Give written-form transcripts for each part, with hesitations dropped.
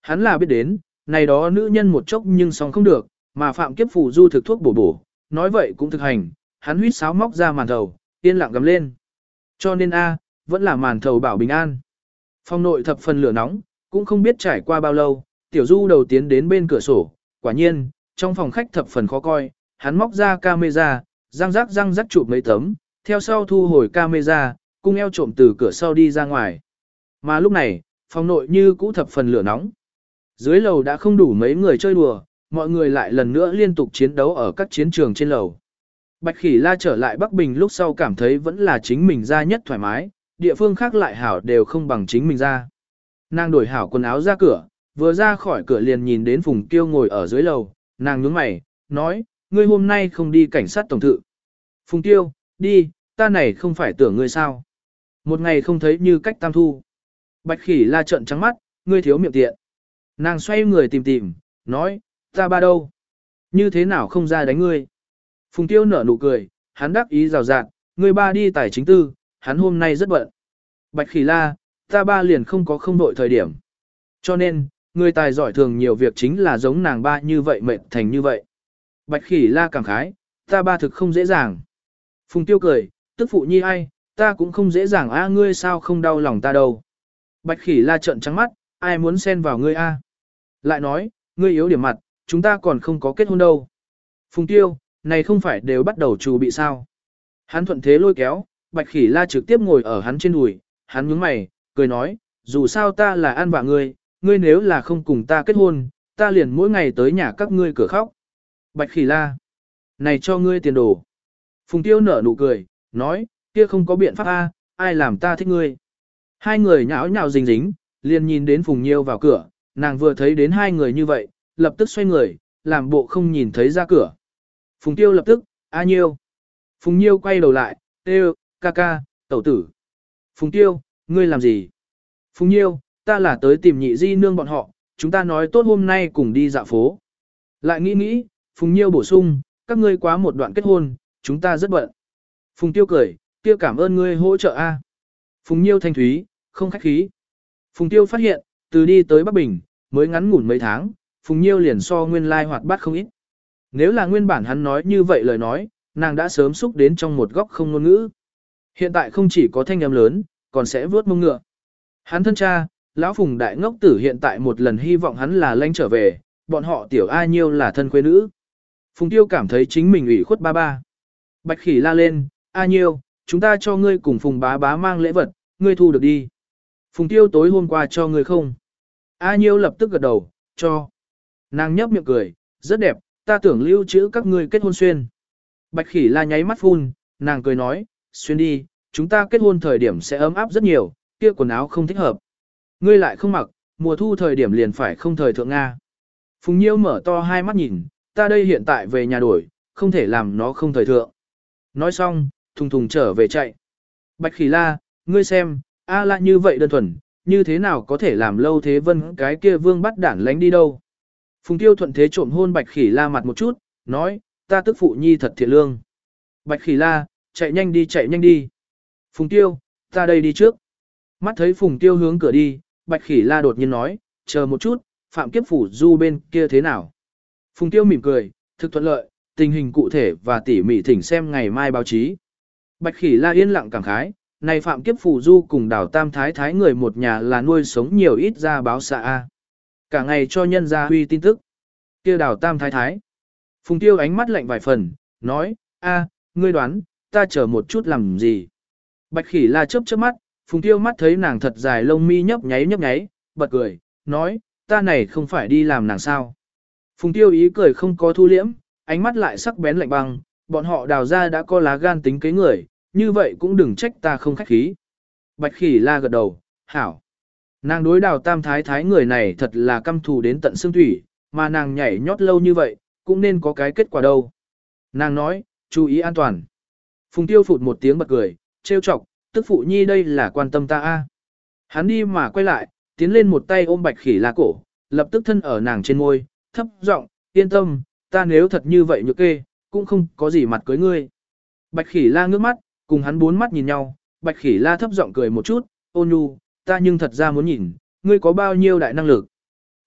Hắn là biết đến, này đó nữ nhân một chốc nhưng xong không được, mà phạm kiếp phù du thực thuốc bổ bổ, nói vậy cũng thực hành, hắn huýt sáo móc ra màn thầu, yên lặng gầm lên. Cho nên vẫn là màn thầu bảo bình an. Phòng nội thập phần lửa nóng, cũng không biết trải qua bao lâu, tiểu du đầu tiến đến bên cửa sổ, quả nhiên, trong phòng khách thập phần khó coi, hắn móc ra camera, răng rắc chụp mấy tấm, theo sau thu hồi camera, cung eo trộm từ cửa sau đi ra ngoài. Mà lúc này, phòng nội như cũ thập phần lửa nóng. Dưới lầu đã không đủ mấy người chơi đùa, mọi người lại lần nữa liên tục chiến đấu ở các chiến trường trên lầu. Bạch Khỉ La trở lại Bắc Bình lúc sau cảm thấy vẫn là chính mình ra nhất thoải mái, địa phương khác lại hảo đều không bằng chính mình ra. Nàng đổi hảo quần áo ra cửa, vừa ra khỏi cửa liền nhìn đến Phùng Kiêu ngồi ở dưới lầu, nàng nhướng mày, nói, ngươi hôm nay không đi cảnh sát tổng thự. Phùng Kiêu, đi, ta này không phải tưởng ngươi sao. Một ngày không thấy như cách tam thu. Bạch Khỉ La trợn trắng mắt, ngươi thiếu miệng tiện. Nàng xoay người tìm, nói, ta ba đâu? Như thế nào không ra đánh ngươi? Phùng Tiêu nở nụ cười, hắn đắc ý rào rạt, ngươi ba đi tài chính tư, hắn hôm nay rất bận. Bạch Khỉ La, ta ba liền không có không đội thời điểm. Cho nên, người tài giỏi thường nhiều việc chính là giống nàng ba như vậy mệt thành như vậy. Bạch Khỉ La cảm khái, ta ba thực không dễ dàng. Phùng Tiêu cười, tức phụ nhi ai, ta cũng không dễ dàng ngươi sao không đau lòng ta đâu. Bạch Khỉ La trợn trắng mắt, ai muốn xen vào ngươi Lại nói, ngươi yếu điểm mặt, chúng ta còn không có kết hôn đâu. Phùng Tiêu, này không phải đều bắt đầu chuẩn bị sao. Hắn thuận thế lôi kéo, Bạch Khỉ La trực tiếp ngồi ở hắn trên đùi, hắn nhướng mày, cười nói, dù sao ta là ăn vạ ngươi, ngươi nếu là không cùng ta kết hôn, ta liền mỗi ngày tới nhà các ngươi cửa khóc. Bạch Khỉ La, này cho ngươi tiền đồ. Phùng Tiêu nở nụ cười, nói, kia không có biện pháp ai làm ta thích ngươi. Hai người nhão nhào dính dính, liền nhìn đến Phùng Nhiêu vào cửa, nàng vừa thấy đến hai người như vậy, lập tức xoay người, làm bộ không nhìn thấy ra cửa. Phùng Tiêu lập tức, Nhiêu. Phùng Nhiêu quay đầu lại, ca ca, tẩu tử. Phùng Tiêu, ngươi làm gì? Phùng Nhiêu, ta là tới tìm nhị di nương bọn họ, chúng ta nói tốt hôm nay cùng đi dạo phố. Lại nghĩ, Phùng Nhiêu bổ sung, các ngươi quá một đoạn kết hôn, chúng ta rất bận. Phùng Tiêu cười, kia cảm ơn ngươi hỗ trợ Phùng Nhiêu thanh thúy, không khách khí. Phùng Tiêu phát hiện, từ đi tới Bắc Bình, mới ngắn ngủn mấy tháng, Phùng Nhiêu liền so nguyên lai hoạt bát không ít. Nếu là nguyên bản hắn nói như vậy lời nói, nàng đã sớm xúc đến trong một góc không ngôn ngữ. Hiện tại không chỉ có thanh âm lớn, còn sẽ vớt mông ngựa. Hắn thân cha, lão Phùng đại ngốc tử hiện tại một lần hy vọng hắn là lanh trở về, bọn họ tiểu A Nhiêu là thân quê nữ. Phùng Tiêu cảm thấy chính mình ủy khuất ba. Bạch Khỉ la lên, A Nhiêu, chúng ta cho ngươi cùng Phùng bá mang lễ vật, ngươi thu được đi. Phùng Tiêu tối hôm qua cho ngươi không? A Nhiêu lập tức gật đầu, cho. Nàng nhấp miệng cười, rất đẹp, ta tưởng lưu trữ các ngươi kết hôn xuyên. Bạch Khỉ la nháy mắt phun, nàng cười nói, xuyên đi, chúng ta kết hôn thời điểm sẽ ấm áp rất nhiều, kia quần áo không thích hợp. Ngươi lại không mặc, mùa thu thời điểm liền phải không thời thượng Nga. Phùng Nhiêu mở to hai mắt nhìn, ta đây hiện tại về nhà đổi, không thể làm nó không thời thượng. Nói xong, thùng thùng trở về chạy. Bạch Khỉ la, ngươi xem, la như vậy đơn thuần, như thế nào có thể làm Lâu Thế Vân cái kia vương bắt đản lánh đi đâu. Phùng Tiêu thuận thế trộm hôn Bạch Khỉ la mặt một chút, nói, ta tức phụ nhi thật thiện lương. Bạch Khỉ la, chạy nhanh đi. Phùng Tiêu, ta đây đi trước. Mắt thấy Phùng Tiêu hướng cửa đi, Bạch Khỉ la đột nhiên nói, chờ một chút, Phạm Kiếp Phủ Du bên kia thế nào. Phùng Tiêu mỉm cười, thực thuận lợi, tình hình cụ thể và tỉ mỉ thỉnh xem ngày mai báo chí. Bạch Khỉ la yên lặng cảm khái, này Phạm Kiếp Phủ Du cùng Đào Tam Thái Thái người một nhà là nuôi sống nhiều ít ra báo xạ cả ngày cho nhân ra huy tin tức. Kia Đào Tam Thái Thái. Phùng Tiêu ánh mắt lạnh vài phần, nói, ngươi đoán, ta chờ một chút làm gì. Bạch Khỉ la chớp mắt, Phùng Tiêu mắt thấy nàng thật dài lông mi nhấp nháy, bật cười, nói, ta này không phải đi làm nàng sao. Phùng Tiêu ý cười không có thu liễm, ánh mắt lại sắc bén lạnh băng, bọn họ Đào ra đã có lá gan tính kế người, như vậy cũng đừng trách ta không khách khí. Bạch Khỉ la gật đầu, hảo. Nàng đối Đào Tam Thái Thái người này thật là căm thù đến tận xương thủy, mà nàng nhảy nhót lâu như vậy, cũng nên có cái kết quả đâu. Nàng nói, chú ý an toàn. Phùng Tiêu phụt một tiếng bật cười, trêu chọc, tức phụ nhi đây là quan tâm ta Hắn đi mà quay lại, tiến lên một tay ôm Bạch Khỉ la cổ, lập tức thân ở nàng trên môi, thấp giọng, yên tâm, ta nếu thật như vậy nhược kê, cũng không có gì mặt cưới ngươi. Bạch Khỉ la ngước mắt, cùng hắn bốn mắt nhìn nhau, Bạch Khỉ la thấp giọng cười một chút, ôn nhu, ta nhưng thật ra muốn nhìn, ngươi có bao nhiêu đại năng lực.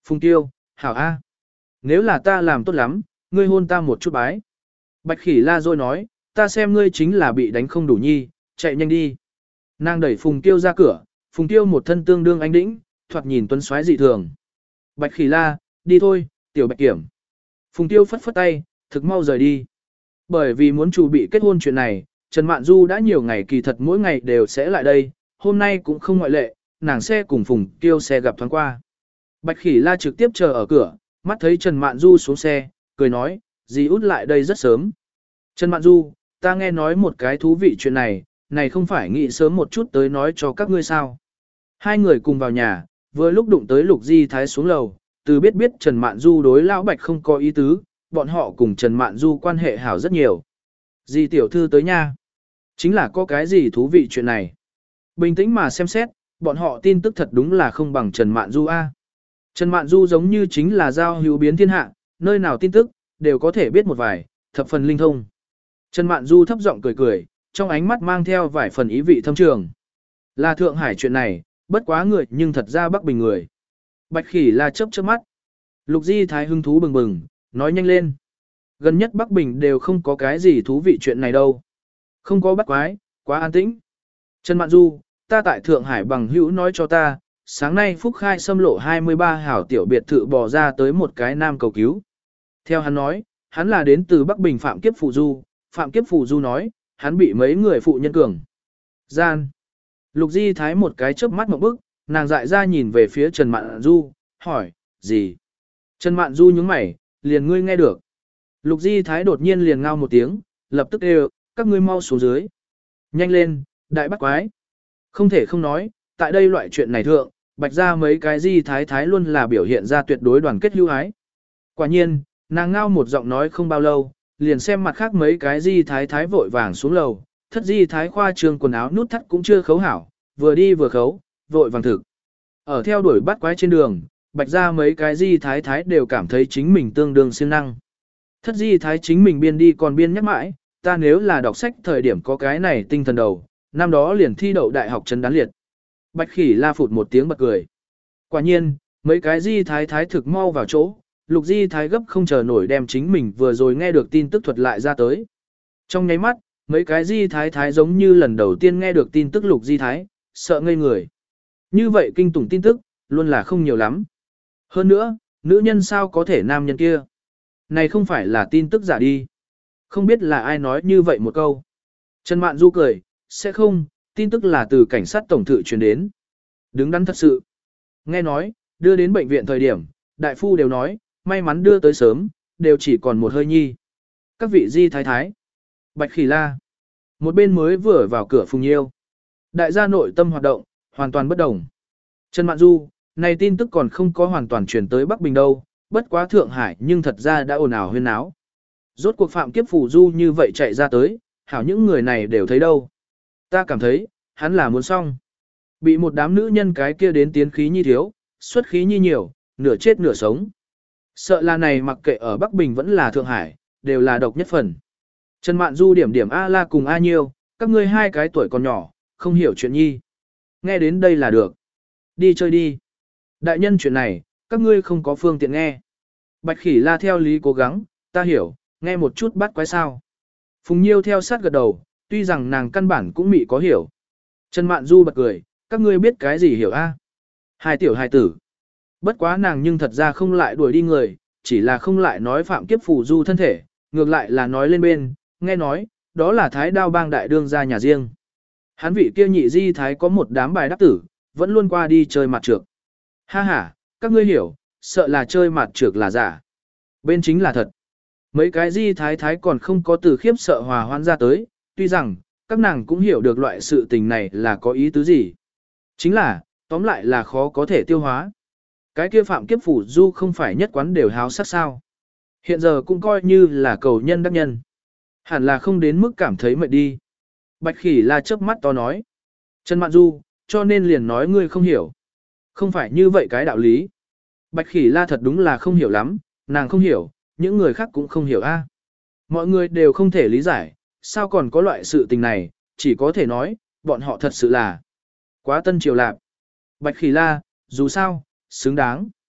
Phùng Tiêu, hảo A. Nếu là ta làm tốt lắm, ngươi hôn ta một chút bái. Bạch Khỉ La rồi nói, ta xem ngươi chính là bị đánh không đủ nhi, chạy nhanh đi. Nàng đẩy Phùng Tiêu ra cửa, Phùng Tiêu một thân tương đương anh đĩnh, thoạt nhìn tuấn xoáy dị thường. Bạch Khỉ La, đi thôi, tiểu Bạch Kiểm. Phùng Tiêu phất phất tay, thực mau rời đi. Bởi vì muốn chuẩn bị kết hôn chuyện này, Trần Mạn Du đã nhiều ngày kỳ thật mỗi ngày đều sẽ lại đây, hôm nay cũng không ngoại lệ, nàng xe cùng Phùng Tiêu xe gặp thoáng qua. Bạch Khỉ La trực tiếp chờ ở cửa, mắt thấy Trần Mạn Du xuống xe, cười nói, dì út lại đây rất sớm. Trần Mạn Du, ta nghe nói một cái thú vị chuyện này, này không phải nghĩ sớm một chút tới nói cho các ngươi sao. Hai người cùng vào nhà, vừa lúc đụng tới Lục Di Thái xuống lầu, từ biết Trần Mạn Du đối Lão Bạch không có ý tứ, bọn họ cùng Trần Mạn Du quan hệ hảo rất nhiều. Dì tiểu thư tới nha. Chính là có cái gì thú vị chuyện này. Bình tĩnh mà xem xét, bọn họ tin tức thật đúng là không bằng Trần Mạn Du a. Trần Mạn Du giống như chính là giao hữu biến thiên hạ, nơi nào tin tức, đều có thể biết một vài, thập phần linh thông. Trần Mạn Du thấp giọng cười cười, trong ánh mắt mang theo vài phần ý vị thâm trường. Là Thượng Hải chuyện này, bất quá người nhưng thật ra Bắc Bình người. Bạch Khỉ La chớp chớp mắt. Lục Di Thái hứng thú bừng bừng, nói nhanh lên. Gần nhất Bắc Bình đều không có cái gì thú vị chuyện này đâu. Không có bắt quái, quá an tĩnh. Trần Mạn Du, ta tại Thượng Hải bằng hữu nói cho ta, sáng nay Phúc Khai xâm lộ 23 hảo tiểu biệt thự bò ra tới một cái nam cầu cứu. Theo hắn nói, hắn là đến từ Bắc Bình Phạm Kiếp Phù Du, Phạm Kiếp Phù Du nói, hắn bị mấy người phụ nhân cường. Gian. Lục Di Thái một cái chớp mắt một bức, nàng dại ra nhìn về phía Trần Mạn Du, hỏi, gì? Trần Mạn Du nhướng mày, liền ngươi nghe được. Lục Di Thái đột nhiên liền ngao một tiếng, lập tức kêu, các ngươi mau xuống dưới. Nhanh lên, đại bắt quái. Không thể không nói, tại đây loại chuyện này thượng, bạch ra mấy cái Di Thái luôn là biểu hiện ra tuyệt đối đoàn kết hữu ái. Quả nhiên, nàng ngao một giọng nói không bao lâu, liền xem mặt khác mấy cái Di Thái vội vàng xuống lầu, thất Di Thái khoa trương quần áo nút thắt cũng chưa khấu hảo, vừa đi vừa khấu, vội vàng thực. Ở theo đuổi bắt quái trên đường, bạch ra mấy cái Di Thái đều cảm thấy chính mình tương đương siêng năng. Thất Di Thái chính mình biên đi còn biên nhắc mãi, ta nếu là đọc sách thời điểm có cái này tinh thần đầu, năm đó liền thi đậu đại học Trấn Đán Liệt. Bạch Khỉ La phụt một tiếng bật cười. Quả nhiên, mấy cái Di Thái thực mau vào chỗ, Lục Di Thái gấp không chờ nổi đem chính mình vừa rồi nghe được tin tức thuật lại ra tới. Trong nháy mắt, mấy cái Di Thái giống như lần đầu tiên nghe được tin tức Lục Di Thái, sợ ngây người. Như vậy kinh tủng tin tức, luôn là không nhiều lắm. Hơn nữa, nữ nhân sao có thể nam nhân kia? Này không phải là tin tức giả đi. Không biết là ai nói như vậy một câu. Trần Mạn Du cười, sẽ không, tin tức là từ cảnh sát tổng thự truyền đến. Đứng đắn thật sự. Nghe nói, đưa đến bệnh viện thời điểm, đại phu đều nói, may mắn đưa tới sớm, đều chỉ còn một hơi nhi. Các vị Di Thái. Bạch Khỉ La. Một bên mới vừa vào cửa Phùng Nhiêu. Đại gia nội tâm hoạt động, hoàn toàn bất đồng. Trần Mạn Du, này tin tức còn không có hoàn toàn truyền tới Bắc Bình đâu, bất quá Thượng Hải nhưng thật ra đã ồn ào huyên náo. Rốt cuộc Phạm Kiếp Phù Du như vậy chạy ra tới, hảo những người này đều thấy đâu. Ta cảm thấy, hắn là muốn xong. Bị một đám nữ nhân cái kia đến tiến khí nhi thiếu, xuất khí nhi nhiều, nửa chết nửa sống. Sợ là này mặc kệ ở Bắc Bình vẫn là Thượng Hải, đều là độc nhất phần. Trần Mạn Du điểm A La cùng A Nhiêu, các ngươi hai cái tuổi còn nhỏ, không hiểu chuyện nhi. Nghe đến đây là được. Đi chơi đi. Đại nhân chuyện này, các ngươi không có phương tiện nghe. Bạch Khỉ La theo lý cố gắng, ta hiểu, nghe một chút bắt quái sao. Phùng Nhiêu theo sát gật đầu, tuy rằng nàng căn bản cũng mị có hiểu. Trần Mạn Du bật cười, các ngươi biết cái gì hiểu a? Hai tiểu hài tử. Bất quá nàng nhưng thật ra không lại đuổi đi người, chỉ là không lại nói Phạm Kiếp Phù Du thân thể, ngược lại là nói lên bên, nghe nói, đó là Thái Đao Bang đại đương gia nhà riêng. Hắn vị kia nhị Di Thái có một đám bài đắc tử, vẫn luôn qua đi chơi mặt trược. Ha ha, các ngươi hiểu, sợ là chơi mặt trược là giả. Bên chính là thật. Mấy cái Di Thái còn không có từ khiếp sợ hòa hoãn ra tới, tuy rằng, các nàng cũng hiểu được loại sự tình này là có ý tứ gì. Chính là, tóm lại là khó có thể tiêu hóa. Cái kia Phạm Kiếp Phù Du không phải nhất quán đều háo sắc sao. Hiện giờ cũng coi như là cầu nhân đắc nhân. Hẳn là không đến mức cảm thấy mệt đi. Bạch Khỉ La chớp mắt to nói. Trần Mạn Du, cho nên liền nói ngươi không hiểu. Không phải như vậy cái đạo lý. Bạch Khỉ La thật đúng là không hiểu lắm, nàng không hiểu, những người khác cũng không hiểu a. Mọi người đều không thể lý giải, sao còn có loại sự tình này, chỉ có thể nói, bọn họ thật sự là quá tân triều lạp. Bạch Khỉ La, dù sao, xứng đáng.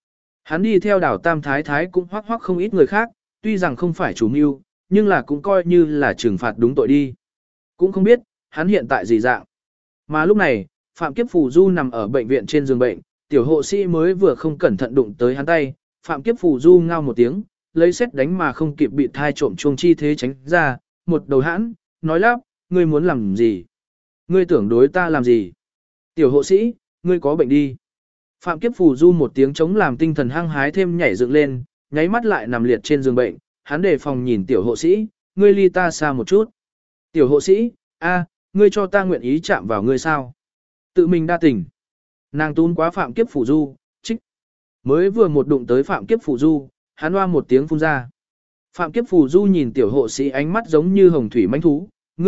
Hắn đi theo Đào Tam Thái Thái cũng hoắc hoắc không ít người khác, tuy rằng không phải chủ mưu, nhưng là cũng coi như là trừng phạt đúng tội đi. Cũng không biết, hắn hiện tại gì dạng. Mà lúc này, Phạm Kiếp Phù Du nằm ở bệnh viện trên giường bệnh, tiểu hộ sĩ mới vừa không cẩn thận đụng tới hắn tay, Phạm Kiếp Phù Du ngao một tiếng, lấy xét đánh mà không kịp bị thai trộm chuông chi thế tránh ra, một đầu hãn, nói lắp, ngươi muốn làm gì? Ngươi tưởng đối ta làm gì? Tiểu hộ sĩ, ngươi có bệnh đi. Phạm Kiếp Phù Du một tiếng chống làm tinh thần hăng hái thêm nhảy dựng lên, nháy mắt lại nằm liệt trên giường bệnh, hắn đề phòng nhìn tiểu hộ sĩ, ngươi ly ta xa một chút. Tiểu hộ sĩ, ngươi cho ta nguyện ý chạm vào ngươi sao? Tự mình đa tình. Nàng tún quá Phạm Kiếp Phù Du, trích. Mới vừa một đụng tới Phạm Kiếp Phù Du, hắn hoa một tiếng phun ra. Phạm Kiếp Phù Du nhìn tiểu hộ sĩ ánh mắt giống như hồng thủy mãnh thú,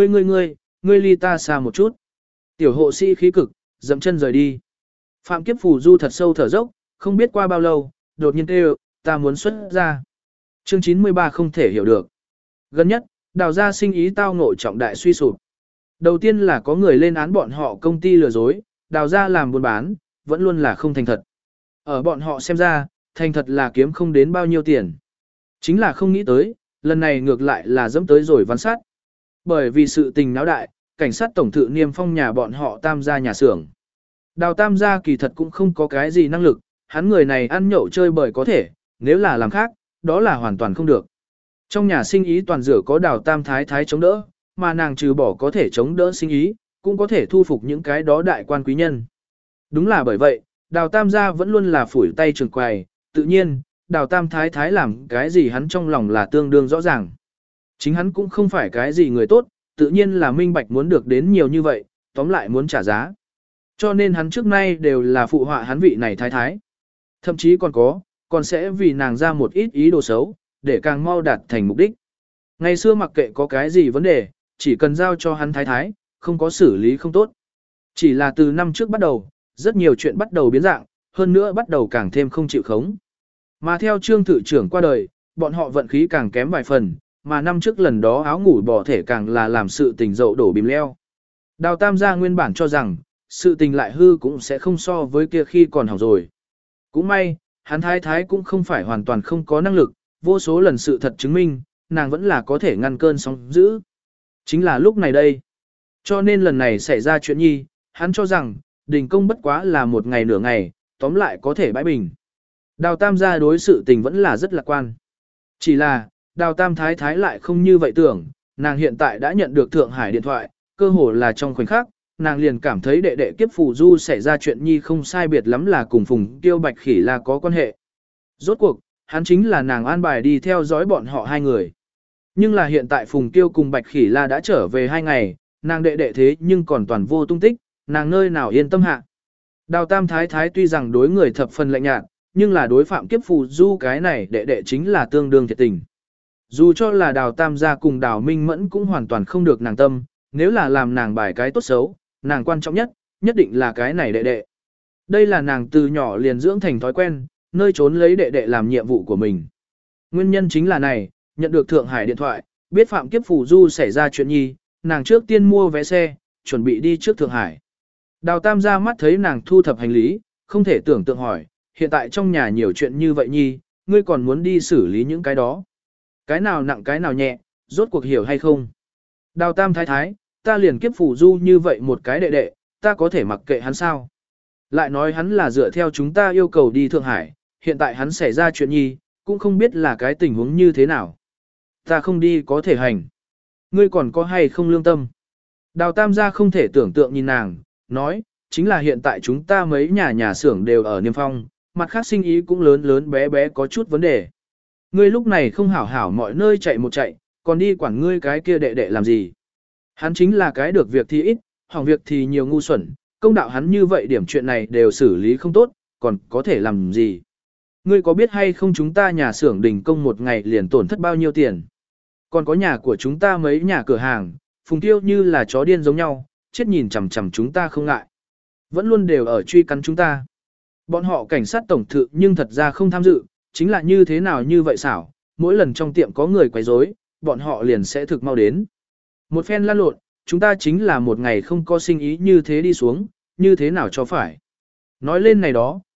ngươi ly ta xa một chút. Tiểu hộ sĩ khí cực, dậm chân rời đi. Phạm Kiếp Phù Du thật sâu thở dốc, không biết qua bao lâu, đột nhiên kêu, ta muốn xuất ra. Chương 93 không thể hiểu được. Gần nhất, Đào gia sinh ý tao ngộ trọng đại suy sụp. Đầu tiên là có người lên án bọn họ công ty lừa dối, Đào gia làm buôn bán, vẫn luôn là không thành thật. Ở bọn họ xem ra, thành thật là kiếm không đến bao nhiêu tiền. Chính là không nghĩ tới, lần này ngược lại là dẫm tới rồi ván sát. Bởi vì sự tình náo đại, cảnh sát tổng thự niêm phong nhà bọn họ Tam gia nhà xưởng. Đào Tam gia kỳ thật cũng không có cái gì năng lực, hắn người này ăn nhậu chơi bời có thể, nếu là làm khác, đó là hoàn toàn không được. Trong nhà sinh ý toàn rửa có Đào Tam Thái Thái chống đỡ, mà nàng trừ bỏ có thể chống đỡ sinh ý, cũng có thể thu phục những cái đó đại quan quý nhân. Đúng là bởi vậy, Đào Tam gia vẫn luôn là phủi tay trường quầy, tự nhiên, Đào Tam Thái Thái làm cái gì hắn trong lòng là tương đương rõ ràng. Chính hắn cũng không phải cái gì người tốt, tự nhiên là minh bạch muốn được đến nhiều như vậy, tóm lại muốn trả giá. Cho nên hắn trước nay đều là phụ họa hắn vị này thái thái. Thậm chí còn sẽ vì nàng ra một ít ý đồ xấu, để càng mau đạt thành mục đích. Ngày xưa mặc kệ có cái gì vấn đề, chỉ cần giao cho hắn thái thái, không có xử lý không tốt. Chỉ là từ năm trước bắt đầu, rất nhiều chuyện bắt đầu biến dạng, hơn nữa bắt đầu càng thêm không chịu khống. Mà theo trương thự trưởng qua đời, bọn họ vận khí càng kém vài phần, mà năm trước lần đó áo ngủ bỏ thể càng là làm sự tình dậu đổ bìm leo. Đào Tam gia nguyên bản cho rằng, sự tình lại hư cũng sẽ không so với kia khi còn hỏng rồi. Cũng may, hắn thái thái cũng không phải hoàn toàn không có năng lực, vô số lần sự thật chứng minh, nàng vẫn là có thể ngăn cơn sóng dữ. Chính là lúc này đây. Cho nên lần này xảy ra chuyện nhi, hắn cho rằng, đình công bất quá là một ngày nửa ngày, tóm lại có thể bãi bình. Đào Tam gia đối sự tình vẫn là rất lạc quan. Chỉ là, Đào Tam Thái Thái lại không như vậy tưởng, nàng hiện tại đã nhận được Thượng Hải điện thoại, cơ hồ là trong khoảnh khắc, nàng liền cảm thấy đệ đệ Kiếp Phù Du xảy ra chuyện nhi không sai biệt lắm là cùng Phùng Tiêu Bạch Khỉ là có quan hệ. Rốt cuộc, hắn chính là nàng an bài đi theo dõi bọn họ hai người. Nhưng là hiện tại Phùng Tiêu cùng Bạch Khỉ La đã trở về 2 ngày, nàng đệ đệ thế nhưng còn toàn vô tung tích, nàng nơi nào yên tâm hạ. Đào Tam Thái Thái tuy rằng đối người thập phần lạnh nhạt, nhưng là đối Phạm Kiếp Phù Du cái này đệ đệ chính là tương đương thiệt tình. Dù cho là Đào Tam gia cùng Đào Minh Mẫn cũng hoàn toàn không được nàng tâm, nếu là làm nàng bài cái tốt xấu, nàng quan trọng nhất định là cái này đệ đệ. Đây là nàng từ nhỏ liền dưỡng thành thói quen, nơi trốn lấy đệ đệ làm nhiệm vụ của mình. Nguyên nhân chính là này, nhận được Thượng Hải điện thoại, biết Phạm Kiếp Phù Du xảy ra chuyện nhi, nàng trước tiên mua vé xe, chuẩn bị đi trước Thượng Hải. Đào Tam ra mắt thấy nàng thu thập hành lý, không thể tưởng tượng hỏi, hiện tại trong nhà nhiều chuyện như vậy nhi, ngươi còn muốn đi xử lý những cái đó. Cái nào nặng cái nào nhẹ, rốt cuộc hiểu hay không? Đào Tam thái thái, ta liền Kiếp Phù Du như vậy một cái đệ đệ, ta có thể mặc kệ hắn sao? Lại nói hắn là dựa theo chúng ta yêu cầu đi Thượng Hải, hiện tại hắn xảy ra chuyện nhi, cũng không biết là cái tình huống như thế nào. Ta không đi có thể hành. Ngươi còn có hay không lương tâm? Đào Tam gia không thể tưởng tượng nhìn nàng, nói, chính là hiện tại chúng ta mấy nhà xưởng đều ở Niêm Phong, mặt khác sinh ý cũng lớn lớn bé bé có chút vấn đề. Ngươi lúc này không hảo hảo mọi nơi chạy một chạy, còn đi quản ngươi cái kia đệ đệ làm gì? Hắn chính là cái được việc thì ít, hỏng việc thì nhiều ngu xuẩn, công đạo hắn như vậy điểm chuyện này đều xử lý không tốt, còn có thể làm gì? Ngươi có biết hay không chúng ta nhà xưởng đình công một ngày liền tổn thất bao nhiêu tiền? Còn có nhà của chúng ta mấy nhà cửa hàng, Phùng Tiêu như là chó điên giống nhau, chết nhìn chằm chằm chúng ta không ngại. Vẫn luôn đều ở truy cắn chúng ta. Bọn họ cảnh sát tổng thự nhưng thật ra không tham dự, chính là như thế nào như vậy xảo, mỗi lần trong tiệm có người quấy rối, bọn họ liền sẽ thực mau đến. Một phen lăn lộn, chúng ta chính là một ngày không có sinh ý như thế đi xuống, như thế nào cho phải. Nói lên này đó,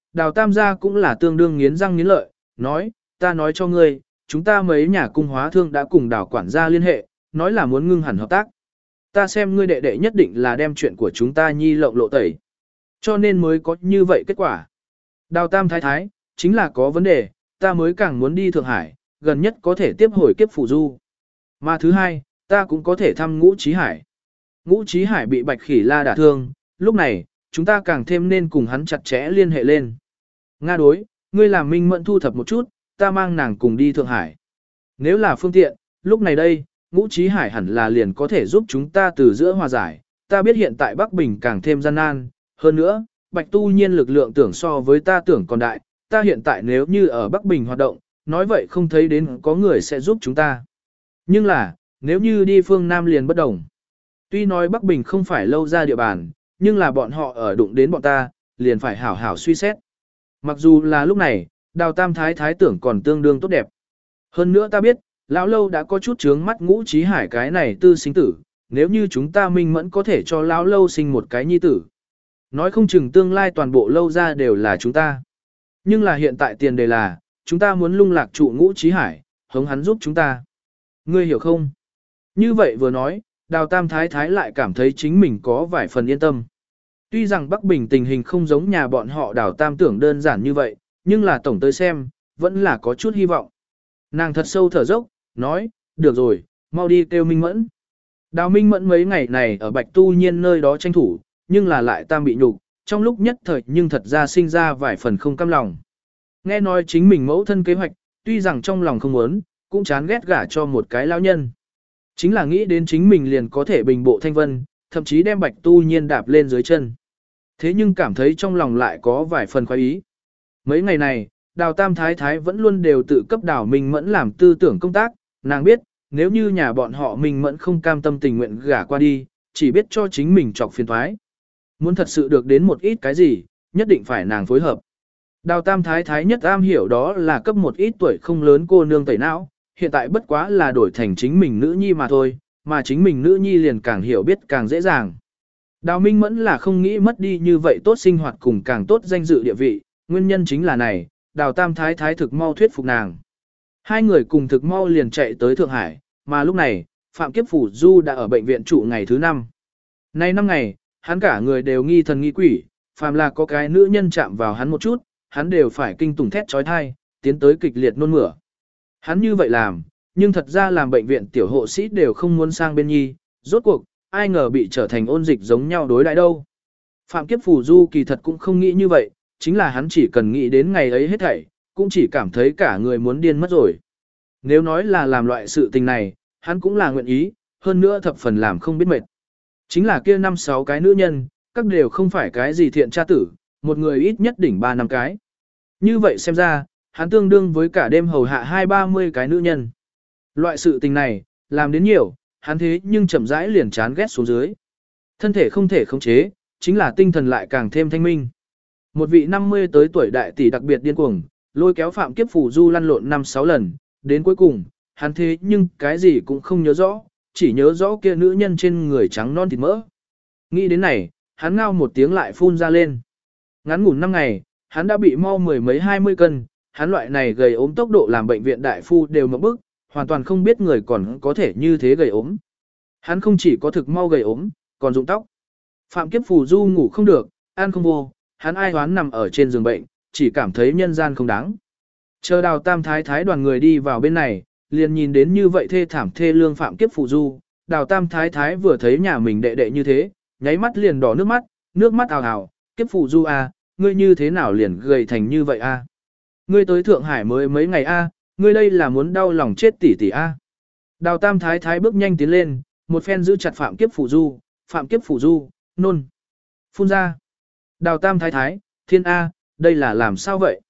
Đào Tam gia cũng là tương đương nghiến răng nghiến lợi, nói, ta nói cho ngươi, chúng ta mấy nhà cung hóa thương đã cùng Đào quản gia liên hệ, nói là muốn ngưng hẳn hợp tác. Ta xem ngươi đệ đệ nhất định là đem chuyện của chúng ta nhi lộng lộ tẩy. Cho nên mới có như vậy kết quả. Đào Tam thái thái, chính là có vấn đề, ta mới càng muốn đi Thượng Hải, gần nhất có thể tiếp hồi kiếp phủ du. Mà thứ hai, ta cũng có thể thăm Ngũ Chí Hải. Ngũ Chí Hải bị Bạch Khỉ La đả thương, lúc này, chúng ta càng thêm nên cùng hắn chặt chẽ liên hệ lên. Nga đối, ngươi làm Minh Mẫn thu thập một chút, ta mang nàng cùng đi Thượng Hải. Nếu là phương tiện, lúc này đây, Ngũ Chí Hải hẳn là liền có thể giúp chúng ta từ giữa hòa giải. Ta biết hiện tại Bắc Bình càng thêm gian nan, hơn nữa, Bạch Tu Nhiên lực lượng tưởng so với ta tưởng còn đại, ta hiện tại nếu như ở Bắc Bình hoạt động, nói vậy không thấy đến có người sẽ giúp chúng ta. Nhưng là, nếu như đi phương Nam liền bất đồng. Tuy nói Bắc Bình không phải lâu ra địa bàn, nhưng là bọn họ ở đụng đến bọn ta, liền phải hảo hảo suy xét. Mặc dù là lúc này, Đào Tam thái thái tưởng còn tương đương tốt đẹp. Hơn nữa ta biết, lão lâu đã có chút chướng mắt Ngũ Chí Hải cái này tư sinh tử, nếu như chúng ta Minh Mẫn có thể cho lão lâu sinh một cái nhi tử. Nói không chừng tương lai toàn bộ lâu ra đều là chúng ta. Nhưng là hiện tại tiền đề là, chúng ta muốn lung lạc trụ Ngũ Chí Hải, hống hắn giúp chúng ta. Ngươi hiểu không? Như vậy vừa nói, Đào Tam thái thái lại cảm thấy chính mình có vài phần yên tâm. Tuy rằng Bắc Bình tình hình không giống nhà bọn họ Đào Tam tưởng đơn giản như vậy, nhưng là tổng tới xem, vẫn là có chút hy vọng. Nàng thật sâu thở dốc, nói, được rồi, mau đi kêu Minh Mẫn. Đào Minh Mẫn mấy ngày này ở Bạch Tu Nhiên nơi đó tranh thủ, nhưng là lại tam bị nhục, trong lúc nhất thời nhưng thật ra sinh ra vài phần không cam lòng. Nghe nói chính mình mẫu thân kế hoạch, tuy rằng trong lòng không muốn, cũng chán ghét gả cho một cái lão nhân. Chính là nghĩ đến chính mình liền có thể bình bộ thanh vân, thậm chí đem Bạch Tu Nhiên đạp lên dưới chân. Thế nhưng cảm thấy trong lòng lại có vài phần khoái ý. Mấy ngày này, Đào Tam thái thái vẫn luôn đều tự cấp Đào Minh Mẫn làm tư tưởng công tác, nàng biết, nếu như nhà bọn họ Minh Mẫn không cam tâm tình nguyện gả qua đi, chỉ biết cho chính mình chọc phiền toái. Muốn thật sự được đến một ít cái gì, nhất định phải nàng phối hợp. Đào Tam thái thái nhất am hiểu đó là cấp một ít tuổi không lớn cô nương tẩy não, hiện tại bất quá là đổi thành chính mình nữ nhi mà thôi, mà chính mình nữ nhi liền càng hiểu biết càng dễ dàng. Đào Minh Mẫn là không nghĩ mất đi như vậy tốt sinh hoạt cùng càng tốt danh dự địa vị, nguyên nhân chính là này, Đào Tam thái thái thực mau thuyết phục nàng. Hai người cùng thực mau liền chạy tới Thượng Hải, mà lúc này, Phạm Kiếp Phủ Du đã ở bệnh viện trụ ngày thứ 5. Nay 5 ngày, hắn cả người đều nghi thần nghi quỷ, phàm là có cái nữ nhân chạm vào hắn một chút, hắn đều phải kinh tủng thét trói thai, tiến tới kịch liệt nôn mửa. Hắn như vậy làm, nhưng thật ra làm bệnh viện tiểu hộ sĩ đều không muốn sang bên nhi, rốt cuộc, ai ngờ bị trở thành ôn dịch giống nhau đối đãi đâu. Phạm Kiếp Phủ Du kỳ thật cũng không nghĩ như vậy, chính là hắn chỉ cần nghĩ đến ngày ấy hết thảy, cũng chỉ cảm thấy cả người muốn điên mất rồi. Nếu nói là làm loại sự tình này, hắn cũng là nguyện ý, hơn nữa thập phần làm không biết mệt. Chính là kia 5-6 cái nữ nhân, các đều không phải cái gì thiện tra tử, một người ít nhất đỉnh 3-5 cái. Như vậy xem ra, hắn tương đương với cả đêm hầu hạ 20-30 cái nữ nhân. Loại sự tình này, làm đến nhiều, hắn thế nhưng chậm rãi liền chán ghét xuống dưới. Thân thể không thể khống chế, chính là tinh thần lại càng thêm thanh minh. Một vị 50 tới tuổi đại tỷ đặc biệt điên cuồng, lôi kéo Phạm Kiếp Phủ Du lăn lộn 5-6 lần, đến cuối cùng, hắn thế nhưng cái gì cũng không nhớ rõ, chỉ nhớ rõ kia nữ nhân trên người trắng non thịt mỡ. Nghĩ đến này, hắn ngao một tiếng lại phun ra lên. Ngắn ngủn 5 ngày, hắn đã bị mau mười mấy 20 cân, hắn loại này gầy ốm tốc độ làm bệnh viện đại phu đều ngộp bức, hoàn toàn không biết người còn có thể như thế gầy ốm. Hắn không chỉ có thực mau gầy ốm, còn rụng tóc. Phạm Kiếp Phủ Du ngủ không được, ăn không vô, hắn ai hoán nằm ở trên giường bệnh, chỉ cảm thấy nhân gian không đáng. Chờ Đào Tam thái thái đoàn người đi vào bên này, liền nhìn đến như vậy thê thảm thê lương Phạm Kiếp Phủ Du. Đào Tam thái thái vừa thấy nhà mình đệ đệ như thế, nháy mắt liền đỏ nước mắt ào ào, Kiếp Phủ Du à, ngươi như thế nào liền gầy thành như vậy a? Ngươi tới Thượng Hải mới mấy ngày a, ngươi đây là muốn đau lòng chết tỷ tỷ a. Đào Tam thái thái bước nhanh tiến lên, một phen giữ chặt Phạm Kiếp Phủ Du, Phạm Kiếp Phủ Du, nôn. Phun ra. Đào Tam thái thái, thiên a, đây là làm sao vậy?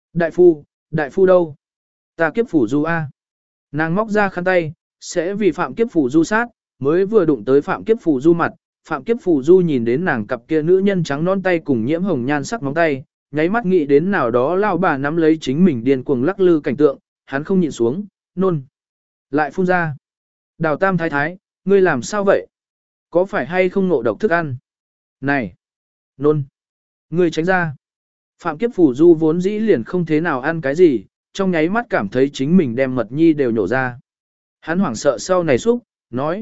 Đại phu đâu? Ta Kiếp Phủ Du a. Nàng móc ra khăn tay, sẽ vì Phạm Kiếp Phủ Du sát, mới vừa đụng tới Phạm Kiếp Phủ Du mặt, Phạm Kiếp Phủ Du nhìn đến nàng cặp kia nữ nhân trắng non tay cùng nhiễm hồng nhan sắc móng tay, nháy mắt nghĩ đến nào đó lao bà nắm lấy chính mình điên cuồng lắc lư cảnh tượng, hắn không nhịn xuống, nôn. Lại phun ra. Đào Tam thái thái, ngươi làm sao vậy? Có phải hay không ngộ độc thức ăn? Này! Nôn! Ngươi tránh ra! Phạm Kiếp Phù Du vốn dĩ liền không thế nào ăn cái gì, trong nháy mắt cảm thấy chính mình đem mật nhi đều nhổ ra. Hắn hoảng sợ sau này xúc, nói,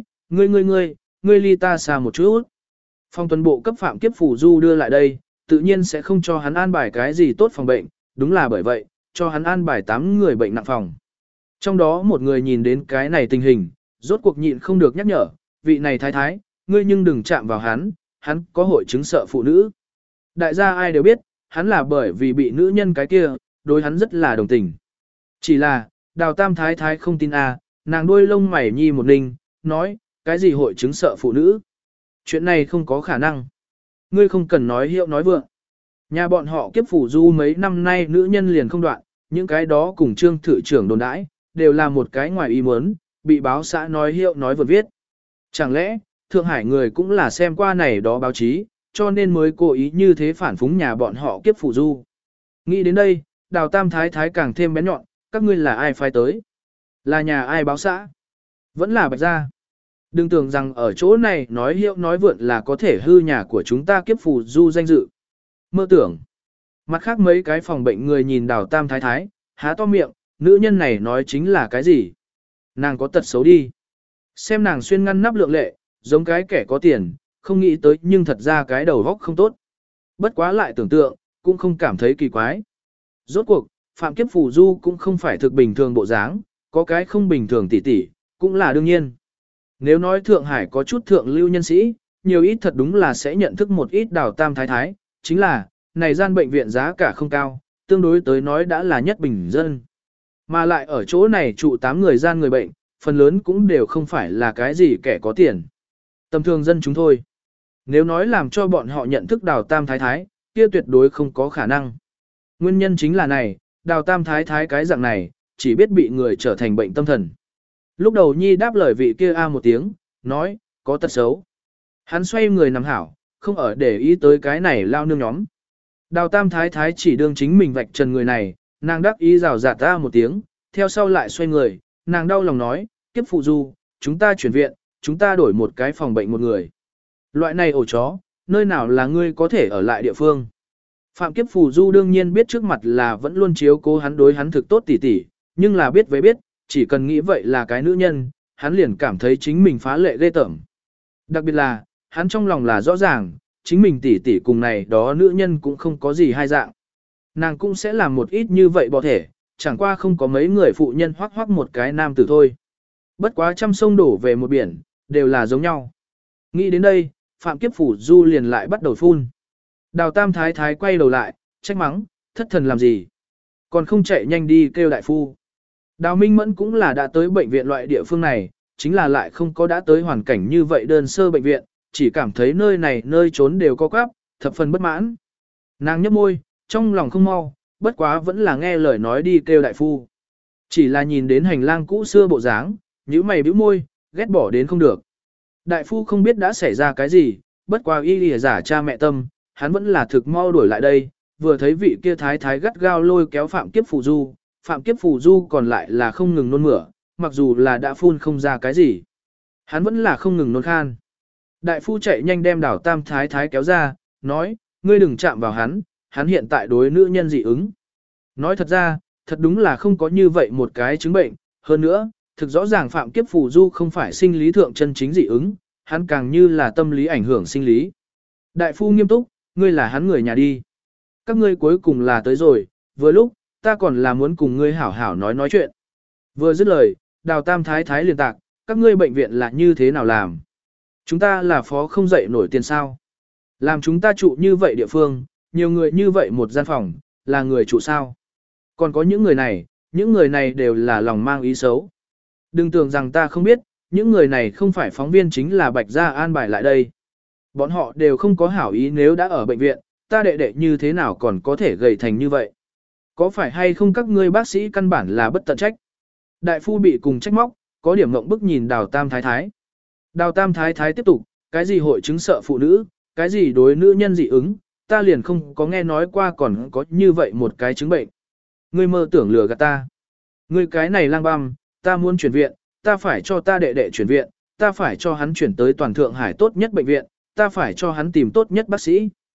ngươi ly ta xa một chút. Phong tuần bộ cấp Phạm Kiếp Phù Du đưa lại đây, tự nhiên sẽ không cho hắn an bài cái gì tốt phòng bệnh, đúng là bởi vậy, cho hắn an bài 8 người bệnh nặng phòng. Trong đó một người nhìn đến cái này tình hình, rốt cuộc nhịn không được nhắc nhở, vị này thái thái, ngươi nhưng đừng chạm vào hắn có hội chứng sợ phụ nữ. Đại gia ai đều biết, hắn là bởi vì bị nữ nhân cái kia, đối hắn rất là đồng tình. Chỉ là, Đào Tam thái thái không tin nàng đuôi lông mày nhi một ninh, nói, cái gì hội chứng sợ phụ nữ? Chuyện này không có khả năng. Ngươi không cần nói hiệu nói vượng. Nhà bọn họ Kiếp Phủ Du mấy năm nay nữ nhân liền không đoạn, những cái đó cùng trương thự trưởng đồn đãi, đều là một cái ngoài ý muốn, bị báo xã nói hiệu nói vượt viết. Chẳng lẽ, Thượng Hải người cũng là xem qua này đó báo chí, cho nên mới cố ý như thế phản phúng nhà bọn họ Kiếp Phủ Du. Nghĩ đến đây, Đào Tam thái thái càng thêm bén nhọn, các ngươi là ai phái tới? Là nhà ai báo xã? Vẫn là Bạch gia. Đừng tưởng rằng ở chỗ này nói hiệu nói vượn là có thể hư nhà của chúng ta Kiếp Phủ Du danh dự. Mơ tưởng. Mặt khác mấy cái phòng bệnh người nhìn Đào Tam thái thái, há to miệng, nữ nhân này nói chính là cái gì? Nàng có tật xấu đi. Xem nàng xuyên ngăn nắp lượng lệ, giống cái kẻ có tiền, không nghĩ tới nhưng thật ra cái đầu góc không tốt. Bất quá lại tưởng tượng, cũng không cảm thấy kỳ quái. Rốt cuộc, Phạm Kiếp Phù Du cũng không phải thực bình thường bộ dáng, có cái không bình thường tỉ tỉ, cũng là đương nhiên. Nếu nói Thượng Hải có chút thượng lưu nhân sĩ, nhiều ít thật đúng là sẽ nhận thức một ít Đào Tam thái thái, chính là, này gian bệnh viện giá cả không cao, tương đối tới nói đã là nhất bình dân. Mà lại ở chỗ này trụ 8 người gian người bệnh, phần lớn cũng đều không phải là cái gì kẻ có tiền. Tầm thường dân chúng thôi. Nếu nói làm cho bọn họ nhận thức Đào Tam thái thái, kia tuyệt đối không có khả năng. Nguyên nhân chính là này, Đào Tam thái thái cái dạng này, chỉ biết bị người trở thành bệnh tâm thần. Lúc đầu Nhi đáp lời vị kia một tiếng, nói, có tật xấu. Hắn xoay người nằm hảo, không ở để ý tới cái này lao nương nhóm. Đào Tam thái thái chỉ đương chính mình vạch trần người này, nàng đắc ý rào rạt ra một tiếng, theo sau lại xoay người, nàng đau lòng nói, Kiếp Phụ Du, chúng ta chuyển viện, chúng ta đổi một cái phòng bệnh một người. Loại này ổ chó, nơi nào là ngươi có thể ở lại địa phương. Phạm Kiếp Phù Du đương nhiên biết trước mặt là vẫn luôn chiếu cố hắn đối hắn thực tốt tỉ tỉ, nhưng là biết với biết, chỉ cần nghĩ vậy là cái nữ nhân, hắn liền cảm thấy chính mình phá lệ ghê tởm. Đặc biệt là, hắn trong lòng là rõ ràng, chính mình tỉ tỉ cùng này đó nữ nhân cũng không có gì hai dạng. Nàng cũng sẽ làm một ít như vậy bỏ thể, chẳng qua không có mấy người phụ nhân hoắc hoắc một cái nam tử thôi. Bất quá trăm sông đổ về một biển, đều là giống nhau. Nghĩ đến đây, Phạm Kiếp Phủ Du liền lại bắt đầu phun. Đào Tam thái thái quay đầu lại, trách mắng, thất thần làm gì? Còn không chạy nhanh đi kêu đại phu. Đào Minh Mẫn cũng là đã tới bệnh viện loại địa phương này, chính là lại không có đã tới hoàn cảnh như vậy đơn sơ bệnh viện, chỉ cảm thấy nơi này nơi trốn đều có quáp, thập phần bất mãn. Nàng nhấp môi, trong lòng không mau, bất quá vẫn là nghe lời nói đi kêu đại phu. Chỉ là nhìn đến hành lang cũ xưa bộ dáng, nhíu mày bĩu môi, ghét bỏ đến không được. Đại phu không biết đã xảy ra cái gì, bất quá y lìa giả cha mẹ tâm, hắn vẫn là thực mau đuổi lại đây, vừa thấy vị kia thái thái gắt gao lôi kéo Phạm Kiếp Phù Du, Phạm Kiếp Phù Du còn lại là không ngừng nôn mửa, mặc dù là đã phun không ra cái gì. Hắn vẫn là không ngừng nôn khan. Đại phu chạy nhanh đem Đào Tam thái thái kéo ra, nói, ngươi đừng chạm vào hắn hiện tại đối nữ nhân dị ứng. Nói thật ra, thật đúng là không có như vậy một cái chứng bệnh, hơn nữa, thực rõ ràng Phạm Kiếp Phù Du không phải sinh lý thượng chân chính dị ứng, hắn càng như là tâm lý ảnh hưởng sinh lý. Đại phu nghiêm túc, ngươi là hắn người nhà đi. Các ngươi cuối cùng là tới rồi, vừa lúc, ta còn là muốn cùng ngươi hảo hảo nói chuyện. Vừa dứt lời, Đào Tam thái thái liền tạc, các ngươi bệnh viện là như thế nào làm? Chúng ta là phó không dậy nổi tiền sao? Làm chúng ta trụ như vậy địa phương, nhiều người như vậy một gian phòng, là người trụ sao? Còn có những người này đều là lòng mang ý xấu. Đừng tưởng rằng ta không biết, những người này không phải phóng viên chính là Bạch Gia an bài lại đây. Bọn họ đều không có hảo ý nếu đã ở bệnh viện, ta đệ đệ như thế nào còn có thể gầy thành như vậy. Có phải hay không các ngươi bác sĩ căn bản là bất tận trách? Đại phu bị cùng trách móc, có điểm ngộng bức nhìn Đào Tam thái thái. Đào Tam thái thái tiếp tục, cái gì hội chứng sợ phụ nữ, cái gì đối nữ nhân dị ứng, ta liền không có nghe nói qua còn có như vậy một cái chứng bệnh. Ngươi mơ tưởng lừa gạt ta. Ngươi cái này lang băm, ta muốn chuyển viện, ta phải cho ta đệ đệ chuyển viện, ta phải cho hắn chuyển tới toàn Thượng Hải tốt nhất bệnh viện, ta phải cho hắn tìm tốt nhất bác sĩ.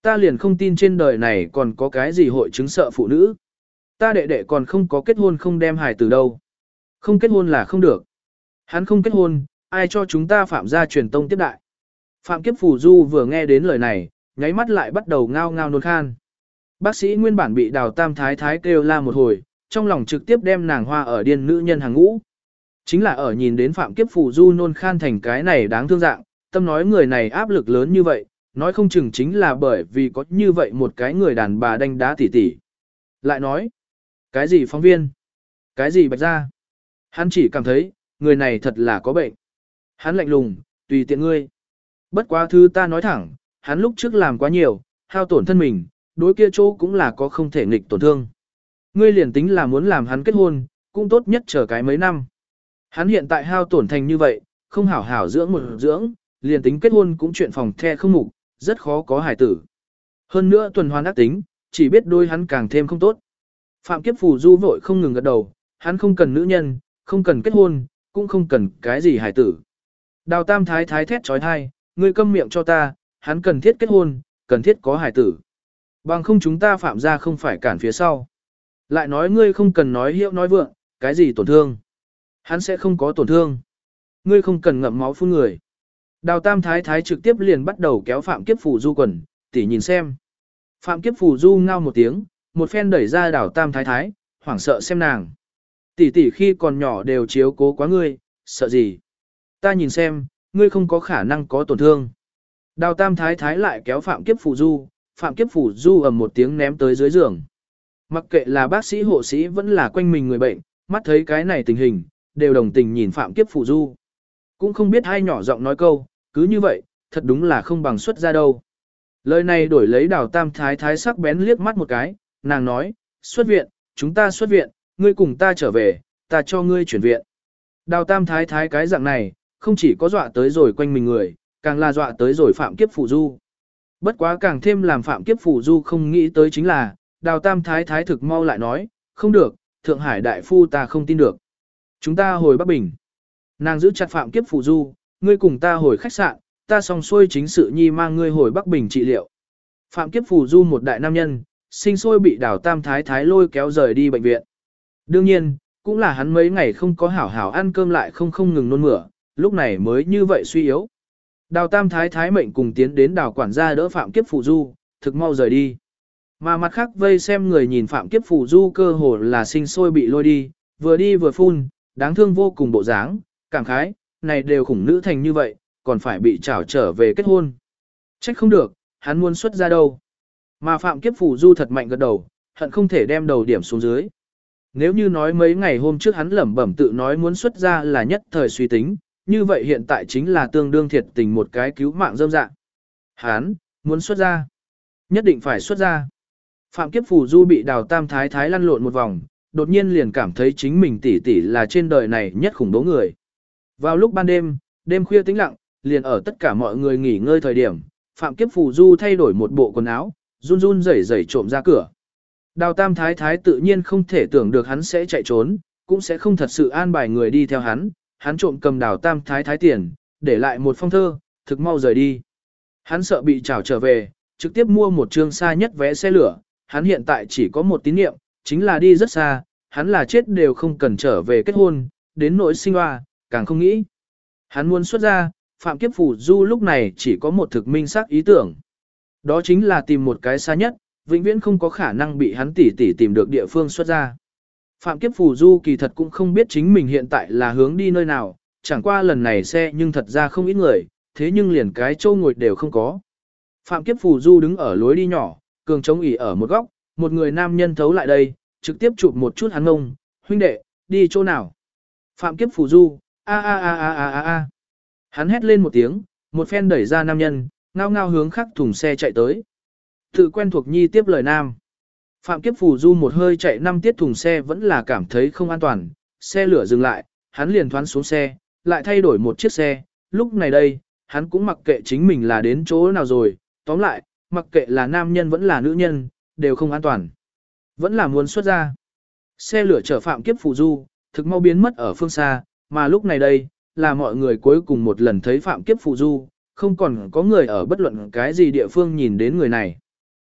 Ta liền không tin trên đời này còn có cái gì hội chứng sợ phụ nữ. Ta đệ đệ còn không có kết hôn không đem hài từ đâu. Không kết hôn là không được. Hắn không kết hôn, ai cho chúng ta Phạm gia truyền tông tiếp đại. Phạm Kiếp Phù Du vừa nghe đến lời này, nháy mắt lại bắt đầu ngao ngao nôn khan. Bác sĩ nguyên bản bị Đào Tam Thái Thái kêu la một hồi, trong lòng trực tiếp đem nàng hoa ở điên nữ nhân hàng ngũ. Chính là ở nhìn đến Phạm Kiếp Phù Du nôn khan thành cái này đáng thương dạng, tâm nói người này áp lực lớn như vậy, nói không chừng chính là bởi vì có như vậy một cái người đàn bà đánh đá tỉ tỉ. Lại nói, cái gì phóng viên? Cái gì bạch ra? Hắn chỉ cảm thấy, người này thật là có bệnh. Hắn lạnh lùng, tùy tiện ngươi. Bất quá thứ ta nói thẳng, hắn lúc trước làm quá nhiều, hao tổn thân mình, đối kia chỗ cũng là có không thể nghịch tổn thương. Ngươi liền tính là muốn làm hắn kết hôn, cũng tốt nhất chờ cái mấy năm. Hắn hiện tại hao tổn thành như vậy, không hảo hảo dưỡng một dưỡng, liền tính kết hôn cũng chuyện phòng the không mục, rất khó có hài tử. Hơn nữa tuần hoàn ác tính, chỉ biết đôi hắn càng thêm không tốt. Phạm Kiếp Phù Du vội không ngừng gật đầu, hắn không cần nữ nhân, không cần kết hôn, cũng không cần cái gì hài tử. Đào Tam Thái Thái thét trói thai, ngươi câm miệng cho ta, hắn cần thiết kết hôn, cần thiết có hài tử. Bằng không chúng ta Phạm gia không phải cản phía sau. Lại nói ngươi không cần nói hiệu nói vượng, cái gì tổn thương. Hắn sẽ không có tổn thương. Ngươi không cần ngậm máu phun người. Đào Tam Thái Thái trực tiếp liền bắt đầu kéo Phạm Kiếp Phù Du quần, tỉ nhìn xem. Phạm Kiếp Phù Du ngao một tiếng, một phen đẩy ra Đào Tam Thái Thái, hoảng sợ xem nàng. Tỷ tỷ khi còn nhỏ đều chiếu cố quá ngươi, sợ gì? Ta nhìn xem, ngươi không có khả năng có tổn thương. Đào Tam Thái Thái lại kéo Phạm Kiếp Phù Du, Phạm Kiếp Phù Du ầm một tiếng ném tới dưới giường. Mặc kệ là bác sĩ hộ sĩ vẫn là quanh mình người bệnh, mắt thấy cái này tình hình, đều đồng tình nhìn Phạm Kiếp Phù Du. Cũng không biết hai nhỏ giọng nói câu, cứ như vậy, thật đúng là không bằng xuất ra đâu. Lời này đổi lấy Đào Tam Thái Thái sắc bén liếc mắt một cái, nàng nói, xuất viện, chúng ta xuất viện, ngươi cùng ta trở về, ta cho ngươi chuyển viện. Đào Tam Thái Thái cái dạng này, không chỉ có dọa tới rồi quanh mình người, càng là dọa tới rồi Phạm Kiếp Phù Du. Bất quá càng thêm làm Phạm Kiếp Phù Du không nghĩ tới chính là, Đào Tam Thái Thái thực mau lại nói, không được, Thượng Hải Đại Phu ta không tin được. Chúng ta hồi Bắc Bình. Nàng giữ chặt Phạm Kiếp Phù Du, ngươi cùng ta hồi khách sạn, ta xong xuôi chính sự nhi mang ngươi hồi Bắc Bình trị liệu. Phạm Kiếp Phù Du một đại nam nhân, sinh sôi bị Đào Tam Thái Thái lôi kéo rời đi bệnh viện. Đương nhiên, cũng là hắn mấy ngày không có hảo hảo ăn cơm lại không ngừng nôn mửa, lúc này mới như vậy suy yếu. Đào Tam Thái Thái mệnh cùng tiến đến Đào quản gia đỡ Phạm Kiếp Phù Du, thực mau rời đi. Mà mặt khác vây xem người nhìn Phạm Kiếp Phù Du cơ hồ là sinh sôi bị lôi đi vừa phun, đáng thương vô cùng bộ dáng, cảm khái, này đều khủng nữ thành như vậy, còn phải bị trảo trở về kết hôn. Trách không được, hắn muốn xuất ra đâu. Mà Phạm Kiếp Phù Du thật mạnh gật đầu, hận không thể đem đầu điểm xuống dưới. Nếu như nói mấy ngày hôm trước hắn lẩm bẩm tự nói muốn xuất ra là nhất thời suy tính, như vậy hiện tại chính là tương đương thiệt tình một cái cứu mạng dâm dạng. Hắn, muốn xuất ra. Nhất định phải xuất ra. Phạm Kiếp Phù Du bị Đào Tam Thái Thái lăn lộn một vòng, đột nhiên liền cảm thấy chính mình tỷ tỷ là trên đời này nhất khủng bố người. Vào lúc ban đêm, đêm khuya tĩnh lặng, liền ở tất cả mọi người nghỉ ngơi thời điểm, Phạm Kiếp Phù Du thay đổi một bộ quần áo, run run rẩy rẩy trộm ra cửa. Đào Tam Thái Thái tự nhiên không thể tưởng được hắn sẽ chạy trốn, cũng sẽ không thật sự an bài người đi theo hắn trộm cầm Đào Tam Thái Thái tiền, để lại một phong thơ, thực mau rời đi. Hắn sợ bị trảo trở về, trực tiếp mua một trương xa nhất vé xe lửa, hắn hiện tại chỉ có một tín niệm, chính là đi rất xa, hắn là chết đều không cần trở về kết hôn, đến nỗi sinh hoa, càng không nghĩ. Hắn muốn xuất ra, Phạm Kiếp Phù Du lúc này chỉ có một thực minh xác ý tưởng. Đó chính là tìm một cái xa nhất, vĩnh viễn không có khả năng bị hắn tỉ tìm được địa phương xuất ra. Phạm Kiếp Phù Du kỳ thật cũng không biết chính mình hiện tại là hướng đi nơi nào, chẳng qua lần này xe nhưng thật ra không ít người, thế nhưng liền cái châu ngồi đều không có. Phạm Kiếp Phù Du đứng ở lối đi nhỏ, cường trống ỉ ở một góc, một người nam nhân thấu lại đây, trực tiếp chụp một chút hắn ngông, huynh đệ, đi chỗ nào? Phạm Kiếp Phù Du, a. Hắn hét lên một tiếng, một phen đẩy ra nam nhân, ngao ngao hướng khắc thùng xe chạy tới. Tự quen thuộc nhi tiếp lời nam. Phạm Kiếp Phù Du một hơi chạy 5 tiết thùng xe vẫn là cảm thấy không an toàn, xe lửa dừng lại, hắn liền thoán xuống xe, lại thay đổi một chiếc xe, lúc này đây, hắn cũng mặc kệ chính mình là đến chỗ nào rồi, tóm lại, mặc kệ là nam nhân vẫn là nữ nhân, đều không an toàn. Vẫn là muốn xuất ra. Xe lửa chở Phạm Kiếp Phù Du, thực mau biến mất ở phương xa, mà lúc này đây, là mọi người cuối cùng một lần thấy Phạm Kiếp Phù Du, không còn có người ở bất luận cái gì địa phương nhìn đến người này.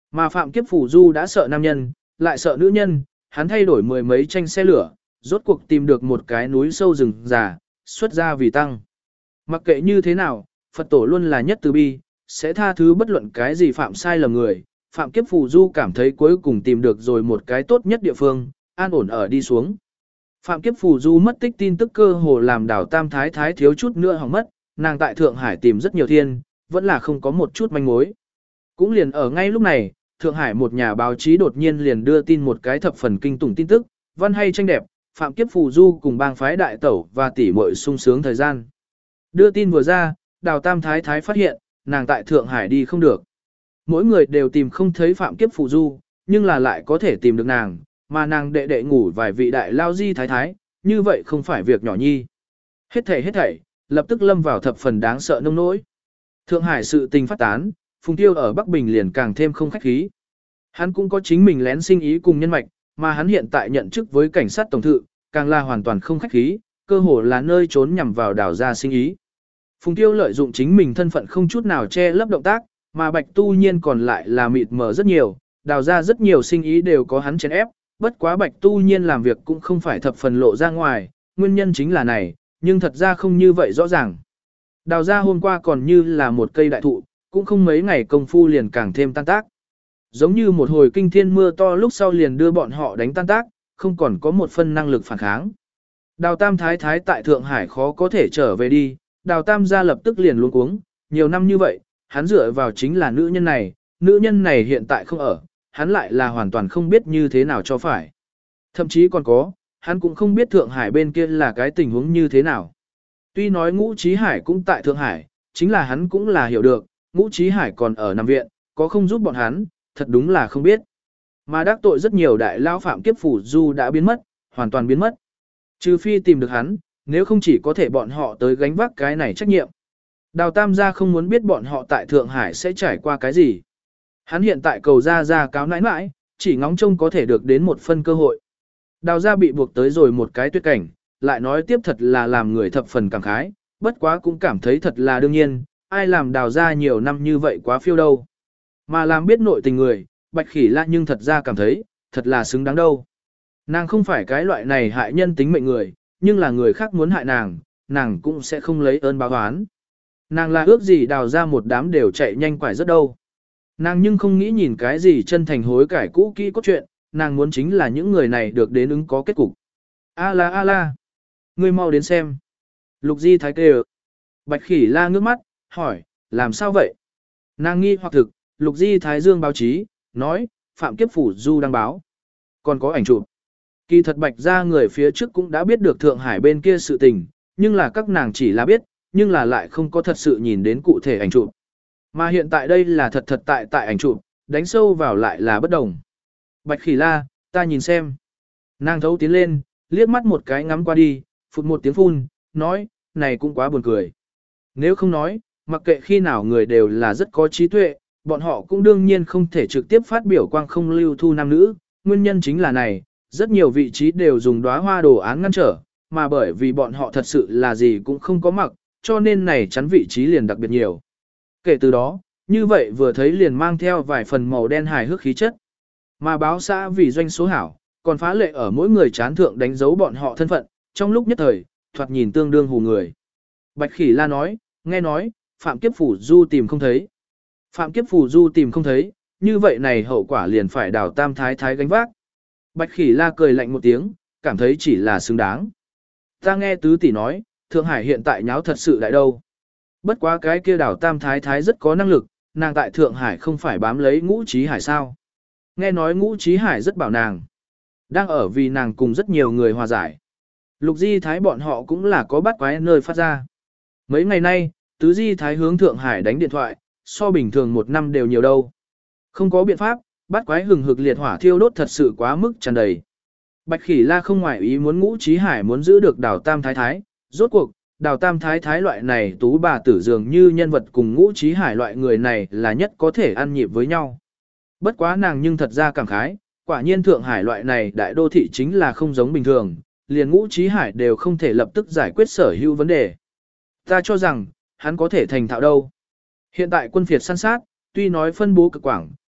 Mà Phạm Kiếp Phủ Du đã sợ nam nhân, lại sợ nữ nhân, hắn thay đổi mười mấy tranh xe lửa, rốt cuộc tìm được một cái núi sâu rừng già, xuất ra vì tăng. Mặc kệ như thế nào, Phật tổ luôn là nhất từ bi, sẽ tha thứ bất luận cái gì phạm sai lầm người. Phạm Kiếp Phù Du cảm thấy cuối cùng tìm được rồi một cái tốt nhất địa phương, an ổn ở đi xuống. Phạm Kiếp Phù Du mất tích tin tức cơ hồ làm Đào Tam Thái Thái thiếu chút nữa hỏng mất, nàng tại Thượng Hải tìm rất nhiều thiên, vẫn là không có một chút manh mối. Cũng liền ở ngay lúc này, Thượng Hải một nhà báo chí đột nhiên liền đưa tin một cái thập phần kinh tủng tin tức, văn hay tranh đẹp, Phạm Kiếp Phù Du cùng bang phái đại tẩu và tỷ muội sung sướng thời gian. Đưa tin vừa ra, Đào Tam Thái Thái phát hiện, nàng tại Thượng Hải đi không được. Mỗi người đều tìm không thấy Phạm Kiếp Phù Du, nhưng là lại có thể tìm được nàng, mà nàng đệ đệ ngủ vài vị đại lao di thái thái, như vậy không phải việc nhỏ nhi. Hết thảy, lập tức lâm vào thập phần đáng sợ nông nỗi. Thượng Hải sự tình phát tán, Phùng Tiêu ở Bắc Bình liền càng thêm không khách khí. Hắn cũng có chính mình lén sinh ý cùng nhân mạch, mà hắn hiện tại nhận chức với cảnh sát tổng thự, càng là hoàn toàn không khách khí, cơ hồ là nơi trốn nhằm vào Đào gia sinh ý. Phùng Tiêu lợi dụng chính mình thân phận không chút nào che lấp động tác, mà Bạch Tu Nhiên còn lại là mịt mờ rất nhiều, Đào gia rất nhiều sinh ý đều có hắn chèn ép, bất quá Bạch Tu Nhiên làm việc cũng không phải thập phần lộ ra ngoài, nguyên nhân chính là này, nhưng thật ra không như vậy rõ ràng. Đào gia hôm qua còn như là một cây đại thụ, cũng không mấy ngày công phu liền càng thêm tan tác. Giống như một hồi kinh thiên mưa to lúc sau liền đưa bọn họ đánh tan tác, không còn có một phân năng lực phản kháng. Đào Tam Thái Thái tại Thượng Hải khó có thể trở về đi, Đào Tam gia lập tức liền luống cuống, nhiều năm như vậy, hắn dựa vào chính là nữ nhân này hiện tại không ở, hắn lại là hoàn toàn không biết như thế nào cho phải. Thậm chí còn có, hắn cũng không biết Thượng Hải bên kia là cái tình huống như thế nào. Tuy nói Ngũ Chí Hải cũng tại Thượng Hải, chính là hắn cũng là hiểu được, Ngũ Chí Hải còn ở nằm viện, có không giúp bọn hắn, thật đúng là không biết. Mà đắc tội rất nhiều đại lao Phạm Kiếp Phủ Du đã biến mất, hoàn toàn biến mất. Trừ phi tìm được hắn, nếu không chỉ có thể bọn họ tới gánh vác cái này trách nhiệm. Đào Tam gia không muốn biết bọn họ tại Thượng Hải sẽ trải qua cái gì. Hắn hiện tại cầu ra cáo nãi nãi, chỉ ngóng trông có thể được đến một phân cơ hội. Đào gia bị buộc tới rồi một cái tuyệt cảnh, lại nói tiếp thật là làm người thập phần cảm khái, bất quá cũng cảm thấy thật là đương nhiên, ai làm Đào gia nhiều năm như vậy quá phiêu đâu. Mà làm biết nội tình người, Bạch Khỉ La nhưng thật ra cảm thấy, thật là xứng đáng đâu. Nàng không phải cái loại này hại nhân tính mệnh người, nhưng là người khác muốn hại nàng cũng sẽ không lấy ơn báo oán. Nàng là ước gì Đào ra một đám đều chạy nhanh quải rất đâu. Nàng nhưng không nghĩ nhìn cái gì chân thành hối cải cũ kỹ cốt truyện, nàng muốn chính là những người này được đến ứng có kết cục. A la, ngươi mau đến xem. Lục Di Thái kêu. Bạch Khỉ La ngước mắt, hỏi, làm sao vậy? Nàng nghi hoặc thực, Lục Di Thái Dương báo chí, nói, Phạm Kiếp Phủ Du đăng báo. Còn có ảnh chụp. Kỳ thật Bạch ra người phía trước cũng đã biết được Thượng Hải bên kia sự tình, nhưng là các nàng chỉ là biết, nhưng là lại không có thật sự nhìn đến cụ thể ảnh chụp. Mà hiện tại đây là thật tại ảnh chụp, đánh sâu vào lại là bất đồng. Bạch Khỉ La, ta nhìn xem. Nàng thấu tiến lên, liếc mắt một cái ngắm qua đi, phụt một tiếng phun, nói, này cũng quá buồn cười. Nếu không nói, mặc kệ khi nào người đều là rất có trí tuệ, bọn họ cũng đương nhiên không thể trực tiếp phát biểu quang không lưu thu nam nữ, nguyên nhân chính là này, rất nhiều vị trí đều dùng đóa hoa đồ án ngăn trở, mà bởi vì bọn họ thật sự là gì cũng không có mặc, cho nên này chắn vị trí liền đặc biệt nhiều. Kể từ đó, như vậy vừa thấy liền mang theo vài phần màu đen hài hước khí chất. Mà báo xã vì doanh số hảo, còn phá lệ ở mỗi người chán thượng đánh dấu bọn họ thân phận, trong lúc nhất thời, thoạt nhìn tương đương hù người. Bạch Khỉ La nói, nghe nói, Phạm Kiếp Phủ Du tìm không thấy. Phạm Kiếp Phủ Du tìm không thấy, như vậy này hậu quả liền phải Đào Tam Thái Thái gánh vác. Bạch Khỉ La cười lạnh một tiếng, cảm thấy chỉ là xứng đáng. Ta nghe tứ tỷ nói, Thượng Hải hiện tại nháo thật sự đại đâu. Bất quá cái kia Đào Tam Thái Thái rất có năng lực, nàng tại Thượng Hải không phải bám lấy Ngũ Chí Hải sao. Nghe nói Ngũ Chí Hải rất bảo nàng. Đang ở vì nàng cùng rất nhiều người hòa giải. Lục Di Thái bọn họ cũng là có bắt quái nơi phát ra. Mấy ngày nay, tứ Di Thái hướng Thượng Hải đánh điện thoại, so bình thường một năm đều nhiều đâu. Không có biện pháp, bắt quái hừng hực liệt hỏa thiêu đốt thật sự quá mức tràn đầy. Bạch Khỉ La không ngoại ý muốn Ngũ Chí Hải muốn giữ được Đào Tam Thái Thái, rốt cuộc, Đào Tam Thái Thái loại này tú bà tử dường như nhân vật cùng Ngũ Chí Hải loại người này là nhất có thể ăn nhịp với nhau. Bất quá nàng nhưng thật ra cảm khái, quả nhiên Thượng Hải loại này đại đô thị chính là không giống bình thường, liền Ngũ Chí Hải đều không thể lập tức giải quyết sở hữu vấn đề. Ta cho rằng, hắn có thể thành thạo đâu. Hiện tại quân phiệt săn sát, tuy nói phân bố cực quảng,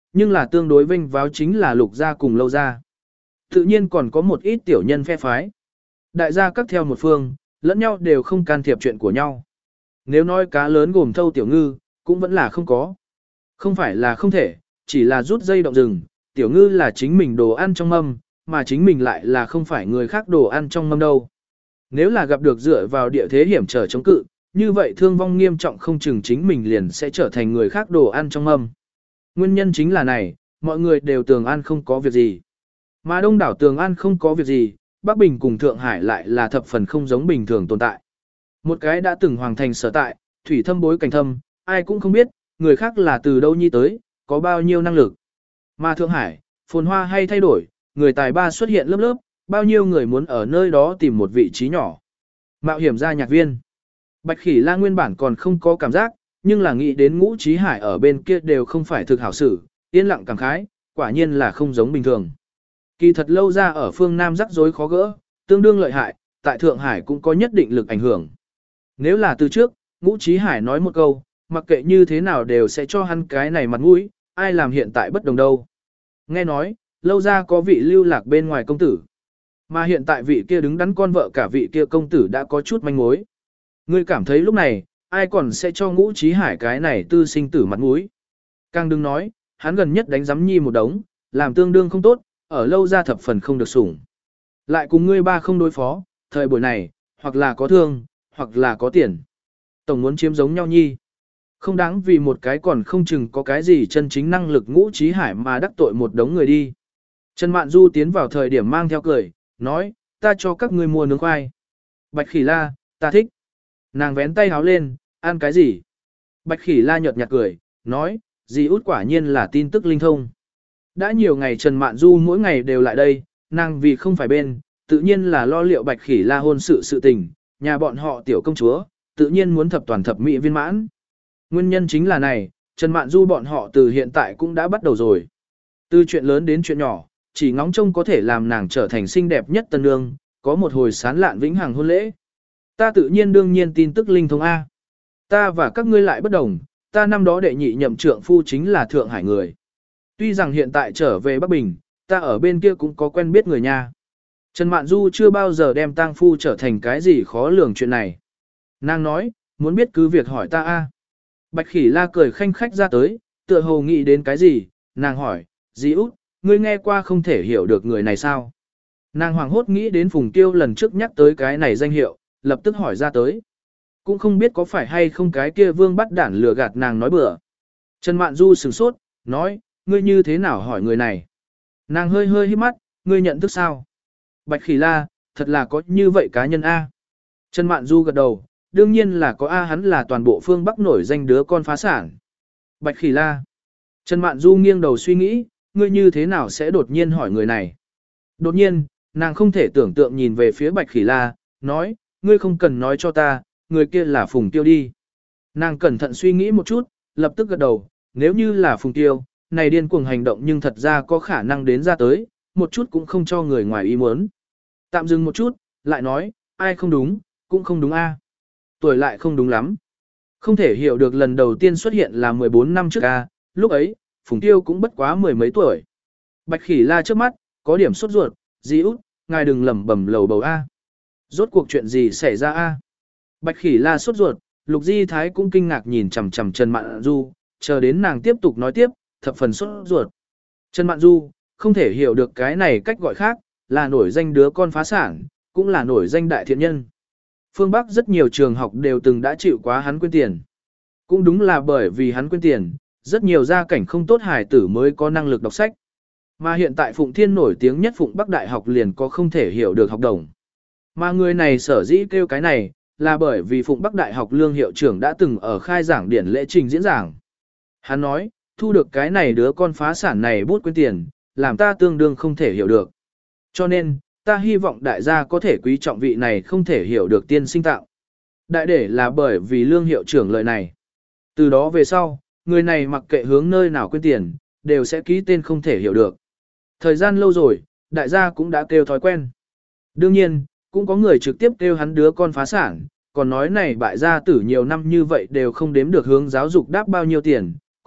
nhưng là tương đối vinh váo chính là Lục gia cùng Lâu gia. Tự nhiên còn có một ít tiểu nhân phe phái. Đại gia các theo một phương, lẫn nhau đều không can thiệp chuyện của nhau. Nếu nói cá lớn gồm thâu tiểu ngư, cũng vẫn là không có. Không phải là không thể, chỉ là rút dây động rừng, tiểu ngư là chính mình đồ ăn trong mâm, mà chính mình lại là không phải người khác đồ ăn trong mâm đâu. Nếu là gặp được dựa vào địa thế hiểm trở chống cự, như vậy thương vong nghiêm trọng không chừng chính mình liền sẽ trở thành người khác đồ ăn trong mâm. Nguyên nhân chính là này, mọi người đều tường an không có việc gì. Mà đông đảo tường an không có việc gì, Bắc Bình cùng Thượng Hải lại là thập phần không giống bình thường tồn tại. Một cái đã từng hoàng thành sở tại, thủy thâm bối cảnh thâm, ai cũng không biết, người khác là từ đâu nhi tới, có bao nhiêu năng lực. Mà Thượng Hải, phồn hoa hay thay đổi, người tài ba xuất hiện lớp lớp, bao nhiêu người muốn ở nơi đó tìm một vị trí nhỏ. Mạo hiểm gia nhạc viên. Bạch Khỉ La nguyên bản còn không có cảm giác, nhưng là nghĩ đến Ngũ Chí Hải ở bên kia đều không phải thực hảo xử, yên lặng cảm khái, quả nhiên là không giống bình thường. Kỳ thật Lâu ra ở phương Nam rắc rối khó gỡ, tương đương lợi hại, tại Thượng Hải cũng có nhất định lực ảnh hưởng. Nếu là từ trước, Ngũ Chí Hải nói một câu, mặc kệ như thế nào đều sẽ cho hắn cái này mặt mũi, ai làm hiện tại bất đồng đâu. Nghe nói, Lâu ra có vị lưu lạc bên ngoài công tử. Mà hiện tại vị kia đứng đắn con vợ cả vị kia công tử đã có chút manh mối. Ngươi cảm thấy lúc này, ai còn sẽ cho Ngũ Chí Hải cái này tư sinh tử mặt mũi. Càng đừng nói, hắn gần nhất đánh giám nhi một đống, làm tương đương không tốt, ở Lâu ra thập phần không được sủng. Lại cùng ngươi ba không đối phó, thời buổi này, hoặc là có thương, hoặc là có tiền. Tổng muốn chiếm giống nhau nhi. Không đáng vì một cái còn không chừng có cái gì chân chính năng lực Ngũ Chí Hải mà đắc tội một đống người đi. Trần Mạn Du tiến vào thời điểm mang theo cười, nói, ta cho các ngươi mua nướng khoai. Bạch Khỉ La, ta thích. Nàng vén tay háo lên, ăn cái gì? Bạch Khỉ La nhợt nhạt cười, nói, dì út quả nhiên là tin tức linh thông. Đã nhiều ngày Trần Mạn Du mỗi ngày đều lại đây, nàng vì không phải bên, tự nhiên là lo liệu Bạch Khỉ La hôn sự tình, nhà bọn họ tiểu công chúa, tự nhiên muốn thập toàn thập mỹ viên mãn. Nguyên nhân chính là này, Trần Mạn Du bọn họ từ hiện tại cũng đã bắt đầu rồi. Từ chuyện lớn đến chuyện nhỏ, chỉ ngóng trông có thể làm nàng trở thành xinh đẹp nhất tân nương, có một hồi sán lạn vĩnh hằng hôn lễ. Ta tự nhiên đương nhiên tin tức linh thông A. Ta và các ngươi lại bất đồng, ta năm đó đệ nhị nhậm trượng phu chính là Thượng Hải người. Tuy rằng hiện tại trở về Bắc Bình, ta ở bên kia cũng có quen biết người nha. Trần Mạn Du chưa bao giờ đem tang phu trở thành cái gì khó lường chuyện này. Nàng nói, muốn biết cứ việc hỏi ta A. Bạch Khỉ La cười khanh khách ra tới, tựa hồ nghĩ đến cái gì, nàng hỏi, dì út, ngươi nghe qua không thể hiểu được người này sao? Nàng hoàng hốt nghĩ đến Phùng Tiêu lần trước nhắc tới cái này danh hiệu, lập tức hỏi ra tới. Cũng không biết có phải hay không cái kia vương bắt đản lừa gạt nàng nói bừa. Trần Mạn Du sửng sốt, nói, ngươi như thế nào hỏi người này? Nàng hơi hơi hít mắt, ngươi nhận thức sao? Bạch Khỉ La, thật là có như vậy cá nhân A. Trần Mạn Du gật đầu, đương nhiên là có A, hắn là toàn bộ phương Bắc nổi danh đứa con phá sản. Bạch Khỉ La. Trần Mạn Du nghiêng đầu suy nghĩ, ngươi như thế nào sẽ đột nhiên hỏi người này? Đột nhiên, nàng không thể tưởng tượng nhìn về phía Bạch Khỉ La, nói, ngươi không cần nói cho ta, người kia là Phùng Tiêu đi. Nàng cẩn thận suy nghĩ một chút, lập tức gật đầu, nếu như là Phùng Tiêu, này điên cuồng hành động nhưng thật ra có khả năng đến ra tới, một chút cũng không cho người ngoài ý muốn. Tạm dừng một chút, lại nói, ai không đúng, cũng không đúng a. Tuổi lại không đúng lắm. Không thể hiểu được lần đầu tiên xuất hiện là 14 năm trước a, lúc ấy, Phùng Tiêu cũng bất quá mười mấy tuổi. Bạch Khỉ La trước mắt, có điểm sốt ruột, dì út, ngài đừng lẩm bẩm lầu bầu a. Rốt cuộc chuyện gì xảy ra a? Bạch Khỉ La sốt ruột, Lục Di Thái cũng kinh ngạc nhìn chằm chằm Trần Mạn Du, chờ đến nàng tiếp tục nói tiếp, thập phần sốt ruột. Trần Mạn Du, không thể hiểu được cái này cách gọi khác, là nổi danh đứa con phá sản, cũng là nổi danh đại thiện nhân. Phương Bắc rất nhiều trường học đều từng đã chịu quá hắn quên tiền. Cũng đúng là bởi vì hắn quên tiền, rất nhiều gia cảnh không tốt hài tử mới có năng lực đọc sách. Mà hiện tại Phụng Thiên nổi tiếng nhất Phụng Bắc Đại học liền có không thể hiểu được học đồng. Mà người này sở dĩ kêu cái này, là bởi vì Phụng Bắc Đại học lương hiệu trưởng đã từng ở khai giảng điển lễ trình diễn giảng. Hắn nói, thu được cái này đứa con phá sản này bút quên tiền, làm ta tương đương không thể hiểu được. Cho nên, ta hy vọng đại gia có thể quý trọng vị này không thể hiểu được tiên sinh tạo. Đại để là bởi vì lương hiệu trưởng lời này. Từ đó về sau, người này mặc kệ hướng nơi nào quên tiền, đều sẽ ký tên không thể hiểu được. Thời gian lâu rồi, đại gia cũng đã kêu thói quen. Đương nhiên, cũng có người trực tiếp kêu hắn đứa con phá sản, còn nói này bại gia tử nhiều năm như vậy đều không đếm được hướng giáo dục đáp bao nhiêu tiền,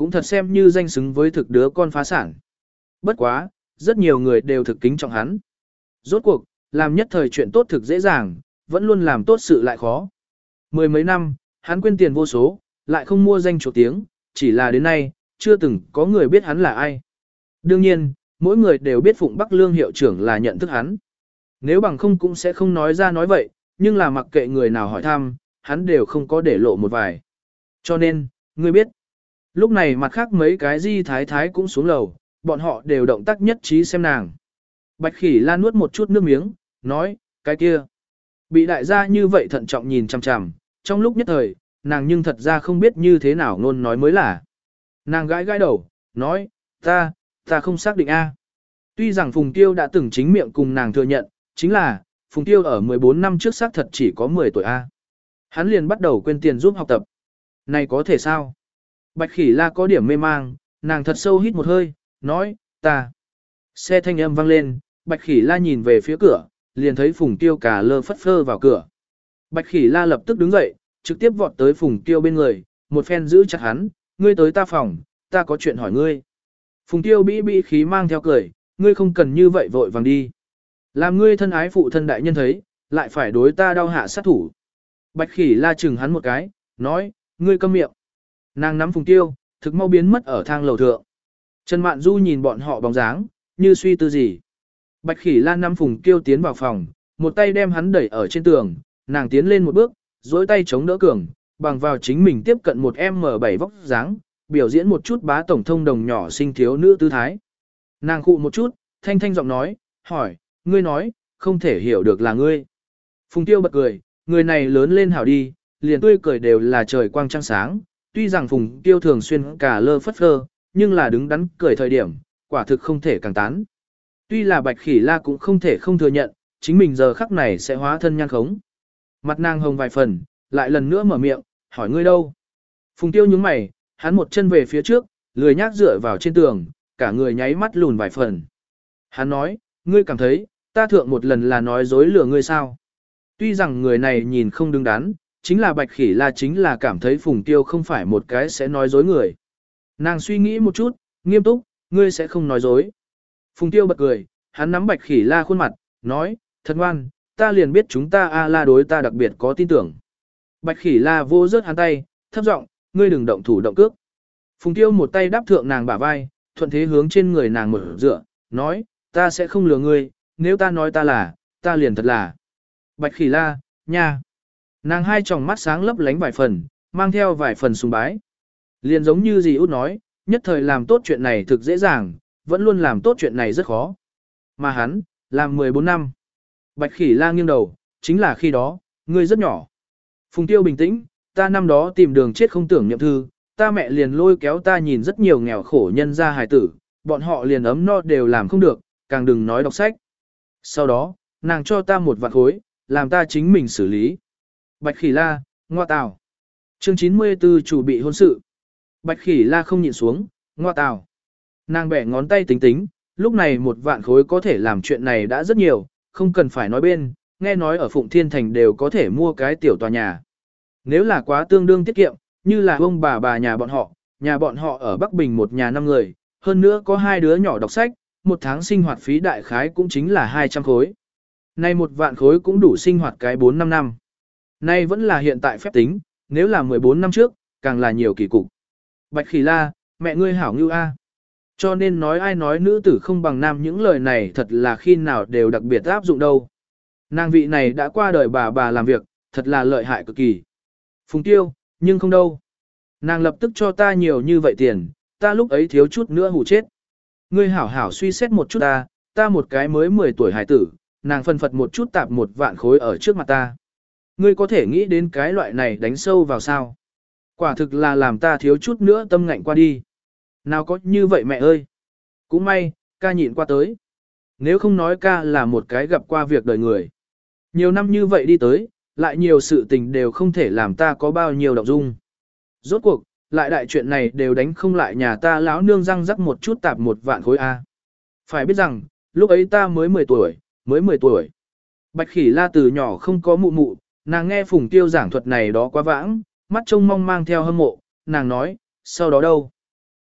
cũng thật xem như danh xứng với thực đứa con phá sản. Bất quá, rất nhiều người đều thực kính trọng hắn. Rốt cuộc, làm nhất thời chuyện tốt thực dễ dàng, vẫn luôn làm tốt sự lại khó. Mười mấy năm, hắn quên tiền vô số, lại không mua danh chỗ tiếng, chỉ là đến nay, chưa từng có người biết hắn là ai. Đương nhiên, mỗi người đều biết Phụng Bắc Lương hiệu trưởng là nhận thức hắn. Nếu bằng không cũng sẽ không nói ra nói vậy, nhưng là mặc kệ người nào hỏi thăm, hắn đều không có để lộ một vài. Cho nên, ngươi biết. Lúc này mặt khác mấy cái di thái thái cũng xuống lầu, bọn họ đều động tác nhất trí xem nàng. Bạch Khỉ Lan nuốt một chút nước miếng, nói, cái kia. Bị đại gia như vậy thận trọng nhìn chằm chằm, trong lúc nhất thời, nàng nhưng thật ra không biết như thế nào ngôn nói mới là. Nàng gãi gãi đầu, nói, ta không xác định a. Tuy rằng Phùng Tiêu đã từng chính miệng cùng nàng thừa nhận, chính là, Phùng Tiêu ở 14 năm trước xác thật chỉ có 10 tuổi a. Hắn liền bắt đầu quên tiền giúp học tập. Này có thể sao? Bạch Khỉ La có điểm mê mang, nàng thật sâu hít một hơi, nói, ta. Xe thanh âm vang lên, Bạch Khỉ La nhìn về phía cửa, liền thấy Phùng Tiêu cả lơ phất phơ vào cửa. Bạch Khỉ La lập tức đứng dậy, trực tiếp vọt tới Phùng Tiêu bên người, một phen giữ chặt hắn, ngươi tới ta phòng, ta có chuyện hỏi ngươi. Phùng Tiêu bĩ khí mang theo cười, ngươi không cần như vậy vội vàng đi. Làm ngươi thân ái phụ thân đại nhân thấy, lại phải đối ta đau hạ sát thủ. Bạch Khỉ La chừng hắn một cái, nói, ngươi câm miệng. Nàng nắm Phùng Tiêu, thực mau biến mất ở thang lầu thượng. Trần Mạn Du nhìn bọn họ bóng dáng, như suy tư gì. Bạch Khỉ Lan nắm Phùng Tiêu tiến vào phòng, một tay đem hắn đẩy ở trên tường, nàng tiến lên một bước, duỗi tay chống đỡ cường, bằng vào chính mình tiếp cận một M7 vóc dáng, biểu diễn một chút bá tổng thông đồng nhỏ sinh thiếu nữ tư thái. Nàng khụ một chút, thanh thanh giọng nói, hỏi, ngươi nói, không thể hiểu được là ngươi. Phùng Tiêu bật cười, người này lớn lên hảo đi, liền tươi cười đều là trời quang trăng sáng, tuy rằng Phùng Tiêu thường xuyên cả lơ phất phơ, nhưng là đứng đắn cười thời điểm, quả thực không thể càng tán. Tuy là Bạch Khỉ La cũng không thể không thừa nhận, chính mình giờ khắc này sẽ hóa thân nhan khống. Mặt nàng hồng vài phần, lại lần nữa mở miệng, hỏi ngươi đâu. Phùng Tiêu nhướng mày, hắn một chân về phía trước, lười nhác dựa vào trên tường, cả người nháy mắt lùn vài phần. Hắn nói, ngươi cảm thấy, ta thượng một lần là nói dối lừa ngươi sao. Tuy rằng người này nhìn không đứng đắn, chính là Bạch Khỉ La chính là cảm thấy Phùng Tiêu không phải một cái sẽ nói dối người. Nàng suy nghĩ một chút, nghiêm túc, ngươi sẽ không nói dối. Phùng Tiêu bật cười, hắn nắm Bạch Khỉ La khuôn mặt, nói, thật ngoan, ta liền biết chúng ta La đối ta đặc biệt có tin tưởng. Bạch Khỉ La vô rớt hắn tay, thấp giọng, ngươi đừng động thủ động cước. Phùng Tiêu một tay đáp thượng nàng bả vai, thuận thế hướng trên người nàng mở dựa, nói, ta sẽ không lừa ngươi, nếu ta nói ta là, ta liền thật là. Bạch Khỉ La, nha. Nàng hai tròng mắt sáng lấp lánh vài phần, mang theo vài phần sùng bái. Liền giống như dì út nói, nhất thời làm tốt chuyện này thực dễ dàng, vẫn luôn làm tốt chuyện này rất khó. Mà hắn, làm 14 năm. Bạch Khỉ La nghiêng đầu, chính là khi đó, ngươi rất nhỏ. Phùng Tiêu bình tĩnh, ta năm đó tìm đường chết không tưởng niệm thư, ta mẹ liền lôi kéo ta nhìn rất nhiều nghèo khổ nhân gia hài tử, bọn họ liền ấm no đều làm không được, càng đừng nói đọc sách. Sau đó, nàng cho ta một vạn khối, làm ta chính mình xử lý. Bạch Khỉ La, ngoa tào. Chương 94 chủ bị hôn sự. Bạch Khỉ La không nhịn xuống, ngoa tào. Nàng bẻ ngón tay tính tính, lúc này một vạn khối có thể làm chuyện này đã rất nhiều, không cần phải nói bên, nghe nói ở Phụng Thiên Thành đều có thể mua cái tiểu tòa nhà. Nếu là quá tương đương tiết kiệm, như là ông bà nhà bọn họ ở Bắc Bình một nhà 5 người, hơn nữa có 2 đứa nhỏ đọc sách, một tháng sinh hoạt phí đại khái cũng chính là 200 khối. Nay một vạn khối cũng đủ sinh hoạt cái 4-5 năm. Nay vẫn là hiện tại phép tính, nếu là 14 năm trước, càng là nhiều kỳ cục. Bạch Khỉ La, mẹ ngươi hảo ngưu a. Cho nên nói ai nói nữ tử không bằng nam những lời này thật là khi nào đều đặc biệt áp dụng đâu. Nàng vị này đã qua đời bà làm việc, thật là lợi hại cực kỳ. Phùng Tiêu, nhưng không đâu. Nàng lập tức cho ta nhiều như vậy tiền, ta lúc ấy thiếu chút nữa hù chết. Ngươi hảo hảo suy xét một chút ta một cái mới 10 tuổi hải tử, nàng phân phật một chút tạp một vạn khối ở trước mặt ta. Ngươi có thể nghĩ đến cái loại này đánh sâu vào sao? Quả thực là làm ta thiếu chút nữa tâm ngạnh qua đi. Nào có như vậy mẹ ơi. Cũng may, ca nhịn qua tới. Nếu không nói ca là một cái gặp qua việc đời người. Nhiều năm như vậy đi tới, lại nhiều sự tình đều không thể làm ta có bao nhiêu động dung. Rốt cuộc, lại đại chuyện này đều đánh không lại nhà ta lão nương răng rắc một chút tạp một vạn khối A. Phải biết rằng, lúc ấy ta mới 10 tuổi. Bạch Khỉ La từ nhỏ không có mụ, nàng nghe Phùng Tiêu giảng thuật này đó quá vãng, mắt trông mong mang theo hâm mộ, nàng nói, sau đó đâu?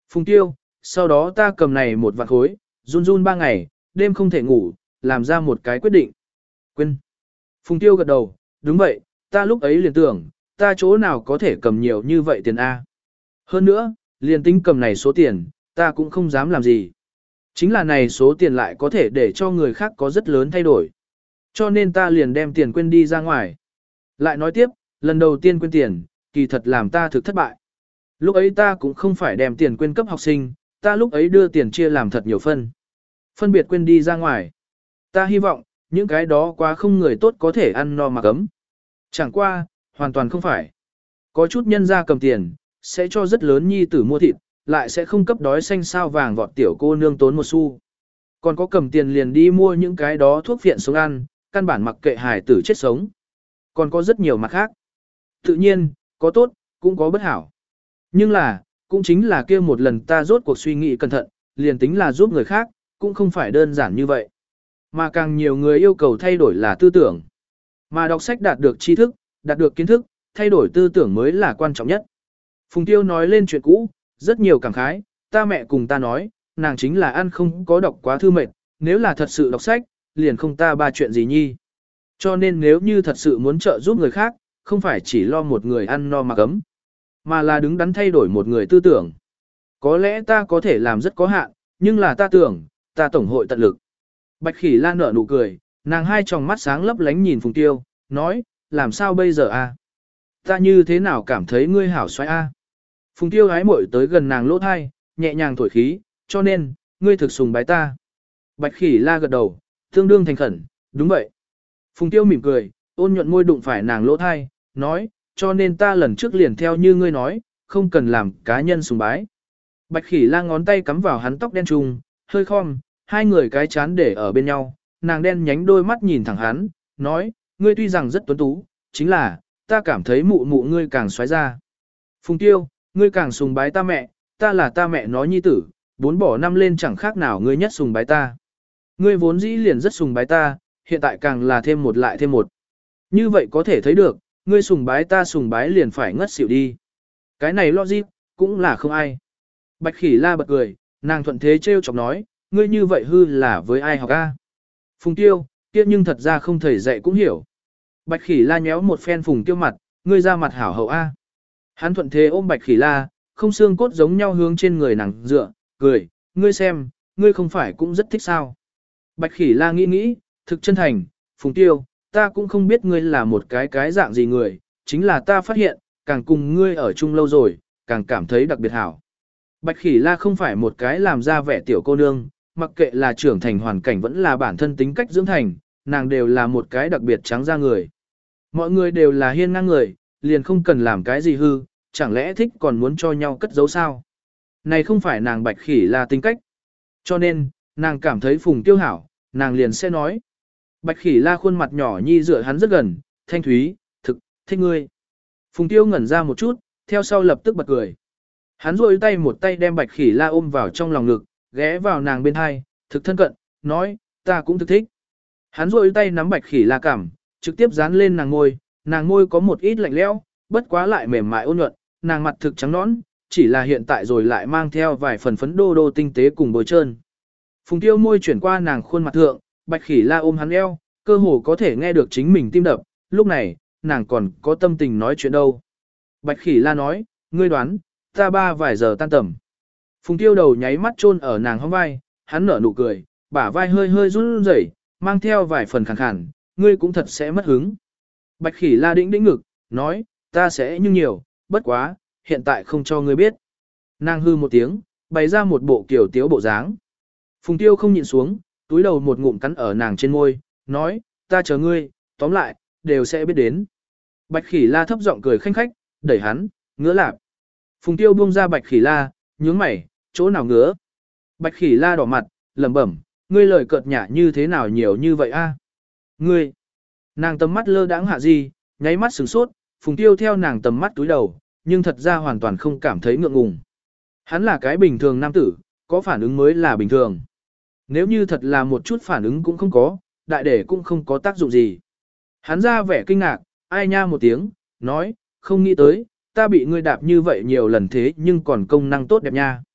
Phùng Tiêu, sau đó ta cầm này một vạn khối, run run 3 ngày, đêm không thể ngủ, làm ra một cái quyết định. Quên. Phùng Tiêu gật đầu, đúng vậy, ta lúc ấy liền tưởng, ta chỗ nào có thể cầm nhiều như vậy tiền A. Hơn nữa, liền tính cầm này số tiền, ta cũng không dám làm gì. Chính là này số tiền lại có thể để cho người khác có rất lớn thay đổi. Cho nên ta liền đem tiền quên đi ra ngoài. Lại nói tiếp, lần đầu tiên quên tiền, kỳ thật làm ta thực thất bại. Lúc ấy ta cũng không phải đem tiền quên cấp học sinh, ta lúc ấy đưa tiền chia làm thật nhiều phân biệt quên đi ra ngoài. Ta hy vọng, những cái đó quá không người tốt có thể ăn no mà cấm. Chẳng qua, hoàn toàn không phải. Có chút nhân ra cầm tiền, sẽ cho rất lớn nhi tử mua thịt, lại sẽ không cấp đói xanh sao vàng vọt tiểu cô nương tốn một xu. Còn có cầm tiền liền đi mua những cái đó thuốc phiện sống ăn, căn bản mặc kệ hài tử chết sống. Còn có rất nhiều mặt khác. Tự nhiên, có tốt, cũng có bất hảo. Nhưng là, cũng chính là kia một lần ta rốt cuộc suy nghĩ cẩn thận, liền tính là giúp người khác, cũng không phải đơn giản như vậy. Mà càng nhiều người yêu cầu thay đổi là tư tưởng. Mà đọc sách đạt được tri thức, đạt được kiến thức, thay đổi tư tưởng mới là quan trọng nhất. Phùng Tiêu nói lên chuyện cũ, rất nhiều cảm khái, ta mẹ cùng ta nói, nàng chính là ăn không có đọc quá thư mệt, nếu là thật sự đọc sách, liền không ta ba chuyện gì nhi. Cho nên nếu như thật sự muốn trợ giúp người khác, không phải chỉ lo một người ăn no mặc ấm, mà là đứng đắn thay đổi một người tư tưởng. Có lẽ ta có thể làm rất có hạn, nhưng là ta tưởng, ta tổng hội tận lực. Bạch Khỉ Lan nở nụ cười, nàng hai tròng mắt sáng lấp lánh nhìn Phùng Tiêu, nói, làm sao bây giờ a? Ta như thế nào cảm thấy ngươi hảo xoay a? Phùng Tiêu hái muội tới gần nàng lỗ thai, nhẹ nhàng thổi khí, cho nên, ngươi thực sùng bái ta. Bạch Khỉ La gật đầu, tương đương thành khẩn, đúng vậy. Phùng Tiêu mỉm cười, ôn nhuận môi đụng phải nàng lỗ thai, nói, cho nên ta lần trước liền theo như ngươi nói, không cần làm cá nhân sùng bái. Bạch Khỉ La ngón tay cắm vào hắn tóc đen trùng, hơi khom, hai người cái chán để ở bên nhau, nàng đen nhánh đôi mắt nhìn thẳng hắn, nói, ngươi tuy rằng rất tuấn tú, chính là, ta cảm thấy mụ mụ ngươi càng xoáy ra. Phùng Tiêu, ngươi càng sùng bái ta mẹ, ta là ta mẹ nó nhi tử, 4 bỏ 5 lên chẳng khác nào ngươi nhất sùng bái ta. Ngươi vốn dĩ liền rất sùng bái ta, hiện tại càng là thêm một lại thêm một. Như vậy có thể thấy được, ngươi sùng bái ta sùng bái liền phải ngất xỉu đi. Cái này logic, cũng là không ai. Bạch Khỉ La bật cười, nàng thuận thế trêu chọc nói, ngươi như vậy hư là với ai học a? Phùng Tiêu, kia nhưng thật ra không thầy dạy cũng hiểu. Bạch Khỉ La nhéo một phen Phùng Tiêu mặt, ngươi ra mặt hảo hậu a. Hắn thuận thế ôm Bạch Khỉ La, không xương cốt giống nhau hướng trên người nàng dựa, cười, ngươi xem, ngươi không phải cũng rất thích sao. Bạch Khỉ La nghĩ nghĩ, thực chân thành, Phùng Tiêu, ta cũng không biết ngươi là một cái dạng gì người, chính là ta phát hiện, càng cùng ngươi ở chung lâu rồi, càng cảm thấy đặc biệt hảo. Bạch Khỉ La không phải một cái làm ra vẻ tiểu cô nương, mặc kệ là trưởng thành hoàn cảnh vẫn là bản thân tính cách dưỡng thành, nàng đều là một cái đặc biệt trắng da người. Mọi người đều là hiên ngang người, liền không cần làm cái gì hư, chẳng lẽ thích còn muốn cho nhau cất giấu sao? Này không phải nàng Bạch Khỉ La tính cách. Cho nên, nàng cảm thấy Phùng Tiêu hảo, nàng liền sẽ nói. Bạch Khỉ La khuôn mặt nhỏ nhi dựa hắn rất gần, thanh thúy, thực, thích ngươi. Phùng Tiêu ngẩn ra một chút, theo sau lập tức bật cười. Hắn rôi tay một tay đem Bạch Khỉ La ôm vào trong lòng ngực, ghé vào nàng bên hai, thực thân cận, nói, ta cũng thực thích. Hắn rôi tay nắm Bạch Khỉ La cằm, trực tiếp dán lên nàng môi có một ít lạnh lẽo, bất quá lại mềm mại ôn nhuận, nàng mặt thực trắng nõn, chỉ là hiện tại rồi lại mang theo vài phần phấn đô đô tinh tế cùng bồi trơn. Phùng Tiêu môi chuyển qua nàng khuôn mặt thượng, Bạch Khỉ La ôm hắn eo, cơ hồ có thể nghe được chính mình tim đập, lúc này, nàng còn có tâm tình nói chuyện đâu. Bạch Khỉ La nói, ngươi đoán, ta vài giờ tan tầm. Phùng Tiêu đầu nháy mắt chôn ở nàng hông vai, hắn nở nụ cười, bả vai hơi hơi run rẩy, mang theo vài phần khàn khàn, ngươi cũng thật sẽ mất hứng. Bạch Khỉ La đĩnh ngực, nói, ta sẽ nhưng nhiều, bất quá, hiện tại không cho ngươi biết. Nàng hư một tiếng, bày ra một bộ kiểu tiếu bộ dáng. Phùng Tiêu không nhịn xuống, túi đầu một ngụm cắn ở nàng trên môi, nói, ta chờ ngươi, tóm lại, đều sẽ biết đến. Bạch Khỉ La thấp giọng cười khanh khách, đẩy hắn, ngứa lạp. Phùng Tiêu buông ra Bạch Khỉ La, nhướng mày, chỗ nào ngứa. Bạch Khỉ La đỏ mặt, lẩm bẩm, ngươi lời cợt nhả như thế nào nhiều như vậy a? Ngươi. Nàng tầm mắt lơ đãng hạ gì, nháy mắt sửng sốt, Phùng Tiêu theo nàng tầm mắt túi đầu, nhưng thật ra hoàn toàn không cảm thấy ngượng ngùng. Hắn là cái bình thường nam tử, có phản ứng mới là bình thường. Nếu như thật là một chút phản ứng cũng không có, đại để cũng không có tác dụng gì. Hắn ra vẻ kinh ngạc, ai nha một tiếng, nói, không nghĩ tới, ta bị ngươi đạp như vậy nhiều lần thế nhưng còn công năng tốt đẹp nha.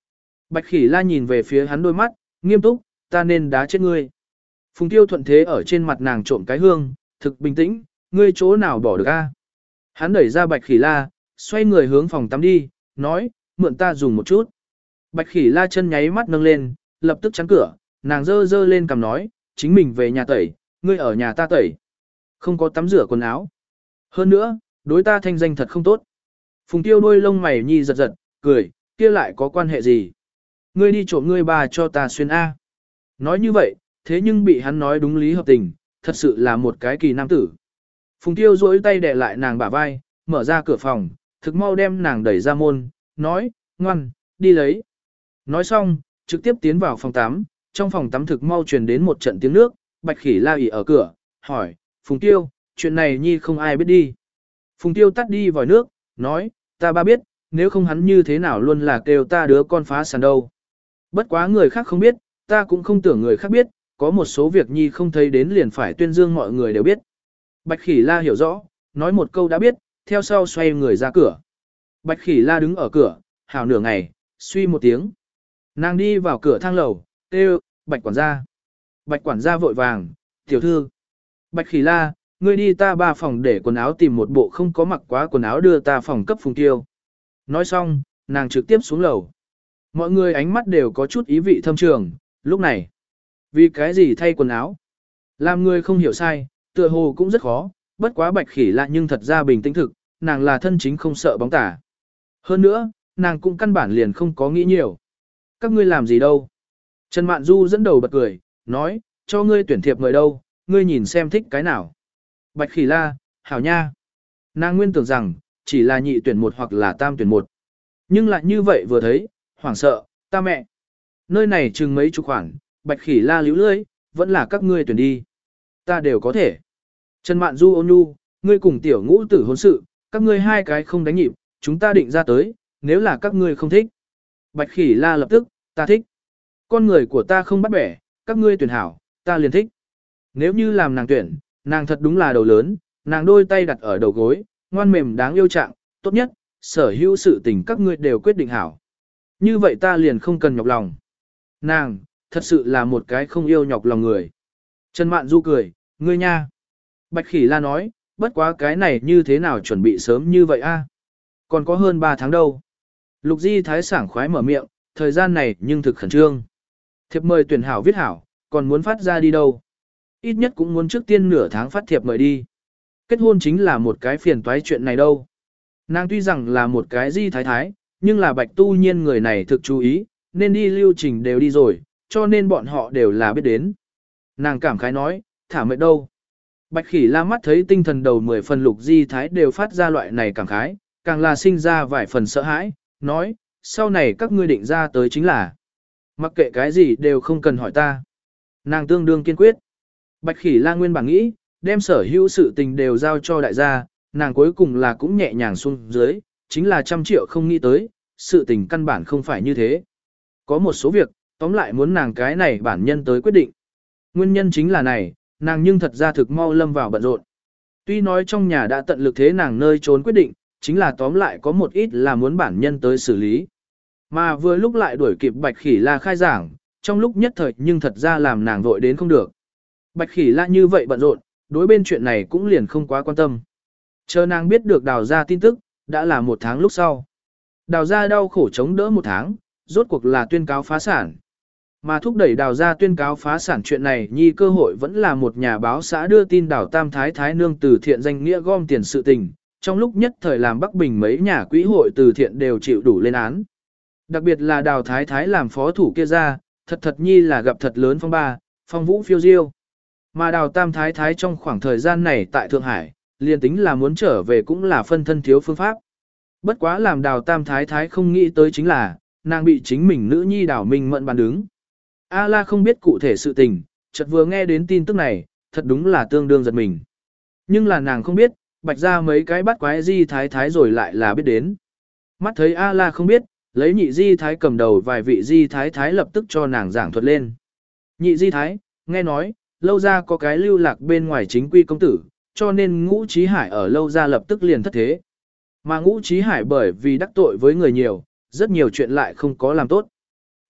Bạch Khỉ La nhìn về phía hắn đôi mắt, nghiêm túc, ta nên đá chết ngươi. Phùng Tiêu thuận thế ở trên mặt nàng trộm cái hương, thực bình tĩnh, ngươi chỗ nào bỏ được a? Hắn đẩy ra Bạch Khỉ La, xoay người hướng phòng tắm đi, nói, mượn ta dùng một chút. Bạch Khỉ La chân nháy mắt nâng lên, lập tức chắn cửa, nàng dơ dơ lên cầm nói, chính mình về nhà tẩy, ngươi ở nhà ta tẩy. Không có tắm rửa quần áo. Hơn nữa, đối ta thanh danh thật không tốt. Phùng Tiêu đôi lông mày nhi giật giật, cười, kia lại có quan hệ gì? Ngươi đi trộm ngươi bà cho ta xuyên A. Nói như vậy, thế nhưng bị hắn nói đúng lý hợp tình, thật sự là một cái kỳ nam tử. Phùng Tiêu duỗi tay đè lại nàng bả vai, mở ra cửa phòng, thực mau đem nàng đẩy ra môn, nói, ngoan, đi lấy. Nói xong, trực tiếp tiến vào phòng tắm, trong phòng tắm thực mau truyền đến một trận tiếng nước, Bạch Khỉ La ỉ ở cửa, hỏi, Phùng Tiêu, chuyện này nhi không ai biết đi. Phùng Tiêu tắt đi vòi nước, nói, ta ba biết, nếu không hắn như thế nào luôn là kêu ta đứa con phá sàn đâu. Bất quá người khác không biết, ta cũng không tưởng người khác biết, có một số việc nhi không thấy đến liền phải tuyên dương mọi người đều biết. Bạch Khỉ La hiểu rõ, nói một câu đã biết, theo sau xoay người ra cửa. Bạch Khỉ La đứng ở cửa, hào nửa ngày, suy một tiếng. Nàng đi vào cửa thang lầu, kêu, Bạch quản gia. Bạch quản gia vội vàng, tiểu thư. Bạch Khỉ La, ngươi đi ta ba phòng để quần áo tìm một bộ không có mặc quá quần áo đưa ta phòng cấp Phùng Tiêu. Nói xong, nàng trực tiếp xuống lầu. Mọi người ánh mắt đều có chút ý vị thâm trường, lúc này. Vì cái gì thay quần áo? Làm người không hiểu sai, tựa hồ cũng rất khó, bất quá Bạch Khỉ La nhưng thật ra bình tĩnh thực, nàng là thân chính không sợ bóng tả. Hơn nữa, nàng cũng căn bản liền không có nghĩ nhiều. Các ngươi làm gì đâu? Trần Mạn Du dẫn đầu bật cười, nói, cho ngươi tuyển thiệp người đâu, ngươi nhìn xem thích cái nào. Bạch Khỉ La, hảo nha. Nàng nguyên tưởng rằng, chỉ là nhị tuyển một hoặc là tam tuyển một. Nhưng lại như vậy vừa thấy, hoảng sợ, ta mẹ. Nơi này chừng mấy chục khoản, Bạch Khỉ La líu lưỡi, vẫn là các ngươi tuyển đi. Ta đều có thể. Trần Mạn Du ôn nhu, ngươi cùng tiểu ngũ tử hôn sự, các ngươi hai cái không đánh nhịp, chúng ta định ra tới, nếu là các ngươi không thích. Bạch Khỉ La lập tức, ta thích. Con người của ta không bắt bẻ, các ngươi tuyển hảo, ta liền thích. Nếu như làm nàng tuyển, nàng thật đúng là đầu lớn, nàng đôi tay đặt ở đầu gối, ngoan mềm đáng yêu trạng, tốt nhất, sở hữu sự tình các ngươi đều quyết định hảo. Như vậy ta liền không cần nhọc lòng. Nàng, thật sự là một cái không yêu nhọc lòng người. Trần Mạn Du cười, ngươi nha. Bạch Khỉ La nói, bất quá cái này như thế nào chuẩn bị sớm như vậy a? Còn có hơn 3 tháng đâu. Lục Di Thái sảng khoái mở miệng, thời gian này nhưng thực khẩn trương. Thiệp mời tuyển hảo viết hảo, còn muốn phát ra đi đâu. Ít nhất cũng muốn trước tiên nửa tháng phát thiệp mời đi. Kết hôn chính là một cái phiền toái chuyện này đâu. Nàng tuy rằng là một cái Di Thái Thái, nhưng là Bạch Tu Nhiên người này thực chú ý, nên đi lưu trình đều đi rồi, cho nên bọn họ đều là biết đến. Nàng cảm khái nói, thả mệt đâu. Bạch Khỉ La mắt thấy tinh thần đầu 10 phần Lục Di Thái đều phát ra loại này cảm khái, càng là sinh ra vài phần sợ hãi, nói, sau này các ngươi định ra tới chính là, mặc kệ cái gì đều không cần hỏi ta. Nàng tương đương kiên quyết. Bạch Khỉ La nguyên bản nghĩ, đem sở hữu sự tình đều giao cho đại gia, nàng cuối cùng là cũng nhẹ nhàng xuống dưới, chính là 100 triệu không nghĩ tới, sự tình căn bản không phải như thế. Có một số việc, tóm lại muốn nàng cái này bản nhân tới quyết định. Nguyên nhân chính là này, nàng nhưng thật ra thực mau lâm vào bận rộn. Tuy nói trong nhà đã tận lực thế nàng nơi trốn quyết định, chính là tóm lại có một ít là muốn bản nhân tới xử lý. Mà vừa lúc lại đuổi kịp Bạch Khỉ La khai giảng, trong lúc nhất thời nhưng thật ra làm nàng vội đến không được. Bạch Khỉ La như vậy bận rộn, đối bên chuyện này cũng liền không quá quan tâm. Chờ nàng biết được Đào gia tin tức, đã là 1 tháng lúc sau. Đào gia đau khổ chống đỡ 1 tháng, rốt cuộc là tuyên cáo phá sản. Mà thúc đẩy Đào gia tuyên cáo phá sản chuyện này nhi cơ hội vẫn là một nhà báo xã đưa tin Đào Tam Thái Thái Nương từ thiện danh nghĩa gom tiền sự tình, trong lúc nhất thời làm Bắc Bình mấy nhà quỹ hội từ thiện đều chịu đủ lên án. Đặc biệt là Đào Thái Thái làm phó thủ kia ra, thật nhi là gặp thật lớn phong ba, phong vũ phiêu diêu. Mà Đào Tam Thái Thái trong khoảng thời gian này tại Thượng Hải, liền tính là muốn trở về cũng là phân thân thiếu phương pháp. Bất quá làm Đào Tam Thái Thái không nghĩ tới chính là, nàng bị chính mình nữ nhi Đào Minh Mẫn bàn đứng. A La không biết cụ thể sự tình, chợt vừa nghe đến tin tức này, thật đúng là tương đương giật mình. Nhưng là nàng không biết, Bạch ra mấy cái bắt quái Di Thái Thái rồi lại là biết đến. Mắt thấy A La không biết, lấy nhị Di Thái cầm đầu vài vị Di Thái Thái lập tức cho nàng giảng thuật lên. Nhị Di Thái, nghe nói, lâu ra có cái lưu lạc bên ngoài chính quy công tử, cho nên Ngũ Chí Hải ở lâu ra lập tức liền thất thế. Mà Ngũ Chí Hải bởi vì đắc tội với người nhiều, rất nhiều chuyện lại không có làm tốt.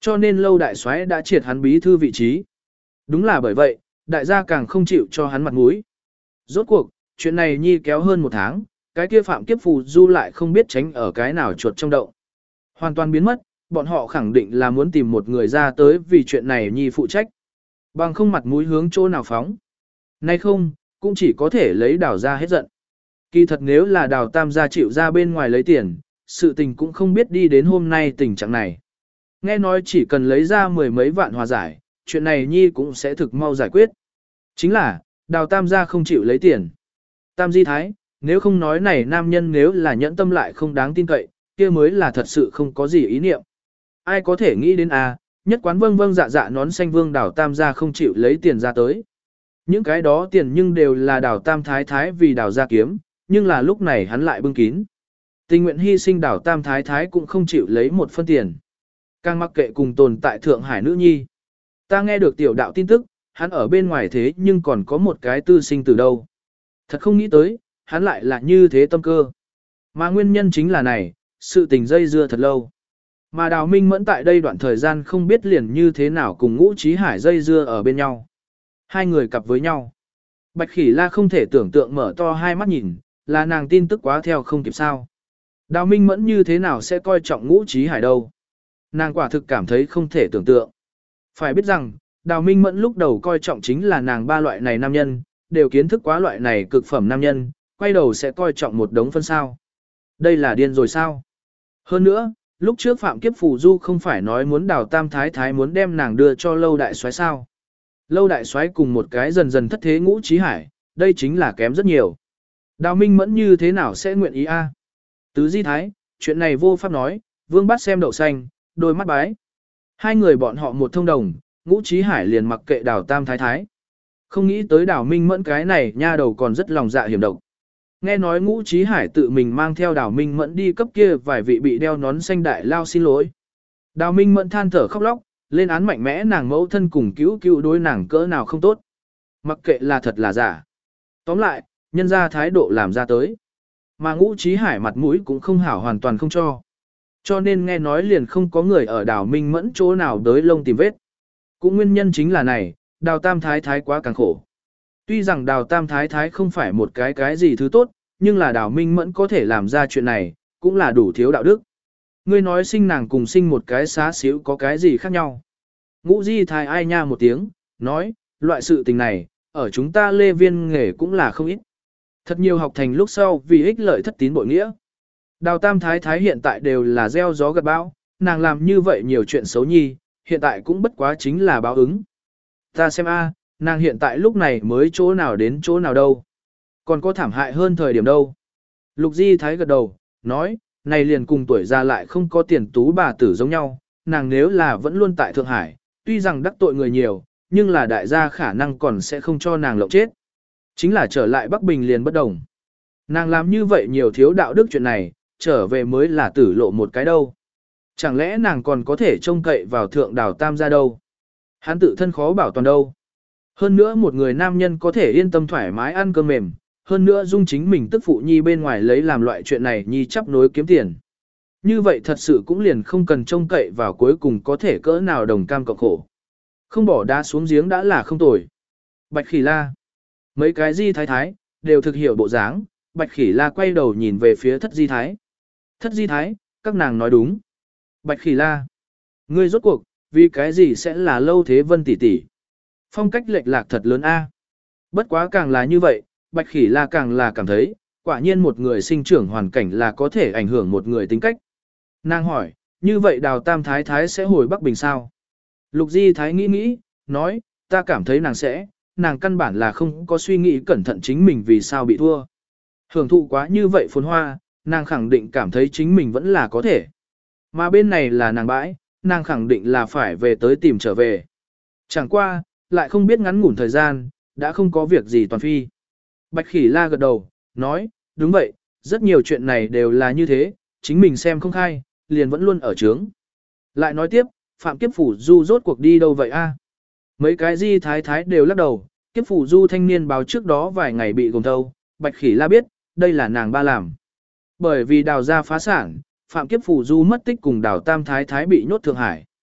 Cho nên lâu đại soái đã triệt hắn bí thư vị trí. Đúng là bởi vậy, đại gia càng không chịu cho hắn mặt mũi. Rốt cuộc, chuyện này nhi kéo hơn 1 tháng, cái kia Phạm Kiếp Phù Du lại không biết tránh ở cái nào chuột trong đậu. Hoàn toàn biến mất, bọn họ khẳng định là muốn tìm một người ra tới vì chuyện này nhi phụ trách. Bằng không mặt mũi hướng chỗ nào phóng. Nay không, cũng chỉ có thể lấy Đào ra hết giận. Kỳ thật nếu là Đào Tam gia chịu ra bên ngoài lấy tiền, sự tình cũng không biết đi đến hôm nay tình trạng này. Nghe nói chỉ cần lấy ra 10 mấy vạn hòa giải, chuyện này nhi cũng sẽ thực mau giải quyết. Chính là, Đào Tam gia không chịu lấy tiền. Tam Di Thái, nếu không nói này nam nhân nếu là nhẫn tâm lại không đáng tin cậy, kia mới là thật sự không có gì ý niệm. Ai có thể nghĩ đến nhất quán vâng vâng dạ dạ nón xanh vương Đào Tam gia không chịu lấy tiền ra tới. Những cái đó tiền nhưng đều là Đào Tam Thái Thái vì Đào gia kiếm, nhưng là lúc này hắn lại bưng kín. Tình nguyện hy sinh Đào Tam Thái Thái cũng không chịu lấy một phân tiền. Càng mặc kệ cùng tồn tại Thượng Hải nữ nhi. Ta nghe được tiểu đạo tin tức, hắn ở bên ngoài thế nhưng còn có một cái tư sinh từ đâu. Thật không nghĩ tới, hắn lại là như thế tâm cơ. Mà nguyên nhân chính là này, sự tình dây dưa thật lâu. Mà Đào Minh Mẫn tại đây đoạn thời gian không biết liền như thế nào cùng Ngũ Chí Hải dây dưa ở bên nhau. Hai người cặp với nhau. Bạch Khỉ La không thể tưởng tượng mở to hai mắt nhìn, là nàng tin tức quá theo không kịp sao. Đào Minh Mẫn như thế nào sẽ coi trọng Ngũ Chí Hải đâu. Nàng quả thực cảm thấy không thể tưởng tượng. Phải biết rằng, Đào Minh Mẫn lúc đầu coi trọng chính là nàng ba loại này nam nhân, đều kiến thức quá loại này cực phẩm nam nhân, quay đầu sẽ coi trọng một đống phân sao. Đây là điên rồi sao? Hơn nữa, lúc trước Phạm Kiếp Phù Du không phải nói muốn Đào Tam Thái Thái muốn đem nàng đưa cho Lâu Đại Soái sao? Lâu Đại Soái cùng một cái dần dần thất thế Ngũ Chí Hải, đây chính là kém rất nhiều. Đào Minh Mẫn như thế nào sẽ nguyện ý Tứ Di Thái, chuyện này vô pháp nói, Vương Bát xem đậu xanh, đôi mắt bái. Hai người bọn họ một thông đồng, Ngũ Chí Hải liền mặc kệ Đào Tam Thái Thái. Không nghĩ tới Đào Minh Mẫn cái này nha đầu còn rất lòng dạ hiểm độc. Nghe nói Ngũ Chí Hải tự mình mang theo Đào Minh Mẫn đi cấp kia vài vị bị đeo nón xanh đại lao xin lỗi. Đào Minh Mẫn than thở khóc lóc, lên án mạnh mẽ nàng mẫu thân cùng cứu cứu đối nàng cỡ nào không tốt. Mặc kệ là thật là giả. Tóm lại, nhân ra thái độ làm ra tới. Mà Ngũ Chí Hải mặt mũi cũng không hảo hoàn toàn không cho. Cho nên nghe nói liền không có người ở Đào Minh Mẫn chỗ nào đới lông tìm vết. Cũng nguyên nhân chính là này, Đào Tam Thái Thái quá càng khổ. Tuy rằng Đào Tam Thái Thái không phải một cái gì thứ tốt, nhưng là Đào Minh Mẫn có thể làm ra chuyện này, cũng là đủ thiếu đạo đức. Ngươi nói sinh nàng cùng sinh một cái xá xíu có cái gì khác nhau. Ngũ Di Thái ai nha một tiếng, nói, loại sự tình này, ở chúng ta Lê Viên nghề cũng là không ít. Thật nhiều học thành lúc sau vì ích lợi thất tín bội nghĩa. Đào Tam Thái Thái hiện tại đều là gieo gió gặt bão, nàng làm như vậy nhiều chuyện xấu nhi, hiện tại cũng bất quá chính là báo ứng. Ta xem nàng hiện tại lúc này mới chỗ nào đến chỗ nào đâu. Còn có thảm hại hơn thời điểm đâu. Lục Di Thái gật đầu, nói, này liền cùng tuổi già lại không có tiền tú bà tử giống nhau, nàng nếu là vẫn luôn tại Thượng Hải, tuy rằng đắc tội người nhiều, nhưng là đại gia khả năng còn sẽ không cho nàng lộng chết. Chính là trở lại Bắc Bình liền bất đồng. Nàng làm như vậy nhiều thiếu đạo đức chuyện này, trở về mới là tử lộ một cái đâu. Chẳng lẽ nàng còn có thể trông cậy vào Thượng Đào Tam gia đâu. Hắn tự thân khó bảo toàn đâu. Hơn nữa một người nam nhân có thể yên tâm thoải mái ăn cơm mềm, hơn nữa dung chính mình tức phụ nhi bên ngoài lấy làm loại chuyện này nhi chắp nối kiếm tiền. Như vậy thật sự cũng liền không cần trông cậy vào cuối cùng có thể cỡ nào đồng cam cộng khổ. Không bỏ đá xuống giếng đã là không tồi. Bạch Khỉ La. Mấy cái Di Thái Thái, đều thực hiểu bộ dáng, Bạch Khỉ La quay đầu nhìn về phía Thất Di Thái. Thất Di Thái, các nàng nói đúng. Bạch Khỉ La. Ngươi rốt cuộc, vì cái gì sẽ là Lâu Thế Vân tỷ tỷ? Phong cách lệch lạc thật lớn Bất quá càng là như vậy, Bạch Khỉ La càng là cảm thấy, quả nhiên một người sinh trưởng hoàn cảnh là có thể ảnh hưởng một người tính cách. Nàng hỏi, như vậy Đào Tam Thái Thái sẽ hồi Bắc Bình sao? Lục Di Thái nghĩ, nói, ta cảm thấy nàng căn bản là không có suy nghĩ cẩn thận chính mình vì sao bị thua. Hưởng thụ quá như vậy phồn hoa, nàng khẳng định cảm thấy chính mình vẫn là có thể. Mà bên này là nàng bãi, nàng khẳng định là phải về tới tìm trở về. Chẳng qua, lại không biết ngắn ngủn thời gian, đã không có việc gì toàn phi. Bạch Khỉ La gật đầu, nói, đúng vậy, rất nhiều chuyện này đều là như thế, chính mình xem không khai, liền vẫn luôn ở trướng. Lại nói tiếp, Phạm Kiếp Phủ Du rốt cuộc đi đâu vậy Mấy cái Di Thái Thái đều lắc đầu, Kiếp Phủ Du thanh niên báo trước đó vài ngày bị gồm thâu, Bạch Khỉ La biết, đây là nàng ba làm. Bởi vì Đào gia phá sản, Phạm Kiếp Phủ Du mất tích cùng Đào Tam Thái Thái bị nhốt Thượng Hải.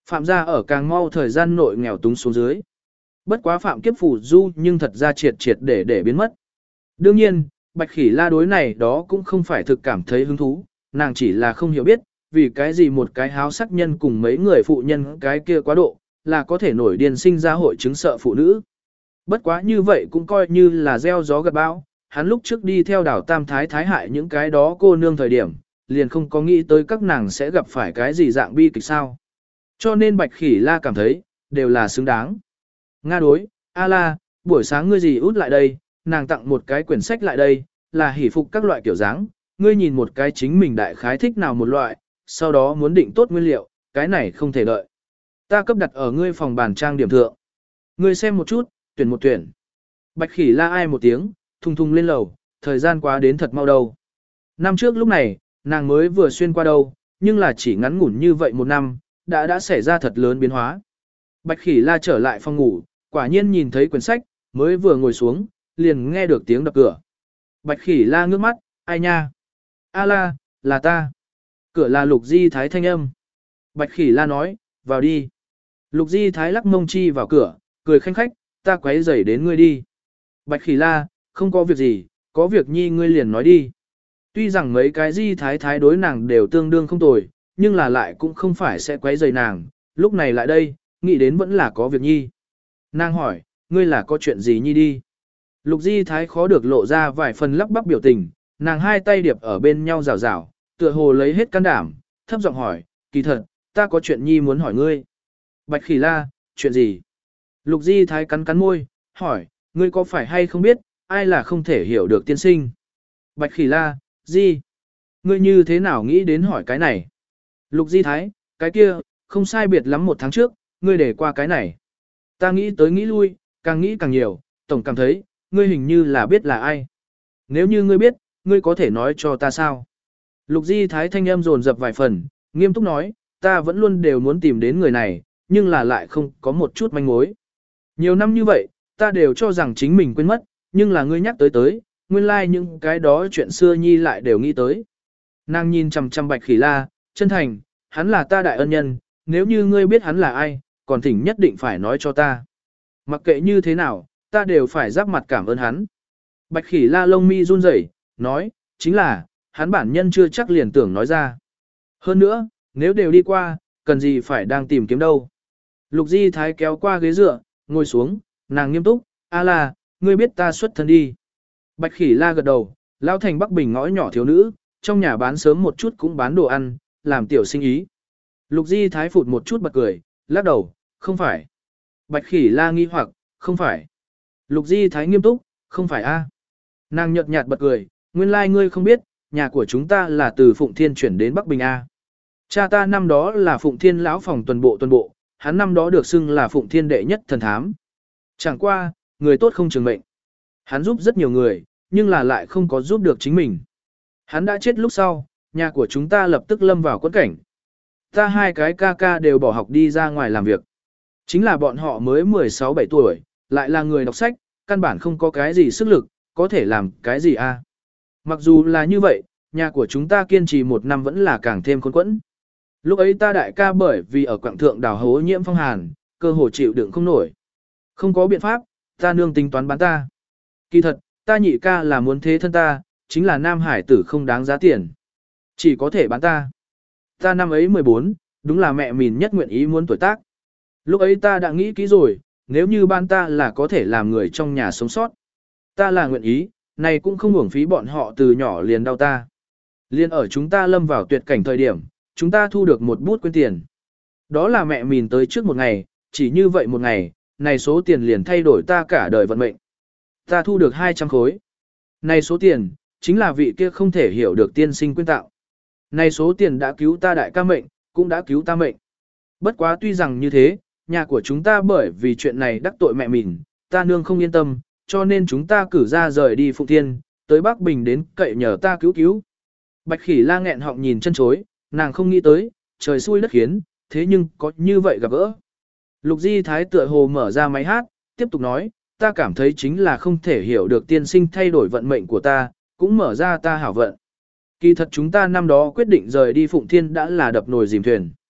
Phạm gia ở càng mau thời gian nội nghèo túng xuống dưới. Bất quá Phạm Kiếp Phủ Du nhưng thật ra triệt triệt để biến mất. Đương nhiên, Bạch Khỉ La đối này đó cũng không phải thực cảm thấy hứng thú, nàng chỉ là không hiểu biết, vì cái gì một cái háo sắc nhân cùng mấy người phụ nhân cái kia quá độ, là có thể nổi điên sinh ra hội chứng sợ phụ nữ. Bất quá như vậy cũng coi như là gieo gió gặt bão, hắn lúc trước đi theo đảo Tam Thái Thái hại những cái đó cô nương thời điểm, liền không có nghĩ tới các nàng sẽ gặp phải cái gì dạng bi kịch sao. Cho nên Bạch Khỉ La cảm thấy, đều là xứng đáng. Nga đối, A La, buổi sáng ngươi gì út lại đây, nàng tặng một cái quyển sách lại đây, là hỷ phục các loại kiểu dáng, ngươi nhìn một cái chính mình đại khái thích nào một loại, sau đó muốn định tốt nguyên liệu, cái này không thể đợi. Ta cấp đặt ở ngươi phòng bàn trang điểm thượng. Ngươi xem một chút, tuyển một tuyển. Bạch Khỉ La ai một tiếng, thùng thùng lên lầu, thời gian quá đến thật mau đâu. Năm trước lúc này, nàng mới vừa xuyên qua đâu, nhưng là chỉ ngắn ngủn như vậy một năm, đã xảy ra thật lớn biến hóa. Bạch Khỉ La trở lại phòng ngủ, quả nhiên nhìn thấy quyển sách, mới vừa ngồi xuống, liền nghe được tiếng đập cửa. Bạch Khỉ La ngước mắt, ai nha? A La, là ta. Cửa là Lục Di Thái thanh âm. Bạch Khỉ La nói, vào đi. Lục Di Thái lắc mông chi vào cửa, cười khanh khách, ta quấy rầy đến ngươi đi. Bạch Khỉ La, không có việc gì, có việc nhi ngươi liền nói đi. Tuy rằng mấy cái Di Thái thái đối nàng đều tương đương không tồi, nhưng là lại cũng không phải sẽ quấy rầy nàng, lúc này lại đây, nghĩ đến vẫn là có việc nhi. Nàng hỏi, ngươi là có chuyện gì nhi đi? Lục Di Thái khó được lộ ra vài phần lắp bắp biểu tình, nàng hai tay điệp ở bên nhau rào rào, tựa hồ lấy hết can đảm, thấp giọng hỏi, kỳ thật, ta có chuyện nhi muốn hỏi ngươi. Bạch Khỉ La, chuyện gì? Lục Di Thái cắn cắn môi, hỏi, ngươi có phải hay không biết, ai là không thể hiểu được tiên sinh? Bạch Khỉ La, Di, ngươi như thế nào nghĩ đến hỏi cái này? Lục Di Thái, cái kia, không sai biệt lắm một tháng trước, ngươi để qua cái này. Ta nghĩ tới nghĩ lui, càng nghĩ càng nhiều, tổng cảm thấy, ngươi hình như là biết là ai. Nếu như ngươi biết, ngươi có thể nói cho ta sao? Lục Di Thái thanh âm dồn dập vài phần, nghiêm túc nói, ta vẫn luôn đều muốn tìm đến người này, nhưng là lại không có một chút manh mối. Nhiều năm như vậy, ta đều cho rằng chính mình quên mất, nhưng là ngươi nhắc tới, nguyên lai like những cái đó chuyện xưa nhi lại đều nghĩ tới. Nàng nhìn chằm chằm Bạch Khỉ La, chân thành, hắn là ta đại ân nhân, nếu như ngươi biết hắn là ai, còn thỉnh nhất định phải nói cho ta. Mặc kệ như thế nào, ta đều phải giáp mặt cảm ơn hắn. Bạch Khỉ La lông mi run rẩy, nói, chính là, hắn bản nhân chưa chắc liền tưởng nói ra. Hơn nữa, nếu đều đi qua, cần gì phải đang tìm kiếm đâu. Lục Di Thái kéo qua ghế dựa, ngồi xuống, nàng nghiêm túc, A La, ngươi biết ta xuất thân đi. Bạch Khỉ La gật đầu, lao thành Bắc Bình ngõ nhỏ thiếu nữ, trong nhà bán sớm một chút cũng bán đồ ăn, làm tiểu sinh ý. Lục Di Thái phụt một chút bật cười, lắc đầu, không phải. Bạch Khỉ La nghi hoặc, không phải. Lục Di Thái nghiêm túc, không phải a. Nàng nhợt nhạt bật cười, nguyên lai ngươi không biết, nhà của chúng ta là từ Phụng Thiên chuyển đến Bắc Bình a. Cha ta năm đó là Phụng Thiên lão phòng tuần bộ, hắn năm đó được xưng là Phụng Thiên đệ nhất thần thám. Chẳng qua, người tốt không trường mệnh. Hắn giúp rất nhiều người, nhưng là lại không có giúp được chính mình. Hắn đã chết lúc sau, nhà của chúng ta lập tức lâm vào quẫn cảnh. Ta hai cái ca ca đều bỏ học đi ra ngoài làm việc. Chính là bọn họ mới 16-17 tuổi, lại là người đọc sách, căn bản không có cái gì sức lực, có thể làm cái gì a? Mặc dù là như vậy, nhà của chúng ta kiên trì một năm vẫn là càng thêm khốn quẫn. Lúc ấy ta đại ca bởi vì ở quảng thượng đào hố nhiễm phong hàn, cơ hồ chịu đựng không nổi. Không có biện pháp, ta nương tính toán bán ta. Kỳ thật, ta nhị ca là muốn thế thân ta, chính là nam hải tử không đáng giá tiền. Chỉ có thể bán ta. Ta năm ấy 14, đúng là mẹ mình nhất nguyện ý muốn tuổi tác. Lúc ấy ta đã nghĩ kỹ rồi, nếu như ban ta là có thể làm người trong nhà sống sót. Ta là nguyện ý, này cũng không uổng phí bọn họ từ nhỏ liền đau ta. Liên ở chúng ta lâm vào tuyệt cảnh thời điểm, chúng ta thu được một bút quên tiền. Đó là mẹ mình tới trước một ngày, chỉ như vậy một ngày, này số tiền liền thay đổi ta cả đời vận mệnh. Ta thu được 200 khối. Này số tiền, chính là vị kia không thể hiểu được tiên sinh quyên tạo. Này số tiền đã cứu ta đại ca mệnh, cũng đã cứu ta mệnh. Bất quá tuy rằng như thế, nhà của chúng ta bởi vì chuyện này đắc tội mẹ mình, ta nương không yên tâm, cho nên chúng ta cử ra rời đi Phụng Thiên, tới Bắc Bình đến cậy nhờ ta cứu. Bạch Khỉ La nghẹn họng nhìn chân chối, nàng không nghĩ tới, trời xui đất khiến, thế nhưng có như vậy gặp gỡ. Lục Di Thái tựa hồ mở ra máy hát, tiếp tục nói, ta cảm thấy chính là không thể hiểu được tiên sinh thay đổi vận mệnh của ta, cũng mở ra ta hảo vận. Kỳ thật chúng ta năm đó quyết định rời đi Phụng Thiên đã là đập nồi dìm thuyền.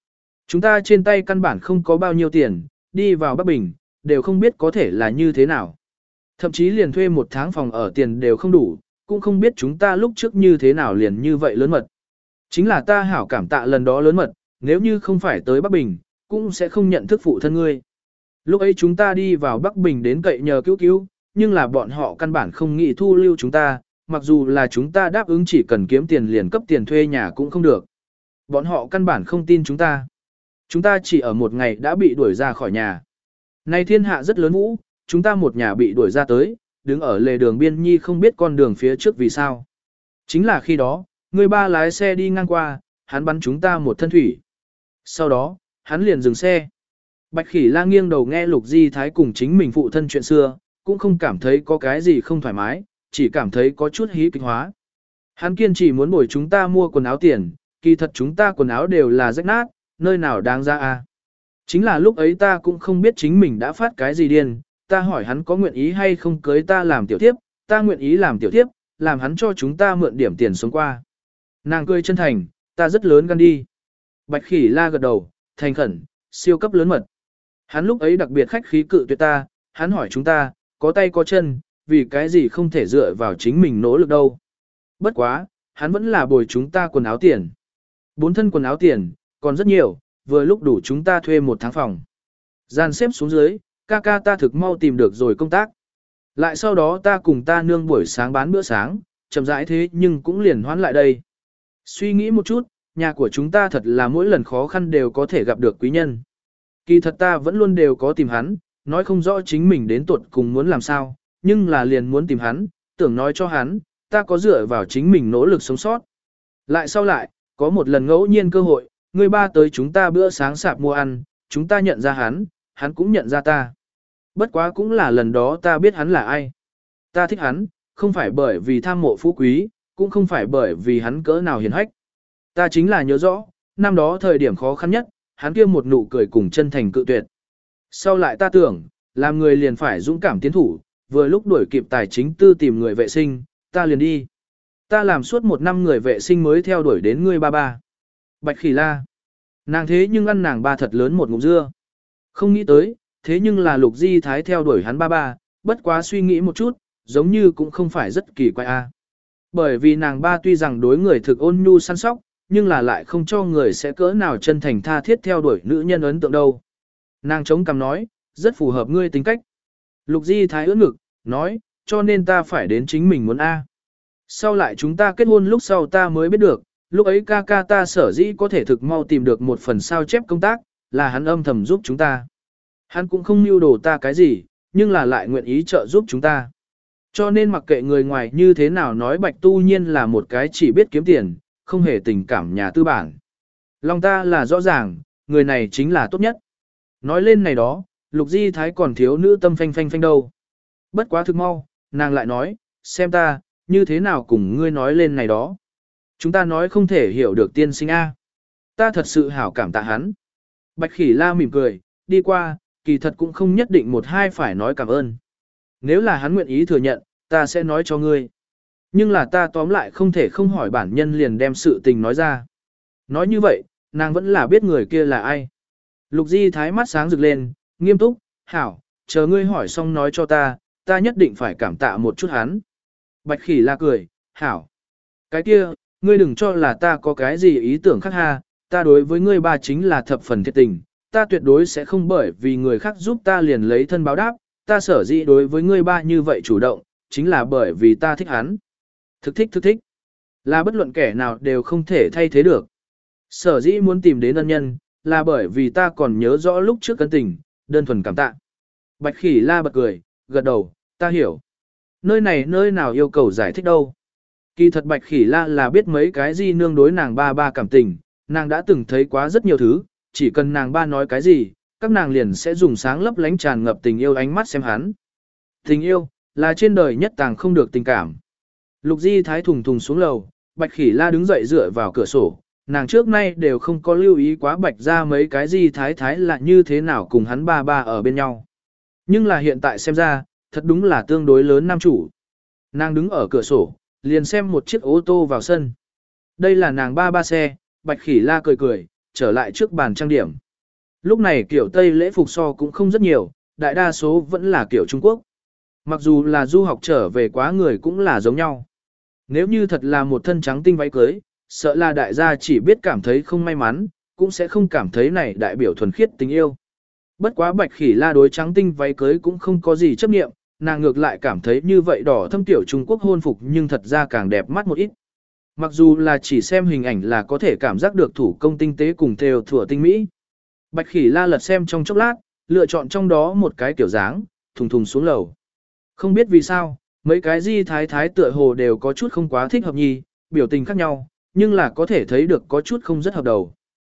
Chúng ta trên tay căn bản không có bao nhiêu tiền, đi vào Bắc Bình, đều không biết có thể là như thế nào. Thậm chí liền thuê một tháng phòng ở tiền đều không đủ, cũng không biết chúng ta lúc trước như thế nào liền như vậy lớn mật. Chính là ta hảo cảm tạ lần đó lớn mật, nếu như không phải tới Bắc Bình, cũng sẽ không nhận thức phụ thân ngươi. Lúc ấy chúng ta đi vào Bắc Bình đến cậy nhờ cứu cứu, nhưng là bọn họ căn bản không nghĩ thu lưu chúng ta, mặc dù là chúng ta đáp ứng chỉ cần kiếm tiền liền cấp tiền thuê nhà cũng không được. Bọn họ căn bản không tin chúng ta. Chúng ta chỉ ở một ngày đã bị đuổi ra khỏi nhà. Nay thiên hạ rất lớn vũ, chúng ta một nhà bị đuổi ra tới, đứng ở lề đường biên nhi không biết con đường phía trước vì sao. Chính là khi đó, người ba lái xe đi ngang qua, hắn bắn chúng ta một thân thủy. Sau đó, hắn liền dừng xe. Bạch Khỉ La nghiêng đầu nghe Lục Di Thái cùng chính mình phụ thân chuyện xưa, cũng không cảm thấy có cái gì không thoải mái, chỉ cảm thấy có chút hí kịch hóa. Hắn kiên trì muốn bồi chúng ta mua quần áo tiền, kỳ thật chúng ta quần áo đều là rách nát, nơi nào đáng ra à. Chính là lúc ấy ta cũng không biết chính mình đã phát cái gì điên, ta hỏi hắn có nguyện ý hay không cưới ta làm tiểu tiếp, ta nguyện ý làm tiểu tiếp, làm hắn cho chúng ta mượn điểm tiền sống qua. Nàng cười chân thành, ta rất lớn gan đi. Bạch Khỉ La gật đầu, thành khẩn, siêu cấp lớn mật. Hắn lúc ấy đặc biệt khách khí cự tuyệt ta, hắn hỏi chúng ta, có tay có chân, vì cái gì không thể dựa vào chính mình nỗ lực đâu. Bất quá, hắn vẫn là bồi chúng ta quần áo tiền. 4 thân quần áo tiền, còn rất nhiều, vừa lúc đủ chúng ta thuê một tháng phòng. Gian xếp xuống dưới, ca ca ta thực mau tìm được rồi công tác. Lại sau đó ta cùng ta nương buổi sáng bán bữa sáng, chậm rãi thế nhưng cũng liền hoán lại đây. Suy nghĩ một chút, nhà của chúng ta thật là mỗi lần khó khăn đều có thể gặp được quý nhân. Kỳ thật ta vẫn luôn đều có tìm hắn, nói không rõ chính mình đến tuột cùng muốn làm sao, nhưng là liền muốn tìm hắn, tưởng nói cho hắn, ta có dựa vào chính mình nỗ lực sống sót. Lại sau lại, có một lần ngẫu nhiên cơ hội, người ba tới chúng ta bữa sáng sạp mua ăn, chúng ta nhận ra hắn cũng nhận ra ta. Bất quá cũng là lần đó ta biết hắn là ai. Ta thích hắn, không phải bởi vì tham mộ phú quý, cũng không phải bởi vì hắn cỡ nào hiền hách. Ta chính là nhớ rõ, năm đó thời điểm khó khăn nhất, hắn kia một nụ cười cùng chân thành cự tuyệt. Sau lại ta tưởng, làm người liền phải dũng cảm tiến thủ, vừa lúc đuổi kịp tài chính tư tìm người vệ sinh, ta liền đi. Ta làm suốt 1 năm người vệ sinh mới theo đuổi đến ngươi ba ba. Bạch Khỉ La. Nàng thế nhưng ăn nàng ba thật lớn một ngụm dưa. Không nghĩ tới, thế nhưng là Lục Di Thái theo đuổi hắn ba ba, bất quá suy nghĩ một chút, giống như cũng không phải rất kỳ quái a. Bởi vì nàng ba tuy rằng đối người thực ôn nhu săn sóc, nhưng là lại không cho người sẽ cỡ nào chân thành tha thiết theo đuổi nữ nhân ấn tượng đâu. Nàng chống cằm nói, rất phù hợp ngươi tính cách. Lục Di Thái ưỡn ngực, nói, cho nên ta phải đến chính mình muốn A. Sau lại chúng ta kết hôn lúc sau ta mới biết được, lúc ấy ca ca ta sở dĩ có thể thực mau tìm được một phần sao chép công tác, là hắn âm thầm giúp chúng ta. Hắn cũng không mưu đồ ta cái gì, nhưng là lại nguyện ý trợ giúp chúng ta. Cho nên mặc kệ người ngoài như thế nào nói Bạch Tu Nhiên là một cái chỉ biết kiếm tiền, không hề tình cảm nhà tư bản. Lòng ta là rõ ràng, người này chính là tốt nhất. Nói lên này đó, Lục Di Thái còn thiếu nữ tâm phanh phanh phanh đâu. Bất quá thực mau, nàng lại nói, xem ta, như thế nào cùng ngươi nói lên này đó. Chúng ta nói không thể hiểu được tiên sinh A. Ta thật sự hảo cảm tạ hắn. Bạch Khỉ La mỉm cười, đi qua, kỳ thật cũng không nhất định một hai phải nói cảm ơn. Nếu là hắn nguyện ý thừa nhận, ta sẽ nói cho ngươi. Nhưng là ta tóm lại không thể không hỏi bản nhân liền đem sự tình nói ra. Nói như vậy, nàng vẫn là biết người kia là ai. Lục Di Thái mắt sáng rực lên, nghiêm túc, hảo, chờ ngươi hỏi xong nói cho ta nhất định phải cảm tạ một chút hắn. Bạch Khỉ La cười, hảo. Cái kia, ngươi đừng cho là ta có cái gì ý tưởng khác ha, ta đối với ngươi ba chính là thập phần thiệt tình, ta tuyệt đối sẽ không bởi vì người khác giúp ta liền lấy thân báo đáp, ta sở dĩ đối với ngươi ba như vậy chủ động, chính là bởi vì ta thích hắn. Thực thích. Là bất luận kẻ nào đều không thể thay thế được. Sở dĩ muốn tìm đến ân nhân, là bởi vì ta còn nhớ rõ lúc trước ân tình, đơn thuần cảm tạ. Bạch Khỉ La bật cười, gật đầu, ta hiểu. Nơi này nơi nào yêu cầu giải thích đâu. Kỳ thật Bạch Khỉ La là biết mấy cái gì nương đối nàng ba cảm tình, nàng đã từng thấy quá rất nhiều thứ, chỉ cần nàng ba nói cái gì, các nàng liền sẽ dùng sáng lấp lánh tràn ngập tình yêu ánh mắt xem hắn. Tình yêu, là trên đời nhất tàng không được tình cảm. Lục Di Thái thùng thùng xuống lầu, Bạch Khỉ La đứng dậy dựa vào cửa sổ, nàng trước nay đều không có lưu ý quá Bạch ra mấy cái Di Thái là như thế nào cùng hắn ba ở bên nhau. Nhưng là hiện tại xem ra, thật đúng là tương đối lớn nam chủ. Nàng đứng ở cửa sổ, liền xem một chiếc ô tô vào sân. Đây là nàng ba xe, Bạch Khỉ La cười, trở lại trước bàn trang điểm. Lúc này kiểu Tây lễ phục so cũng không rất nhiều, đại đa số vẫn là kiểu Trung Quốc. Mặc dù là du học trở về quá người cũng là giống nhau. Nếu như thật là một thân trắng tinh váy cưới, sợ là đại gia chỉ biết cảm thấy không may mắn, cũng sẽ không cảm thấy này đại biểu thuần khiết tình yêu. Bất quá Bạch Khỉ La đối trắng tinh váy cưới cũng không có gì chấp niệm, nàng ngược lại cảm thấy như vậy đỏ thâm tiểu Trung Quốc hôn phục nhưng thật ra càng đẹp mắt một ít. Mặc dù là chỉ xem hình ảnh là có thể cảm giác được thủ công tinh tế cùng theo thủa tinh mỹ. Bạch Khỉ La lật xem trong chốc lát, lựa chọn trong đó một cái kiểu dáng, thùng thùng xuống lầu. Không biết vì sao, mấy cái di thái thái tựa hồ đều có chút không quá thích hợp nhì, biểu tình khác nhau, nhưng là có thể thấy được có chút không rất hợp đầu.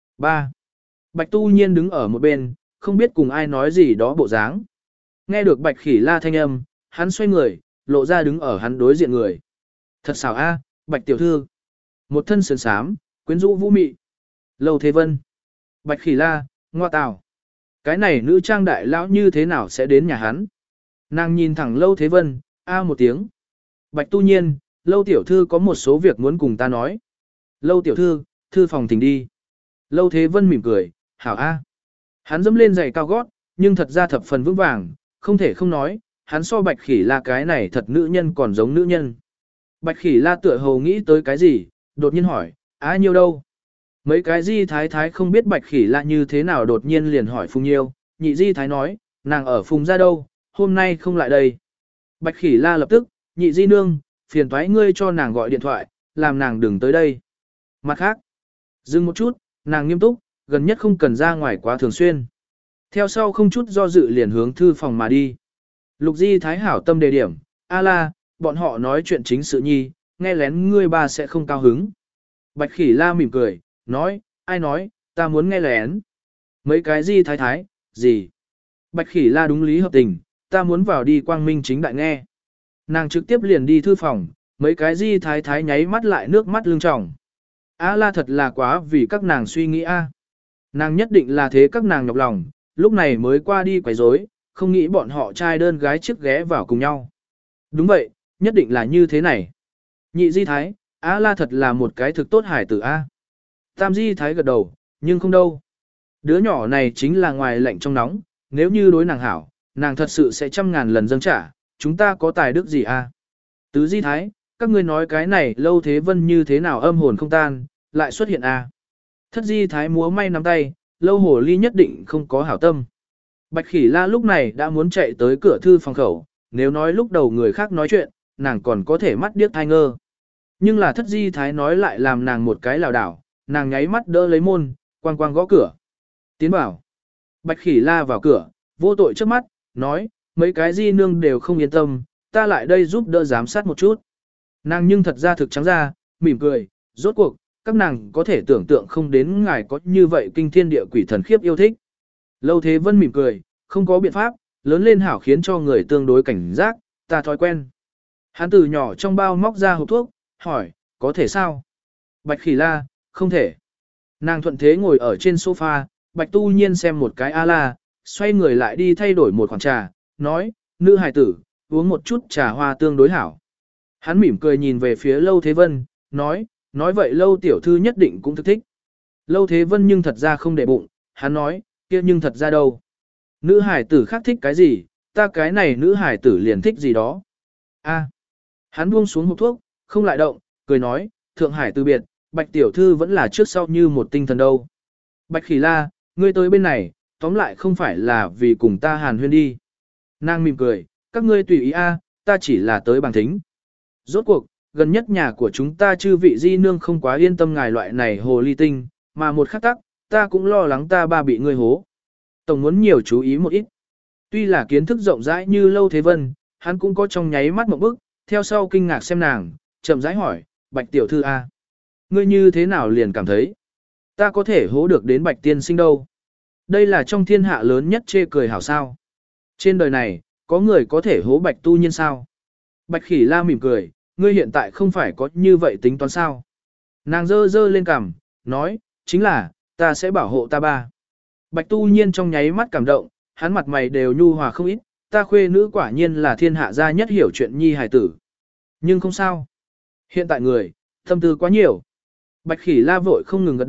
3. Bạch Tu Nhiên đứng ở một bên, không biết cùng ai nói gì đó bộ dáng. Nghe được Bạch Khỉ La thanh âm, hắn xoay người, lộ ra đứng ở hắn đối diện người. Thật xảo a, Bạch tiểu thư. Một thân sườn xám, quyến rũ vũ mị. Lâu Thế Vân. Bạch Khỉ La, ngoa tào. Cái này nữ trang đại lão như thế nào sẽ đến nhà hắn? Nàng nhìn thẳng Lâu Thế Vân, a một tiếng. Bạch Tu Nhiên, Lâu tiểu thư có một số việc muốn cùng ta nói. Lâu tiểu thư, thư phòng thỉnh đi. Lâu Thế Vân mỉm cười, hảo a. Hắn dẫm lên giày cao gót, nhưng thật ra thập phần vững vàng, không thể không nói, hắn so Bạch Khỉ La cái này thật nữ nhân còn giống nữ nhân. Bạch Khỉ La tựa hồ nghĩ tới cái gì, đột nhiên hỏi, á nhiêu đâu? Mấy cái di thái thái không biết Bạch Khỉ La như thế nào đột nhiên liền hỏi Phùng Nhiêu, nhị di thái nói, nàng ở Phùng ra đâu, hôm nay không lại đây. Bạch Khỉ La lập tức, nhị di nương, phiền toái ngươi cho nàng gọi điện thoại, làm nàng đừng tới đây. Mặt khác, dừng một chút, nàng nghiêm túc, gần nhất không cần ra ngoài quá thường xuyên. Theo sau không chút do dự liền hướng thư phòng mà đi. Lục di thái hảo tâm đề điểm, a la, bọn họ nói chuyện chính sự nhi, nghe lén ngươi bà sẽ không cao hứng. Bạch Khỉ La mỉm cười, nói, ai nói, ta muốn nghe lén. Mấy cái di thái thái, gì? Bạch Khỉ La đúng lý hợp tình, ta muốn vào đi quang minh chính đại nghe. Nàng trực tiếp liền đi thư phòng, mấy cái di thái thái nháy mắt lại nước mắt lưng tròng. A la thật là quá vì các nàng suy nghĩ a. Nàng nhất định là thế các nàng nhọc lòng, lúc này mới qua đi quấy rối, không nghĩ bọn họ trai đơn gái chiếc ghé vào cùng nhau. Đúng vậy, nhất định là như thế này. Nhị di thái, A la thật là một cái thực tốt hải tử a. Tam di thái gật đầu, nhưng không đâu. Đứa nhỏ này chính là ngoài lạnh trong nóng, nếu như đối nàng hảo, nàng thật sự sẽ trăm ngàn lần dâng trả, chúng ta có tài đức gì a? Tứ di thái, các ngươi nói cái này Lâu Thế Vân như thế nào âm hồn không tan, lại xuất hiện a? Thất di thái múa may nắm tay, Lâu Hồ Ly nhất định không có hảo tâm. Bạch Khỉ La lúc này đã muốn chạy tới cửa thư phòng khẩu, nếu nói lúc đầu người khác nói chuyện, nàng còn có thể mắt điếc thai ngơ. Nhưng là thất di thái nói lại làm nàng một cái lảo đảo, nàng nháy mắt đỡ lấy môn, quang quang gõ cửa. Tiến bảo. Bạch Khỉ La vào cửa, vô tội trước mắt, nói, mấy cái di nương đều không yên tâm, ta lại đây giúp đỡ giám sát một chút. Nàng nhưng thật ra thực trắng ra, mỉm cười, rốt cuộc, các nàng có thể tưởng tượng không đến ngài có như vậy kinh thiên địa quỷ thần khiếp yêu thích. Lâu Thế Vân mỉm cười, không có biện pháp, lớn lên hảo khiến cho người tương đối cảnh giác, ta thói quen. Hắn từ nhỏ trong bao móc ra hộp thuốc, hỏi, có thể sao? Bạch Khỉ La, không thể. Nàng thuận thế ngồi ở trên sofa, Bạch Tu Nhiên xem một cái A-la, xoay người lại đi thay đổi một khoản trà, nói, nữ hài tử, uống một chút trà hoa tương đối hảo. Hắn mỉm cười nhìn về phía Lâu Thế Vân, nói vậy Lâu tiểu thư nhất định cũng thực thích. Lâu Thế Vân nhưng thật ra không để bụng, hắn nói, kia nhưng thật ra đâu. Nữ hài tử khác thích cái gì, ta cái này nữ hài tử liền thích gì đó. A. Hắn buông xuống hộp thuốc, không lại động, cười nói, Thượng Hải từ biệt, Bạch tiểu thư vẫn là trước sau như một tinh thần đâu. Bạch Khỉ La, ngươi tới bên này, tóm lại không phải là vì cùng ta hàn huyên đi. Nàng mỉm cười, các ngươi tùy ý a, ta chỉ là tới bằng thính. Rốt cuộc, gần nhất nhà của chúng ta chư vị di nương không quá yên tâm ngài loại này hồ ly tinh, mà một khắc tắc, ta cũng lo lắng ta ba bị ngươi hố. Tổng muốn nhiều chú ý một ít. Tuy là kiến thức rộng rãi như Lâu Thế Vân, hắn cũng có trong nháy mắt một bức, theo sau kinh ngạc xem nàng, chậm rãi hỏi, Bạch tiểu thư a, ngươi như thế nào liền cảm thấy? Ta có thể hố được đến Bạch tiên sinh đâu? Đây là trong thiên hạ lớn nhất chê cười hảo sao. Trên đời này, có người có thể hố Bạch tu nhiên sao? Bạch Khỉ La mỉm cười, ngươi hiện tại không phải có như vậy tính toán sao? Nàng dơ dơ lên cằm, nói, chính là, ta sẽ bảo hộ ta ba. Bạch tu nhiên trong nháy mắt cảm động, hắn mặt mày đều nhu hòa không ít, ta khuê nữ quả nhiên là thiên hạ gia nhất hiểu chuyện nhi hài tử. Nhưng không sao. Hiện tại người, tâm tư quá nhiều. Bạch Khỉ La vội không ngừng gật đầu,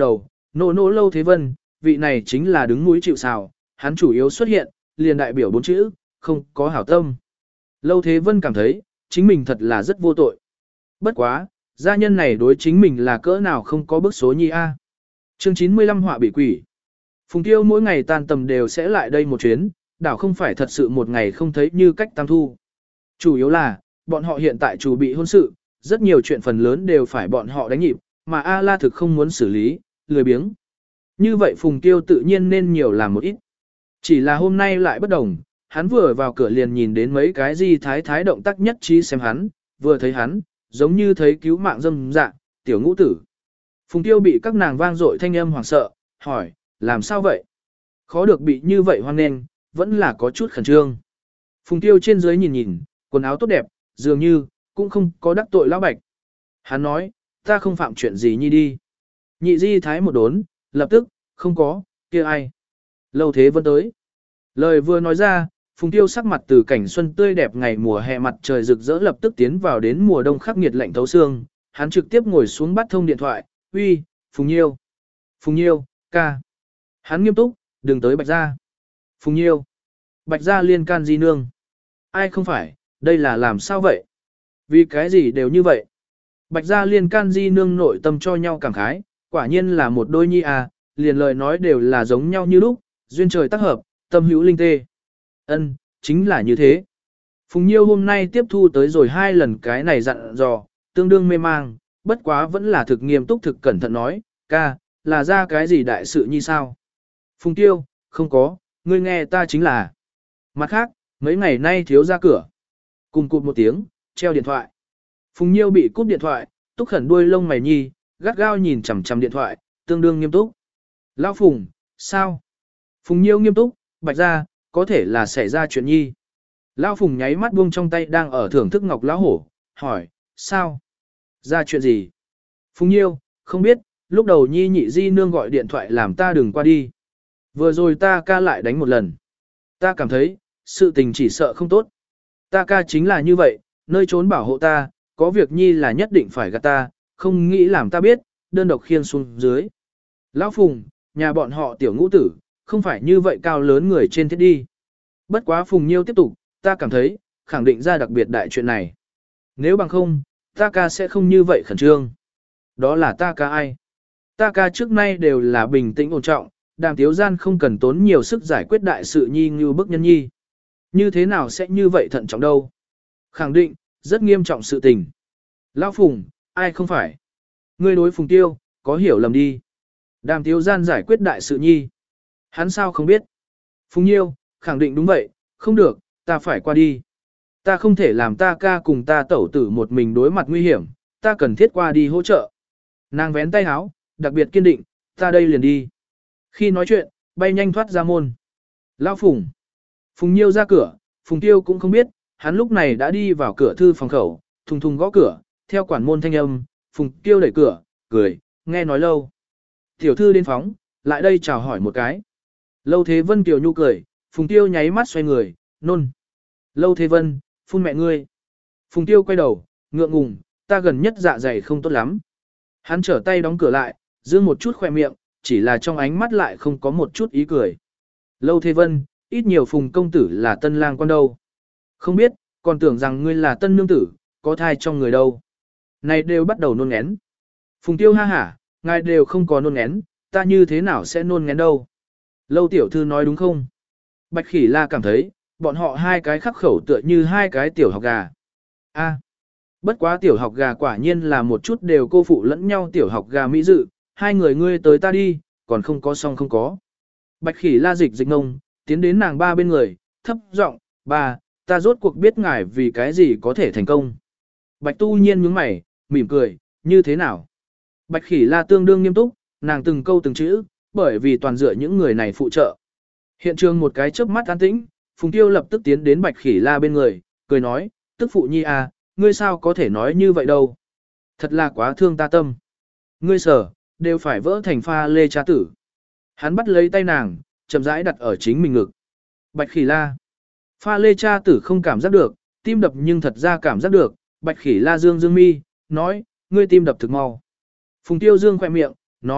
nô nô Lâu Thế Vân, vị này chính là đứng mũi chịu sào, hắn chủ yếu xuất hiện, liền đại biểu 4 chữ, không có hảo tâm. Lâu Thế Vân cảm thấy, chính mình thật là rất vô tội. Bất quá, gia nhân này đối chính mình là cỡ nào không có bức số nhi a. Chương 95 họa bị quỷ. Phùng Tiêu mỗi ngày tan tầm đều sẽ lại đây một chuyến, đảo không phải thật sự một ngày không thấy như cách tam thu. Chủ yếu là, bọn họ hiện tại chủ bị hôn sự, rất nhiều chuyện phần lớn đều phải bọn họ đánh nhịp, mà A La thực không muốn xử lý, lười biếng. Như vậy Phùng Tiêu tự nhiên nên nhiều làm một ít. Chỉ là hôm nay lại bất đồng, hắn vừa vào cửa liền nhìn đến mấy cái gì thái động tác nhất trí xem hắn, vừa thấy hắn, giống như thấy cứu mạng dâm dạ, tiểu ngũ tử. Phùng Tiêu bị các nàng vang dội thanh âm hoảng sợ, hỏi, làm sao vậy? Khó được bị như vậy hoan nghênh, vẫn là có chút khẩn trương. Phùng Tiêu trên dưới nhìn nhìn, quần áo tốt đẹp, dường như, cũng không có đắc tội lão bạch. Hắn nói, ta không phạm chuyện gì nhi đi. Nhị di thái một đốn, lập tức, không có, kia ai. Lâu Thế Vân tới. Lời vừa nói ra, Phùng Tiêu sắc mặt từ cảnh xuân tươi đẹp ngày mùa hè mặt trời rực rỡ lập tức tiến vào đến mùa đông khắc nghiệt lạnh thấu xương. Hắn trực tiếp ngồi xuống bắt thông điện thoại, uy, Phùng Nhiêu. Phùng Nhiêu, ca. Hắn nghiêm túc, đừng tới Bạch Gia. Phùng Nhiêu. Bạch Gia liên can di nương. Ai không phải, đây là làm sao vậy? Vì cái gì đều như vậy? Bạch Gia liên can di nương nội tâm cho nhau cảm khái, quả nhiên là một đôi nhi à, liền lời nói đều là giống nhau như lúc, duyên trời tác hợp, tâm hữu linh tê. Ân, chính là như thế. Phùng Nhiêu hôm nay tiếp thu tới rồi 2 lần cái này dặn dò, tương đương mê mang, bất quá vẫn là thực nghiêm túc thực cẩn thận nói, ca, là ra cái gì đại sự như sao? Phùng Tiêu, không có, ngươi nghe ta chính là. Mặt khác, mấy ngày nay thiếu ra cửa. Cùng cụt một tiếng, treo điện thoại. Phùng Nhiêu bị cúp điện thoại, túc khẩn đuôi lông mày nhi, gắt gao nhìn chằm chằm điện thoại, tương đương nghiêm túc. Lão Phùng, sao? Phùng Nhiêu nghiêm túc, Bạch Gia, có thể là xảy ra chuyện nhi. Lão Phùng nháy mắt buông trong tay đang ở thưởng thức ngọc lão hổ, hỏi, sao? Ra chuyện gì? Phùng Nhiêu, không biết, lúc đầu nhi nhị di nương gọi điện thoại làm ta đừng qua đi. Vừa rồi ta ca lại đánh một lần. Ta cảm thấy, sự tình chỉ sợ không tốt. Ta ca chính là như vậy, nơi trốn bảo hộ ta, có việc nhi là nhất định phải gạt ta, không nghĩ làm ta biết, đơn độc khiên xuống dưới. Lão Phùng, nhà bọn họ tiểu ngũ tử, không phải như vậy cao lớn người trên thiết đi. Bất quá Phùng Nhiêu tiếp tục, ta cảm thấy, khẳng định ra đặc biệt đại chuyện này. Nếu bằng không, ta ca sẽ không như vậy khẩn trương. Đó là ta ca ai? Ta ca trước nay đều là bình tĩnh ổn trọng, Đàm Tiếu Gian không cần tốn nhiều sức giải quyết đại sự nhi như bức nhân nhi. Như thế nào sẽ như vậy thận trọng đâu? Khẳng định, rất nghiêm trọng sự tình. Lão Phùng, ai không phải? Ngươi đối Phùng Tiêu, có hiểu lầm đi. Đàm Tiếu Gian giải quyết đại sự nhi. Hắn sao không biết? Phùng Nhiêu, khẳng định đúng vậy, không được, ta phải qua đi. Ta không thể làm ta ca cùng ta tẩu tử một mình đối mặt nguy hiểm, ta cần thiết qua đi hỗ trợ. Nàng vén tay háo, đặc biệt kiên định, ta đây liền đi. Khi nói chuyện, bay nhanh thoát ra môn. Lão Phùng. Phùng Nhiêu ra cửa, Phùng Tiêu cũng không biết, hắn lúc này đã đi vào cửa thư phòng khẩu, thùng thùng gõ cửa, theo quản môn thanh âm, Phùng Tiêu đẩy cửa, cười, nghe nói Lâu. Tiểu thư đến phóng, lại đây chào hỏi một cái. Lâu Thế Vân Kiều Nhu cười, Phùng Tiêu nháy mắt xoay người, nôn. Lâu Thế Vân, phun mẹ ngươi. Phùng Tiêu quay đầu, ngượng ngùng, ta gần nhất dạ dày không tốt lắm. Hắn trở tay đóng cửa lại, dương một chút khoe miệng, chỉ là trong ánh mắt lại không có một chút ý cười. Lâu Thế Vân, ít nhiều Phùng công tử là tân lang quan đâu. Không biết, còn tưởng rằng ngươi là tân nương tử, có thai trong người đâu. Này đều bắt đầu nôn ngén. Phùng Tiêu ha hả, ngài đều không có nôn ngén, ta như thế nào sẽ nôn ngén đâu. Lâu tiểu thư nói đúng không? Bạch Khỉ La cảm thấy, bọn họ hai cái khắc khẩu tựa như hai cái tiểu học gà. A, bất quá tiểu học gà quả nhiên là một chút đều cô phụ lẫn nhau tiểu học gà mỹ dự, hai người ngươi tới ta đi, còn không có xong không có. Bạch Khỉ La dịch dịch ngông, tiến đến nàng ba bên người, thấp giọng, ba, ta rốt cuộc biết ngài vì cái gì có thể thành công. Bạch Tu Nhiên nhướng mày, mỉm cười, như thế nào? Bạch Khỉ La tương đương nghiêm túc, nàng từng câu từng chữ, bởi vì toàn dựa những người này phụ trợ. Hiện trường một cái chớp mắt an tĩnh, Phùng Tiêu lập tức tiến đến Bạch Khỉ La bên người, cười nói, tức phụ nhi à, ngươi sao có thể nói như vậy đâu? Thật là quá thương ta tâm. Ngươi sở, đều phải vỡ thành pha lê cha tử. Hắn bắt lấy tay nàng, chậm rãi đặt ở chính mình ngực. Bạch Khỉ La. Pha lê cha tử không cảm giác được, tim đập nhưng thật ra cảm giác được. Bạch Khỉ La dương dương mi, nói, ngươi tim đập thực mau. Phùng Tiêu dương khoe miệng, nói,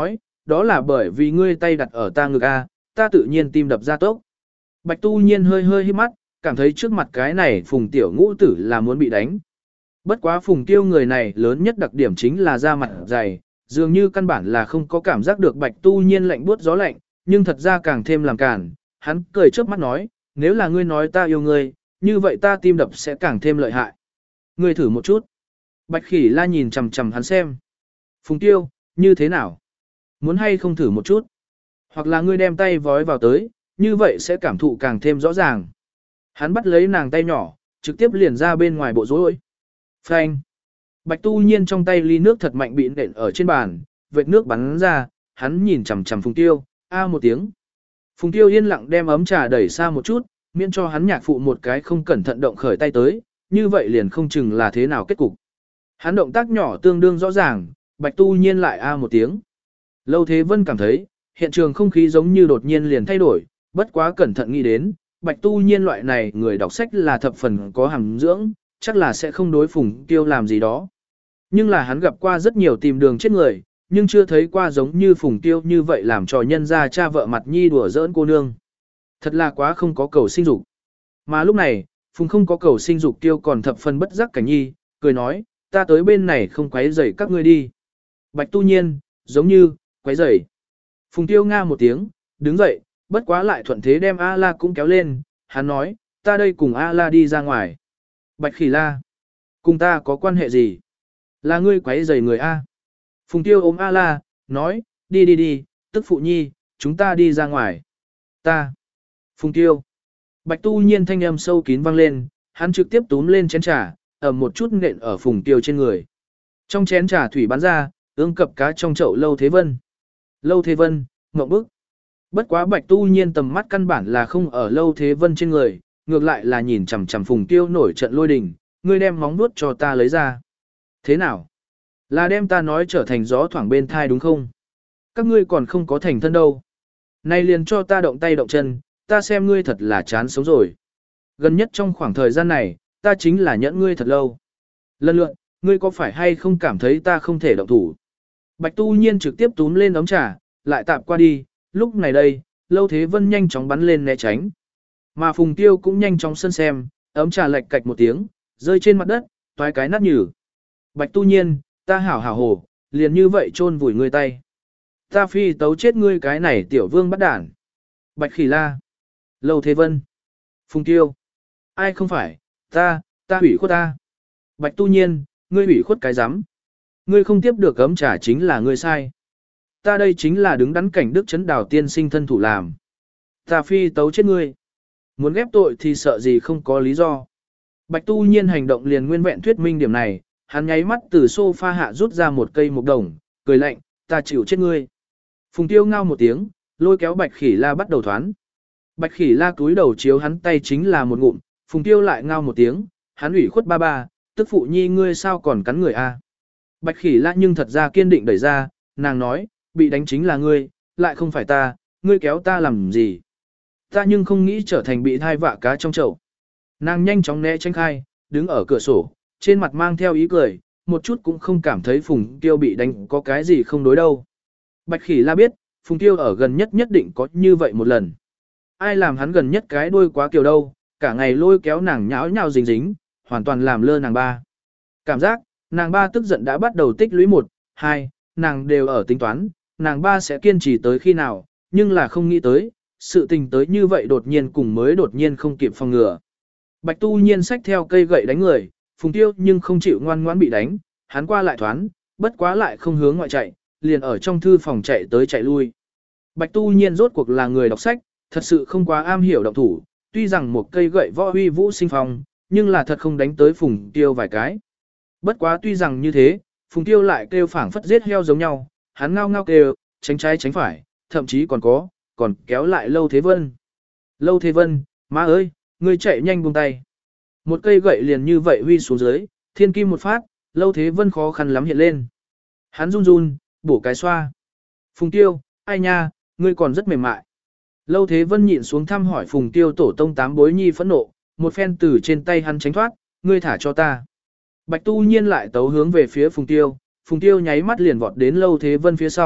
đó là bởi vì ngươi tay đặt ở ta ngực A, ta tự nhiên tim đập ra tốc. Bạch Tu Nhiên hơi hơi hít mắt, cảm thấy trước mặt cái này Phùng Tiểu Ngũ Tử là muốn bị đánh. Bất quá Phùng Tiêu người này lớn nhất đặc điểm chính là da mặt dày, dường như căn bản là không có cảm giác được Bạch Tu Nhiên lạnh buốt gió lạnh, nhưng thật ra càng thêm làm cản, hắn cười chớp mắt nói, nếu là ngươi nói ta yêu ngươi, như vậy ta tim đập sẽ càng thêm lợi hại. Ngươi thử một chút. Bạch Khỉ La nhìn chằm chằm hắn xem. Phùng Tiêu, như thế nào? Muốn hay không thử một chút? Hoặc là ngươi đem tay vói vào tới, như vậy sẽ cảm thụ càng thêm rõ ràng. Hắn bắt lấy nàng tay nhỏ, trực tiếp liền ra bên ngoài bộ rối. Phanh. Bạch Tu Nhiên trong tay ly nước thật mạnh bị nện ở trên bàn, vệt nước bắn ra, hắn nhìn chằm chằm Phùng Tiêu, a một tiếng. Phùng Tiêu yên lặng đem ấm trà đẩy xa một chút, miễn cho hắn nhạc phụ một cái không cẩn thận động khởi tay tới, như vậy liền không chừng là thế nào kết cục. Hắn động tác nhỏ tương đương rõ ràng, Bạch Tu Nhiên lại a một tiếng. Lâu Thế Vân cảm thấy, hiện trường không khí giống như đột nhiên liền thay đổi, bất quá cẩn thận nghĩ đến, Bạch Tu Nhiên loại này người đọc sách là thập phần có hàm dưỡng, chắc là sẽ không đối Phùng Tiêu làm gì đó. Nhưng là hắn gặp qua rất nhiều tìm đường chết người, nhưng chưa thấy qua giống như Phùng Tiêu như vậy làm cho nhân ra cha vợ mặt nhi đùa giỡn cô nương. Thật là quá không có cầu sinh dục. Mà lúc này, Phùng không có cầu sinh dục Tiêu còn thập phần bất giác cảnh nhi, cười nói, ta tới bên này không quấy rầy các ngươi đi. Bạch Tu Nhiên, giống như, quấy rầy. Phùng Tiêu nga một tiếng, đứng dậy, bất quá lại thuận thế đem A-la cũng kéo lên, hắn nói, ta đây cùng A-la đi ra ngoài. Bạch Khỉ La, cùng ta có quan hệ gì? Là ngươi quấy rầy người A. Phùng Tiêu ôm A-la, nói, đi đi đi, tức phụ nhi, chúng ta đi ra ngoài. Ta. Phùng Tiêu. Bạch Tu Nhiên thanh âm sâu kín vang lên, hắn trực tiếp túm lên chén trà, ầm một chút nện ở Phùng Tiêu trên người. Trong chén trà thủy bắn ra, ương cập cá trong chậu Lâu Thế Vân. Lâu Thế Vân, ngậm bức. Bất quá Bạch Tu Nhiên tầm mắt căn bản là không ở Lâu Thế Vân trên người, ngược lại là nhìn chằm chằm Phùng Tiêu nổi trận lôi đình, ngươi đem móng vuốt cho ta lấy ra. Thế nào? Là đem ta nói trở thành gió thoảng bên thai đúng không? Các ngươi còn không có thành thân đâu. Nay liền cho ta động tay động chân, ta xem ngươi thật là chán sống rồi. Gần nhất trong khoảng thời gian này, ta chính là nhẫn ngươi thật lâu. Lần lượt, ngươi có phải hay không cảm thấy ta không thể động thủ? Bạch Tu Nhiên trực tiếp túm lên ống trà, lại tạm qua đi, lúc này đây, Lâu Thế Vân nhanh chóng bắn lên né tránh. Mà Phùng Tiêu cũng nhanh chóng sân xem, ấm trà lệch cạch một tiếng, rơi trên mặt đất, toái cái nát nhừ. Bạch Tu Nhiên, ta hảo hảo hồ, liền như vậy chôn vùi ngươi tay. Ta phi tấu chết ngươi cái này tiểu vương bắt đản. Bạch Khỉ La, Lâu Thế Vân, Phùng Tiêu. Ai không phải, ta hủy khuất ta. Bạch Tu Nhiên, ngươi hủy khuất cái rắm. Ngươi không tiếp được ấm trà chính là ngươi sai. Ta đây chính là đứng đắn cảnh đức chấn đào tiên sinh thân thủ làm. Ta phi tấu chết ngươi. Muốn ghép tội thì sợ gì không có lý do. Bạch Tu Nhiên hành động liền nguyên vẹn thuyết minh điểm này, hắn nháy mắt từ sofa hạ rút ra một cây mộc đồng, cười lạnh, ta chịu chết ngươi. Phùng Tiêu ngao một tiếng, lôi kéo Bạch Khỉ La bắt đầu thoán. Bạch Khỉ La cúi đầu chiếu hắn tay chính là một ngụm, Phùng Tiêu lại ngao một tiếng, hắn ủy khuất ba ba, tức phụ nhi ngươi sao còn cắn người a? Bạch Khỉ La nhưng thật ra kiên định đẩy ra, nàng nói, bị đánh chính là ngươi, lại không phải ta, ngươi kéo ta làm gì? Ta nhưng không nghĩ trở thành bị thai vạ cá trong chậu. Nàng nhanh chóng né tránh khai, đứng ở cửa sổ, trên mặt mang theo ý cười, một chút cũng không cảm thấy Phùng Tiêu bị đánh có cái gì không đối đâu. Bạch Khỉ La biết, Phùng Tiêu ở gần nhất nhất định có như vậy một lần. Ai làm hắn gần nhất cái đuôi quá kiều đâu, cả ngày lôi kéo nàng nháo nhào dính dính, hoàn toàn làm lơ nàng ba. Cảm giác, nàng ba tức giận đã bắt đầu tích lũy 1, 2, nàng đều ở tính toán, nàng ba sẽ kiên trì tới khi nào, nhưng là không nghĩ tới, sự tình tới như vậy đột nhiên cùng mới đột nhiên không kịp phòng ngừa. Bạch Tu Nhiên xách theo cây gậy đánh người, Phùng Tiêu nhưng không chịu ngoan ngoãn bị đánh, hắn qua lại thoán, bất quá lại không hướng ngoại chạy, liền ở trong thư phòng chạy tới chạy lui. Bạch Tu Nhiên rốt cuộc là người đọc sách, thật sự không quá am hiểu động thủ, tuy rằng một cây gậy võ huy vũ sinh phong, nhưng là thật không đánh tới Phùng Tiêu vài cái. Bất quá tuy rằng như thế, Phùng Tiêu lại kêu phảng phất giết heo giống nhau, hắn ngao ngao kêu, tránh trái tránh phải, thậm chí còn kéo lại Lâu Thế Vân. Lâu Thế Vân, má ơi, ngươi chạy nhanh buông tay. Một cây gậy liền như vậy huy xuống dưới, thiên kim một phát, Lâu Thế Vân khó khăn lắm hiện lên. Hắn run run, bổ cái xoa. Phùng Tiêu, ai nha, ngươi còn rất mềm mại. Lâu Thế Vân nhịn xuống thăm hỏi Phùng Tiêu tổ tông tám bối nhi phẫn nộ, một phen từ trên tay hắn tránh thoát, ngươi thả cho ta. Bạch Tu Nhiên lại tấu hướng về phía Phùng Tiêu nháy mắt liền vọt đến Lâu Thế Vân phía sau,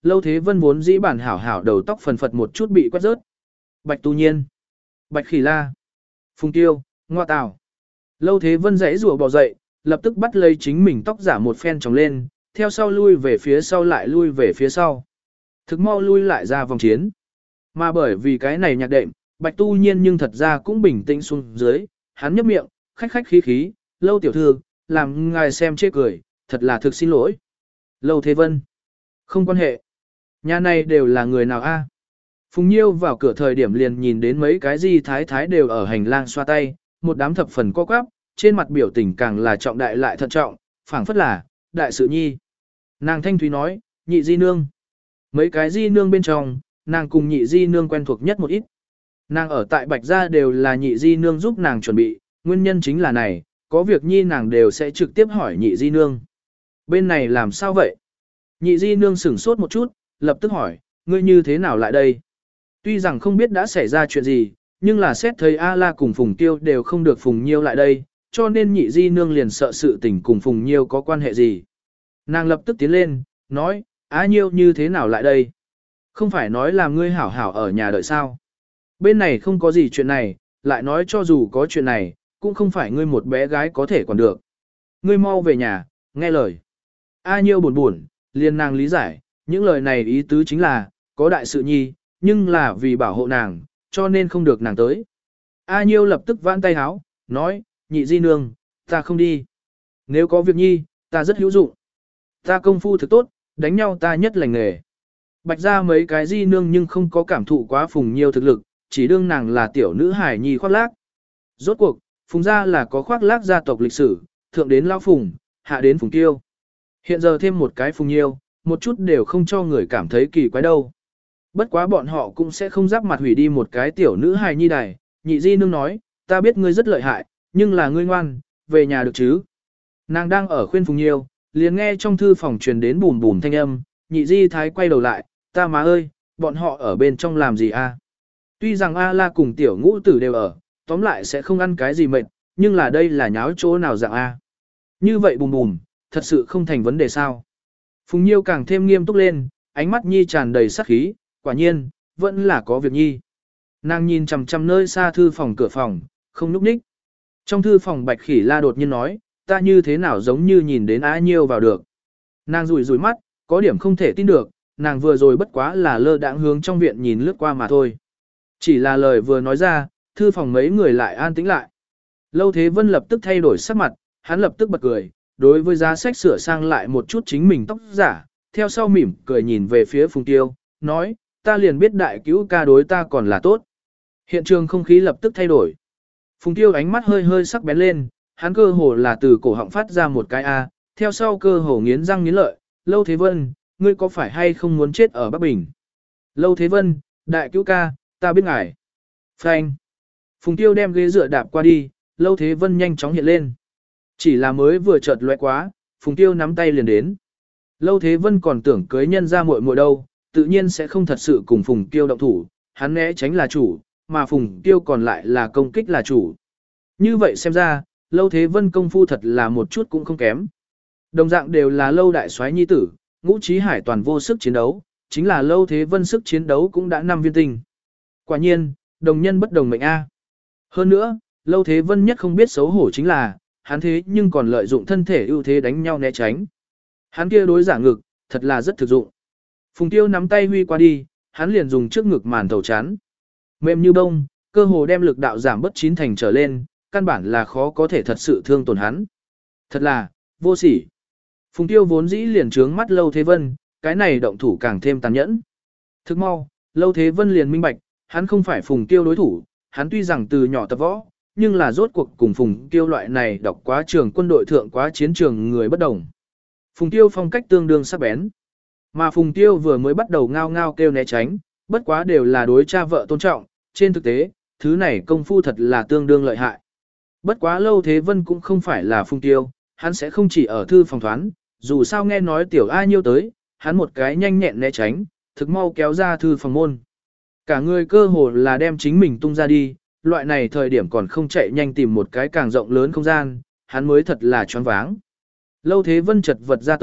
Lâu Thế Vân vốn dĩ bản hảo hảo đầu tóc phần phật một chút bị quét rớt. Bạch Tu Nhiên, Bạch Khỉ La, Phùng Tiêu, Ngoa Tào. Lâu Thế Vân giãy rùa bò dậy, lập tức bắt lấy chính mình tóc giả một phen tròng lên, theo sau lui về phía sau lại lui về phía sau. Thực mau lui lại ra vòng chiến. Mà bởi vì cái này nhạc đệm, Bạch Tu Nhiên nhưng thật ra cũng bình tĩnh xuống dưới, hắn nhấp miệng, khách khách khí khí, Lâu tiểu thư, làm ngài xem chê cười, thật là thực xin lỗi. Lâu Thế Vân, không quan hệ. Nhà này đều là người nào a? Phùng Nhiêu vào cửa thời điểm liền nhìn đến mấy cái di thái thái đều ở hành lang xoa tay, một đám thập phần co quắp, trên mặt biểu tình càng là trọng đại lại thận trọng, phảng phất là đại sự nhi. Nàng thanh thúy nói, nhị di nương. Mấy cái di nương bên trong, nàng cùng nhị di nương quen thuộc nhất một ít. Nàng ở tại Bạch Gia đều là nhị di nương giúp nàng chuẩn bị, nguyên nhân chính là này, có việc nhi nàng đều sẽ trực tiếp hỏi nhị di nương. Bên này làm sao vậy? Nhị di nương sửng sốt một chút, lập tức hỏi, ngươi như thế nào lại đây? Tuy rằng không biết đã xảy ra chuyện gì, nhưng là xét thấy A-la cùng Phùng Tiêu đều không được Phùng Nhiêu lại đây, cho nên nhị di nương liền sợ sự tình cùng Phùng Nhiêu có quan hệ gì. Nàng lập tức tiến lên, nói, Á Nhiêu như thế nào lại đây? Không phải nói là ngươi hảo hảo ở nhà đợi sao? Bên này không có gì chuyện này, lại nói cho dù có chuyện này, cũng không phải ngươi một bé gái có thể quản được. Ngươi mau về nhà, nghe lời. A Nhiêu buồn buồn, liền nàng lý giải, những lời này ý tứ chính là, có đại sự nhi, nhưng là vì bảo hộ nàng, cho nên không được nàng tới. A Nhiêu lập tức vãn tay háo, nói, nhị di nương, ta không đi. Nếu có việc nhi, ta rất hữu dụng. Ta công phu thực tốt, đánh nhau ta nhất lành nghề. Bạch ra mấy cái di nương nhưng không có cảm thụ quá Phùng Nhiêu thực lực, chỉ đương nàng là tiểu nữ hải nhi khoác lác. Rốt cuộc, Phùng gia là có khoác lác gia tộc lịch sử, thượng đến Lão Phùng, hạ đến Phùng Tiêu. Hiện giờ thêm một cái Phùng Nhiêu, một chút đều không cho người cảm thấy kỳ quái đâu. Bất quá bọn họ cũng sẽ không giáp mặt hủy đi một cái tiểu nữ hài nhi đài. Nhị di nương nói, ta biết ngươi rất lợi hại, nhưng là ngươi ngoan, về nhà được chứ. Nàng đang ở khuyên Phùng Nhiêu, liền nghe trong thư phòng truyền đến bùm bùm thanh âm, nhị di thái quay đầu lại, ta má ơi, bọn họ ở bên trong làm gì a? Tuy rằng A-la cùng tiểu ngũ tử đều ở, tóm lại sẽ không ăn cái gì mệt, nhưng là đây là nháo chỗ nào dạng A. Như vậy bùm bùm, thật sự không thành vấn đề sao. Phùng Nhiêu càng thêm nghiêm túc lên, ánh mắt nhi tràn đầy sát khí, quả nhiên, vẫn là có việc nhi. Nàng nhìn chằm chằm nơi xa thư phòng cửa phòng, không núp ních. Trong thư phòng Bạch Khỉ La đột nhiên nói, ta như thế nào giống như nhìn đến Á Nhiêu vào được. Nàng rủi rủi mắt, có điểm không thể tin được, nàng vừa rồi bất quá là lơ đãng hướng trong viện nhìn lướt qua mà thôi. Chỉ là lời vừa nói ra, thư phòng mấy người lại an tĩnh lại. Lâu Thế Vân lập tức thay đổi sắc mặt, hắn lập tức bật cười, đối với giá sách sửa sang lại một chút chính mình tóc giả, theo sau mỉm cười nhìn về phía Phùng Tiêu, nói, ta liền biết đại cứu ca đối ta còn là tốt. Hiện trường không khí lập tức thay đổi. Phùng Tiêu ánh mắt hơi hơi sắc bén lên, hắn cơ hồ là từ cổ họng phát ra một cái A, theo sau cơ hồ nghiến răng nghiến lợi, Lâu Thế Vân, ngươi có phải hay không muốn chết ở Bắc Bình? Lâu Thế Vân, đại cứu ca, ta biết ngài. Phanh. Phùng Tiêu đem ghế dựa đạp qua đi, Lâu Thế Vân nhanh chóng hiện lên. Chỉ là mới vừa chợt lóe quá, Phùng Tiêu nắm tay liền đến. Lâu Thế Vân còn tưởng cưới nhân ra muội muội đâu, tự nhiên sẽ không thật sự cùng Phùng Tiêu động thủ, hắn né tránh là chủ, mà Phùng Tiêu còn lại là công kích là chủ. Như vậy xem ra, Lâu Thế Vân công phu thật là một chút cũng không kém. Đồng dạng đều là Lâu đại soái nhi tử, Ngũ Chí Hải toàn vô sức chiến đấu, chính là Lâu Thế Vân sức chiến đấu cũng đã 5 viên tinh. Quả nhiên, đồng nhân bất đồng mệnh A. Hơn nữa, Lâu Thế Vân nhất không biết xấu hổ chính là, hắn thế nhưng còn lợi dụng thân thể ưu thế đánh nhau né tránh. Hắn kia đối giả ngực, thật là rất thực dụng. Phùng Tiêu nắm tay huy qua đi, hắn liền dùng trước ngực màn thầu chắn. Mềm như bông, cơ hồ đem lực đạo giảm bất 9 thành trở lên, căn bản là khó có thể thật sự thương tổn hắn. Thật là, vô sỉ. Phùng Tiêu vốn dĩ liền trướng mắt Lâu Thế Vân, cái này động thủ càng thêm tàn nhẫn. Thức mau, Lâu Thế Vân liền minh bạch, hắn không phải Phùng Tiêu đối thủ, hắn tuy rằng từ nhỏ tập võ, nhưng là rốt cuộc cùng Phùng Tiêu loại này đọc quá trường quân đội thượng quá chiến trường người bất đồng. Phùng Tiêu phong cách tương đương sắc bén. Mà Phùng Tiêu vừa mới bắt đầu ngao ngao kêu né tránh, bất quá đều là đối cha vợ tôn trọng, trên thực tế, thứ này công phu thật là tương đương lợi hại. Bất quá Lâu Thế Vân cũng không phải là Phùng Tiêu, hắn sẽ không chỉ ở thư phòng thoán, dù sao nghe nói tiểu A Nhiêu tới, hắn một cái nhanh nhẹn né tránh, thực mau kéo ra thư phòng môn. Cả người cơ hồ là đem chính mình tung ra đi, loại này thời điểm còn không chạy nhanh tìm một cái càng rộng lớn không gian, hắn mới thật là choáng váng. Lâu Thế Vân chật vật ra tới,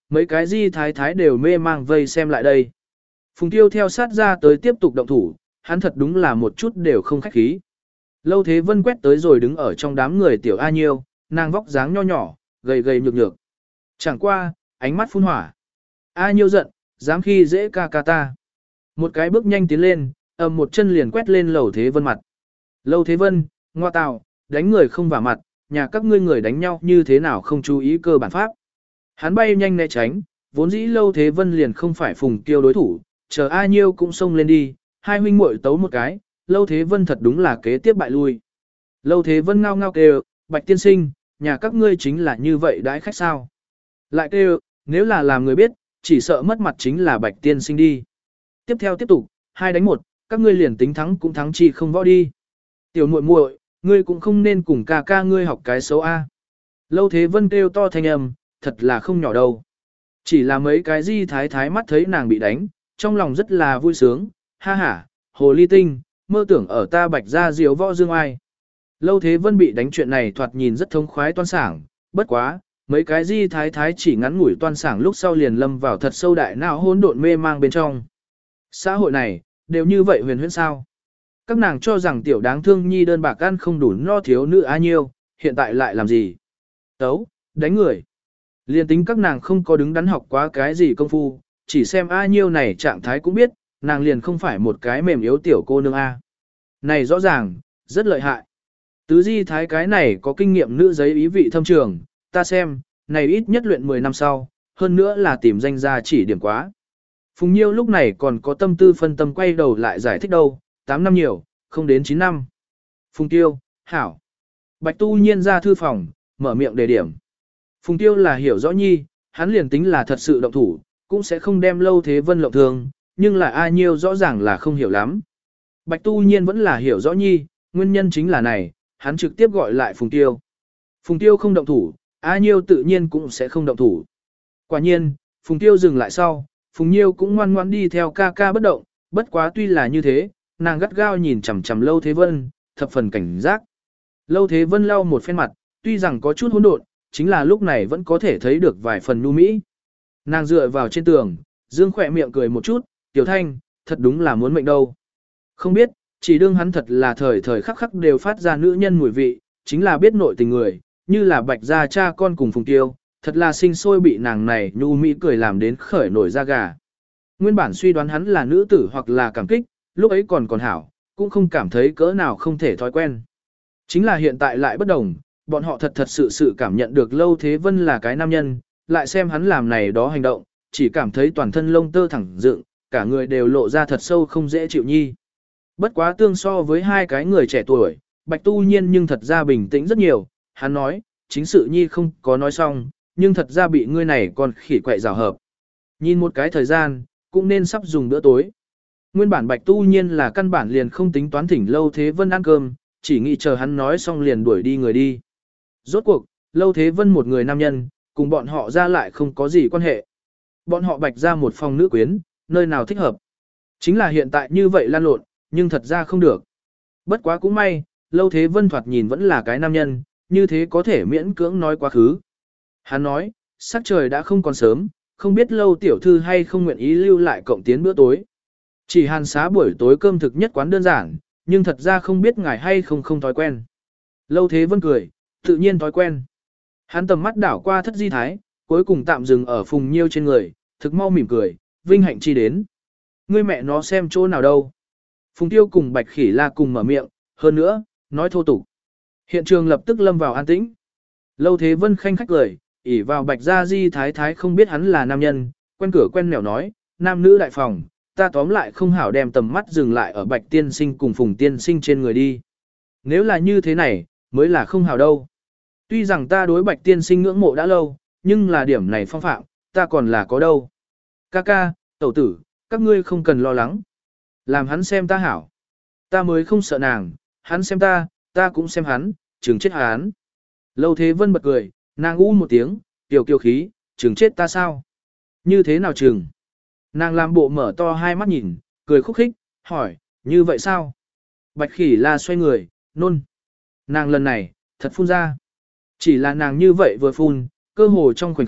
mấy cái di thái thái đều mê mang vây xem lại đây. Phùng Tiêu theo sát ra tới tiếp tục động thủ, hắn thật đúng là một chút đều không khách khí. Lâu Thế Vân quét tới rồi đứng ở trong đám người tiểu A Nhiêu, nàng vóc dáng nho nhỏ, gầy gầy nhược nhược. Chẳng qua, ánh mắt phun hỏa. A Nhiêu giận, dám khi dễ ca ca ta. Một cái bước nhanh tiến lên, ầm một chân liền quét lên Lâu Thế Vân mặt. Lâu Thế Vân, ngoa tào, đánh người không vả mặt, nhà các ngươi người đánh nhau như thế nào không chú ý cơ bản pháp. Hắn bay nhanh né tránh, vốn dĩ Lâu Thế Vân liền không phải Phùng Tiêu đối thủ, chờ A Nhiêu cũng xông lên đi, hai huynh muội tấu một cái, Lâu Thế Vân thật đúng là kế tiếp bại lui. Lâu Thế Vân ngao ngao kêu, Bạch tiên sinh, nhà các ngươi chính là như vậy đãi khách sao. Lại kêu, nếu là làm người biết, chỉ sợ mất mặt chính là Bạch tiên sinh đi. Tiếp theo tiếp tục, 2 đánh 1, các ngươi liền tính thắng cũng thắng chi không võ đi. Tiểu muội muội, ngươi cũng không nên cùng ca ca ngươi học cái xấu A. Lâu Thế Vân kêu to thanh âm, thật là không nhỏ đâu. Chỉ là mấy cái di thái thái mắt thấy nàng bị đánh, trong lòng rất là vui sướng, ha ha, hồ ly tinh, mơ tưởng ở ta Bạch gia diếu võ dương ai. Lâu Thế Vân bị đánh chuyện này thoạt nhìn rất thống khoái toan sảng, bất quá, mấy cái di thái thái chỉ ngắn ngủi toan sảng lúc sau liền lâm vào thật sâu đại não hỗn độn mê mang bên trong. Xã hội này, đều như vậy huyền huyễn sao? Các nàng cho rằng tiểu đáng thương nhi đơn bạc ăn không đủ no thiếu nữ A Nhiêu, hiện tại lại làm gì? Tấu, đánh người. Liên tính các nàng không có đứng đắn học quá cái gì công phu, chỉ xem A Nhiêu này trạng thái cũng biết, nàng liền không phải một cái mềm yếu tiểu cô nương A. Này rõ ràng, rất lợi hại. Tứ di thái cái này có kinh nghiệm nữ giấy ý vị thâm trường, ta xem, này ít nhất luyện 10 năm sau, hơn nữa là tìm danh gia chỉ điểm quá. Phùng Nhiêu lúc này còn có tâm tư phân tâm quay đầu lại giải thích đâu, 8 năm nhiều, không đến 9 năm. Phùng Tiêu, hảo. Bạch Tu Nhiên ra thư phòng, mở miệng đề điểm. Phùng Tiêu là hiểu rõ nhi, hắn liền tính là thật sự động thủ, cũng sẽ không đem Lâu Thế Vân lộng thương, nhưng là A Nhiêu rõ ràng là không hiểu lắm. Bạch Tu Nhiên vẫn là hiểu rõ nhi, nguyên nhân chính là này, hắn trực tiếp gọi lại Phùng Tiêu. Phùng Tiêu không động thủ, A Nhiêu tự nhiên cũng sẽ không động thủ. Quả nhiên, Phùng Tiêu dừng lại sau, Phùng Nhiêu cũng ngoan ngoãn đi theo ca ca bất động, bất quá tuy là như thế, nàng gắt gao nhìn chằm chằm Lâu Thế Vân, thập phần cảnh giác. Lâu Thế Vân lau một phen mặt, tuy rằng có chút hỗn độn, chính là lúc này vẫn có thể thấy được vài phần nhu mỹ. Nàng dựa vào trên tường, dương khỏe miệng cười một chút, Tiểu Thanh, thật đúng là muốn mệnh đâu. Không biết, chỉ đương hắn thật là thời thời khắc khắc đều phát ra nữ nhân mùi vị, chính là biết nội tình người, như là Bạch gia cha con cùng Phùng Tiêu, thật là sinh sôi bị nàng này nhu mỹ cười làm đến khởi nổi da gà. Nguyên bản suy đoán hắn là nữ tử hoặc là cảm kích, lúc ấy còn hảo, cũng không cảm thấy cỡ nào không thể thói quen. Chính là hiện tại lại bất đồng, bọn họ thật thật sự cảm nhận được Lâu Thế Vân là cái nam nhân, lại xem hắn làm này đó hành động, chỉ cảm thấy toàn thân lông tơ thẳng dựng, cả người đều lộ ra thật sâu không dễ chịu nhi. Bất quá tương so với hai cái người trẻ tuổi, Bạch Tu Nhiên nhưng thật ra bình tĩnh rất nhiều, hắn nói, chính sự nhi không có nói xong, nhưng thật ra bị ngươi này còn khỉ quậy rào hợp. Nhìn một cái thời gian, cũng nên sắp dùng bữa tối. Nguyên bản Bạch Tu Nhiên là căn bản liền không tính toán thỉnh Lâu Thế Vân ăn cơm, chỉ nghĩ chờ hắn nói xong liền đuổi đi người đi. Rốt cuộc, Lâu Thế Vân một người nam nhân, cùng bọn họ ra lại không có gì quan hệ. Bọn họ Bạch ra một phòng nữ quyến, nơi nào thích hợp. Chính là hiện tại như vậy lan lộn, nhưng thật ra không được. Bất quá cũng may, Lâu Thế Vân thoạt nhìn vẫn là cái nam nhân, như thế có thể miễn cưỡng nói quá khứ. Hắn nói, sắc trời đã không còn sớm, không biết Lâu tiểu thư hay không nguyện ý lưu lại cộng tiến bữa tối. Chỉ hàn xá buổi tối cơm thực nhất quán đơn giản, nhưng thật ra không biết ngài hay không thói quen. Lâu Thế Vân cười, tự nhiên thói quen. Hắn tầm mắt đảo qua Thất Di Thái, cuối cùng tạm dừng ở Phùng Nhiêu trên người, thực mau mỉm cười, vinh hạnh chi đến. Ngươi mẹ nó xem chỗ nào đâu. Phùng Tiêu cùng Bạch Khỉ La cùng mở miệng, hơn nữa, nói thô tục. Hiện trường lập tức lâm vào an tĩnh. Lâu Thế Vân khanh khách cười, ỉ vào Bạch Gia Di Thái Thái không biết hắn là nam nhân, quen cửa quen mẻo nói, nam nữ đại phòng, ta tóm lại không hảo đem tầm mắt dừng lại ở Bạch Tiên Sinh cùng Phùng Tiên Sinh trên người đi. Nếu là như thế này, mới là không hảo đâu. Tuy rằng ta đối Bạch Tiên Sinh ngưỡng mộ đã lâu, nhưng là điểm này phong phạm, ta còn là có đâu. Ca ca, tẩu tử, các ngươi không cần lo lắng. Làm hắn xem ta hảo. Ta mới không sợ nàng, hắn xem ta cũng xem hắn, chừng chết hắn. Lâu Thế Vân bật cười, nàng u một tiếng, tiểu kiều khí, chừng chết ta sao? Như thế nào chừng? Nàng làm bộ mở to hai mắt nhìn, cười khúc khích, hỏi, như vậy sao? Bạch Khỉ La xoay người, nôn. Nàng lần này, thật phun ra. Chỉ là nàng như vậy vừa phun, cơ hồ trong khoảnh khắc,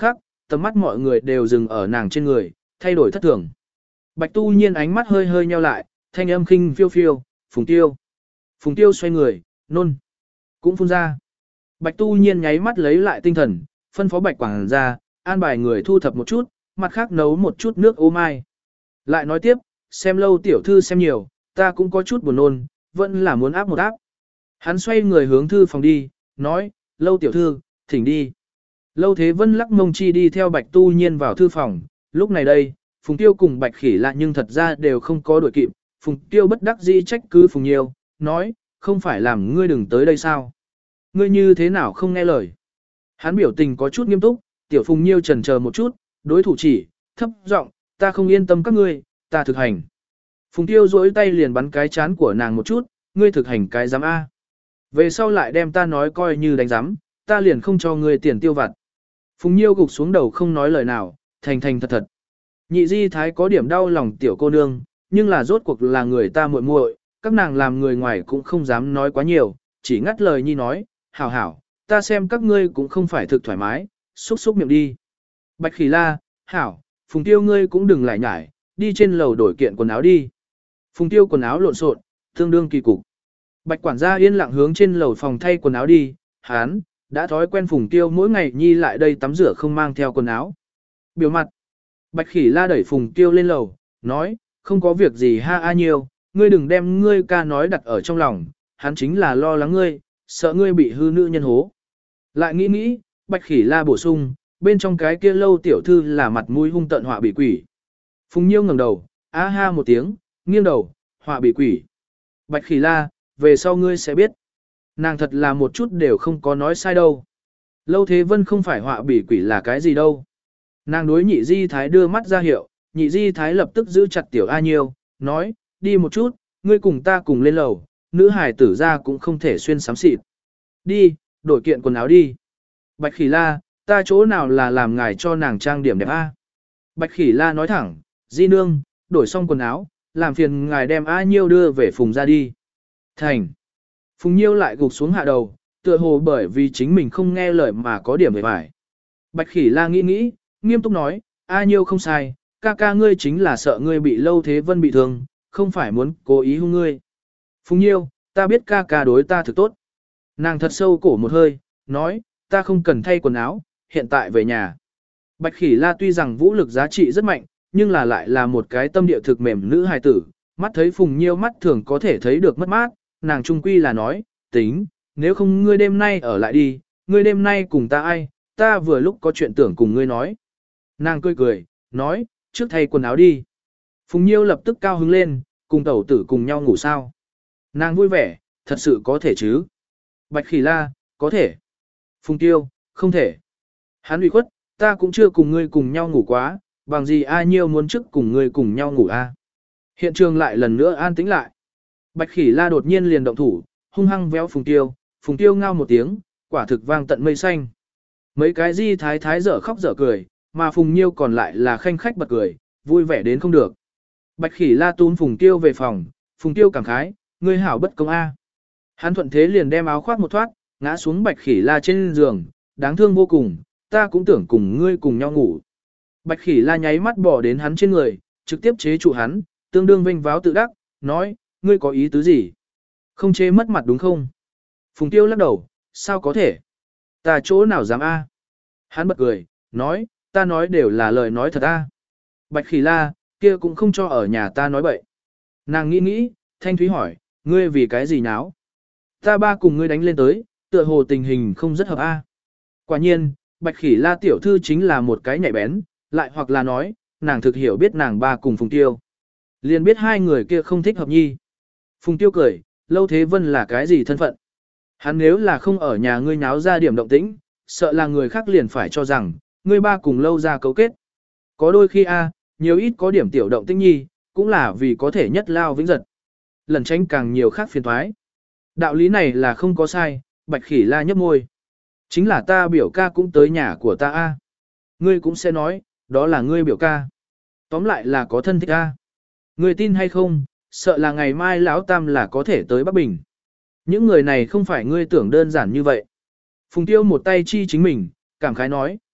tầm mắt mọi người đều dừng ở nàng trên người, thay đổi thất thường. Bạch Tu Nhiên ánh mắt hơi hơi nheo lại, thanh âm khinh phiêu phiêu, Phùng Tiêu. Phùng Tiêu xoay người, nôn, cũng phun ra. Bạch Tu Nhiên nháy mắt lấy lại tinh thần, phân phó Bạch Quảng ra, an bài người thu thập một chút, mặt khác nấu một chút nước ô mai. Lại nói tiếp, xem Lâu tiểu thư xem nhiều, ta cũng có chút buồn nôn, vẫn là muốn áp một áp. Hắn xoay người hướng thư phòng đi, nói, Lâu tiểu thư, thỉnh đi. Lâu Thế Vân lắc mông chi đi theo Bạch Tu Nhiên vào thư phòng, lúc này đây, Phùng Tiêu cùng Bạch Khỉ lạ nhưng thật ra đều không có đuổi kịp, Phùng Tiêu bất đắc dĩ trách cứ Phùng Nhiêu, nói, không phải làm ngươi đừng tới đây sao? Ngươi như thế nào không nghe lời? Hắn biểu tình có chút nghiêm túc, Tiểu Phùng Nhiêu chần chờ một chút, đối thủ chỉ, thấp giọng, ta không yên tâm các ngươi, ta thực hành. Phùng Tiêu duỗi tay liền bắn cái chán của nàng một chút, ngươi thực hành cái giám A. Về sau lại đem ta nói coi như đánh giám, ta liền không cho ngươi tiền tiêu vặt. Phùng Nhiêu gục xuống đầu không nói lời nào, thành thành thật thật. Nhị di thái có điểm đau lòng tiểu cô nương, nhưng là rốt cuộc là người ta muội muội, các nàng làm người ngoài cũng không dám nói quá nhiều, chỉ ngắt lời nhi nói, hảo hảo, ta xem các ngươi cũng không phải thực thoải mái, xúc xúc miệng đi. Bạch Khỉ la, hảo, Phùng Tiêu ngươi cũng đừng lại nhải, đi trên lầu đổi kiện quần áo đi. Phùng Tiêu quần áo lộn xộn, tương đương kỳ cục. Bạch quản gia yên lặng hướng trên lầu phòng thay quần áo đi, hán, đã thói quen Phùng Tiêu mỗi ngày nhi lại đây tắm rửa không mang theo quần áo. Biểu mặt. Bạch Khỉ la đẩy Phùng Tiêu lên lầu, nói, không có việc gì ha a nhiều, ngươi đừng đem ngươi ca nói đặt ở trong lòng, hắn chính là lo lắng ngươi, sợ ngươi bị hư nữ nhân hố. Lại nghĩ nghĩ, Bạch Khỉ la bổ sung, bên trong cái kia Lâu tiểu thư là mặt mũi hung tận họa bị quỷ. Phùng Nhiêu ngẩng đầu, á ha một tiếng, nghiêng đầu, họa bị quỷ. Bạch Khỉ la, về sau ngươi sẽ biết. Nàng thật là một chút đều không có nói sai đâu. Lâu Thế Vân không phải họa bị quỷ là cái gì đâu. Nàng đối nhị di thái đưa mắt ra hiệu, nhị di thái lập tức giữ chặt tiểu A Nhiêu, nói, đi một chút, ngươi cùng ta cùng lên lầu, nữ hài tử ra cũng không thể xuyên sám xịt. Đi, đổi kiện quần áo đi. Bạch Khỉ la, ta chỗ nào là làm ngài cho nàng trang điểm đẹp A. Bạch Khỉ la nói thẳng, di nương, đổi xong quần áo, làm phiền ngài đem A Nhiêu đưa về Phùng ra đi. Thành. Phùng Nhiêu lại gục xuống hạ đầu, tựa hồ bởi vì chính mình không nghe lời mà có điểm về vải. Bạch Khỉ la nghĩ nghĩ, nghiêm túc nói, A Nhiêu không sai, ca ca ngươi chính là sợ ngươi bị Lâu Thế Vân bị thương, không phải muốn cố ý hung ngươi. Phùng Nhiêu, ta biết ca ca đối ta thực tốt. Nàng thật sâu cổ một hơi, nói, ta không cần thay quần áo, hiện tại về nhà. Bạch Khỉ la tuy rằng vũ lực giá trị rất mạnh, nhưng là lại là một cái tâm địa thực mềm nữ hài tử, mắt thấy Phùng Nhiêu mắt thường có thể thấy được mất mát, nàng trung quy là nói, tính, nếu không ngươi đêm nay ở lại đi, ngươi đêm nay cùng ta ai, ta vừa lúc có chuyện tưởng cùng ngươi nói. Nàng cười cười, nói, trước thay quần áo đi. Phùng Nhiêu lập tức cao hứng lên, cùng tẩu tử cùng nhau ngủ sao. Nàng vui vẻ, thật sự có thể chứ. Bạch Khỉ la, có thể. Phùng Tiêu, không thể. Hắn ủy khuất, ta cũng chưa cùng ngươi cùng nhau ngủ quá, bằng gì A Nhiêu muốn trước cùng ngươi cùng nhau ngủ a? Hiện trường lại lần nữa an tĩnh lại. Bạch Khỉ la đột nhiên liền động thủ, hung hăng véo Phùng Tiêu ngao một tiếng, quả thực vang tận mây xanh. Mấy cái di thái thái dở khóc dở cười, mà Phùng Nhiêu còn lại là khanh khách bật cười, vui vẻ đến không được. Bạch Khỉ la túm Phùng Tiêu về phòng, Phùng Tiêu cảm khái, ngươi hảo bất công a. Hắn thuận thế liền đem áo khoác một thoát, ngã xuống Bạch Khỉ la trên giường, đáng thương vô cùng, ta cũng tưởng cùng ngươi cùng nhau ngủ. Bạch Khỉ la nháy mắt bỏ đến hắn trên người, trực tiếp chế trụ hắn, tương đương vênh váo tự đắc, nói, ngươi có ý tứ gì? Không chế mất mặt đúng không? Phùng Tiêu lắc đầu, sao có thể? Ta chỗ nào dám a? Hắn bật cười, nói, ta nói đều là lời nói thật a. Bạch Khỉ la, kia cũng không cho ở nhà ta nói bậy. Nàng nghĩ nghĩ, Thanh Thúy hỏi, ngươi vì cái gì nháo? Ta ba cùng ngươi đánh lên tới, tựa hồ tình hình không rất hợp a. Quả nhiên, Bạch Khỉ la tiểu thư chính là một cái nhạy bén, lại hoặc là nói, nàng thực hiểu biết nàng ba cùng Phùng Tiêu. Liền biết hai người kia không thích hợp nhi. Phùng Tiêu cười, Lâu Thế Vân là cái gì thân phận? Hắn nếu là không ở nhà ngươi nháo ra điểm động tĩnh, sợ là người khác liền phải cho rằng, ngươi ba cùng Lâu ra cấu kết. Có đôi khi nhiều ít có điểm tiểu động tĩnh nhi, cũng là vì có thể nhất lao vĩnh giật. Lần tránh càng nhiều khác phiền thoái. Đạo lý này là không có sai, Bạch Khỉ la nhấp môi. Chính là ta biểu ca cũng tới nhà của ta a. Ngươi cũng sẽ nói, đó là ngươi biểu ca. Tóm lại là có thân thích a. Ngươi tin hay không, sợ là ngày mai lão tam là có thể tới Bắc Bình. Những người này không phải ngươi tưởng đơn giản như vậy. Phùng Tiêu một tay chi chính mình, cảm khái nói,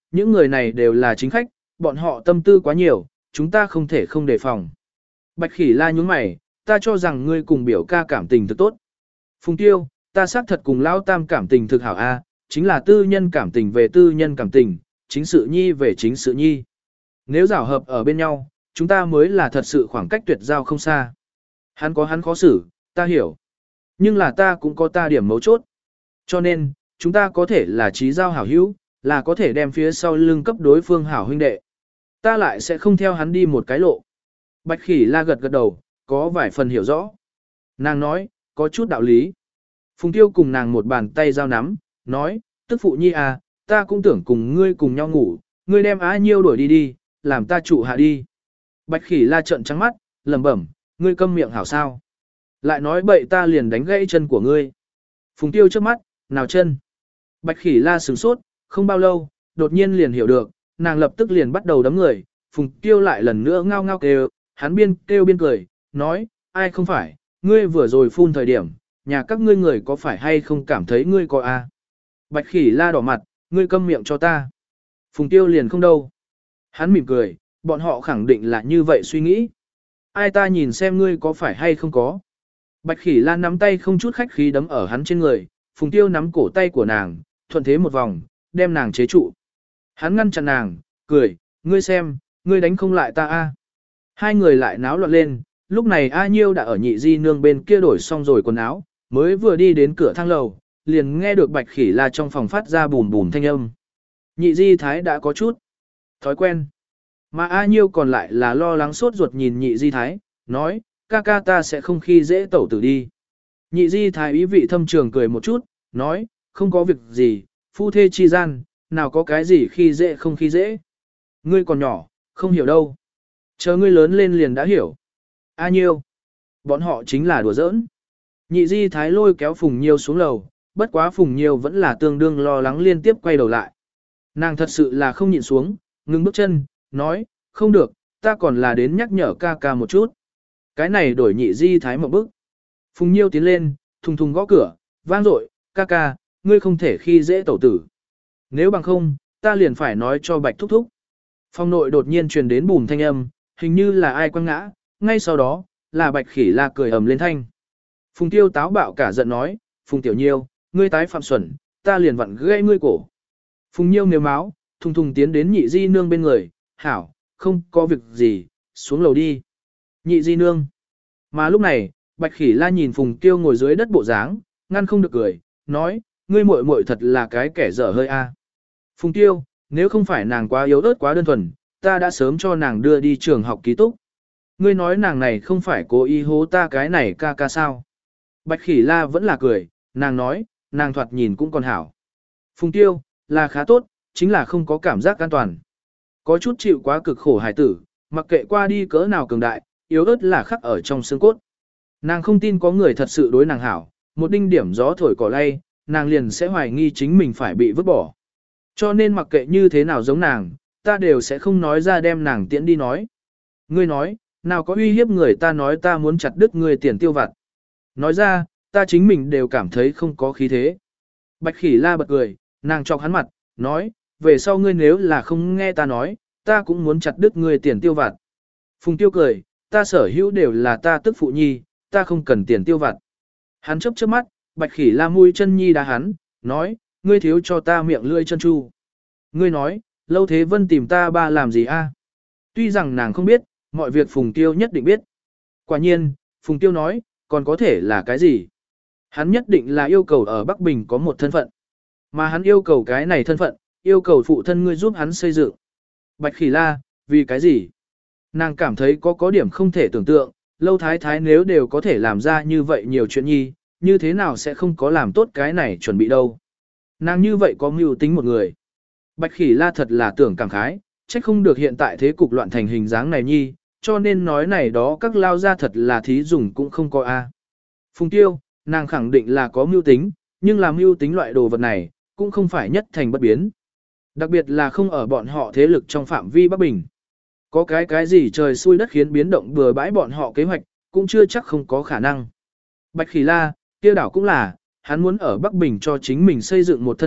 những người này đều là chính khách, bọn họ tâm tư quá nhiều, chúng ta không thể không đề phòng. Bạch Khỉ La nhướng mày, ta cho rằng ngươi cùng biểu ca cảm tình thực tốt. Phùng Tiêu, ta xác thật cùng Lão Tam cảm tình thực hảo a, chính là tư nhân cảm tình về tư nhân cảm tình, chính sự nhi về chính sự nhi. Nếu giảo hợp ở bên nhau, chúng ta mới là thật sự khoảng cách tuyệt giao không xa. Hắn có hắn khó xử, ta hiểu. Nhưng là ta cũng có ta điểm mấu chốt. Cho nên, chúng ta có thể là trí giao hảo hữu, là có thể đem phía sau lưng cấp đối phương hảo huynh đệ. Ta lại sẽ không theo hắn đi một cái lộ. Bạch Khỉ La gật gật đầu, có vài phần hiểu rõ. Nàng nói, có chút đạo lý. Phùng Tiêu cùng nàng một bàn tay giao nắm, nói, tức phụ nhi à, ta cũng tưởng cùng ngươi cùng nhau ngủ, ngươi đem Á Nhiêu đuổi đi đi, làm ta trụ hạ đi. Bạch Khỉ La trợn trắng mắt, lẩm bẩm, ngươi câm miệng hảo sao. Lại nói bậy ta liền đánh gãy chân của ngươi. Phùng Tiêu trước mắt, nào chân. Bạch Khỉ La sửng sốt, không bao lâu, đột nhiên liền hiểu được, nàng lập tức liền bắt đầu đấm người. Phùng Tiêu lại lần nữa ngao ngao kêu, hắn biên kêu biên cười, nói, ai không phải, ngươi vừa rồi phun thời điểm, nhà các ngươi người có phải hay không cảm thấy ngươi có a? Bạch Khỉ La đỏ mặt, ngươi câm miệng cho ta. Phùng Tiêu liền không đâu. Hắn mỉm cười, bọn họ khẳng định là như vậy suy nghĩ. Ai ta nhìn xem ngươi có phải hay không có. Bạch Khỉ La nắm tay không chút khách khí đấm ở hắn trên người, Phùng Tiêu nắm cổ tay của nàng, thuận thế một vòng, đem nàng chế trụ. Hắn ngăn chặn nàng, cười, ngươi xem, ngươi đánh không lại ta a. Hai người lại náo loạn lên, lúc này A Nhiêu đã ở nhị di nương bên kia đổi xong rồi quần áo, mới vừa đi đến cửa thang lầu, liền nghe được Bạch Khỉ La trong phòng phát ra bùm bùm thanh âm. Nhị di thái đã có chút thói quen. Mà A Nhiêu còn lại là lo lắng sốt ruột nhìn nhị di thái, nói, ca ca ta sẽ không khi dễ tẩu tử đi. Nhị di thái ý vị thâm trường cười một chút, nói, không có việc gì, phu thê chi gian, nào có cái gì khi dễ không khi dễ. Ngươi còn nhỏ, không hiểu đâu. Chờ ngươi lớn lên liền đã hiểu. A Nhiêu. Bọn họ chính là đùa giỡn. Nhị di thái lôi kéo Phùng Nhiêu xuống lầu, bất quá Phùng Nhiêu vẫn là tương đương lo lắng liên tiếp quay đầu lại. Nàng thật sự là không nhịn xuống, ngừng bước chân, nói, không được, ta còn là đến nhắc nhở ca ca một chút. Cái này đổi nhị di thái một bước. Phùng Nhiêu tiến lên, thùng thùng gõ cửa, vang dội, ca ca, ngươi không thể khi dễ tẩu tử. Nếu bằng không, ta liền phải nói cho Bạch thúc thúc. Phòng nội đột nhiên truyền đến bùm thanh âm, hình như là ai quăng ngã, ngay sau đó, là Bạch Khỉ La cười ầm lên thanh. Phùng Tiêu táo bạo cả giận nói, Phùng Tiểu Nhiêu, ngươi tái phạm xuẩn, ta liền vặn gãy ngươi cổ. Phùng Nhiêu nếu máu, thùng thùng tiến đến nhị di nương bên người, hảo, không có việc gì, xuống lầu đi. Nhị di nương. Mà lúc này, Bạch Khỉ La nhìn Phùng Tiêu ngồi dưới đất bộ dáng, ngăn không được cười, nói, ngươi muội muội thật là cái kẻ dở hơi a. Phùng Tiêu, nếu không phải nàng quá yếu ớt quá đơn thuần, ta đã sớm cho nàng đưa đi trường học ký túc. Ngươi nói nàng này không phải cố ý hố ta cái này ca ca sao. Bạch Khỉ La vẫn là cười, nàng nói, nàng thoạt nhìn cũng còn hảo. Phùng Tiêu, là khá tốt, chính là không có cảm giác an toàn. Có chút chịu quá cực khổ hải tử, mặc kệ qua đi cỡ nào cường đại, yếu ớt là khắc ở trong xương cốt. Nàng không tin có người thật sự đối nàng hảo, một đinh điểm gió thổi cỏ lay, nàng liền sẽ hoài nghi chính mình phải bị vứt bỏ. Cho nên mặc kệ như thế nào giống nàng, ta đều sẽ không nói ra đem nàng tiễn đi nói. Ngươi nói, nào có uy hiếp người ta nói ta muốn chặt đứt ngươi tiền tiêu vặt. Nói ra, ta chính mình đều cảm thấy không có khí thế. Bạch Khỉ La bật cười, nàng chọc hắn mặt, nói, về sau ngươi nếu là không nghe ta nói, ta cũng muốn chặt đứt ngươi tiền tiêu vặt. Phùng Tiêu cười, ta sở hữu đều là ta tức phụ nhi, ta không cần tiền tiêu vặt. Hắn chớp chớp mắt, Bạch Khỉ La mũi chân nhi đá hắn, nói, ngươi thiếu cho ta miệng lưỡi chân chu. Ngươi nói, Lâu Thế Vân tìm ta ba làm gì a? Tuy rằng nàng không biết, mọi việc Phùng Tiêu nhất định biết. Quả nhiên, Phùng Tiêu nói, còn có thể là cái gì? Hắn nhất định là yêu cầu ở Bắc Bình có một thân phận. Mà hắn yêu cầu cái này thân phận, yêu cầu phụ thân ngươi giúp hắn xây dựng. Bạch Khỉ La, vì cái gì? Nàng cảm thấy có điểm không thể tưởng tượng, Lâu Thái Thái nếu đều có thể làm ra như vậy nhiều chuyện nhi, như thế nào sẽ không có làm tốt cái này chuẩn bị đâu. Nàng như vậy có mưu tính một người. Bạch Khỉ La thật là tưởng cảm khái, trách không được hiện tại thế cục loạn thành hình dáng này nhi, cho nên nói này đó các lao ra thật là thí dùng cũng không có a. Phùng Tiêu, nàng khẳng định là có mưu tính, nhưng làm mưu tính loại đồ vật này, cũng không phải nhất thành bất biến. Đặc biệt là không ở bọn họ thế lực trong phạm vi Bắc Bình. Có cái gì trời xui đất khiến biến động bừa bãi bọn họ kế hoạch, cũng chưa chắc không có khả năng. Bạch Khỉ La, kia đảo cũng là, hắn muốn ở Bắc Bình cho chính mình xây dựng một thân phận,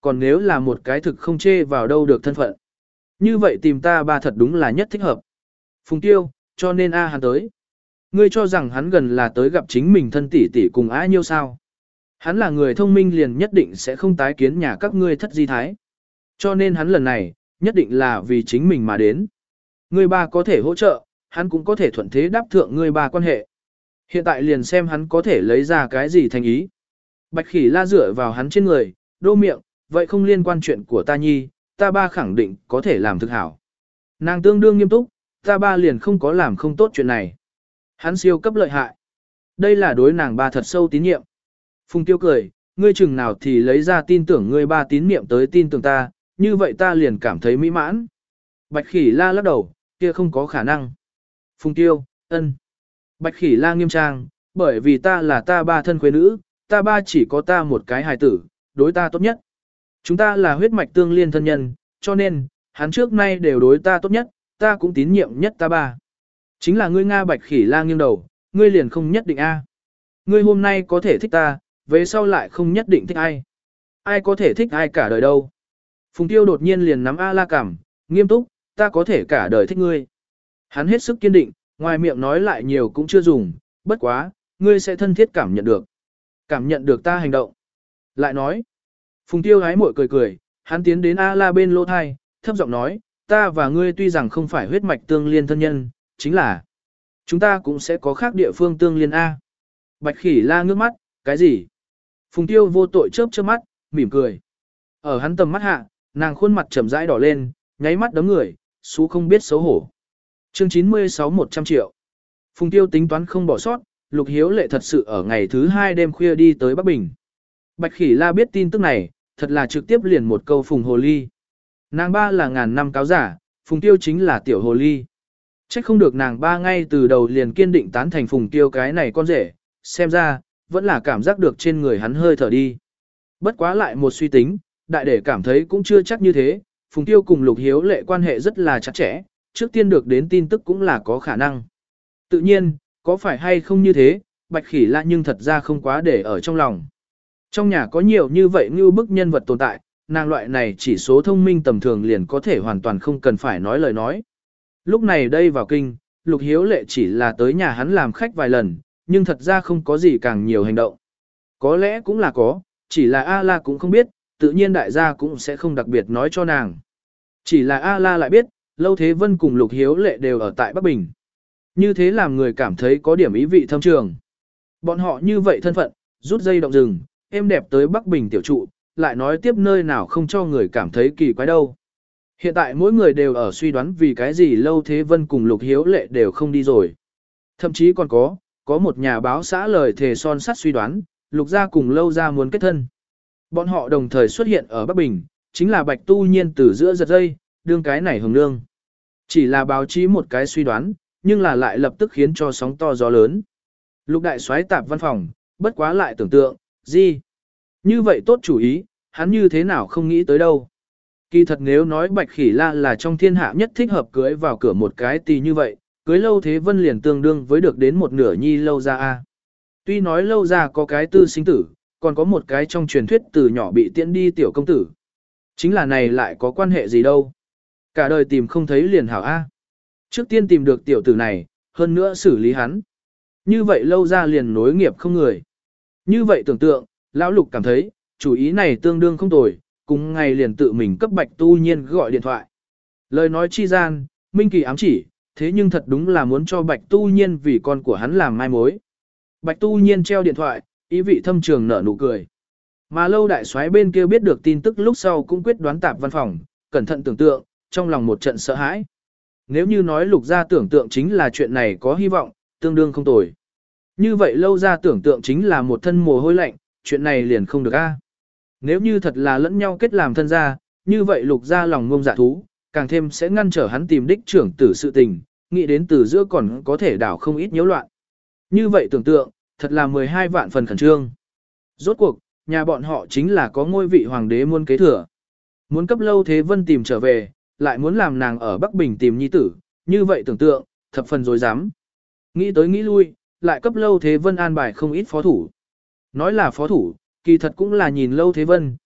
còn nếu là một cái thực không chê vào đâu được thân phận. Như vậy tìm ta ba thật đúng là nhất thích hợp. Phùng Tiêu, cho nên A hắn tới. Ngươi cho rằng hắn gần là tới gặp chính mình thân tỷ tỷ cùng A Nhiêu sao? Hắn là người thông minh liền nhất định sẽ không tái kiến nhà các ngươi thất di thái. Cho nên hắn lần này, nhất định là vì chính mình mà đến. Ngươi ba có thể hỗ trợ, hắn cũng có thể thuận thế đáp thượng ngươi ba quan hệ. Hiện tại liền xem hắn có thể lấy ra cái gì thành ý. Bạch Khỉ La dựa vào hắn trên người, đô miệng, vậy không liên quan chuyện của ta nhi, ta ba khẳng định có thể làm thực hảo. Nàng tương đương nghiêm túc, ta ba liền không có làm không tốt chuyện này. Hắn siêu cấp lợi hại. Đây là đối nàng ba thật sâu tín nhiệm. Phùng Tiêu cười, ngươi chừng nào thì lấy ra tin tưởng ngươi ba tín nhiệm tới tin tưởng ta, như vậy ta liền cảm thấy mỹ mãn. Bạch Khỉ La lắc đầu, kia không có khả năng. Phùng Tiêu, ân. Bạch Khỉ La nghiêm trang, bởi vì ta là ta ba thân khuê nữ, ta ba chỉ có ta một cái hài tử, đối ta tốt nhất. Chúng ta là huyết mạch tương liên thân nhân, cho nên, hắn trước nay đều đối ta tốt nhất, ta cũng tín nhiệm nhất ta ba. Chính là ngươi Nga. Bạch Khỉ La nghiêng đầu, ngươi liền không nhất định a. Ngươi hôm nay có thể thích ta, về sau lại không nhất định thích ai. Ai có thể thích ai cả đời đâu. Phùng Tiêu đột nhiên liền nắm A La cảm, nghiêm túc, ta có thể cả đời thích ngươi. Hắn hết sức kiên định, ngoài miệng nói lại nhiều cũng chưa dùng, bất quá, ngươi sẽ thân thiết cảm nhận được. Cảm nhận được ta hành động. Lại nói, Phùng Tiêu hái mội cười cười, hắn tiến đến A La bên lỗ thai, thấp giọng nói, ta và ngươi tuy rằng không phải huyết mạch tương liên thân nhân, chính là chúng ta cũng sẽ có khác địa phương tương liên A. Bạch Khỉ La ngước mắt, cái gì? Phùng Tiêu vô tội chớp chớp mắt, mỉm cười. Ở hắn tầm mắt hạ, nàng khuôn mặt trầm rãi đỏ lên, nháy mắt đấm người, xú không biết xấu hổ. Chương 96 100 triệu. Phùng Tiêu tính toán không bỏ sót, Lục Hiếu Lệ thật sự ở ngày thứ 2 đêm khuya đi tới Bắc Bình. Bạch Khỉ La biết tin tức này, thật là trực tiếp liền một câu Phùng Hồ Ly. Nàng ba là ngàn năm cáo giả, Phùng Tiêu chính là tiểu Hồ Ly. Trách không được nàng ba ngay từ đầu liền kiên định tán thành Phùng Tiêu cái này con rể, xem ra, vẫn là cảm giác được trên người hắn hơi thở đi. Bất quá lại một suy tính, đại để cảm thấy cũng chưa chắc như thế, Phùng Tiêu cùng Lục Hiếu Lệ quan hệ rất là chặt chẽ, trước tiên được đến tin tức cũng là có khả năng. Tự nhiên, có phải hay không như thế, Bạch Khỉ La nhưng thật ra không quá để ở trong lòng. Trong nhà có nhiều như vậy như bức nhân vật tồn tại, nàng loại này chỉ số thông minh tầm thường liền có thể hoàn toàn không cần phải nói lời nói. Lúc này đây vào kinh, Lục Hiếu Lệ chỉ là tới nhà hắn làm khách vài lần, nhưng thật ra không có gì càng nhiều hành động. Có lẽ cũng là có, chỉ là A-la cũng không biết, tự nhiên đại gia cũng sẽ không đặc biệt nói cho nàng. Chỉ là A-la lại biết, Lâu Thế Vân cùng Lục Hiếu Lệ đều ở tại Bắc Bình. Như thế làm người cảm thấy có điểm ý vị thâm trường. Bọn họ như vậy thân phận, rút dây động rừng, êm đẹp tới Bắc Bình tiểu trụ, lại nói tiếp nơi nào không cho người cảm thấy kỳ quái đâu. Hiện tại mỗi người đều ở suy đoán vì cái gì Lâu Thế Vân cùng Lục Hiếu Lệ đều không đi rồi. Thậm chí còn có một nhà báo xã lời thề son sắt suy đoán, Lục gia cùng Lâu gia muốn kết thân. Bọn họ đồng thời xuất hiện ở Bắc Bình, chính là Bạch Tu Nhiên từ giữa giật dây, đương cái này hồng nương. Chỉ là báo chí một cái suy đoán, nhưng là lại lập tức khiến cho sóng to gió lớn. Lục đại soái tạp văn phòng, bất quá lại tưởng tượng, gì? Như vậy tốt chủ ý, hắn như thế nào không nghĩ tới đâu. Kỳ thật nếu nói Bạch Khỉ La là trong thiên hạ nhất thích hợp cưới vào cửa một cái tì như vậy, cưới Lâu Thế Vân liền tương đương với được đến một nửa nhi Lâu gia a. Tuy nói Lâu gia có cái tư sinh tử, còn có một cái trong truyền thuyết từ nhỏ bị tiễn đi tiểu công tử. Chính là này lại có quan hệ gì đâu. Cả đời tìm không thấy liền hảo a. Trước tiên tìm được tiểu tử này, hơn nữa xử lý hắn. Như vậy Lâu gia liền nối nghiệp không người. Như vậy tưởng tượng, Lão Lục cảm thấy, chủ ý này tương đương không tồi, cùng ngày liền tự mình cấp Bạch Tu Nhiên gọi điện thoại. Lời nói chi gian, Minh Kỳ ám chỉ, thế nhưng thật đúng là muốn cho Bạch Tu Nhiên vì con của hắn làm mai mối. Bạch Tu Nhiên treo điện thoại, ý vị thâm trường nở nụ cười. Mà Lâu đại soái bên kia biết được tin tức lúc sau cũng quyết đoán tạp văn phòng, cẩn thận tưởng tượng, trong lòng một trận sợ hãi. Nếu như nói Lục gia tưởng tượng chính là chuyện này có hy vọng, tương đương không tồi. Như vậy Lâu gia tưởng tượng chính là một thân mồ hôi lạnh, chuyện này liền không được a. Nếu như thật là lẫn nhau kết làm thân gia, như vậy Lục gia lòng ngông dạ thú, càng thêm sẽ ngăn trở hắn tìm đích trưởng tử sự tình, nghĩ đến từ giữa còn có thể đảo không ít nhiễu loạn. Như vậy tưởng tượng, thật là 12 vạn phần khẩn trương. Rốt cuộc, nhà bọn họ chính là có ngôi vị hoàng đế muôn kế thừa. Muốn cấp Lâu Thế Vân tìm trở về, lại muốn làm nàng ở Bắc Bình tìm nhi tử, như vậy tưởng tượng, thập phần dối dám. Nghĩ tới nghĩ lui, lại cấp Lâu Thế Vân an bài không ít phó thủ. Nói là phó thủ, kỳ thật cũng là nhìn Lâu Thế Vân,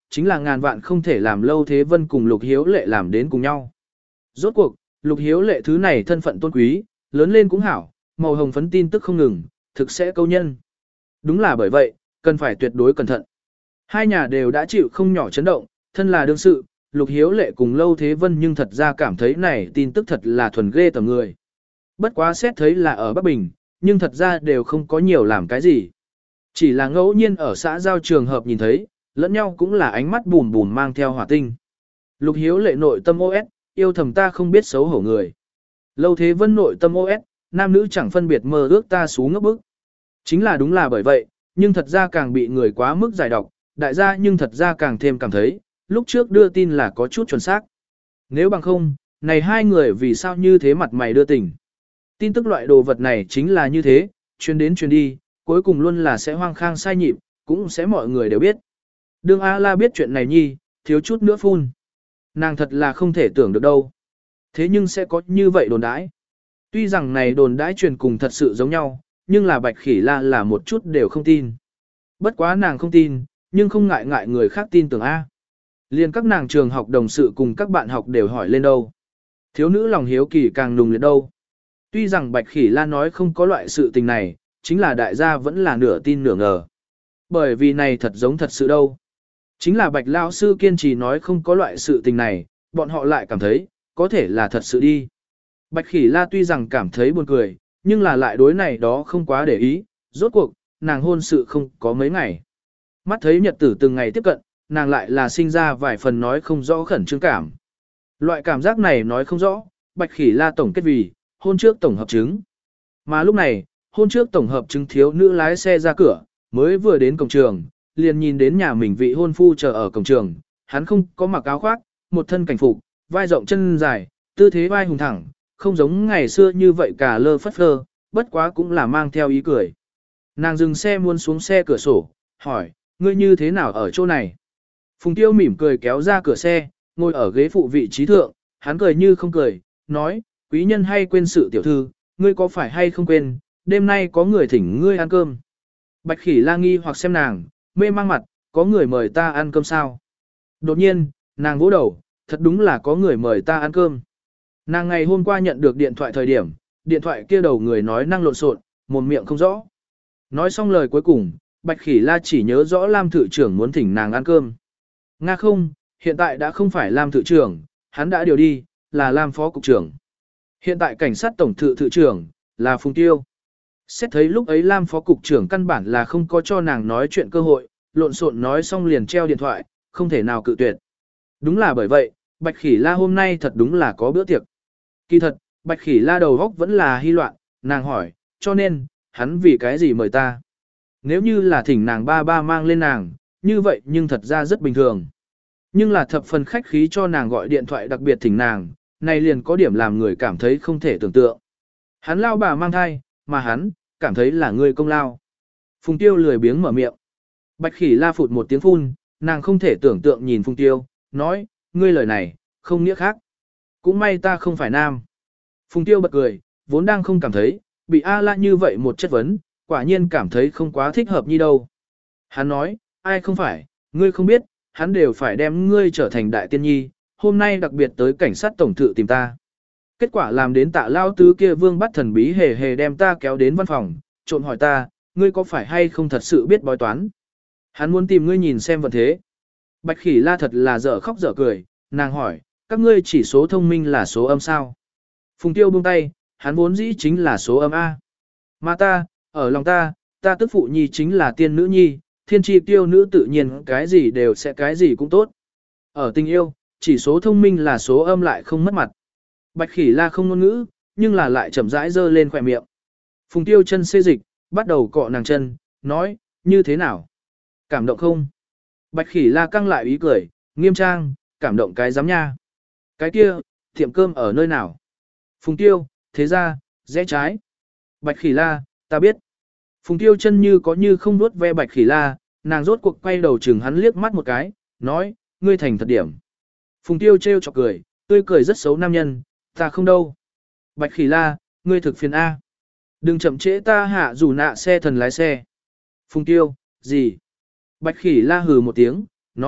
chính là ngàn vạn không thể làm Lâu Thế Vân cùng Lục Hiếu Lệ làm đến cùng nhau. Rốt cuộc, Lục Hiếu Lệ thứ này thân phận tôn quý, lớn lên cũng hảo, màu hồng phấn tin tức không ngừng, thực sẽ câu nhân. Đúng là bởi vậy, cần phải tuyệt đối cẩn thận. Hai nhà đều đã chịu không nhỏ chấn động, thân là đương sự, Lục Hiếu Lệ cùng Lâu Thế Vân nhưng thật ra cảm thấy này tin tức thật là thuần ghê tởm người. Bất quá xét thấy là ở Bắc Bình, nhưng thật ra đều không có nhiều làm cái gì. Chỉ là ngẫu nhiên ở xã giao trường hợp nhìn thấy, lẫn nhau cũng là ánh mắt bùn bùn mang theo hỏa tinh. Lục Hiếu Lệ nội tâm OS, yêu thầm ta không biết xấu hổ người. Lâu Thế Vân nội tâm OS, nam nữ chẳng phân biệt mơ ước ta xú ngốc bức. Chính là đúng là bởi vậy, nhưng thật ra càng bị người quá mức giải độc, đại gia nhưng thật ra càng thêm cảm thấy, lúc trước đưa tin là có chút chuẩn xác. Nếu bằng không, này hai người vì sao như thế mặt mày đưa tình. Tin tức loại đồ vật này chính là như thế, truyền đến truyền đi, cuối cùng luôn là sẽ hoang khang sai nhịp, cũng sẽ mọi người đều biết. Đương A-la biết chuyện này nhi, thiếu chút nữa phun. Nàng thật là không thể tưởng được đâu. Thế nhưng sẽ có như vậy đồn đãi. Tuy rằng này đồn đãi truyền cùng thật sự giống nhau, nhưng là Bạch Khỉ La là một chút đều không tin. Bất quá nàng không tin, nhưng không ngại ngại người khác tin tưởng A. Liên các nàng trường học đồng sự cùng các bạn học đều hỏi lên đâu. Thiếu nữ lòng hiếu kỳ càng nùng liệt đâu. Tuy rằng Bạch Khỉ La nói không có loại sự tình này, chính là đại gia vẫn là nửa tin nửa ngờ. Bởi vì này thật giống thật sự đâu. Chính là Bạch Lao sư kiên trì nói không có loại sự tình này, bọn họ lại cảm thấy, có thể là thật sự đi. Bạch Khỉ La tuy rằng cảm thấy buồn cười, nhưng là lại đối này đó không quá để ý, rốt cuộc, nàng hôn sự không có mấy ngày. Mắt thấy nhật tử từng ngày tiếp cận, nàng lại là sinh ra vài phần nói không rõ khẩn trương cảm. Loại cảm giác này nói không rõ, Bạch Khỉ La tổng kết vì, hôn trước tổng hợp chứng. Mà lúc này, hôn trước tổng hợp chứng thiếu nữ lái xe ra cửa, mới vừa đến cổng trường, liền nhìn đến nhà mình vị hôn phu chờ ở cổng trường, hắn không có mặc áo khoác, một thân cảnh phục, vai rộng chân dài, tư thế vai hùng thẳng, không giống ngày xưa như vậy cả lơ phất phơ, bất quá cũng là mang theo ý cười. Nàng dừng xe muốn xuống xe cửa sổ, hỏi, ngươi như thế nào ở chỗ này? Phùng Tiêu mỉm cười kéo ra cửa xe, ngồi ở ghế phụ vị trí thượng, hắn cười như không cười, nói, quý nhân hay quên sự tiểu thư, ngươi có phải hay không quên, đêm nay có người thỉnh ngươi ăn cơm. Bạch Khỉ La nghi hoặc xem nàng, mê mang mặt, có người mời ta ăn cơm sao? Đột nhiên, nàng vỗ đầu, thật đúng là có người mời ta ăn cơm. Nàng ngày hôm qua nhận được điện thoại thời điểm, điện thoại kia đầu người nói năng lộn xộn, mồm miệng không rõ. Nói xong lời cuối cùng, Bạch Khỉ La chỉ nhớ rõ Lam Thự trưởng muốn thỉnh nàng ăn cơm. Nga không, hiện tại đã không phải Lam Thự trưởng, hắn đã điều đi, là Lam Phó Cục trưởng. Hiện tại cảnh sát tổng thự trưởng, là Phùng Tiêu. Xét thấy lúc ấy Lam Phó Cục trưởng căn bản là không có cho nàng nói chuyện cơ hội, lộn xộn nói xong liền treo điện thoại, không thể nào cự tuyệt. Đúng là bởi vậy, Bạch Khỉ La hôm nay thật đúng là có bữa tiệc. Kỳ thật, Bạch Khỉ La đầu góc vẫn là hy loạn, nàng hỏi, cho nên, hắn vì cái gì mời ta? Nếu như là thỉnh nàng ba ba mang lên nàng, như vậy nhưng thật ra rất bình thường. Nhưng là thập phần khách khí cho nàng gọi điện thoại đặc biệt thỉnh nàng, này liền có điểm làm người cảm thấy không thể tưởng tượng. Hắn lao bà mang thai, mà hắn, cảm thấy là người công lao. Phùng Tiêu lười biếng mở miệng. Bạch Khỉ La phụt một tiếng phun, nàng không thể tưởng tượng nhìn Phùng Tiêu, nói, ngươi lời này, không nghĩa khác. Cũng may ta không phải nam. Phùng Tiêu bật cười, vốn đang không cảm thấy, bị A-la như vậy một chất vấn, quả nhiên cảm thấy không quá thích hợp như đâu. Hắn nói, ai không phải, ngươi không biết, hắn đều phải đem ngươi trở thành đại tiên nhi, hôm nay đặc biệt tới cảnh sát tổng thự tìm ta. Kết quả làm đến Tạ lao tứ kia vương bắt thần bí hề hề đem ta kéo đến văn phòng, trộm hỏi ta, ngươi có phải hay không thật sự biết bói toán. Hắn muốn tìm ngươi nhìn xem vận thế. Bạch Khỉ La thật là dở khóc dở cười, nàng hỏi, các ngươi chỉ số thông minh là số âm sao? Phùng Tiêu buông tay, hắn vốn dĩ chính là số âm A. Mà ta, ở lòng ta tức phụ nhi chính là tiên nữ nhi, thiên tri tiêu nữ tự nhiên cái gì đều sẽ cái gì cũng tốt. Ở tình yêu, chỉ số thông minh là số âm lại không mất mặt. Bạch Khỉ La không ngôn ngữ, nhưng là lại chậm rãi giơ lên khỏe miệng. Phùng Tiêu chân xê dịch, bắt đầu cọ nàng chân, nói, như thế nào? Cảm động không? Bạch Khỉ La căng lại ý cười, nghiêm trang, cảm động cái giám nha. Cái kia, tiệm cơm ở nơi nào? Phùng Tiêu, thế ra, rẽ trái. Bạch Khỉ La, ta biết. Phùng Tiêu chân như có như không nuốt ve Bạch Khỉ La, nàng rốt cuộc quay đầu chừng hắn liếc mắt một cái, nói, ngươi thành thật điểm. Phùng Tiêu trêu chọc cười, tươi cười rất xấu nam nhân, ta không đâu. Bạch Khỉ La, ngươi thực phiền A. Đừng chậm trễ ta hạ rủ nạ xe thần lái xe. Phùng Tiêu, gì? Bạch Khỉ La hừ một tiếng, nói,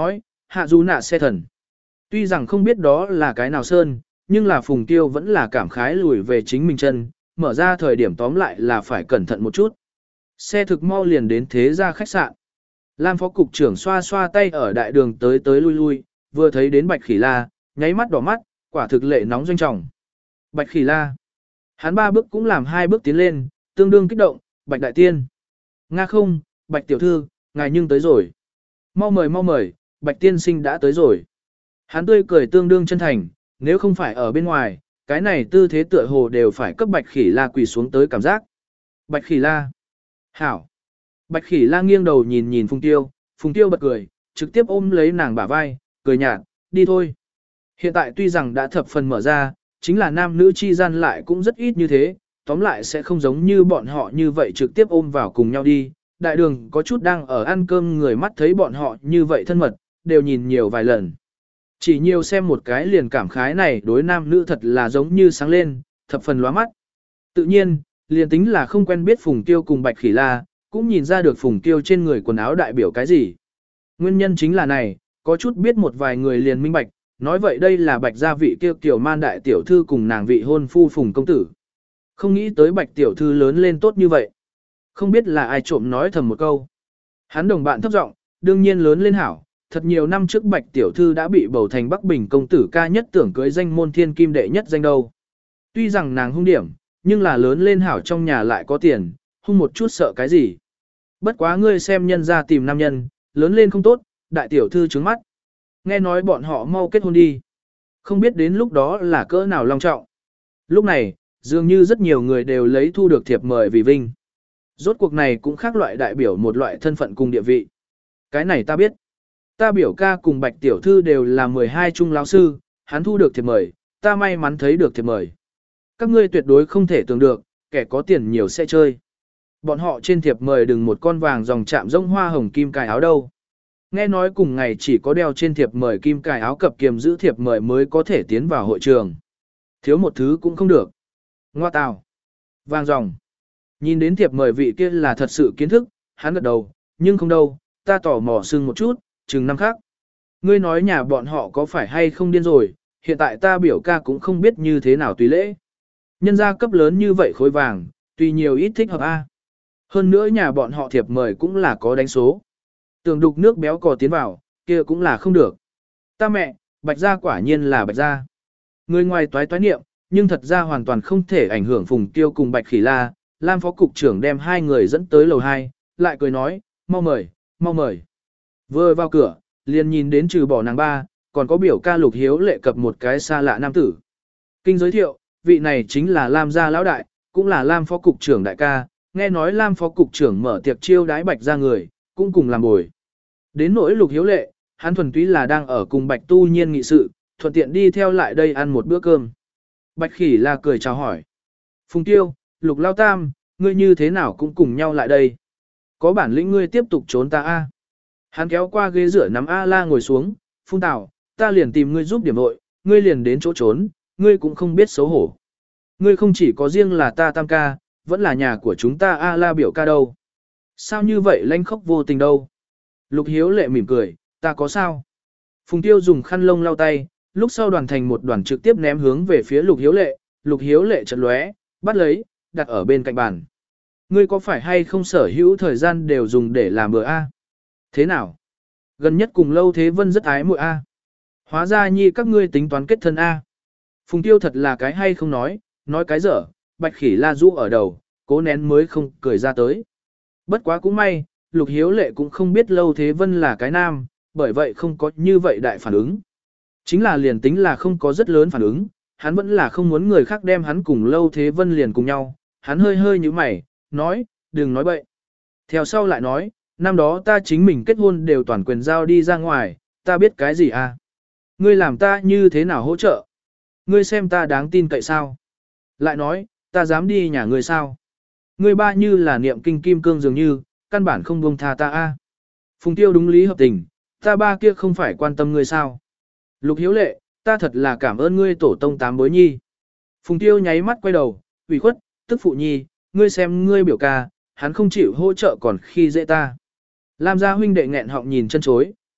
hạ du nạ xe thần. Tuy rằng không biết đó là cái nào sơn, nhưng là Phùng Tiêu vẫn là cảm khái lùi về chính mình chân, mở ra thời điểm tóm lại là phải cẩn thận một chút. Xe thực mau liền đến thế gia khách sạn. Lam phó cục trưởng xoa xoa tay ở đại đường tới tới lui lui, vừa thấy đến Bạch Khỉ La, nháy mắt đỏ mắt, quả thực lệ nóng doanh trọng. Bạch Khỉ La. Hắn 3 bước cũng làm 2 bước tiến lên, tương đương kích động, Bạch Đại Tiên. Nga không, Bạch Tiểu Thư, ngài nhưng tới rồi. Mau mời, Bạch Tiên Sinh đã tới rồi. Hắn tươi cười tương đương chân thành, nếu không phải ở bên ngoài, cái này tư thế tựa hồ đều phải cấp Bạch Khỉ La quỳ xuống tới cảm giác. Bạch Khỉ La. Hảo. Bạch Khỉ La nghiêng đầu nhìn Phùng Tiêu bật cười, trực tiếp ôm lấy nàng bả vai, cười nhạt, đi thôi. Hiện tại tuy rằng đã thập phần mở ra, chính là nam nữ chi gian lại cũng rất ít như thế, tóm lại sẽ không giống như bọn họ như vậy trực tiếp ôm vào cùng nhau đi. Đại đường có chút đang ở ăn cơm người mắt thấy bọn họ như vậy thân mật, đều nhìn nhiều vài lần. Chỉ nhiều xem một cái liền cảm khái này đối nam nữ thật là giống như sáng lên, thập phần lóa mắt. Tự nhiên, liền tính là không quen biết Phùng Tiêu cùng Bạch Khỉ La, cũng nhìn ra được Phùng Tiêu trên người quần áo đại biểu cái gì. Nguyên nhân chính là này, có chút biết một vài người liền minh bạch, nói vậy đây là Bạch gia vị kia kiểu man đại tiểu thư cùng nàng vị hôn phu Phùng công tử. Không nghĩ tới Bạch tiểu thư lớn lên tốt như vậy. Không biết là ai trộm nói thầm một câu. Hắn đồng bạn thấp giọng, đương nhiên lớn lên hảo, thật nhiều năm trước Bạch tiểu thư đã bị bầu thành Bắc Bình công tử ca nhất tưởng cưới danh môn thiên kim đệ nhất danh đâu. Tuy rằng nàng hung điểm, nhưng là lớn lên hảo trong nhà lại có tiền, hung một chút sợ cái gì. Bất quá ngươi xem nhân ra tìm nam nhân, lớn lên không tốt, đại tiểu thư trướng mắt. Nghe nói bọn họ mau kết hôn đi. Không biết đến lúc đó là cỡ nào long trọng. Lúc này, dường như rất nhiều người đều lấy thu được thiệp mời vì vinh. Rốt cuộc này cũng khác loại đại biểu một loại thân phận cùng địa vị. Cái này ta biết. Ta biểu ca cùng Bạch tiểu thư đều là 12 trung lão sư, hắn thu được thiệp mời, ta may mắn thấy được thiệp mời. Các ngươi tuyệt đối không thể tưởng được, kẻ có tiền nhiều sẽ chơi. Bọn họ trên thiệp mời đừng một con vàng dòng chạm rông hoa hồng kim cài áo đâu. Nghe nói cùng ngày chỉ có đeo trên thiệp mời kim cài áo cập kiềm giữ thiệp mời mới có thể tiến vào hội trường. Thiếu một thứ cũng không được. Ngoa tào. Vàng dòng. Nhìn đến thiệp mời vị kia là thật sự kiến thức, hắn gật đầu, nhưng không đâu, ta tỏ mò sưng một chút, chừng năm khác. Ngươi nói nhà bọn họ có phải hay không điên rồi, hiện tại ta biểu ca cũng không biết như thế nào tùy lễ. Nhân gia cấp lớn như vậy khối vàng, tùy nhiều ít thích hợp A. Hơn nữa nhà bọn họ thiệp mời cũng là có đánh số. Tưởng đục nước béo cò tiến vào, kia cũng là không được. Ta mẹ, Bạch gia quả nhiên là Bạch gia. Người ngoài toái toái niệm, nhưng thật ra hoàn toàn không thể ảnh hưởng Phùng Tiêu cùng Bạch Khỉ La. Lam phó cục trưởng đem hai người dẫn tới lầu 2, lại cười nói, mau mời, mau mời. Vừa vào cửa, liền nhìn đến trừ bỏ nàng ba, còn có biểu ca Lục Hiếu lệ cập một cái xa lạ nam tử. Kinh giới thiệu, vị này chính là Lam gia lão đại, cũng là Lam phó cục trưởng đại ca, nghe nói Lam phó cục trưởng mở tiệc chiêu đái Bạch gia người, cũng cùng làm bồi. Đến nỗi Lục Hiếu lệ, hắn thuần túy là đang ở cùng Bạch tu nhiên nghị sự, thuận tiện đi theo lại đây ăn một bữa cơm. Bạch Khỉ La cười chào hỏi. Phùng Tiêu, Lục Lao Tam, ngươi như thế nào cũng cùng nhau lại đây. Có bản lĩnh ngươi tiếp tục trốn ta a. Hắn kéo qua ghế rửa nắm A La ngồi xuống, phun tào, ta liền tìm ngươi giúp điểm vội, ngươi liền đến chỗ trốn, ngươi cũng không biết xấu hổ. Ngươi không chỉ có riêng là ta tam ca, vẫn là nhà của chúng ta A La biểu ca đâu. Sao như vậy lanh khóc vô tình đâu. Lục Hiếu lệ mỉm cười, ta có sao. Phùng Tiêu dùng khăn lông lau tay, lúc sau đoàn thành một đoàn trực tiếp ném hướng về phía Lục Hiếu lệ chợt lóe, bắt lấy, đặt ở bên cạnh bàn. Ngươi có phải hay không sở hữu thời gian đều dùng để làm bữa A? Thế nào? Gần nhất cùng Lâu Thế Vân rất ái muội A. Hóa ra nhi các ngươi tính toán kết thân A. Phùng Tiêu thật là cái hay không nói cái dở, Bạch Khỉ La rũ ở đầu, cố nén mới không cười ra tới. Bất quá cũng may, Lục Hiếu lệ cũng không biết Lâu Thế Vân là cái nam, bởi vậy không có như vậy đại phản ứng. Chính là liền tính là không có rất lớn phản ứng, hắn vẫn là không muốn người khác đem hắn cùng Lâu Thế Vân liền cùng nhau, hắn hơi như mày, nói, đừng nói bậy. Theo sau lại nói, năm đó ta chính mình kết hôn đều toàn quyền giao đi ra ngoài, ta biết cái gì à? Ngươi làm ta như thế nào hỗ trợ? Ngươi xem ta đáng tin cậy sao? Lại nói, ta dám đi nhà ngươi sao? Ngươi ba như là niệm kinh kim cương dường như, căn bản không buông tha ta a. Phùng Tiêu đúng lý hợp tình, ta ba kia không phải quan tâm ngươi sao? Lục Hiếu lệ, ta thật là cảm ơn ngươi tổ tông tám bối nhi. Phùng Tiêu nháy mắt quay đầu, ủy khuất, tức phụ nhi, ngươi xem ngươi biểu ca, hắn không chịu hỗ trợ còn khi dễ ta. Lam gia huynh đệ nghẹn họng nhìn chân chối,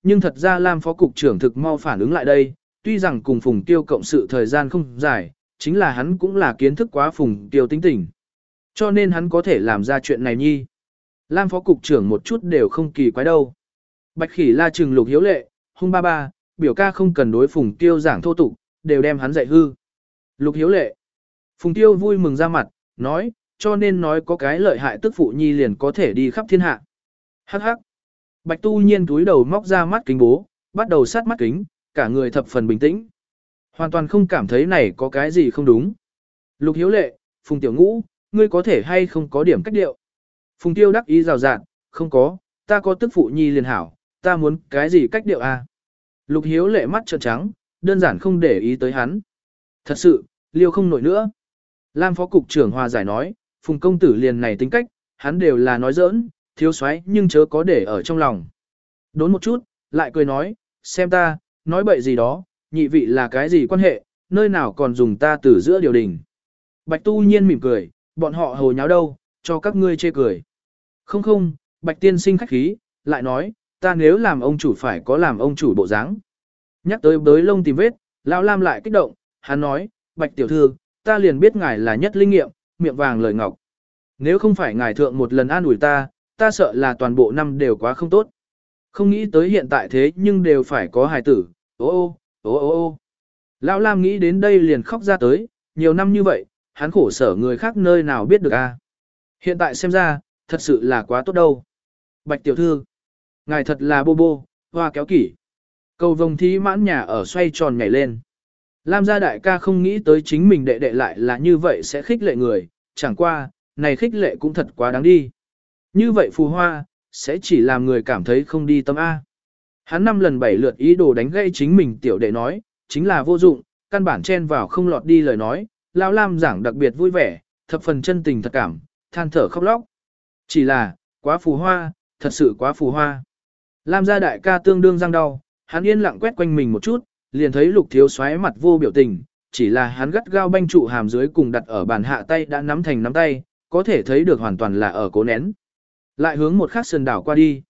nhưng thật ra Lam phó cục trưởng thực mau phản ứng lại đây, tuy rằng cùng Phùng Tiêu cộng sự thời gian không dài, chính là hắn cũng là kiến thức quá Phùng Tiêu tính tình. Cho nên hắn có thể làm ra chuyện này nhi. Lam phó cục trưởng một chút đều không kỳ quái đâu. Bạch Khỉ La trừng Lục Hiếu Lệ, hung ba ba, biểu ca không cần đối Phùng Tiêu giảng thô tục, đều đem hắn dạy hư. Lục Hiếu Lệ. Phùng Tiêu vui mừng ra mặt, nói, cho nên nói có cái lợi hại tức phụ nhi liền có thể đi khắp thiên hạ. Hắc hắc. Bạch Tu Nhiên túi đầu móc ra mắt kính bố, bắt đầu sát mắt kính, cả người thập phần bình tĩnh. Hoàn toàn không cảm thấy này có cái gì không đúng. Lục Hiếu Lệ, Phùng Tiểu Ngũ, ngươi có thể hay không có điểm cách điệu. Phùng Tiêu đắc ý rào rạt, không có, ta có tức phụ nhi liền hảo, ta muốn cái gì cách điệu à. Lục Hiếu Lệ mắt trợn trắng, đơn giản không để ý tới hắn. Thật sự, liêu không nổi nữa. Lam phó cục trưởng hòa giải nói, Phùng công tử liền này tính cách, hắn đều là nói giỡn, thiếu soái nhưng chớ có để ở trong lòng. Đốn một chút, lại cười nói, xem ta, nói bậy gì đó, nhị vị là cái gì quan hệ, nơi nào còn dùng ta từ giữa điều đình. Bạch Tu Nhiên mỉm cười, bọn họ hồ nháo đâu, cho các ngươi chê cười. Không không, Bạch tiên sinh khách khí, lại nói, ta nếu làm ông chủ phải có làm ông chủ bộ dáng. Nhắc tới bới lông tìm vết, Lão Lam lại kích động, hắn nói, Bạch tiểu thư, ta liền biết ngài là nhất linh nghiệm, miệng vàng lời ngọc. Nếu không phải ngài thượng một lần an ủi ta, ta sợ là toàn bộ năm đều quá không tốt. Không nghĩ tới hiện tại thế nhưng đều phải có hài tử, ô ô, ô ô ô. Lão Lam nghĩ đến đây liền khóc ra tới, nhiều năm như vậy, hắn khổ sở người khác nơi nào biết được a. Hiện tại xem ra, thật sự là quá tốt đâu. Bạch tiểu thư, ngài thật là bô bô, hoa kéo kỷ. Cầu vồng thí mãn nhà ở xoay tròn nhảy lên. Lam gia đại ca không nghĩ tới chính mình đệ đệ lại là như vậy sẽ khích lệ người, chẳng qua, này khích lệ cũng thật quá đáng đi. Như vậy phù hoa, sẽ chỉ làm người cảm thấy không đi tâm A. Hắn 5 lần 7 lượt ý đồ đánh gãy chính mình tiểu đệ nói, chính là vô dụng, căn bản chen vào không lọt đi lời nói, Lão Lam giảng đặc biệt vui vẻ, thập phần chân tình thật cảm, than thở khóc lóc. Chỉ là, quá phù hoa, thật sự quá phù hoa. Lam gia đại ca tương đương răng đau, hắn yên lặng quét quanh mình một chút, liền thấy Lục thiếu soái mặt vô biểu tình, chỉ là hắn gắt gao banh trụ hàm dưới cùng đặt ở bàn hạ tay đã nắm thành nắm tay, có thể thấy được hoàn toàn là ở cố nén. Lại hướng một khắc sườn đảo qua đi,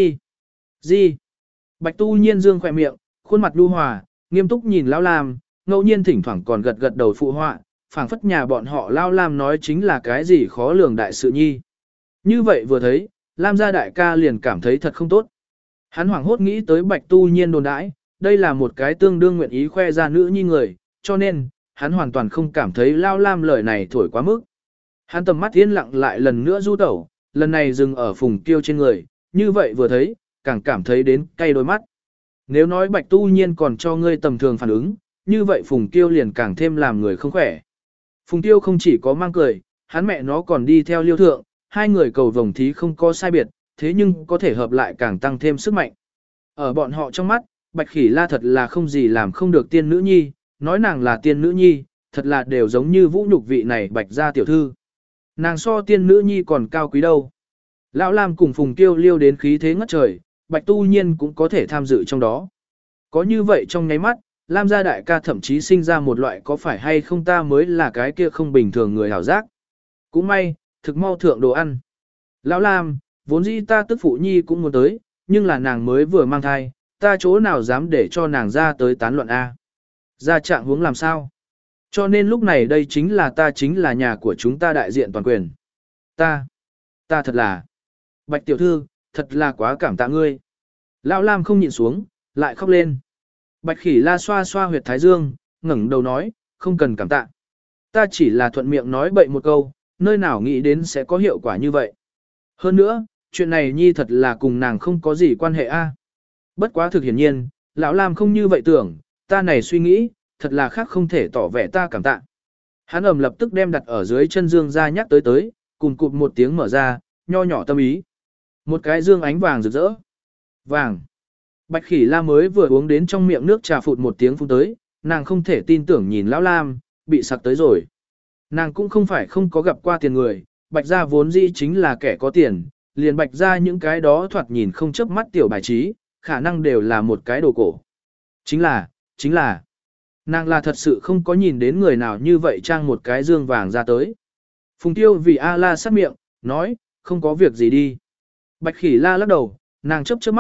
gì? Bạch Tu Nhiên dương khỏe miệng, khuôn mặt nhu hòa, nghiêm túc nhìn Lão Lam, ngẫu nhiên thỉnh thoảng còn gật gật đầu phụ họa, phảng phất nhà bọn họ Lão Lam nói chính là cái gì khó lường đại sự nhi. Như vậy vừa thấy, Lam gia đại ca liền cảm thấy thật không tốt. Hắn hoảng hốt nghĩ tới Bạch Tu Nhiên đồn đãi, đây là một cái tương đương nguyện ý khoe ra nữ nhi người, cho nên, hắn hoàn toàn không cảm thấy Lão Lam lời này thổi quá mức. Hắn tầm mắt yên lặng lại lần nữa du tẩu, lần này dừng ở Phùng Kiêu trên người, như vậy vừa thấy, càng cảm thấy đến cay đôi mắt. Nếu nói Bạch Tu Nhiên còn cho ngươi tầm thường phản ứng, như vậy Phùng Kiêu liền càng thêm làm người không khỏe. Phùng Kiêu không chỉ có mang cười, hắn mẹ nó còn đi theo liêu thượng, hai người cầu vồng thí không có sai biệt, thế nhưng có thể hợp lại càng tăng thêm sức mạnh. Ở bọn họ trong mắt, Bạch Khỉ La thật là không gì làm không được tiên nữ nhi, nói nàng là tiên nữ nhi, thật là đều giống như vũ nhục vị này Bạch gia tiểu thư. Nàng so tiên nữ nhi còn cao quý đâu. Lão Lam cùng Phùng Kiêu liêu đến khí thế ngất trời, Bạch Tu Nhiên cũng có thể tham dự trong đó. Có như vậy trong nháy mắt, Lam gia đại ca thậm chí sinh ra một loại có phải hay không ta mới là cái kia không bình thường người hảo giác. Cũng may, thực mau thượng đồ ăn. Lão Lam, vốn dĩ ta tức phụ nhi cũng muốn tới, nhưng là nàng mới vừa mang thai, ta chỗ nào dám để cho nàng ra tới tán luận A. Ra trạng huống làm sao? Cho nên lúc này đây chính là nhà của chúng ta đại diện toàn quyền. Ta thật là, Bạch tiểu thư, thật là quá cảm tạ ngươi. Lão Lam không nhịn xuống, lại khóc lên. Bạch Khỉ La xoa xoa huyệt thái dương, ngẩng đầu nói, không cần cảm tạ. Ta chỉ là thuận miệng nói bậy một câu, nơi nào nghĩ đến sẽ có hiệu quả như vậy. Hơn nữa, chuyện này nhi thật là cùng nàng không có gì quan hệ a. Bất quá thực hiển nhiên, Lão Lam không như vậy tưởng, ta này suy nghĩ, thật là khác không thể tỏ vẻ ta cảm tạ. Hắn ầm lập tức đem đặt ở dưới chân dương ra nhắc tới, cùng cụp một tiếng mở ra, nho nhỏ tâm ý. Một cái dương ánh vàng rực rỡ. Vàng. Bạch Khỉ La mới vừa uống đến trong miệng nước trà phụt một tiếng phun tới, nàng không thể tin tưởng nhìn Lão Lam, bị sặc tới rồi. Nàng cũng không phải không có gặp qua tiền người, Bạch gia vốn dĩ chính là kẻ có tiền, liền Bạch gia những cái đó thoạt nhìn không chớp mắt tiểu bài trí, khả năng đều là một cái đồ cổ. Chính là, nàng là thật sự không có nhìn đến người nào như vậy trang một cái dương vàng ra tới. Phùng Tiêu vì A-la sát miệng, nói, không có việc gì đi. Bạch Khỉ La lắc đầu, nàng chớp mắt,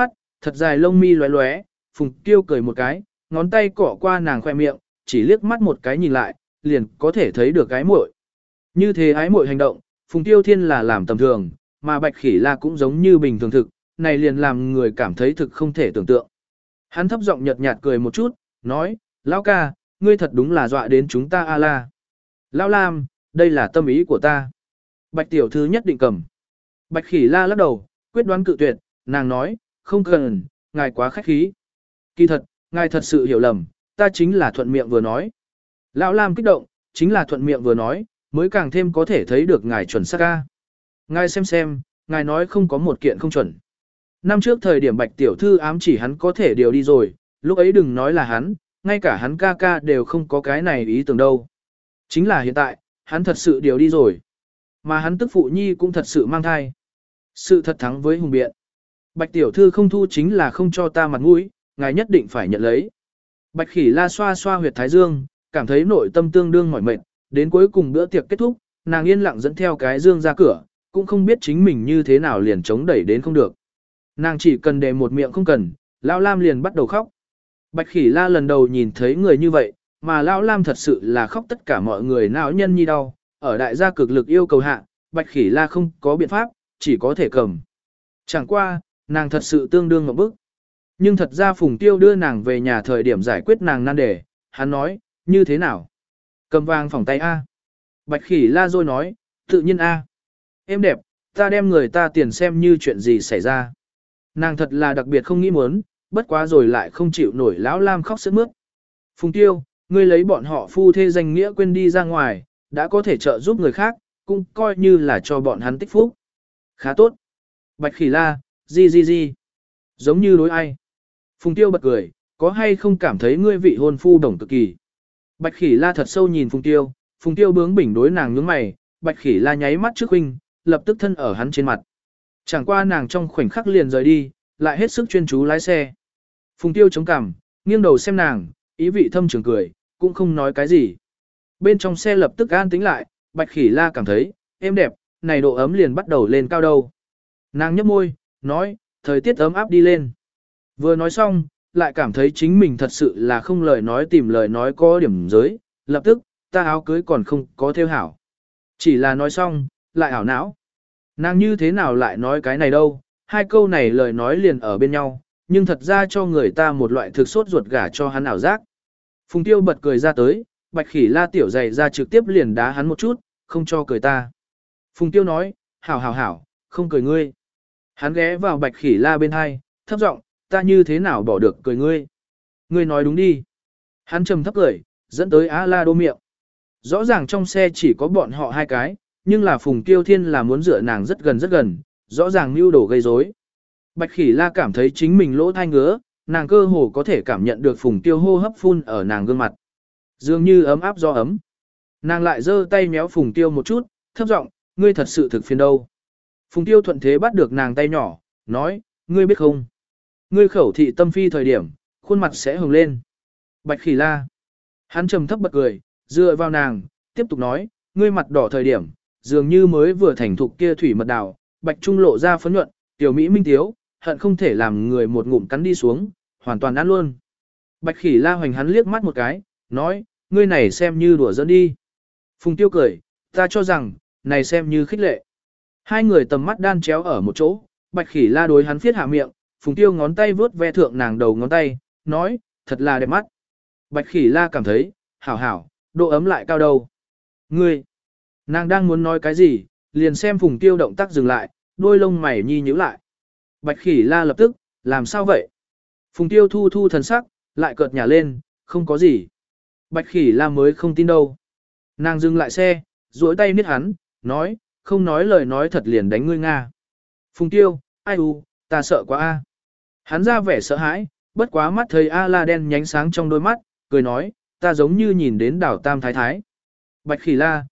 thật dài lông mi lóe lóe, Phùng Tiêu cười một cái, ngón tay cỏ qua nàng khoe miệng, chỉ liếc mắt một cái nhìn lại, liền có thể thấy được ái muội. Như thế ái muội hành động, Phùng Tiêu Thiên là làm tầm thường, mà Bạch Khỉ La cũng giống như bình thường thực, này liền làm người cảm thấy thực không thể tưởng tượng. Hắn thấp giọng nhợt nhạt cười một chút, nói, lão ca, ngươi thật đúng là dọa đến chúng ta a la. Lão Lam, đây là tâm ý của ta. Bạch tiểu thư nhất định cầm. Bạch Khỉ La lắc đầu, quyết đoán cự tuyệt, nàng nói, không cần, ngài quá khách khí. Kỳ thật, ngài thật sự hiểu lầm, ta chính là thuận miệng vừa nói. Lão Lam kích động, chính là thuận miệng vừa nói, mới càng thêm có thể thấy được ngài chuẩn xác ca. Ngài xem, ngài nói không có một kiện không chuẩn. Năm trước thời điểm Bạch tiểu thư ám chỉ hắn có thể điều đi rồi, lúc ấy đừng nói là hắn, ngay cả hắn ca ca đều không có cái này ý tưởng đâu. Chính là hiện tại, hắn thật sự điều đi rồi. Mà hắn tức phụ nhi cũng thật sự mang thai. Sự thật thắng với hùng biện. Bạch tiểu thư không thu chính là không cho ta mặt mũi, ngài nhất định phải nhận lấy. Bạch Khỉ La xoa xoa huyệt thái dương, cảm thấy nội tâm tương đương mỏi mệt, đến cuối cùng bữa tiệc kết thúc, nàng yên lặng dẫn theo cái dương ra cửa, cũng không biết chính mình như thế nào liền chống đẩy đến không được. Nàng chỉ cần để một miệng không cần, Lão Lam liền bắt đầu khóc. Bạch Khỉ La lần đầu nhìn thấy người như vậy, mà Lão Lam thật sự là khóc tất cả mọi người não nhân nhi đau, ở đại gia cực lực yêu cầu hạ, Bạch Khỉ La không có biện pháp, chỉ có thể cầm. Chẳng qua, nàng thật sự tương đương ngộp bức. Nhưng thật ra Phùng Tiêu đưa nàng về nhà thời điểm giải quyết nàng nan đề, hắn nói, như thế nào? Cầm vàng phỏng tay A. Bạch Khỉ La rồi nói, tự nhiên A. Em đẹp, ta đem người ta tiền xem như chuyện gì xảy ra. Nàng thật là đặc biệt không nghĩ muốn, bất quá rồi lại không chịu nổi Lão Lam khóc sướt mướt. Phùng Tiêu, ngươi lấy bọn họ phu thê danh nghĩa quên đi ra ngoài, đã có thể trợ giúp người khác, cũng coi như là cho bọn hắn tích phúc. Khá tốt. Bạch Khỉ La, gì. Giống như đối ai. Phùng Tiêu bật cười, có hay không cảm thấy ngươi vị hôn phu đồng cực kỳ. Bạch Khỉ La thật sâu nhìn Phùng Tiêu bướng bỉnh đối nàng nhướng mày, Bạch Khỉ La nháy mắt trước huynh, lập tức thân ở hắn trên mặt. Chẳng qua nàng trong khoảnh khắc liền rời đi, lại hết sức chuyên chú lái xe. Phùng Tiêu chống cằm, nghiêng đầu xem nàng, ý vị thâm trường cười, cũng không nói cái gì. Bên trong xe lập tức an tĩnh lại, Bạch Khỉ La cảm thấy, êm đẹp, này độ ấm liền bắt đầu lên cao đâu. Nàng nhấp môi, nói, thời tiết ấm áp đi lên. Vừa nói xong, lại cảm thấy chính mình thật sự là không lời nói tìm lời nói có điểm giới, lập tức, ta áo cưới còn không có theo hảo. Chỉ là nói xong, lại ảo não. Nàng như thế nào lại nói cái này đâu, hai câu này lời nói liền ở bên nhau, nhưng thật ra cho người ta một loại thực sốt ruột gả cho hắn ảo giác. Phùng Tiêu bật cười ra tới, Bạch Khỉ La tiểu dày ra trực tiếp liền đá hắn một chút, không cho cười ta. Phùng Tiêu nói, hảo, không cười ngươi. Hắn ghé vào Bạch Khỉ La bên hai, thấp giọng, ta như thế nào bỏ được cười ngươi. Ngươi nói đúng đi. Hắn trầm thấp cười, dẫn tới Á La đô miệng. Rõ ràng trong xe chỉ có bọn họ hai cái, nhưng là Phùng Tiêu Thiên là muốn dựa nàng rất gần, rõ ràng mưu đồ gây rối. Bạch Khỉ La cảm thấy chính mình lỗ thai ngứa, nàng cơ hồ có thể cảm nhận được Phùng Tiêu hô hấp phun ở nàng gương mặt. Dường như ấm áp do ấm. Nàng lại giơ tay méo Phùng Tiêu một chút, thấp giọng, ngươi thật sự thực phiền đâu. Phùng Tiêu thuận thế bắt được nàng tay nhỏ, nói, ngươi biết không? Ngươi khẩu thị tâm phi thời điểm, khuôn mặt sẽ hồng lên. Bạch Khỉ La. Hắn trầm thấp bật cười, dựa vào nàng, tiếp tục nói, ngươi mặt đỏ thời điểm, dường như mới vừa thành thục kia thủy mật đào, bạch trung lộ ra phấn nhuận, tiểu mỹ minh tiếu, hận không thể làm người một ngụm cắn đi xuống, hoàn toàn ăn luôn. Bạch Khỉ La hoành hắn liếc mắt một cái, nói, ngươi này xem như đùa giỡn đi. Phùng Tiêu cười, ta cho rằng, này xem như khích lệ. Hai người tầm mắt đan chéo ở một chỗ, Bạch Khỉ La đối hắn phiết hạ miệng, Phùng Tiêu ngón tay vướt ve thượng nàng đầu ngón tay, nói, thật là đẹp mắt. Bạch Khỉ La cảm thấy, hảo, độ ấm lại cao đâu. Ngươi, nàng đang muốn nói cái gì, liền xem Phùng Tiêu động tác dừng lại, đôi lông mày nhi nhíu lại. Bạch Khỉ La lập tức, làm sao vậy? Phùng Tiêu thu thần sắc, lại cợt nhả lên, không có gì. Bạch Khỉ La mới không tin đâu. Nàng dừng lại xe, duỗi tay niết hắn, nói, không nói lời nói thật liền đánh ngươi Nga. Phùng Tiêu, ai ta sợ quá a. Hắn ra vẻ sợ hãi, bất quá mắt thấy A La đen nhánh sáng trong đôi mắt, cười nói, ta giống như nhìn đến đảo Tam Thái Thái. Bạch Khỉ La,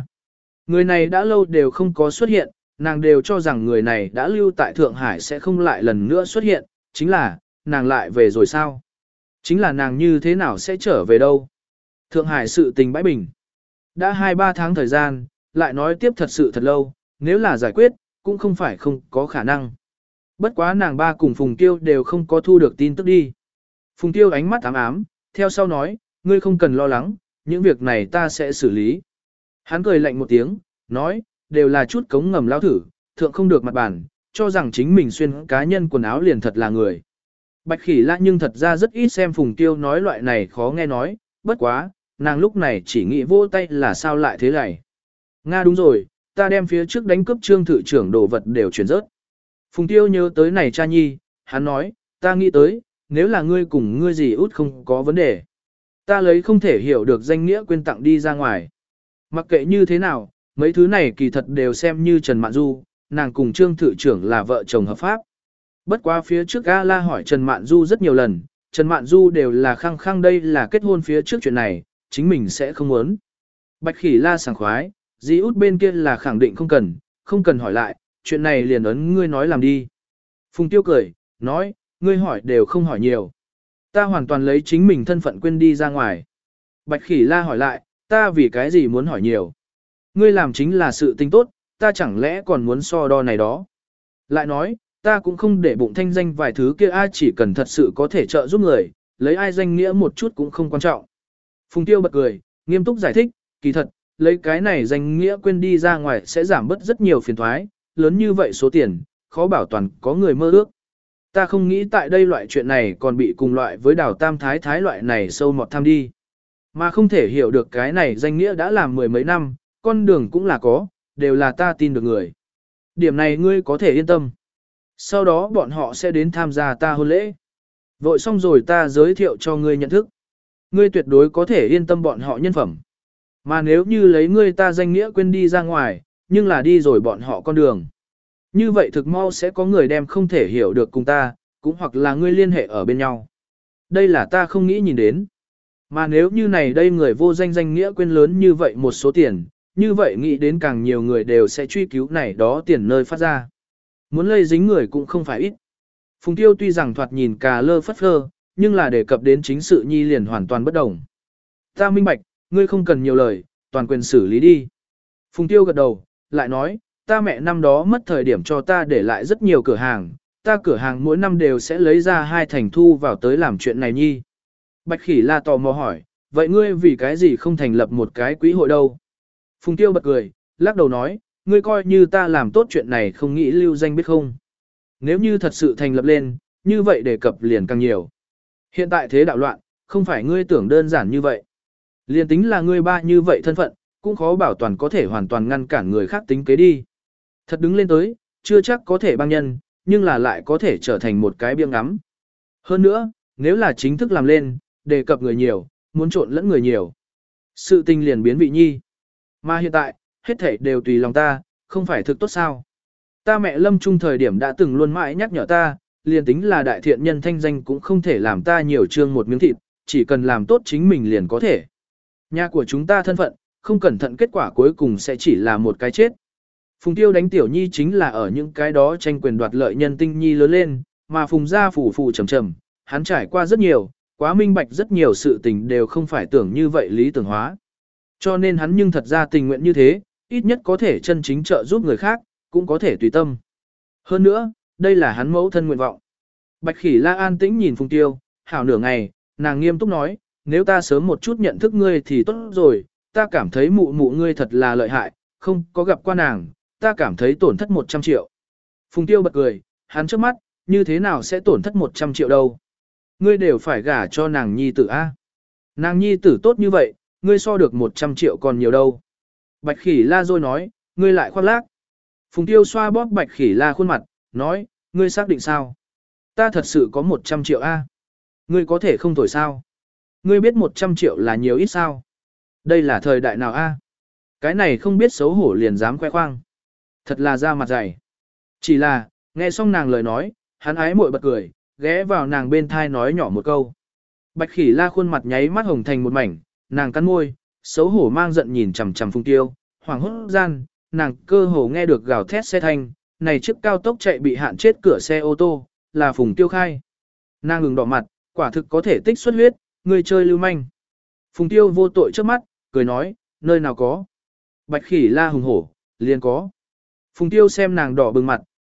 người này đã lâu đều không có xuất hiện, nàng đều cho rằng người này đã lưu tại Thượng Hải sẽ không lại lần nữa xuất hiện, chính là, nàng lại về rồi sao? Chính là nàng như thế nào sẽ trở về đâu? Thượng Hải sự tình bãi bình. Đã 2-3 tháng thời gian, lại nói tiếp thật sự thật lâu, nếu là giải quyết, cũng không phải không có khả năng. Bất quá nàng ba cùng Phùng Tiêu đều không có thu được tin tức đi. Phùng Tiêu ánh mắt ám ám, theo sau nói, ngươi không cần lo lắng, những việc này ta sẽ xử lý. Hắn cười lạnh một tiếng, nói, đều là chút cống ngầm lao thử, thượng không được mặt bàn, cho rằng chính mình xuyên cá nhân quần áo liền thật là người. Bạch Khỉ La nhưng thật ra rất ít xem Phùng Tiêu nói loại này khó nghe nói, bất quá, nàng lúc này chỉ nghĩ vỗ tay là sao lại thế này. Nga đúng rồi, ta đem phía trước đánh cướp trương thự trưởng đồ vật đều chuyển rớt. Phùng Tiêu nhớ tới này cha nhi, hắn nói, ta nghĩ tới, nếu là ngươi cùng ngươi gì út không có vấn đề. Ta lấy không thể hiểu được danh nghĩa quên tặng đi ra ngoài. Mặc kệ như thế nào, mấy thứ này kỳ thật đều xem như Trần Mạn Du, nàng cùng trương thự trưởng là vợ chồng hợp pháp. Bất quá phía trước A La hỏi Trần Mạn Du rất nhiều lần, Trần Mạn Du đều là khăng khăng đây là kết hôn phía trước chuyện này, chính mình sẽ không muốn. Bạch Khỉ La sảng khoái, dì út bên kia là khẳng định không cần hỏi lại, chuyện này liền ấn ngươi nói làm đi. Phùng Tiêu cười, nói, ngươi hỏi đều không hỏi nhiều. Ta hoàn toàn lấy chính mình thân phận quên đi ra ngoài. Bạch Khỉ La hỏi lại, ta vì cái gì muốn hỏi nhiều. Ngươi làm chính là sự tình tốt, ta chẳng lẽ còn muốn so đo này đó. Lại nói, ta cũng không để bụng thanh danh vài thứ kia ai chỉ cần thật sự có thể trợ giúp người, lấy ai danh nghĩa một chút cũng không quan trọng. Phùng Tiêu bật cười, nghiêm túc giải thích, kỳ thật, lấy cái này danh nghĩa quên đi ra ngoài sẽ giảm bớt rất nhiều phiền thoái, lớn như vậy số tiền, khó bảo toàn có người mơ ước. Ta không nghĩ tại đây loại chuyện này còn bị cùng loại với đào tam thái thái loại này sâu mọt tham đi. Mà không thể hiểu được cái này danh nghĩa đã làm mười mấy năm, con đường cũng là có, đều là ta tin được người. Điểm này ngươi có thể yên tâm. Sau đó bọn họ sẽ đến tham gia ta hôn lễ. Vội xong rồi ta giới thiệu cho ngươi nhận thức. Ngươi tuyệt đối có thể yên tâm bọn họ nhân phẩm. Mà nếu như lấy ngươi ta danh nghĩa quên đi ra ngoài, nhưng là đi rồi bọn họ con đường. Như vậy thực mau sẽ có người đem không thể hiểu được cùng ta, cũng hoặc là ngươi liên hệ ở bên nhau. Đây là ta không nghĩ nhìn đến. Mà nếu như này đây người vô danh danh nghĩa quên lớn như vậy một số tiền, như vậy nghĩ đến càng nhiều người đều sẽ truy cứu này đó tiền nơi phát ra. Muốn lây dính người cũng không phải ít. Phùng Tiêu tuy rằng thoạt nhìn cà lơ phất phơ, nhưng là đề cập đến chính sự nhi liền hoàn toàn bất đồng. Ta minh bạch, ngươi không cần nhiều lời, toàn quyền xử lý đi. Phùng Tiêu gật đầu, lại nói, ta mẹ năm đó mất thời điểm cho ta để lại rất nhiều cửa hàng, ta cửa hàng mỗi năm đều sẽ lấy ra 2 thành thu vào tới làm chuyện này nhi. Bạch Khỉ La tò mò hỏi, vậy ngươi vì cái gì không thành lập một cái quỹ hội đâu? Phùng Tiêu bật cười, lắc đầu nói, ngươi coi như ta làm tốt chuyện này không nghĩ lưu danh biết không. Nếu như thật sự thành lập lên, như vậy đề cập liền càng nhiều. Hiện tại thế đạo loạn, không phải ngươi tưởng đơn giản như vậy. Liền tính là ngươi ba như vậy thân phận, cũng khó bảo toàn có thể hoàn toàn ngăn cản người khác tính kế đi. Thật đứng lên tới, chưa chắc có thể băng nhân, nhưng là lại có thể trở thành một cái biếng ngắm. Hơn nữa, nếu là chính thức làm lên, đề cập người nhiều, muốn trộn lẫn người nhiều. Sự tình liền biến vị nhi. Mà hiện tại, hết thảy đều tùy lòng ta, không phải thực tốt sao. Ta mẹ lâm trung thời điểm đã từng luôn mãi nhắc nhở ta, liền tính là đại thiện nhân thanh danh cũng không thể làm ta nhiều trương một miếng thịt, chỉ cần làm tốt chính mình liền có thể. Nhà của chúng ta thân phận, không cẩn thận kết quả cuối cùng sẽ chỉ là một cái chết. Phùng Tiêu đánh tiểu nhi chính là ở những cái đó tranh quyền đoạt lợi nhân tinh nhi lớn lên, mà Phùng gia phủ phủ trầm trầm, hắn trải qua rất nhiều, quá minh bạch rất nhiều sự tình đều không phải tưởng như vậy lý tưởng hóa. Cho nên hắn nhưng thật ra tình nguyện như thế, ít nhất có thể chân chính trợ giúp người khác, cũng có thể tùy tâm. Hơn nữa, đây là hắn mẫu thân nguyện vọng. Bạch Khỉ La an tĩnh nhìn Phùng Tiêu, hảo nửa ngày, nàng nghiêm túc nói, nếu ta sớm một chút nhận thức ngươi thì tốt rồi, ta cảm thấy mụ mụ ngươi thật là lợi hại, không có gặp qua nàng, ta cảm thấy tổn thất 100 triệu. Phùng Tiêu bật cười, hắn trước mắt, như thế nào sẽ tổn thất 100 triệu đâu. Ngươi đều phải gả cho nàng nhi tử A. Nàng nhi tử tốt như vậy, ngươi so được 100 triệu còn nhiều đâu. Bạch Khỉ La rồi nói, ngươi lại khoác lác. Phùng Tiêu xoa bóp Bạch Khỉ La khuôn mặt, nói, ngươi xác định sao? Ta thật sự có 100 triệu A. Ngươi có thể không thổi sao? Ngươi biết 100 triệu là nhiều ít sao? Đây là thời đại nào A? Cái này không biết xấu hổ liền dám khoe khoang. Thật là da mặt dày. Chỉ là, nghe xong nàng lời nói, hắn ái muội bật cười, ghé vào nàng bên thai nói nhỏ một câu. Bạch Khỉ La khuôn mặt nháy mắt hồng thành một mảnh, nàng cắn môi, xấu hổ mang giận nhìn chằm chằm Phùng Tiêu, hoàng hốt gian, nàng cơ hồ nghe được gào thét xe thanh, này chiếc cao tốc chạy bị hạn chết cửa xe ô tô, là Phùng Tiêu khai. Nàng ngừng đỏ mặt, quả thực có thể tích xuất huyết, người chơi lưu manh. Phùng Tiêu vô tội trước mắt, cười nói, nơi nào có. Bạch Khỉ La hùng hổ, liền có. Phùng Tiêu xem nàng đỏ bừng mặt,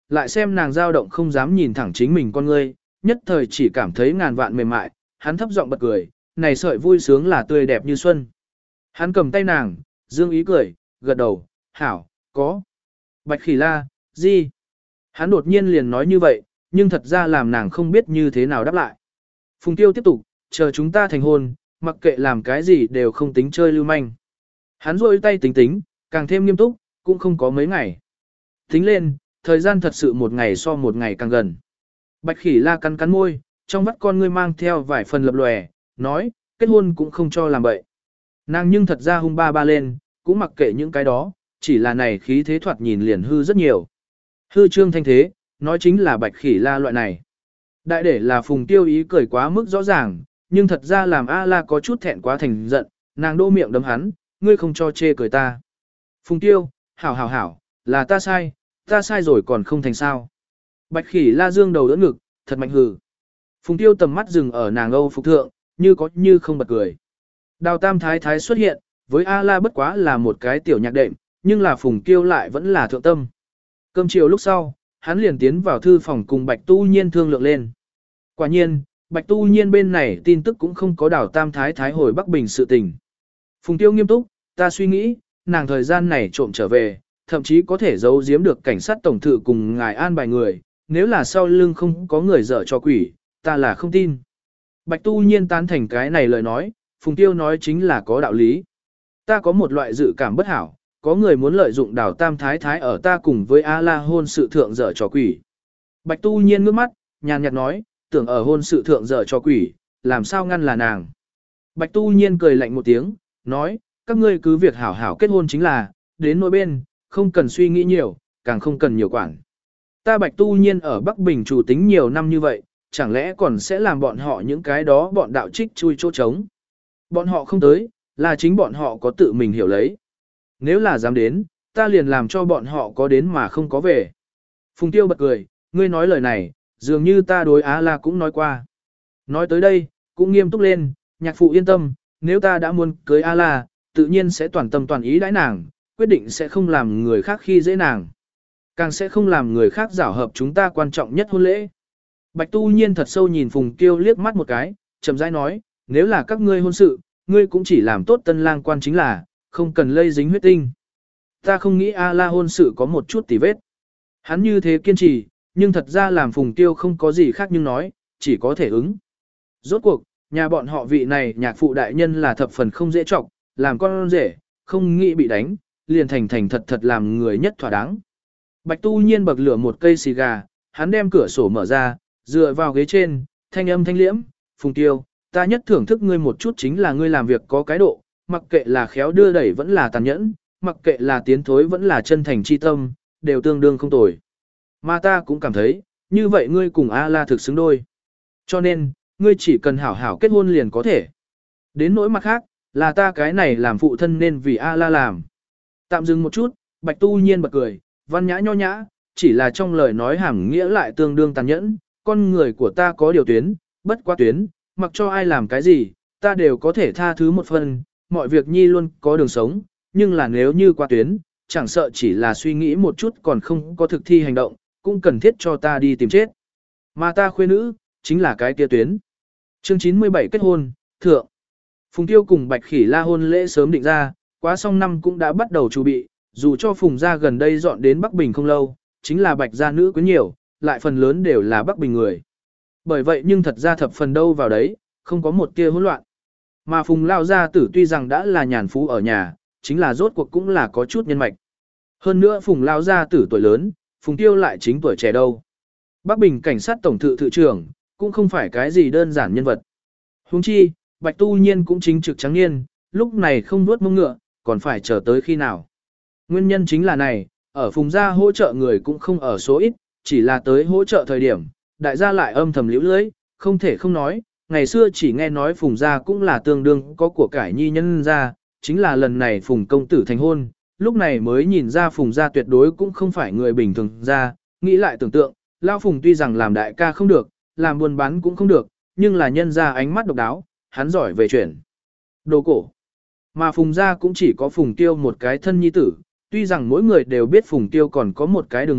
lại xem nàng dao động không dám nhìn thẳng chính mình con ngươi, nhất thời chỉ cảm thấy ngàn vạn mềm mại, hắn thấp giọng bật cười, này sợi vui sướng là tươi đẹp như xuân. Hắn cầm tay nàng, dương ý cười, gật đầu, hảo, có. Bạch Khỉ La, gì? Hắn đột nhiên liền nói như vậy, nhưng thật ra làm nàng không biết như thế nào đáp lại. Phùng Tiêu tiếp tục, chờ chúng ta thành hôn, mặc kệ làm cái gì đều không tính chơi lưu manh. Hắn rôi tay tính tính, càng thêm nghiêm túc, cũng không có mấy ngày. Tính lên, thời gian thật sự một ngày so một ngày càng gần. Bạch Khỉ La cắn cắn môi, trong mắt con ngươi mang theo vài phần lập lòe, nói, kết hôn cũng không cho làm bậy. Nàng nhưng thật ra hung ba ba lên, cũng mặc kệ những cái đó, chỉ là này khí thế thoạt nhìn liền hư rất nhiều. Hư trương thanh thế, nói chính là Bạch Khỉ La loại này. Đại để là Phùng Tiêu ý cười quá mức rõ ràng, nhưng thật ra làm A La có chút thẹn quá thành giận, nàng đô miệng đấm hắn, ngươi không cho chê cười ta. Phùng Tiêu, hảo hảo hảo, là ta sai rồi còn không thành sao. Bạch Khỉ La dương đầu đỡ ngực, thật mạnh hừ. Phùng Tiêu tầm mắt dừng ở nàng Âu phục thượng, như có như không bật cười. Đào Tam Thái Thái xuất hiện, với A La bất quá là một cái tiểu nhạc đệm, nhưng là Phùng Tiêu lại vẫn là thượng tâm. Cơm chiều lúc sau, hắn liền tiến vào thư phòng cùng Bạch Tu Nhiên thương lượng lên. Quả nhiên, Bạch Tu Nhiên bên này tin tức cũng không có Đào Tam Thái Thái hồi Bắc Bình sự tình. Phùng Tiêu nghiêm túc, ta suy nghĩ, nàng thời gian này trộm trở về, thậm chí có thể giấu giếm được cảnh sát tổng thự cùng ngài an bài người, nếu là sau lưng không có người dở cho quỷ, ta là không tin. Bạch Tu Nhiên tán thành cái này lời nói, Phùng Tiêu nói chính là có đạo lý. Ta có một loại dự cảm bất hảo, có người muốn lợi dụng Đào Tam Thái Thái ở ta cùng với A La hôn sự thượng dở trò quỷ. Bạch Tu Nhiên ngước mắt, nhàn nhạt nói, tưởng ở hôn sự thượng dở trò quỷ, làm sao ngăn là nàng. Bạch Tu Nhiên cười lạnh một tiếng, nói, các ngươi cứ việc hảo hảo kết hôn chính là, đến nỗi bên, không cần suy nghĩ nhiều, càng không cần nhiều quản. Ta Bạch Tu Nhiên ở Bắc Bình chủ tính nhiều năm như vậy, chẳng lẽ còn sẽ làm bọn họ những cái đó bọn đạo trích chui chỗ trống. Bọn họ không tới, là chính bọn họ có tự mình hiểu lấy. Nếu là dám đến, ta liền làm cho bọn họ có đến mà không có về. Phùng Tiêu bật cười, ngươi nói lời này, dường như ta đối Á La cũng nói qua. Nói tới đây, cũng nghiêm túc lên, nhạc phụ yên tâm, nếu ta đã muốn cưới A La, tự nhiên sẽ toàn tâm toàn ý đãi nàng, quyết định sẽ không làm người khác khi dễ nàng. Càng sẽ không làm người khác giảo hợp chúng ta quan trọng nhất hôn lễ. Bạch Tu Nhiên thật sâu nhìn Phùng Tiêu liếc mắt một cái, chậm rãi nói, nếu là các ngươi hôn sự, ngươi cũng chỉ làm tốt tân lang quan chính là, không cần lây dính huyết tinh. Ta không nghĩ A La hôn sự có một chút tì vết. Hắn như thế kiên trì, nhưng thật ra làm Phùng Tiêu không có gì khác nhưng nói, chỉ có thể ứng. Rốt cuộc, nhà bọn họ vị này nhạc phụ đại nhân là thập phần không dễ trọng, làm con rể, không nghĩ bị đánh, liền thành thật thật làm người nhất thỏa đáng. Bạch Tu Nhiên bậc lửa một cây xì gà, hắn đem cửa sổ mở ra, dựa vào ghế trên, thanh âm thanh liễm, Phùng Tiêu, ta nhất thưởng thức ngươi một chút chính là ngươi làm việc có cái độ, mặc kệ là khéo đưa đẩy vẫn là tàn nhẫn, mặc kệ là tiến thối vẫn là chân thành chi tâm, đều tương đương không tồi. Mà ta cũng cảm thấy, như vậy ngươi cùng A La thực xứng đôi. Cho nên, ngươi chỉ cần hảo hảo kết hôn liền có thể. Đến nỗi mặt khác, là ta cái này làm phụ thân nên vì A La làm. Tạm dừng một chút, Bạch Tu Nhiên bật cười, văn nhã nho nhã, chỉ là trong lời nói hàm nghĩa lại tương đương tàn nhẫn, con người của ta có điều tuyến, bất quá tuyến, mặc cho ai làm cái gì, ta đều có thể tha thứ một phần, mọi việc nhi luôn có đường sống, nhưng là nếu như qua tuyến, chẳng sợ chỉ là suy nghĩ một chút còn không có thực thi hành động, cũng cần thiết cho ta đi tìm chết. Mà ta khuê nữ, chính là cái kia tuyến. Chương 97 kết hôn, thượng. Phùng Tiêu cùng Bạch Khỉ La hôn lễ sớm định ra, quá xong năm cũng đã bắt đầu chuẩn bị, dù cho Phùng gia gần đây dọn đến Bắc Bình không lâu, chính là Bạch gia nữ quyến nhiều, lại phần lớn đều là Bắc Bình người. Bởi vậy nhưng thật ra thập phần đâu vào đấy, không có một tia hỗn loạn. Mà Phùng lao gia tử tuy rằng đã là nhàn phú ở nhà, chính là rốt cuộc cũng là có chút nhân mạch. Hơn nữa Phùng lao gia tử tuổi lớn, Phùng Tiêu lại chính tuổi trẻ đâu. Bắc Bình cảnh sát tổng thự thự trưởng, cũng không phải cái gì đơn giản nhân vật. Huống chi, Bạch Tu Nhiên cũng chính trực trắng niên, lúc này không nuốt mông ngựa, còn phải chờ tới khi nào. Nguyên nhân chính là này, ở Phùng gia hỗ trợ người cũng không ở số ít, chỉ là tới hỗ trợ thời điểm, đại gia lại âm thầm liễu lưới, không thể không nói, ngày xưa chỉ nghe nói Phùng gia cũng là tương đương có của cải nhi nhân gia, chính là lần này Phùng công tử thành hôn, lúc này mới nhìn ra Phùng gia tuyệt đối cũng không phải người bình thường ra, nghĩ lại tưởng tượng, Lao Phùng tuy rằng làm đại ca không được, làm buôn bán cũng không được, nhưng là nhân ra ánh mắt độc đáo, hắn giỏi về chuyển đồ cổ. Mà Phùng gia cũng chỉ có Phùng Tiêu một cái thân nhi tử, tuy rằng mỗi người đều biết Phùng Tiêu còn có một cái đường muội,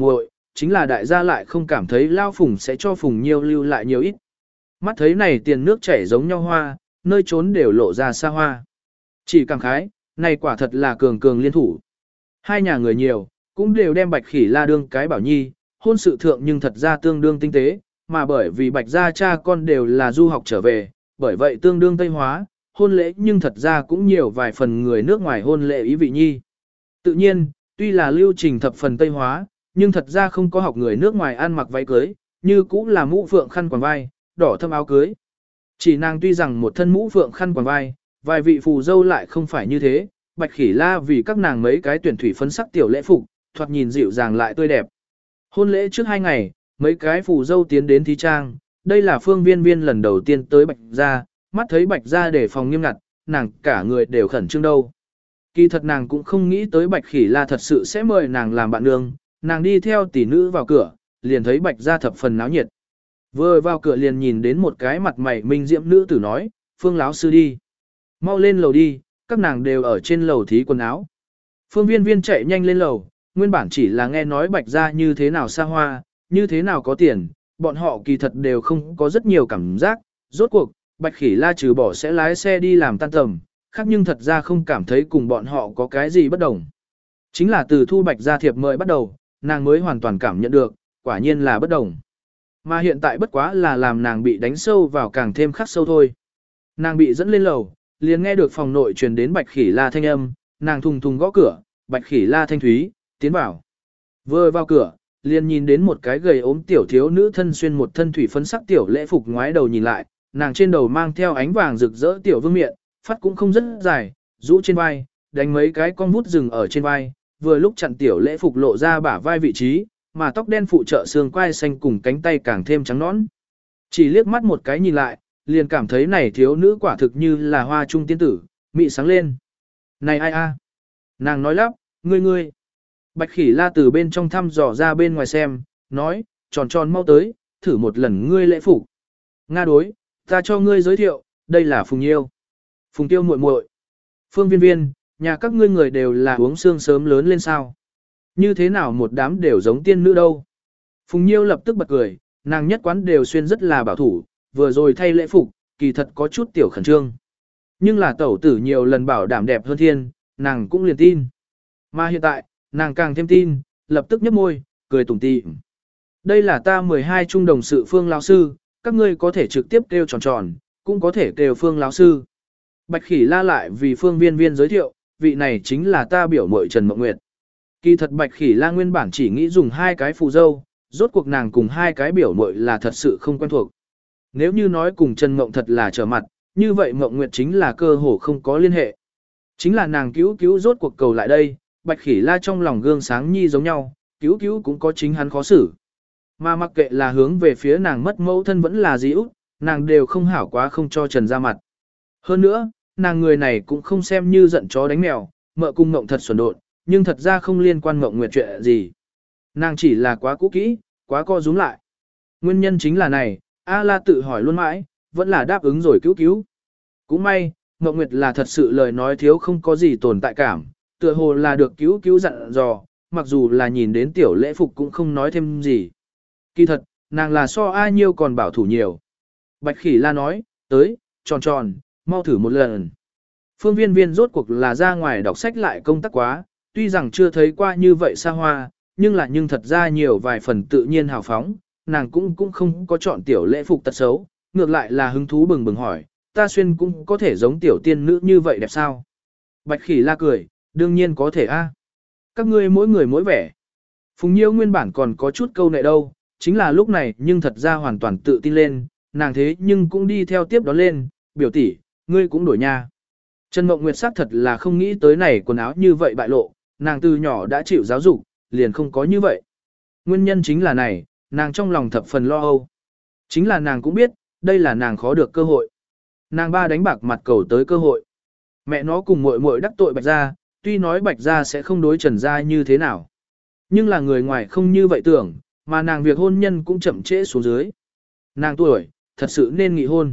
chính là đại gia lại không cảm thấy Lao Phùng sẽ cho Phùng Nhiêu lưu lại nhiều ít. Mắt thấy này tiền nước chảy giống nhau hoa, nơi trốn đều lộ ra xa hoa. Chỉ cảm khái, này quả thật là cường cường liên thủ. Hai nhà người nhiều, cũng đều đem Bạch Khỉ La đương cái bảo nhi, hôn sự thượng nhưng thật ra tương đương tinh tế, mà bởi vì Bạch gia cha con đều là du học trở về, bởi vậy tương đương Tây hóa, hôn lễ nhưng thật ra cũng nhiều vài phần người nước ngoài hôn lễ ý vị nhi. Tự nhiên, tuy là lưu trình thập phần Tây hóa, nhưng thật ra không có học người nước ngoài ăn mặc váy cưới, như cũng là mũ phượng khăn quàng vai, đỏ thâm áo cưới. Chỉ nàng tuy rằng một thân mũ phượng khăn quàng vai, vài vị phù dâu lại không phải như thế, Bạch Khỉ La vì các nàng mấy cái tuyển thủy phấn sắc tiểu lễ phục, thoạt nhìn dịu dàng lại tươi đẹp. Hôn lễ trước 2 ngày, mấy cái phù dâu tiến đến thí trang, đây là Phương Viên Viên lần đầu tiên tới Bạch gia, mắt thấy Bạch gia để phòng nghiêm ngặt, nàng cả người đều khẩn trương đâu. Kỳ thật nàng cũng không nghĩ tới Bạch Khỉ La thật sự sẽ mời nàng làm bạn nương, nàng đi theo tỷ nữ vào cửa, liền thấy Bạch gia thập phần náo nhiệt. Vừa vào cửa liền nhìn đến một cái mặt mày minh diễm nữ tử nói, Phương lão sư đi. Mau lên lầu đi, các nàng đều ở trên lầu thí quần áo. Phương Viên Viên chạy nhanh lên lầu, nguyên bản chỉ là nghe nói Bạch gia như thế nào xa hoa, như thế nào có tiền, bọn họ kỳ thật đều không có rất nhiều cảm giác, rốt cuộc, Bạch Khỉ La trừ bỏ sẽ lái xe đi làm tan tầm, khác nhưng thật ra không cảm thấy cùng bọn họ có cái gì bất đồng. Chính là từ thu Bạch gia thiệp mời bắt đầu, nàng mới hoàn toàn cảm nhận được, quả nhiên là bất đồng. Mà hiện tại bất quá là làm nàng bị đánh sâu vào càng thêm khắc sâu thôi. Nàng bị dẫn lên lầu, liền nghe được phòng nội truyền đến Bạch Khỉ La thanh âm, nàng thùng thùng gõ cửa, Bạch Khỉ La thanh thúy, tiến vào. Vừa vào cửa, liền nhìn đến một cái gầy ốm tiểu thiếu nữ thân xuyên một thân thủy phấn sắc tiểu lễ phục, ngoái đầu nhìn lại, nàng trên đầu mang theo ánh vàng rực rỡ tiểu vương miện, phát cũng không rất dài, rũ trên vai, đánh mấy cái con vút rừng ở trên vai, vừa lúc chặn tiểu lễ phục lộ ra bả vai vị trí, mà tóc đen phụ trợ xương quai xanh cùng cánh tay càng thêm trắng nõn. Chỉ liếc mắt một cái nhìn lại, liền cảm thấy này thiếu nữ quả thực như là hoa trung tiên tử, mị sáng lên. Này ai a? Nàng nói lắp, ngươi. Bạch Khỉ La từ bên trong thăm dò ra bên ngoài xem, nói, tròn tròn mau tới, thử một lần ngươi lễ phục. Nga đối, ta cho ngươi giới thiệu, đây là Phùng Nhiêu. Phùng Tiêu muội muội. Phương Viên Viên, nhà các ngươi người đều là uống sương sớm lớn lên sao? Như thế nào một đám đều giống tiên nữ đâu? Phùng Nhiêu lập tức bật cười, nàng nhất quán đều xuyên rất là bảo thủ, vừa rồi thay lễ phục, kỳ thật có chút tiểu khẩn trương. Nhưng là tẩu tử nhiều lần bảo đảm đẹp hơn thiên, nàng cũng liền tin. Mà hiện tại, nàng càng thêm tin, lập tức nhếch môi, cười tủm tỉm. Đây là ta 12 trung đồng sự Phương lão sư, các ngươi có thể trực tiếp kêu tròn tròn, cũng có thể kêu Phương lão sư. Bạch Khỉ La lại vì Phương Viên Viên giới thiệu, vị này chính là ta biểu muội Trần Mộng Nguyệt. Kỳ thật Bạch Khỉ La nguyên bản chỉ nghĩ dùng 2 cái phù dâu, rốt cuộc nàng cùng 2 cái biểu muội là thật sự không quen thuộc. Nếu như nói cùng Trần Mộng thật là trở mặt, như vậy Mộng Nguyệt chính là cơ hồ không có liên hệ. Chính là nàng cứu rốt cuộc cầu lại đây, Bạch Khỉ La trong lòng gương sáng nhi giống nhau, cứu cũng có chính hắn khó xử. Mà mặc kệ là hướng về phía nàng mất mẫu thân vẫn là gì út, nàng đều không hảo quá không cho Trần ra mặt. Hơn nữa, nàng người này cũng không xem như giận chó đánh mèo, mợ cung Mộng thật xuẩn đột, nhưng thật ra không liên quan Mộng Nguyệt chuyện gì. Nàng chỉ là quá cũ kỹ, quá co rúm lại. Nguyên nhân chính là này, A La tự hỏi luôn mãi, vẫn là đáp ứng rồi cứu. Cũng may, Mộng Nguyệt là thật sự lời nói thiếu không có gì tồn tại cảm, tựa hồ là được cứu dặn dò, mặc dù là nhìn đến tiểu lễ phục cũng không nói thêm gì. Kỳ thật, nàng là so ai nhiêu còn bảo thủ nhiều. Bạch Khỉ La nói, tới, tròn tròn, mau thử một lần. Phương Viên Viên rốt cuộc là ra ngoài đọc sách lại công tác quá, tuy rằng chưa thấy qua như vậy xa hoa, nhưng thật ra nhiều vài phần tự nhiên hào phóng, nàng cũng không có chọn tiểu lễ phục tật xấu, ngược lại là hứng thú bừng hỏi, ta xuyên cũng có thể giống tiểu tiên nữ như vậy đẹp sao? Bạch Khỉ La cười, đương nhiên có thể a. Các ngươi mỗi người mỗi vẻ. Phùng Nhiêu nguyên bản còn có chút câu nệ đâu, chính là lúc này nhưng thật ra hoàn toàn tự tin lên, nàng thế nhưng cũng đi theo tiếp đó lên, biểu tỷ, ngươi cũng đổi nha. Trần Mộng Nguyệt sắc thật là không nghĩ tới này quần áo như vậy bại lộ, nàng từ nhỏ đã chịu giáo dục, liền không có như vậy. Nguyên nhân chính là này, nàng trong lòng thập phần lo âu. Chính là nàng cũng biết, đây là nàng khó được cơ hội. Nàng ba đánh bạc mặt cầu tới cơ hội. Mẹ nó cùng muội muội đắc tội Bạch gia, tuy nói Bạch gia sẽ không đối Trần gia như thế nào. Nhưng là người ngoài không như vậy tưởng, mà nàng việc hôn nhân cũng chậm trễ xuống dưới. Nàng tuổi, thật sự nên nghị hôn.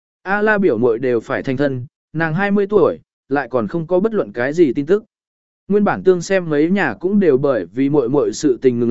A La biểu muội đều phải thành thân, nàng 20 tuổi, lại còn không có bất luận cái gì tin tức. Nguyên bản tương xem mấy nhà cũng đều bởi vì muội muội sự tình ngừng lại,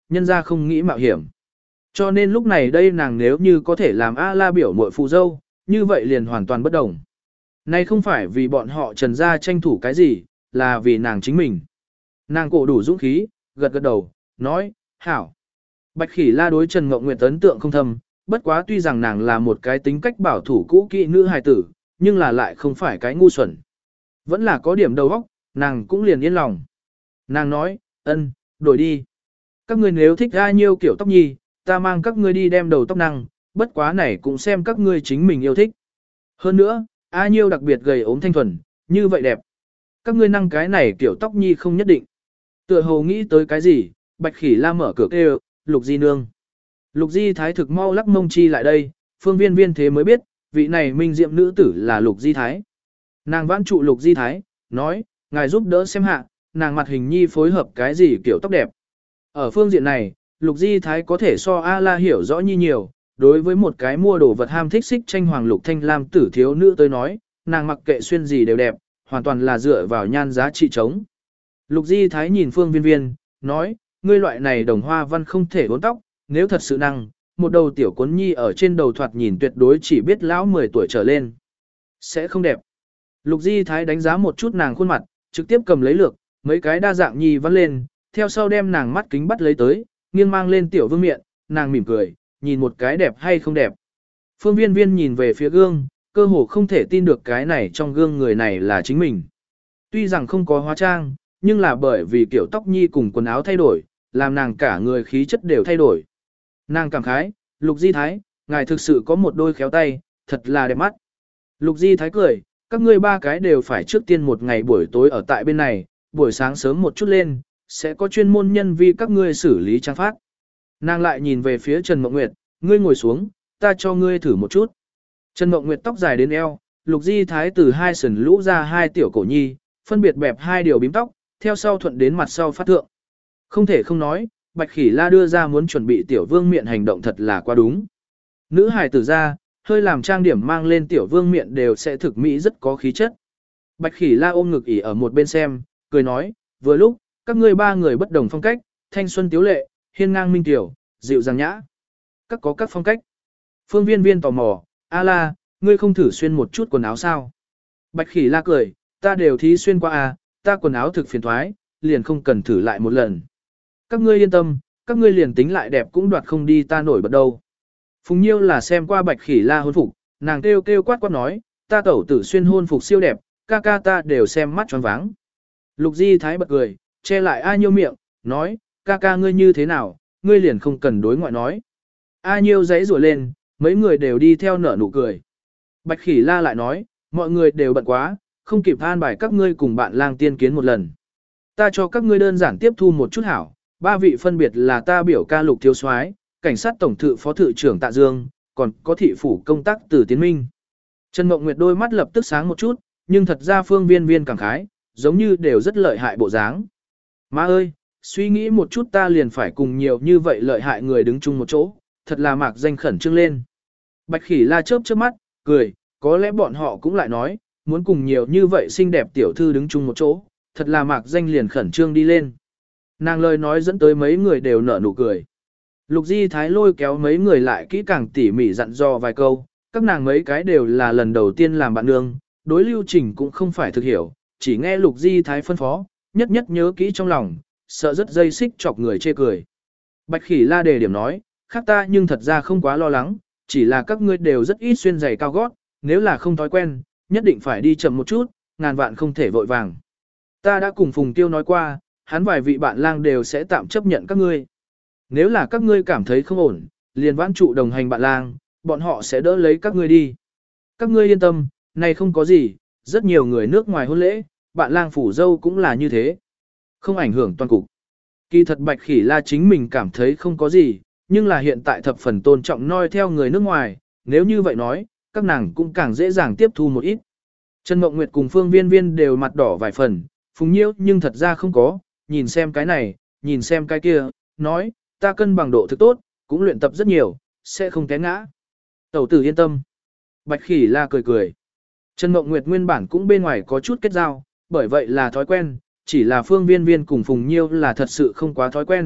nhân ra không nghĩ mạo hiểm. Cho nên lúc này đây nàng nếu như có thể làm A-la biểu muội phù dâu, như vậy liền hoàn toàn bất đồng. Này không phải vì bọn họ Trần gia tranh thủ cái gì, là vì nàng chính mình. Nàng cổ đủ dũng khí, gật gật đầu, nói, hảo. Bạch Khỉ La đối Trần Ngọc Nguyệt ấn tượng không thâm, bất quá tuy rằng nàng là một cái tính cách bảo thủ cũ kỹ nữ hài tử, nhưng là lại không phải cái ngu xuẩn. Vẫn là có điểm đầu óc, nàng cũng liền yên lòng. Nàng nói, ân, đổi đi. Các ngươi nếu thích ai nhiêu kiểu tóc nhi, ta mang các ngươi đi đem đầu tóc năng, bất quá này cũng xem các ngươi chính mình yêu thích. Hơn nữa, A Nhiêu đặc biệt gầy ốm thanh thuần, như vậy đẹp. Các ngươi năng cái này kiểu tóc nhi không nhất định. Tựa hồ nghĩ tới cái gì, Bạch Khỉ La mở cửa kêu, Lục Di nương. Lục Di Thái thực mau lắc mông chi lại đây, Phương Viên Viên thế mới biết, vị này minh diệm nữ tử là Lục Di Thái. Nàng vãn trụ Lục Di Thái, nói, ngài giúp đỡ xem hạ, nàng mặt hình nhi phối hợp cái gì kiểu tóc đẹp. Ở phương diện này, Lục Di Thái có thể so A-la hiểu rõ nhi nhiều, đối với một cái mua đồ vật ham thích xích tranh hoàng lục thanh lam tử thiếu nữ tới nói, nàng mặc kệ xuyên gì đều đẹp, hoàn toàn là dựa vào nhan giá trị trống. Lục Di Thái nhìn Phương Viên Viên, nói, ngươi loại này đồng hoa văn không thể uốn tóc, nếu thật sự năng, một đầu tiểu cuốn nhi ở trên đầu thoạt nhìn tuyệt đối chỉ biết lão 10 tuổi trở lên. Sẽ không đẹp. Lục Di Thái đánh giá một chút nàng khuôn mặt, trực tiếp cầm lấy lược, mấy cái đa dạng nhi văn lên, theo sau đem nàng mắt kính bắt lấy tới, nghiêng mang lên tiểu vương miện, nàng mỉm cười, nhìn một cái đẹp hay không đẹp. Phương Viên Viên nhìn về phía gương, cơ hồ không thể tin được cái này trong gương người này là chính mình. Tuy rằng không có hóa trang, nhưng là bởi vì kiểu tóc nhi cùng quần áo thay đổi, làm nàng cả người khí chất đều thay đổi. Nàng cảm khái, Lục Di Thái, ngài thực sự có một đôi khéo tay, thật là đẹp mắt. Lục Di Thái cười, các ngươi ba cái đều phải trước tiên một ngày buổi tối ở tại bên này, buổi sáng sớm một chút lên, sẽ có chuyên môn nhân vi các ngươi xử lý trang phát. Nàng lại nhìn về phía Trần Mộng Nguyệt, ngươi ngồi xuống, ta cho ngươi thử một chút. Trần Mộng Nguyệt tóc dài đến eo, Lục Di Thái từ hai sườn lũ ra hai tiểu cổ nhi, phân biệt bẹp hai điều bím tóc, theo sau thuận đến mặt sau phát thượng. Không thể không nói, Bạch Khỉ La đưa ra muốn chuẩn bị tiểu vương miện hành động thật là quá đúng. Nữ hài tử ra, hơi làm trang điểm mang lên tiểu vương miện đều sẽ thực mỹ rất có khí chất. Bạch Khỉ La ôm ngực ỉ ở một bên xem, cười nói, vừa lúc, các ngươi ba người bất đồng phong cách, thanh xuân tiếu lệ, hiên ngang minh tiểu, dịu dàng nhã. Các có các phong cách. Phương Viên Viên tò mò, A La, ngươi không thử xuyên một chút quần áo sao? Bạch Khỉ La cười, ta đều thí xuyên qua à, ta quần áo thực phiền thoái, liền không cần thử lại một lần. Các ngươi yên tâm, các ngươi liền tính lại đẹp cũng đoạt không đi ta nổi bật đâu. Phùng Nhiêu là xem qua Bạch Khỉ La hôn phục, nàng kêu kêu quát quát nói, ta tẩu tử xuyên hôn phục siêu đẹp, ca ca ta đều xem mắt choáng váng. Lục Di Thái bật cười, che lại A Nhiêu miệng, nói, ca ca ngươi như thế nào, ngươi liền không cần đối ngoại nói. A Nhiêu giãy rủa lên, mấy người đều đi theo nở nụ cười. Bạch Khỉ La lại nói, mọi người đều bận quá, không kịp an bài các ngươi cùng bạn lang tiên kiến một lần. Ta cho các ngươi đơn giản tiếp thu một chút hảo, ba vị phân biệt là ta biểu ca Lục Thiếu Soái, cảnh sát tổng thự phó thự trưởng Tạ Dương, còn có thị phủ công tác Từ Tiến Minh. Trần Mộng Nguyệt đôi mắt lập tức sáng một chút, nhưng thật ra Phương Viên Viên cảm khái, giống như đều rất lợi hại bộ dáng. Má ơi, suy nghĩ một chút ta liền phải cùng nhiều như vậy lợi hại người đứng chung một chỗ, thật là mạc danh khẩn trương lên. Bạch Khỉ La chớp chớp mắt, cười, có lẽ bọn họ cũng lại nói, muốn cùng nhiều như vậy xinh đẹp tiểu thư đứng chung một chỗ, thật là mạc danh liền khẩn trương đi lên. Nàng lời nói dẫn tới mấy người đều nở nụ cười. Lục Di Thái lôi kéo mấy người lại kỹ càng tỉ mỉ dặn dò vài câu, các nàng mấy cái đều là lần đầu tiên làm bạn nương, đối lưu trình cũng không phải thực hiểu, chỉ nghe Lục Di Thái phân phó, nhất nhất nhớ kỹ trong lòng, sợ rất dây xích chọc người chê cười. Bạch Khỉ La đề điểm nói, khác ta nhưng thật ra không quá lo lắng, chỉ là các ngươi đều rất ít xuyên giày cao gót, nếu là không thói quen, nhất định phải đi chậm một chút, ngàn vạn không thể vội vàng. Ta đã cùng Phùng Tiêu nói qua, hắn vài vị bạn lang đều sẽ tạm chấp nhận các ngươi. Nếu là các ngươi cảm thấy không ổn, liền vãn trụ đồng hành bạn lang, bọn họ sẽ đỡ lấy các ngươi đi. Các ngươi yên tâm, này không có gì, rất nhiều người nước ngoài hôn lễ, bạn lang phủ dâu cũng là như thế. Không ảnh hưởng toàn cục. Kỳ thật Bạch Khỉ La chính mình cảm thấy không có gì, nhưng là hiện tại thập phần tôn trọng noi theo người nước ngoài, nếu như vậy nói, các nàng cũng càng dễ dàng tiếp thu một ít. Trần Mộng Nguyệt cùng Phương Viên Viên đều mặt đỏ vài phần, Phùng Nhiêu nhưng thật ra không có, nhìn xem cái này, nhìn xem cái kia, nói, ta cân bằng độ thực tốt, cũng luyện tập rất nhiều, sẽ không té ngã. Tẩu tử yên tâm. Bạch Khỉ La cười cười. Trần Mộng Nguyệt nguyên bản cũng bên ngoài có chút kết giao, bởi vậy là thói quen, chỉ là Phương Viên Viên cùng Phùng Nhiêu là thật sự không quá thói quen,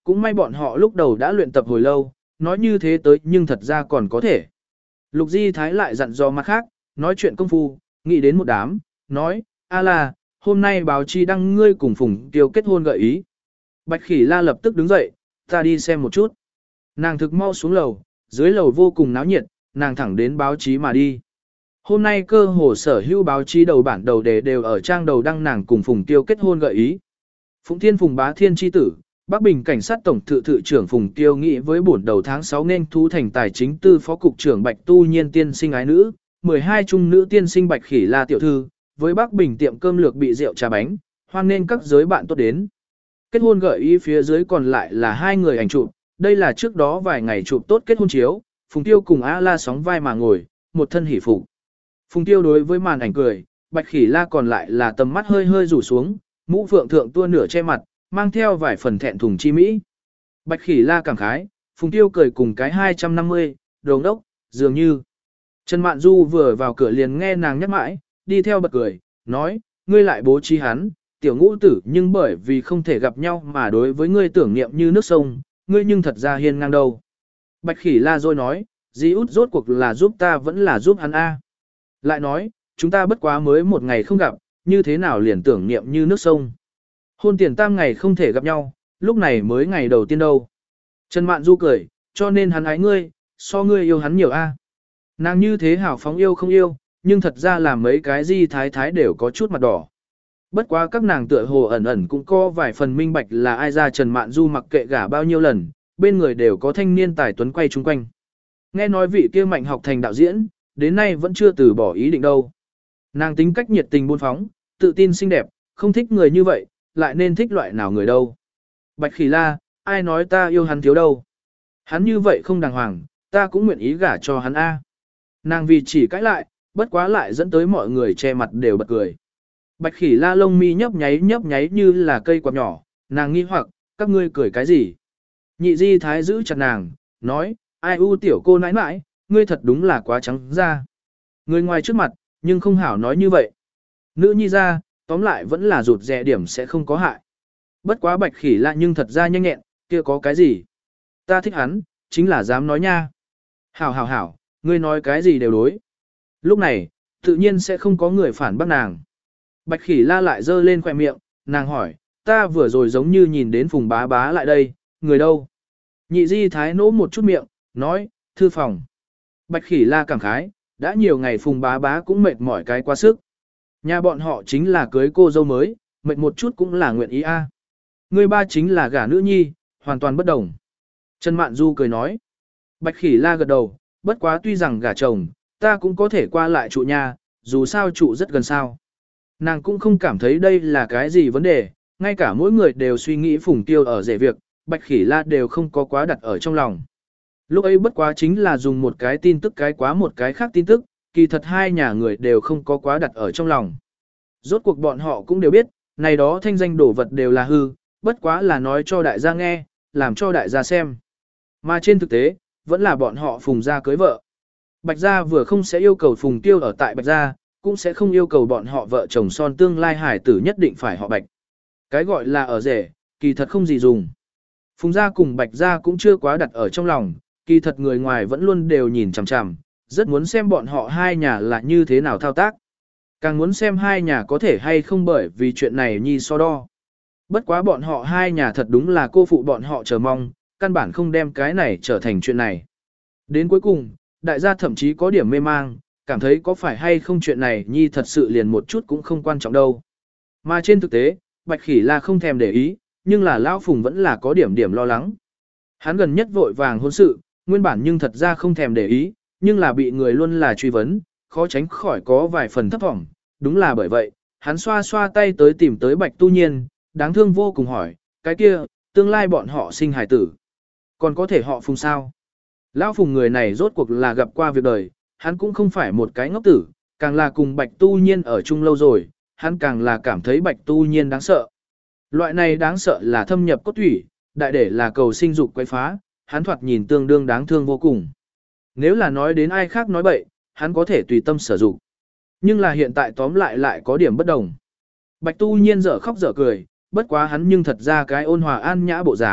cũng may bọn họ lúc đầu đã luyện tập hồi lâu, nói như thế tới nhưng thật ra còn có thể. Lục Di Thái lại dặn dò mặt khác, nói chuyện công phu, nghĩ đến một đám, nói, a la, hôm nay báo chi đăng ngươi cùng Phùng Tiêu kết hôn gợi ý. Bạch Khỉ La lập tức đứng dậy, ta đi xem một chút. Nàng thực mau xuống lầu, dưới lầu vô cùng náo nhiệt, nàng thẳng đến báo chí mà đi. Hôm nay cơ hồ sở hữu báo chí đầu bản đầu đề đều ở trang đầu đăng nàng cùng Phùng Tiêu kết hôn gợi ý. Phùng Thiên Phùng Bá Thiên chi tử, Bắc Bình cảnh sát tổng thự thự trưởng Phùng Tiêu nghị với bổn đầu tháng 6 nên thú thành tài chính tư phó cục trưởng Bạch Tu Nhiên tiên sinh ái nữ, 12 trung nữ tiên sinh Bạch Khỉ La tiểu thư, với Bắc Bình tiệm cơm lược bị rượu trà bánh, hoan nên các giới bạn tốt đến. Kết hôn gợi ý phía dưới còn lại là hai người ảnh chụp, đây là trước đó vài ngày chụp tốt kết hôn chiếu, Phùng Tiêu cùng A La sóng vai mà ngồi, một thân hỷ phục. Phùng Tiêu đối với màn ảnh cười, Bạch Khỉ La còn lại là tầm mắt hơi hơi rủ xuống, mũ phượng thượng tua nửa che mặt, mang theo vài phần thẹn thùng chi mỹ. Bạch Khỉ La cảm khái, Phùng Tiêu cười cùng cái 250, đồ đốc, dường như. Trần Mạn Du vừa vào cửa liền nghe nàng nhắc mãi, đi theo bật cười, nói, ngươi lại bố trí hắn, tiểu ngũ tử nhưng bởi vì không thể gặp nhau mà đối với ngươi tưởng niệm như nước sông, ngươi nhưng thật ra hiên ngang đâu. Bạch Khỉ La rồi nói, Di út rốt cuộc là giúp ta vẫn là giúp hắn a. Lại nói, chúng ta bất quá mới một ngày không gặp, như thế nào liền tưởng niệm như nước sông. Hôn tiền tam ngày không thể gặp nhau, lúc này mới ngày đầu tiên đâu. Trần Mạn Du cười, cho nên hắn ái ngươi, so ngươi yêu hắn nhiều a. Nàng như thế hảo phóng yêu không yêu, nhưng thật ra là mấy cái Di Thái Thái đều có chút mặt đỏ. Bất quá các nàng tựa hồ ẩn ẩn cũng có vài phần minh bạch là ai ra Trần Mạn Du mặc kệ gả bao nhiêu lần, bên người đều có thanh niên tài tuấn quay chung quanh. Nghe nói vị kia mạnh học thành đạo diễn, đến nay vẫn chưa từ bỏ ý định đâu. Nàng tính cách nhiệt tình buôn phóng, tự tin xinh đẹp, không thích người như vậy, lại nên thích loại nào người đâu. Bạch Khỉ La, ai nói ta yêu hắn thiếu đâu. Hắn như vậy không đàng hoàng, ta cũng nguyện ý gả cho hắn A. Nàng vì chỉ cãi lại, bất quá lại dẫn tới mọi người che mặt đều bật cười. Bạch Khỉ La lông mi nhấp nháy như là cây quạt nhỏ, nàng nghi hoặc, các ngươi cười cái gì? Nhị Di Thái giữ chặt nàng, nói, ai u tiểu cô nãi nãi, ngươi thật đúng là quá trắng ra. Người ngoài trước mặt, nhưng không hảo nói như vậy. Nữ nhi ra, tóm lại vẫn là rụt rè điểm sẽ không có hại. Bất quá Bạch Khỉ La nhưng thật ra nhanh nhẹn, kia có cái gì? Ta thích hắn, chính là dám nói nha. Hảo, ngươi nói cái gì đều đối. Lúc này, tự nhiên sẽ không có người phản bác nàng. Bạch Khỉ La lại giơ lên khỏe miệng, nàng hỏi, ta vừa rồi giống như nhìn đến Phùng Bá Bá lại đây, người đâu? Nhị Di Thái nỗ một chút miệng, nói, thư phòng. Bạch Khỉ La cảm khái, đã nhiều ngày Phùng Bá Bá cũng mệt mỏi cái quá sức. Nhà bọn họ chính là cưới cô dâu mới, mệt một chút cũng là nguyện ý a. Người ba chính là gả nữ nhi, hoàn toàn bất đồng. Trần Mạn Du cười nói. Bạch Khỉ La gật đầu, bất quá tuy rằng gả chồng, ta cũng có thể qua lại trụ nhà, dù sao trụ rất gần sao. Nàng cũng không cảm thấy đây là cái gì vấn đề, ngay cả mỗi người đều suy nghĩ Phùng Tiêu ở rể việc, Bạch Khỉ La đều không có quá đặt ở trong lòng. Lúc ấy bất quá chính là dùng một cái tin tức cái quá một cái khác tin tức, kỳ thật hai nhà người đều không có quá đặt ở trong lòng. Rốt cuộc bọn họ cũng đều biết, này đó thanh danh đổ vật đều là hư, bất quá là nói cho đại gia nghe, làm cho đại gia xem. Mà trên thực tế, vẫn là bọn họ Phùng gia cưới vợ. Bạch gia vừa không sẽ yêu cầu Phùng Tiêu ở tại Bạch gia, cũng sẽ không yêu cầu bọn họ vợ chồng son tương lai hải tử nhất định phải họ Bạch. Cái gọi là ở rể, kỳ thật không gì dùng. Phùng gia cùng Bạch gia cũng chưa quá đặt ở trong lòng, kỳ thật người ngoài vẫn luôn đều nhìn chằm chằm, rất muốn xem bọn họ hai nhà là như thế nào thao tác. Càng muốn xem hai nhà có thể hay không bởi vì chuyện này nhi so đo. Bất quá bọn họ hai nhà thật đúng là cô phụ bọn họ chờ mong, căn bản không đem cái này trở thành chuyện này. Đến cuối cùng, đại gia thậm chí có điểm mê mang, cảm thấy có phải hay không chuyện này nhi thật sự liền một chút cũng không quan trọng đâu. Mà trên thực tế, Bạch Khỉ La không thèm để ý, nhưng là Lão Phùng vẫn là có điểm lo lắng. Hắn gần nhất vội vàng hôn sự, nguyên bản nhưng thật ra không thèm để ý, nhưng là bị người luôn là truy vấn, khó tránh khỏi có vài phần thấp vọng. Đúng là bởi vậy, hắn xoa xoa tay tới tìm tới Bạch Tu Nhiên, đáng thương vô cùng hỏi, cái kia, tương lai bọn họ sinh hài tử. Còn có thể họ Phùng sao? Lão Phùng người này rốt cuộc là gặp qua việc đời, hắn cũng không phải một cái ngốc tử, càng là cùng Bạch Tu Nhiên ở chung lâu rồi, hắn càng là cảm thấy Bạch Tu Nhiên đáng sợ. Loại này đáng sợ là thâm nhập cốt thủy, đại để là cầu sinh dục quấy phá, hắn thoạt nhìn tương đương đáng thương vô cùng. Nếu là nói đến ai khác nói bậy, hắn có thể tùy tâm sử dụng. Nhưng là hiện tại tóm lại có điểm bất đồng. Bạch Tu Nhiên dở khóc dở cười, bất quá hắn nhưng thật ra cái ôn hòa an nhã bộ dáng,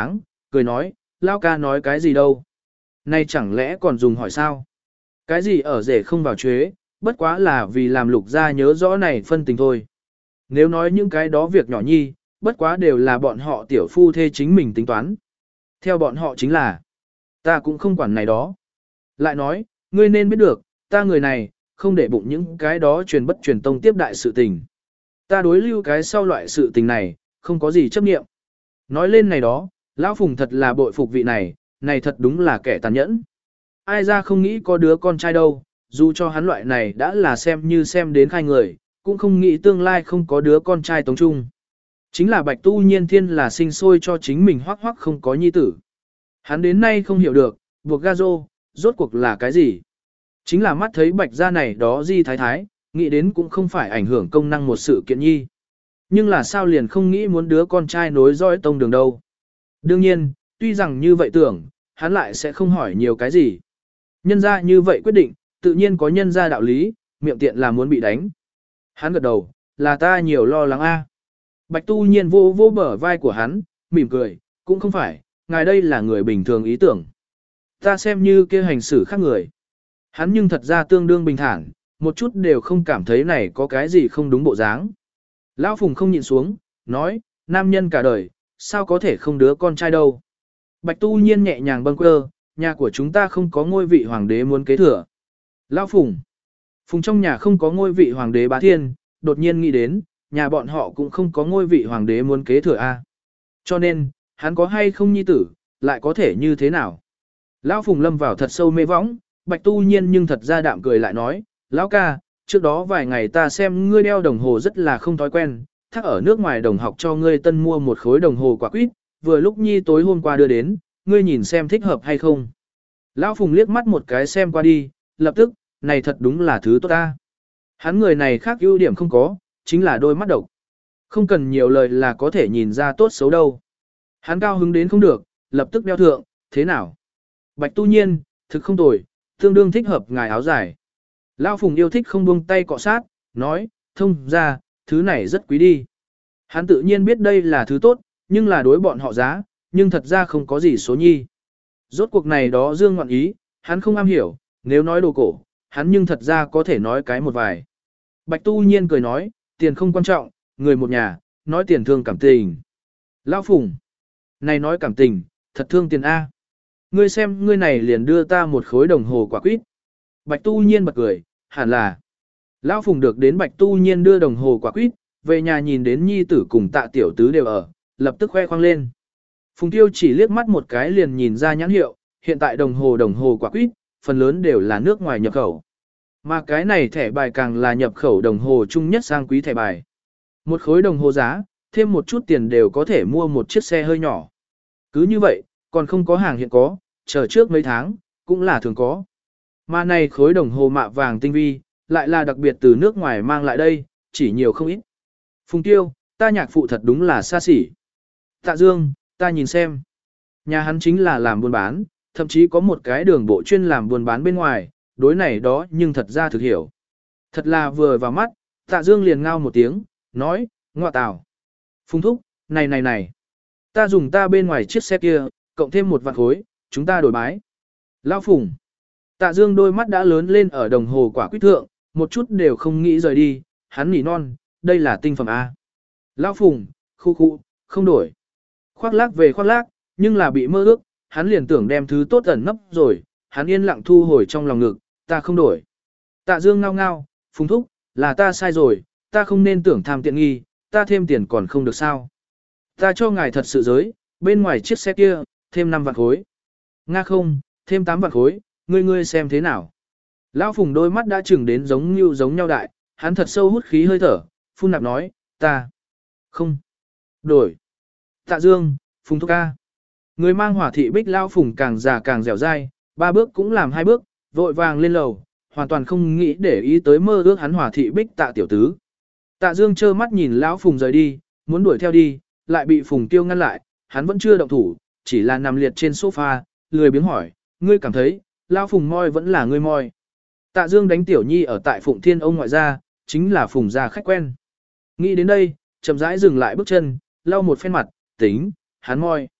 cười nói, Lao ca nói cái gì đâu. Nay chẳng lẽ còn dùng hỏi sao? Cái gì ở rể không vào chuế, bất quá là vì làm Lục gia nhớ rõ này phân tình thôi. Nếu nói những cái đó việc nhỏ nhi, bất quá đều là bọn họ tiểu phu thê chính mình tính toán. Theo bọn họ chính là, ta cũng không quản này đó. Lại nói, ngươi nên biết được, ta người này, không để bụng những cái đó truyền bất truyền tông tiếp đại sự tình. Ta đối lưu cái sau loại sự tình này, không có gì chấp nghiệm. Nói lên này đó, Lão Phùng thật là bội phục vị này thật đúng là kẻ tàn nhẫn. Ai ra không nghĩ có đứa con trai đâu, dù cho hắn loại này đã là xem như xem đến khai người, cũng không nghĩ tương lai không có đứa con trai tống trung. Chính là Bạch Tu Nhiên Thiên là sinh sôi cho chính mình hoắc hoắc không có nhi tử. Hắn đến nay không hiểu được, buộc ga rô, rốt cuộc là cái gì. Chính là mắt thấy Bạch gia này đó di thái thái, nghĩ đến cũng không phải ảnh hưởng công năng một sự kiện nhi. Nhưng là sao liền không nghĩ muốn đứa con trai nối dõi tông đường đâu. Đương nhiên, tuy rằng như vậy tưởng, hắn lại sẽ không hỏi nhiều cái gì. Nhân ra như vậy quyết định, tự nhiên có nhân ra đạo lý, miệng tiện là muốn bị đánh. Hắn gật đầu, là ta nhiều lo lắng a. Bạch Tu Nhiên vô vô bờ vai của hắn, mỉm cười, cũng không phải, ngài đây là người bình thường ý tưởng. Ta xem như kia hành xử khác người. Hắn nhưng thật ra tương đương bình thản, một chút đều không cảm thấy này có cái gì không đúng bộ dáng. Lão Phùng không nhịn xuống, nói, nam nhân cả đời, sao có thể không đứa con trai đâu. Bạch Tu Nhiên nhẹ nhàng bâng quơ, nhà của chúng ta không có ngôi vị hoàng đế muốn kế thừa. Lão Phùng. Phùng trong nhà không có ngôi vị hoàng đế bá thiên, đột nhiên nghĩ đến, nhà bọn họ cũng không có ngôi vị hoàng đế muốn kế thừa a. Cho nên, hắn có hay không nhi tử, lại có thể như thế nào? Lão Phùng lâm vào thật sâu mê võng, Bạch Tu Nhiên nhưng thật ra đạm cười lại nói, Lão ca, trước đó vài ngày ta xem ngươi đeo đồng hồ rất là không thói quen, thắc ở nước ngoài đồng học cho ngươi tân mua một khối đồng hồ quả quýt, vừa lúc nhi tối hôm qua đưa đến, ngươi nhìn xem thích hợp hay không. Lão Phùng liếc mắt một cái xem qua đi, lập tức, này thật đúng là thứ tốt ta. Hắn người này khác ưu điểm không có, chính là đôi mắt độc. Không cần nhiều lời là có thể nhìn ra tốt xấu đâu. Hắn cao hứng đến không được, lập tức đeo thượng, thế nào? Bạch Tu Nhiên, thực không tồi, tương đương thích hợp ngài áo dài. Lão Phùng yêu thích không buông tay cọ sát, nói, thông ra, thứ này rất quý đi. Hắn tự nhiên biết đây là thứ tốt, nhưng là đối bọn họ giá, nhưng thật ra không có gì số nhi. Rốt cuộc này đó dương ngoạn ý, hắn không am hiểu, nếu nói đồ cổ, hắn nhưng thật ra có thể nói cái một vài. Bạch Tu Nhiên cười nói, tiền không quan trọng, người một nhà, nói tiền thương cảm tình. Lão Phùng, này nói cảm tình, thật thương tiền A. Ngươi xem ngươi này liền đưa ta một khối đồng hồ quả quýt. Bạch Tu Nhiên bật cười, hẳn là. Lão Phùng được đến Bạch Tu Nhiên đưa đồng hồ quả quýt, về nhà nhìn đến nhi tử cùng Tạ tiểu tứ đều ở, lập tức khoe khoang lên. Phùng Tiêu chỉ liếc mắt một cái liền nhìn ra nhãn hiệu, hiện tại đồng hồ quả quýt, phần lớn đều là nước ngoài nhập khẩu. Mà cái này thẻ bài càng là nhập khẩu đồng hồ chung nhất sang quý thẻ bài. Một khối đồng hồ giá, thêm một chút tiền đều có thể mua một chiếc xe hơi nhỏ. Cứ như vậy, còn không có hàng hiện có, chờ trước mấy tháng, cũng là thường có. Mà này khối đồng hồ mạ vàng tinh vi, lại là đặc biệt từ nước ngoài mang lại đây, chỉ nhiều không ít. Phùng Tiêu, ta nhạc phụ thật đúng là xa xỉ. Tạ Dương, ta nhìn xem. Nhà hắn chính là làm buôn bán, thậm chí có một cái đường bộ chuyên làm buôn bán bên ngoài, đối này đó nhưng thật ra thực hiểu. Thật là vừa vào mắt, Tạ Dương liền ngao một tiếng, nói, ngọa tào. Phùng thúc, này. Ta dùng ta bên ngoài chiếc xe kia, cộng thêm một vạn khối, chúng ta đổi bái. Lao Phùng. Tạ Dương đôi mắt đã lớn lên ở đồng hồ quả quýt thượng, một chút đều không nghĩ rời đi, hắn nỉ non, đây là tinh phẩm A. Lao Phùng, khu, không đổi. Khoác lác về khoác lác, nhưng là bị mơ ước, hắn liền tưởng đem thứ tốt ẩn nấp rồi, hắn yên lặng thu hồi trong lòng ngực, ta không đổi. Tạ Dương ngao ngao, Phùng thúc, là ta sai rồi, ta không nên tưởng tham tiện nghi, ta thêm tiền còn không được sao. Ta cho ngài thật sự giới, bên ngoài chiếc xe kia, thêm 5 vạn khối. Nga không, thêm 8 vạn khối, ngươi xem thế nào. Lão Phùng đôi mắt đã chừng đến giống nhau đại, hắn thật sâu hút khí hơi thở, phun nạp nói, ta không đổi. Tạ Dương, Phùng thúc ca. Người mang hỏa thị bích Lão Phùng càng già càng dẻo dai, 3 bước cũng làm 2 bước, vội vàng lên lầu, hoàn toàn không nghĩ để ý tới mơ ước hắn hỏa thị bích Tạ tiểu tứ. Tạ Dương trơ mắt nhìn Lão Phùng rời đi, muốn đuổi theo đi, lại bị Phùng Tiêu ngăn lại, hắn vẫn chưa động thủ, chỉ là nằm liệt trên sofa, lười biếng hỏi, ngươi cảm thấy, Lão Phùng moi vẫn là ngươi moi. Tạ Dương đánh Tiểu Nhi ở tại Phụng Thiên ông ngoại gia, chính là Phùng gia khách quen. Nghĩ đến đây, chậm rãi dừng lại bước chân, lau một phen mặt, tính, hắn moi.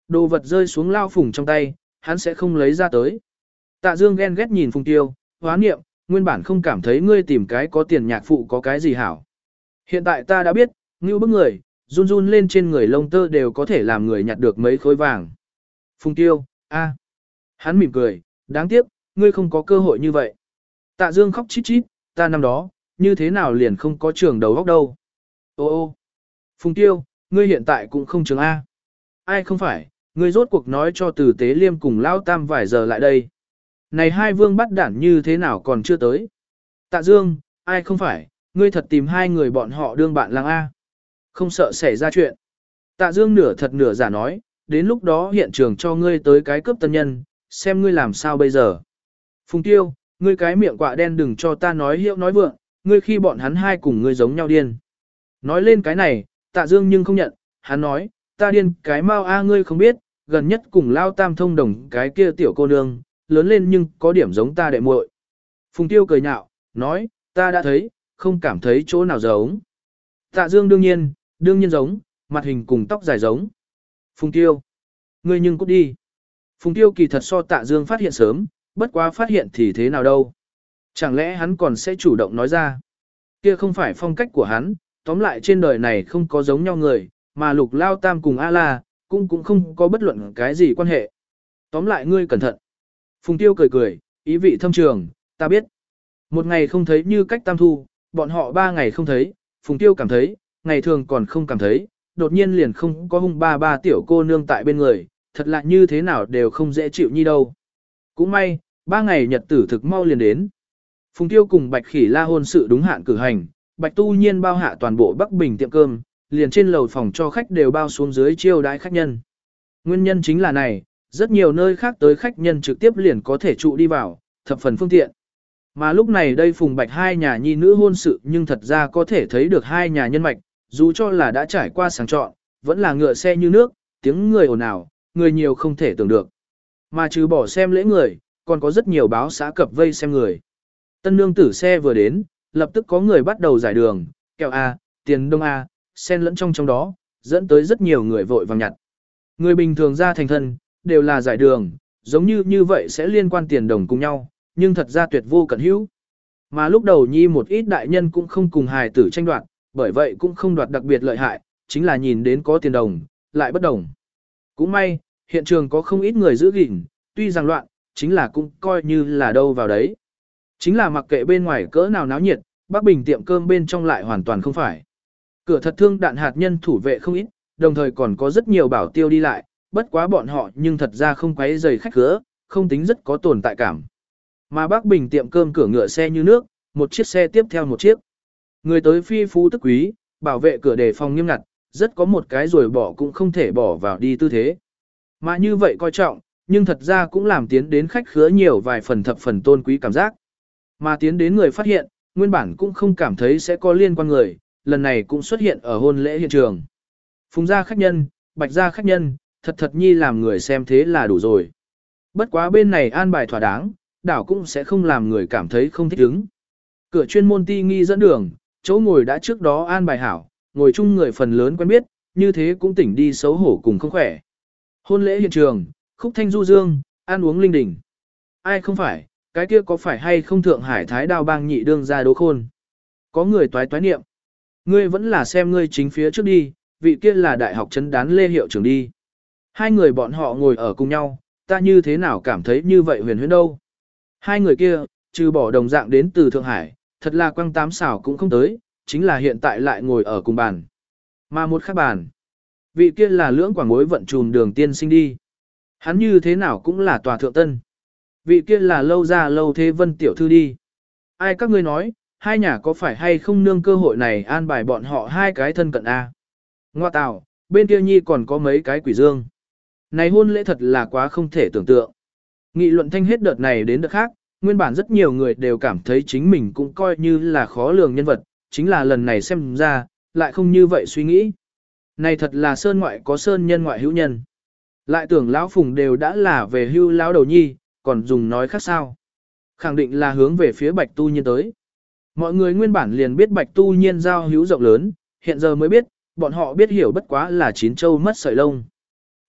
Đồ vật rơi xuống Lao Phùng trong tay, hắn sẽ không lấy ra tới. Tạ Dương ghen ghét nhìn Phùng Tiêu, hóa niệm, nguyên bản không cảm thấy ngươi tìm cái có tiền nhạc phụ có cái gì hảo. Hiện tại ta đã biết, ngưu bức người, run run lên trên người lông tơ đều có thể làm người nhặt được mấy khối vàng. Phùng Tiêu, a, hắn mỉm cười, đáng tiếc, ngươi không có cơ hội như vậy. Tạ Dương khóc chít chít, ta năm đó, như thế nào liền không có trường đầu óc đâu. Ô ô, Phùng Tiêu, ngươi hiện tại cũng không trường A. Ai không phải, ngươi rốt cuộc nói cho Từ Tế Liêm cùng Lao Tam vài giờ lại đây. Này hai vương bắt đản như thế nào còn chưa tới. Tạ Dương, ai không phải, ngươi thật tìm hai người bọn họ đương bạn lang A. Không sợ xảy ra chuyện. Tạ Dương nửa thật nửa giả nói, đến lúc đó hiện trường cho ngươi tới cái cướp tân nhân, xem ngươi làm sao bây giờ. Phùng Tiêu, ngươi cái miệng quạ đen đừng cho ta nói hiệu nói vượng, ngươi khi bọn hắn hai cùng ngươi giống nhau điên. Nói lên cái này, Tạ Dương nhưng không nhận, hắn nói, ta điên cái mau a ngươi không biết, gần nhất cùng Lao Tam thông đồng cái kia tiểu cô nương, lớn lên nhưng có điểm giống ta đệ muội. Phùng Tiêu cười nhạo, nói, ta đã thấy, không cảm thấy chỗ nào giống. Tạ Dương đương nhiên giống, mặt hình cùng tóc dài giống. Phùng Tiêu, ngươi nhưng cút đi. Phùng Tiêu kỳ thật so Tạ Dương phát hiện sớm, bất quá phát hiện thì thế nào đâu. Chẳng lẽ hắn còn sẽ chủ động nói ra. Kia không phải phong cách của hắn, tóm lại trên đời này không có giống nhau người, mà Lục Lao Tam cùng A-La, cũng không có bất luận cái gì quan hệ. Tóm lại ngươi cẩn thận. Phùng Tiêu cười cười, ý vị thâm trường, ta biết. Một ngày không thấy như cách tam thu, bọn họ 3 ngày không thấy, Phùng Tiêu cảm thấy, ngày thường còn không cảm thấy, đột nhiên liền không có hung ba tiểu cô nương tại bên người, thật lạ như thế nào đều không dễ chịu như đâu. Cũng may, 3 ngày nhật tử thực mau liền đến. Phùng Tiêu cùng Bạch Khỉ La hôn sự đúng hạn cử hành, Bạch Tu Nhiên bao hạ toàn bộ Bắc Bình tiệm cơm, liền trên lầu phòng cho khách đều bao xuống dưới chiêu đãi khách nhân. Nguyên nhân chính là này, rất nhiều nơi khác tới khách nhân trực tiếp liền có thể trụ đi vào, thập phần phương tiện. Mà lúc này đây Phùng Bạch hai nhà nhi nữ hôn sự nhưng thật ra có thể thấy được hai nhà nhân mạch, dù cho là đã trải qua sàng chọn, vẫn là ngựa xe như nước, tiếng người ồn ào, người nhiều không thể tưởng được. Mà trừ bỏ xem lễ người, còn có rất nhiều báo xã cập vây xem người. Tân nương tử xe vừa đến, lập tức có người bắt đầu giải đường, kẹo A, tiền đông A, xen lẫn trong đó, dẫn tới rất nhiều người vội vàng nhặt. Người bình thường ra thành thân, đều là giải đường, giống như vậy sẽ liên quan tiền đồng cùng nhau, nhưng thật ra tuyệt vô cẩn hữu. Mà lúc đầu nhi một ít đại nhân cũng không cùng hài tử tranh đoạt, bởi vậy cũng không đoạt đặc biệt lợi hại, chính là nhìn đến có tiền đồng, lại bất đồng. Cũng may, hiện trường có không ít người giữ gìn, tuy rằng loạn, chính là cũng coi như là đâu vào đấy. Chính là mặc kệ bên ngoài cỡ nào náo nhiệt, Bắc Bình tiệm cơm bên trong lại hoàn toàn không phải. Cửa thật thương đạn hạt nhân thủ vệ không ít, đồng thời còn có rất nhiều bảo tiêu đi lại, bất quá bọn họ nhưng thật ra không quấy rầy khách khứa, không tính rất có tồn tại cảm. Mà Bắc Bình tiệm cơm cửa ngựa xe như nước, một chiếc xe tiếp theo một chiếc. Người tới phi phú tức quý, bảo vệ cửa đề phòng nghiêm ngặt, rất có một cái rồi bỏ cũng không thể bỏ vào đi tư thế. Mà như vậy coi trọng, nhưng thật ra cũng làm tiến đến khách khứa nhiều vài phần thập phần tôn quý cảm giác. Mà tiến đến người phát hiện, nguyên bản cũng không cảm thấy sẽ có liên quan người, lần này cũng xuất hiện ở hôn lễ hiện trường. Phùng gia khách nhân, Bạch gia khách nhân, thật nhi làm người xem thế là đủ rồi. Bất quá bên này an bài thỏa đáng, đảo cũng sẽ không làm người cảm thấy không thích ứng. Cửa chuyên môn ti nghi dẫn đường, chỗ ngồi đã trước đó an bài hảo, ngồi chung người phần lớn quen biết, như thế cũng tỉnh đi xấu hổ cùng không khỏe. Hôn lễ hiện trường, khúc thanh du dương, ăn uống linh đình. Ai không phải, cái kia có phải hay không Thượng Hải Thái Đao Bang nhị đương ra Đỗ Khôn. Có người toái niệm. Ngươi vẫn là xem ngươi chính phía trước đi, vị kia là đại học trấn đán Lê hiệu trưởng đi. Hai người bọn họ ngồi ở cùng nhau, ta như thế nào cảm thấy như vậy huyền huyễn đâu. Hai người kia, trừ bỏ đồng dạng đến từ Thượng Hải, thật là quăng tám xảo cũng không tới, chính là hiện tại lại ngồi ở cùng bàn. Mà một khác bàn. Vị kia là lưỡng quảng mối vận trùm đường tiên sinh đi. Hắn như thế nào cũng là tòa thượng tân. Vị kia là lâu ra lâu thế vân tiểu thư đi. Ai các ngươi nói, hai nhà có phải hay không nương cơ hội này an bài bọn họ hai cái thân cận A. Ngoa tào, bên kia nhi còn có mấy cái quỷ dương. Này hôn lễ thật là quá không thể tưởng tượng. Nghị luận thanh hết đợt này đến đợt khác, nguyên bản rất nhiều người đều cảm thấy chính mình cũng coi như là khó lường nhân vật, chính là lần này xem ra, lại không như vậy suy nghĩ. Này thật là sơn ngoại có sơn nhân ngoại hữu nhân. Lại tưởng lão Phùng đều đã là về hưu lão đầu nhi, còn dùng nói khác sao. Khẳng định là hướng về phía Bạch Tu Nhiên tới. Mọi người nguyên bản liền biết Bạch Tu Nhiên giao hữu rộng lớn, hiện giờ mới biết, bọn họ biết hiểu bất quá là chín châu mất sợi lông.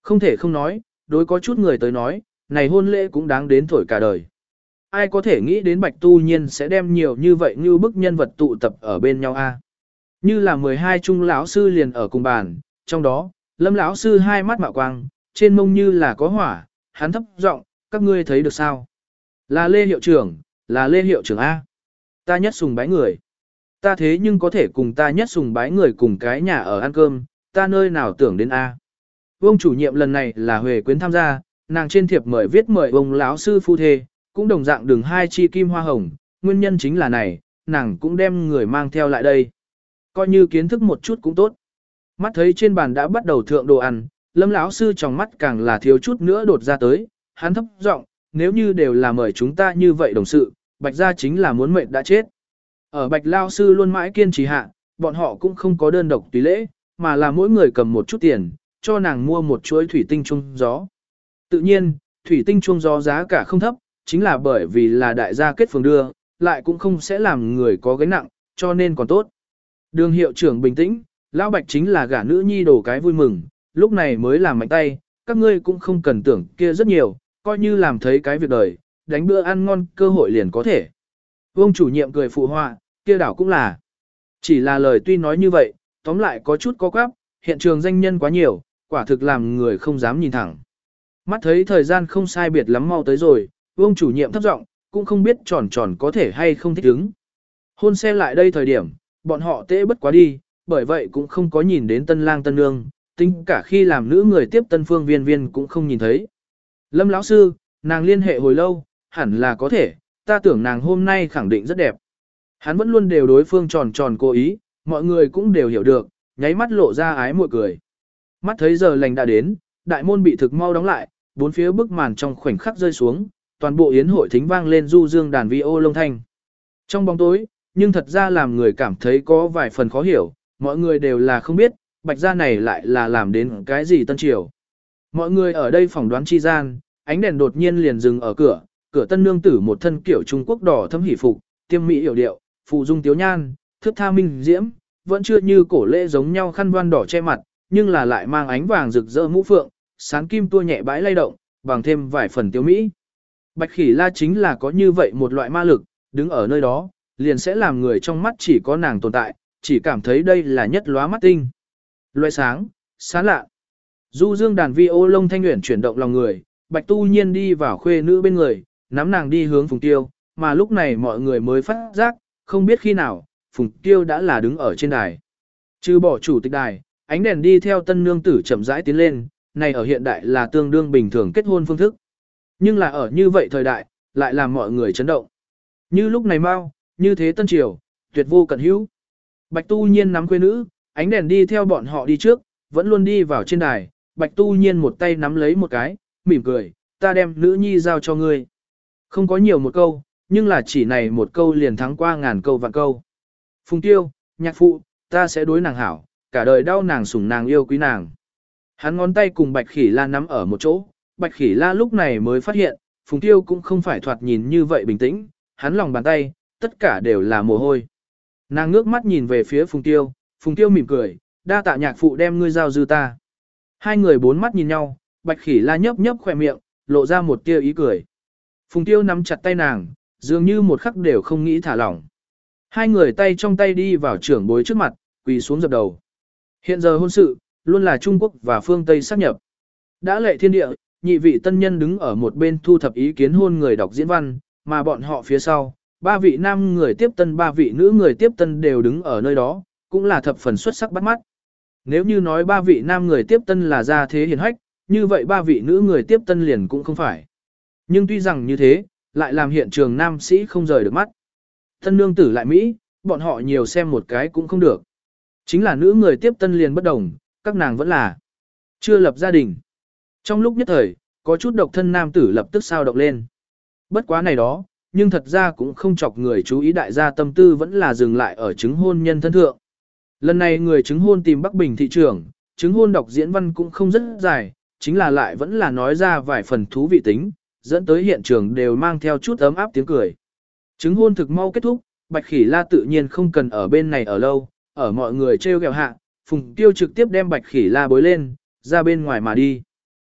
Không thể không nói, đối có chút người tới nói, này hôn lễ cũng đáng đến thổi cả đời. Ai có thể nghĩ đến Bạch Tu Nhiên sẽ đem nhiều như vậy như bức nhân vật tụ tập ở bên nhau a? Như là 12 trung lão sư liền ở cùng bàn, trong đó, Lâm lão sư hai mắt mạo quang, trên mông như là có hỏa, hắn thấp giọng, các ngươi thấy được sao? Là Lê hiệu trưởng, là Lê hiệu trưởng a. Ta nhất sùng bái người. Ta thế nhưng có thể cùng ta nhất sùng bái người cùng cái nhà ở ăn cơm, ta nơi nào tưởng đến a. Vương chủ nhiệm lần này là Huệ Quyến tham gia, nàng trên thiệp mời viết mời ông lão sư phu thê, cũng đồng dạng đường hai chi kim hoa hồng, nguyên nhân chính là này, nàng cũng đem người mang theo lại đây. Coi như kiến thức một chút cũng tốt. Mắt thấy trên bàn đã bắt đầu thượng đồ ăn, Lâm lão sư trong mắt càng là thiếu chút nữa đột ra tới, hắn thấp giọng, nếu như đều là mời chúng ta như vậy đồng sự, Bạch gia chính là muốn mệnh đã chết. Ở Bạch lão sư luôn mãi kiên trì hạ, bọn họ cũng không có đơn độc tùy lễ, mà là mỗi người cầm một chút tiền, cho nàng mua một chuỗi thủy tinh chuông gió. Tự nhiên, thủy tinh chuông gió giá cả không thấp, chính là bởi vì là đại gia kết phường đưa, lại cũng không sẽ làm người có gánh nặng, cho nên còn tốt. Đường hiệu trưởng bình tĩnh, Lão Bạch chính là gả nữ nhi đổ cái vui mừng, lúc này mới làm mạnh tay, các ngươi cũng không cần tưởng kia rất nhiều, coi như làm thấy cái việc đời, đánh bữa ăn ngon cơ hội liền có thể. Vương chủ nhiệm cười phụ họa, kia đảo cũng là. Chỉ là lời tuy nói như vậy, tóm lại có chút có quáp, hiện trường danh nhân quá nhiều, quả thực làm người không dám nhìn thẳng. Mắt thấy thời gian không sai biệt lắm mau tới rồi, Vương chủ nhiệm thấp giọng, cũng không biết tròn tròn có thể hay không thích ứng. Hôn xe lại đây thời điểm, bọn họ tễ bất quá đi, bởi vậy cũng không có nhìn đến tân lang tân nương, tính cả khi làm nữ người tiếp tân phương viên viên cũng không nhìn thấy. Lâm lão sư, nàng liên hệ hồi lâu, hẳn là có thể, ta tưởng nàng hôm nay khẳng định rất đẹp. Hắn vẫn luôn đều đối phương tròn tròn cố ý, mọi người cũng đều hiểu được, nháy mắt lộ ra ái mội cười. Mắt thấy giờ lành đã đến, đại môn bị thực mau đóng lại, bốn phía bức màn trong khoảnh khắc rơi xuống, toàn bộ yến hội thính vang lên du dương đàn vi ô lông thanh. Trong bóng tối, nhưng thật ra làm người cảm thấy có vài phần khó hiểu, mọi người đều là không biết, Bạch gia này lại là làm đến cái gì tân triều. Mọi người ở đây phỏng đoán chi gian, ánh đèn đột nhiên liền dừng ở cửa, cửa tân nương tử một thân kiểu Trung Quốc đỏ thâm hỉ phục, tiêm mỹ hiểu điệu, phù dung tiếu nhan, thước tha minh diễm, vẫn chưa như cổ lễ giống nhau khăn voan đỏ che mặt, nhưng là lại mang ánh vàng rực rỡ mũ phượng, sáng kim tua nhẹ bãi lay động, bằng thêm vài phần tiếu mỹ. Bạch Khỉ La chính là có như vậy một loại ma lực, đứng ở nơi đó, liền sẽ làm người trong mắt chỉ có nàng tồn tại, chỉ cảm thấy đây là nhất lóa mắt tinh. Loại sáng, sáng lạ. Du dương đàn vi ô lông thanh nguyện chuyển động lòng người, Bạch Tu Nhiên đi vào khuê nữ bên người, nắm nàng đi hướng Phùng Tiêu, mà lúc này mọi người mới phát giác, không biết khi nào, Phùng Tiêu đã là đứng ở trên đài. Trừ bỏ chủ tịch đài, ánh đèn đi theo tân nương tử chậm rãi tiến lên, này ở hiện đại là tương đương bình thường kết hôn phương thức. Nhưng là ở như vậy thời đại, lại làm mọi người chấn động. Như lúc này mau, như thế tân triều, tuyệt vô cận hữu. Bạch Tu Nhiên nắm khuê nữ, ánh đèn đi theo bọn họ đi trước, vẫn luôn đi vào trên đài. Bạch Tu Nhiên một tay nắm lấy một cái, mỉm cười, ta đem nữ nhi giao cho ngươi. Không có nhiều một câu, nhưng là chỉ này một câu liền thắng qua ngàn câu vạn câu. Phùng Tiêu, nhạc phụ, ta sẽ đối nàng hảo, cả đời đau nàng sủng nàng yêu quý nàng. Hắn ngón tay cùng Bạch Khỉ La nắm ở một chỗ, Bạch Khỉ La lúc này mới phát hiện, Phùng Tiêu cũng không phải thoạt nhìn như vậy bình tĩnh, hắn lòng bàn tay, tất cả đều là mồ hôi. Nàng ngước mắt nhìn về phía Phùng Tiêu mỉm cười, đa tạ nhạc phụ đem ngươi giao dư ta. Hai người bốn mắt nhìn nhau, Bạch Khỉ La nhấp nhấp khỏe miệng, lộ ra một tia ý cười. Phùng Tiêu nắm chặt tay nàng, dường như một khắc đều không nghĩ thả lỏng. Hai người tay trong tay đi vào trưởng bối trước mặt, quỳ xuống dập đầu. Hiện giờ hôn sự, luôn là Trung Quốc và phương Tây sáp nhập. Đã lệ thiên địa, nhị vị tân nhân đứng ở một bên thu thập ý kiến hôn người đọc diễn văn, mà bọn họ phía sau, ba vị nam người tiếp tân ba vị nữ người tiếp tân đều đứng ở nơi đó, cũng là thập phần xuất sắc bắt mắt. Nếu như nói ba vị nam người tiếp tân là gia thế hiền hách, như vậy ba vị nữ người tiếp tân liền cũng không phải. Nhưng tuy rằng như thế, lại làm hiện trường nam sĩ không rời được mắt. Tân nương tử lại Mỹ, bọn họ nhiều xem một cái cũng không được. Chính là nữ người tiếp tân liền bất đồng, các nàng vẫn là chưa lập gia đình. Trong lúc nhất thời, có chút độc thân nam tử lập tức sao động lên. Bất quá này đó, nhưng thật ra cũng không chọc người chú ý, đại gia tâm tư vẫn là dừng lại ở chứng hôn nhân thân thượng. Lần này người chứng hôn tìm Bắc Bình thị trưởng, chứng hôn đọc diễn văn cũng không rất dài, chính là lại vẫn là nói ra vài phần thú vị tính, dẫn tới hiện trường đều mang theo chút ấm áp tiếng cười. Chứng hôn thực mau kết thúc, Bạch Khỉ La tự nhiên không cần ở bên này ở lâu, ở mọi người trêu ghẹo hạ, Phùng Tiêu trực tiếp đem Bạch Khỉ La bối lên, ra bên ngoài mà đi.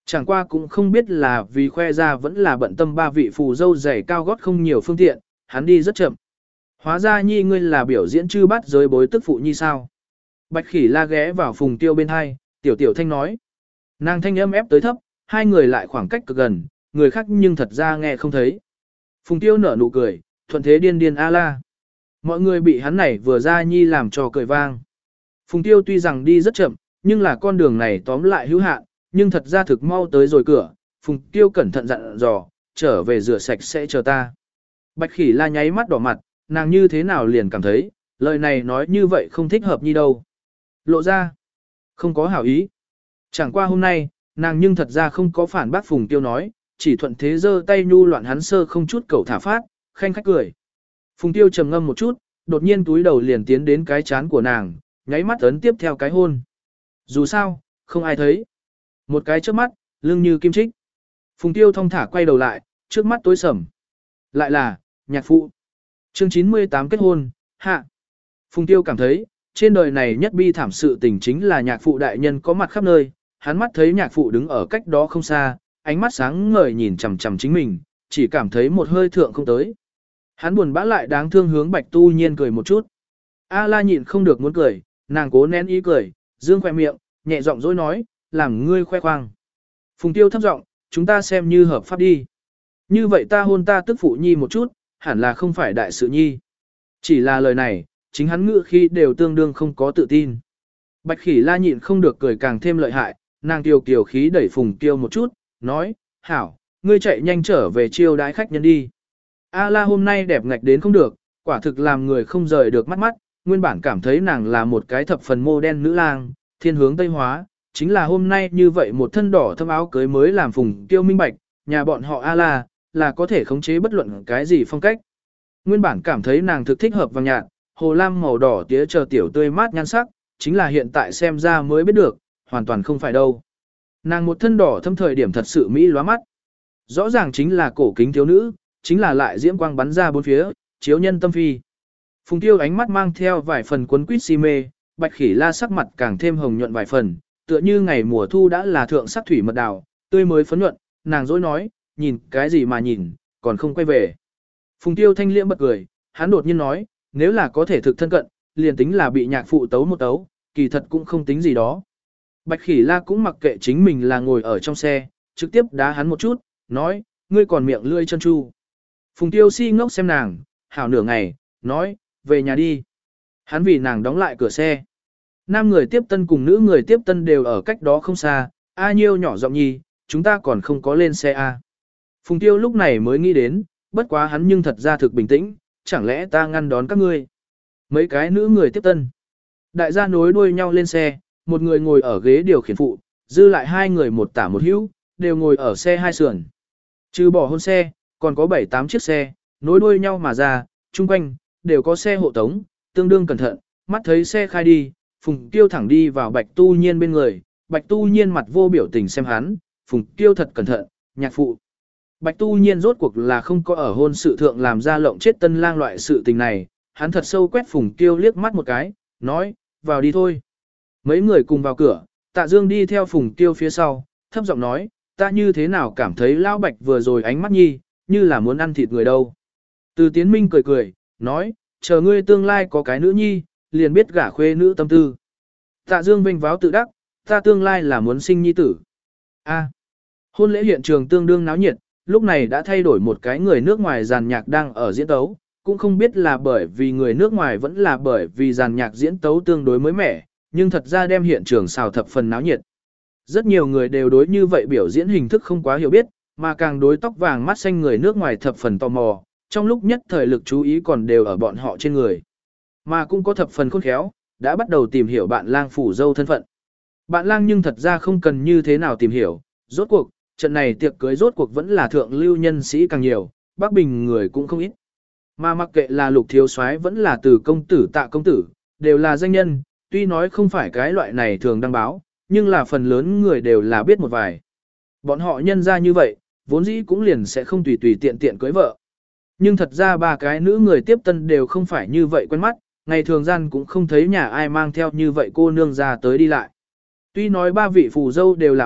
Chẳng qua cũng không biết là vì khoe ra vẫn là bận tâm ba vị phù dâu giày cao gót không nhiều phương tiện, hắn đi rất chậm. Hóa ra nhi ngươi là biểu diễn chư bắt giới bối tức phụ nhi sao. Bạch khỉ la ghé vào Phùng Tiêu bên hai, tiểu tiểu thanh nói. Nàng thanh âm ép tới thấp, hai người lại khoảng cách cực gần, người khác nhưng thật ra nghe không thấy. Phùng Tiêu nở nụ cười, thuận thế điên điên a la. Mọi người bị hắn này vừa ra nhi làm cho cười vang. Phùng Tiêu tuy rằng đi rất chậm, nhưng là con đường này tóm lại hữu hạn, nhưng thật ra thực mau tới rồi cửa. Phùng Tiêu cẩn thận dặn dò, trở về rửa sạch sẽ chờ ta. Bạch khỉ la nháy mắt đỏ mặt, nàng như thế nào liền cảm thấy, lời này nói như vậy không thích hợp nhi đâu. Lộ ra, không có hảo ý. Chẳng qua hôm nay, nàng nhưng thật ra không có phản bác Phùng Tiêu nói, chỉ thuận thế giơ tay nhu loạn hắn sơ không chút cầu thả phát, khanh khách cười. Phùng Tiêu trầm ngâm một chút, đột nhiên túi đầu liền tiến đến cái chán của nàng, nháy mắt ấn tiếp theo cái hôn. Dù sao, không ai thấy. Một cái trước mắt, lưng như kim trích. Phùng Tiêu thong thả quay đầu lại, trước mắt tối sầm. Lại là, nhạc phụ. Chương 98 kết hôn, hạ. Phùng Tiêu cảm thấy, trên đời này nhất bi thảm sự tình chính là nhạc phụ đại nhân có mặt khắp nơi, hắn mắt thấy nhạc phụ đứng ở cách đó không xa, ánh mắt sáng ngời nhìn chằm chằm chính mình, chỉ cảm thấy một hơi thượng không tới. Hắn buồn bã lại đáng thương hướng Bạch Tu Nhiên cười một chút. A La nhịn không được muốn cười, nàng cố nén ý cười, dương khoe miệng, nhẹ giọng dối nói, làm ngươi khoe khoang. Phùng Tiêu thấp giọng, chúng ta xem như hợp pháp đi. Như vậy ta hôn ta tức phụ nhi một chút, hẳn là không phải đại sự nhi. Chỉ là lời này, chính hắn ngữ khi đều tương đương không có tự tin. Bạch khỉ la nhịn không được cười càng thêm lợi hại, nàng tiêu kiều khí đẩy Phùng Tiêu một chút, nói, hảo, ngươi chạy nhanh trở về chiêu đái khách nhân đi. A la hôm nay đẹp ngạch đến không được, quả thực làm người không rời được mắt mắt, nguyên bản cảm thấy nàng là một cái thập phần mô đen nữ lang, thiên hướng Tây hóa, chính là hôm nay như vậy một thân đỏ thâm áo cưới mới làm Phùng Tiêu minh bạch, nhà bọn họ A la, là có thể khống chế bất luận cái gì phong cách. Nguyên bản cảm thấy nàng thực thích hợp vàng nhạt, hồ lam màu đỏ tía chờ tiểu tươi mát nhan sắc, chính là hiện tại xem ra mới biết được, hoàn toàn không phải đâu. Nàng một thân đỏ thâm thời điểm thật sự mỹ lóa mắt. Rõ ràng chính là cổ kính thiếu nữ, chính là lại diễm quang bắn ra bốn phía, chiếu nhân tâm phi. Phùng Tiêu ánh mắt mang theo vài phần cuốn quýt si mê, Bạch khỉ la sắc mặt càng thêm hồng nhuận vài phần, tựa như ngày mùa thu đã là thượng sắc thủy mật đào, tươi mới phấn nhuận, nàng dối nói, nhìn cái gì mà nhìn, còn không quay về. Phùng Tiêu thanh liễm bật cười, hắn đột nhiên nói, nếu là có thể thực thân cận, liền tính là bị nhạc phụ tấu một tấu, kỳ thật cũng không tính gì đó. Bạch khỉ la cũng mặc kệ chính mình là ngồi ở trong xe, trực tiếp đá hắn một chút, nói, ngươi còn miệng lươi chân chu. Phùng Tiêu si ngốc xem nàng, hảo nửa ngày, nói, về nhà đi. Hắn vì nàng đóng lại cửa xe. Nam người tiếp tân cùng nữ người tiếp tân đều ở cách đó không xa, A Nhiêu nhỏ giọng nhi, chúng ta còn không có lên xe A. Phùng Tiêu lúc này mới nghĩ đến, bất quá hắn nhưng thật ra thực bình tĩnh, chẳng lẽ ta ngăn đón các ngươi. Mấy cái nữ người tiếp tân. Đại gia nối đuôi nhau lên xe, một người ngồi ở ghế điều khiển phụ, dư lại hai người một tả một hữu, đều ngồi ở xe hai sườn. Trừ bỏ hôn xe, còn có 7-8 chiếc xe, nối đuôi nhau mà ra, chung quanh, đều có xe hộ tống, tương đương cẩn thận, mắt thấy xe khai đi, Phùng Tiêu thẳng đi vào Bạch Tu Nhiên bên người, Bạch Tu Nhiên mặt vô biểu tình xem hắn, Phùng Tiêu thật cẩn thận, nhạc phụ. Bạch Tu Nhiên rốt cuộc là không có ở hôn sự thượng làm ra lộng chết tân lang loại sự tình này, hắn thật sâu quét Phùng Tiêu liếc mắt một cái, nói, vào đi thôi. Mấy người cùng vào cửa, Tạ Dương đi theo Phùng Tiêu phía sau, thấp giọng nói, ta như thế nào cảm thấy Lão Bạch vừa rồi ánh mắt nhi, như là muốn ăn thịt người đâu. Từ Tiến Minh cười cười, nói, chờ ngươi tương lai có cái nữ nhi, liền biết gả khuê nữ tâm tư. Tạ Dương vinh váo tự đắc, ta tương lai là muốn sinh nhi tử. A. Hôn lễ hiện trường tương đương náo nhiệt, lúc này đã thay đổi một cái người nước ngoài giàn nhạc đang ở diễn tấu, cũng không biết là bởi vì người nước ngoài vẫn là bởi vì giàn nhạc diễn tấu tương đối mới mẻ, nhưng thật ra đem hiện trường xào thập phần náo nhiệt. Rất nhiều người đều đối như vậy biểu diễn hình thức không quá hiểu biết, mà càng đối tóc vàng mắt xanh người nước ngoài thập phần tò mò, trong lúc nhất thời lực chú ý còn đều ở bọn họ trên người. Mà cũng có thập phần khôn khéo, đã bắt đầu tìm hiểu bạn lang phủ dâu thân phận. Bạn lang nhưng thật ra không cần như thế nào tìm hiểu, rốt cuộc, trận này tiệc cưới rốt cuộc vẫn là thượng lưu nhân sĩ càng nhiều, Bắc Bình người cũng không ít. Mà mặc kệ là Lục thiếu soái vẫn là Từ công tử Tạ công tử, đều là danh nhân, tuy nói không phải cái loại này thường đăng báo, nhưng là phần lớn người đều là biết một vài. Bọn họ nhân ra như vậy, vốn dĩ cũng liền sẽ không tùy tùy tiện tiện cưới vợ. Nhưng thật ra ba cái nữ người tiếp tân đều không phải như vậy quen mắt, ngày thường gian cũng không thấy nhà ai mang theo như vậy cô nương ra tới đi lại. Tuy nói ba vị phù dâu đều lạ mắt,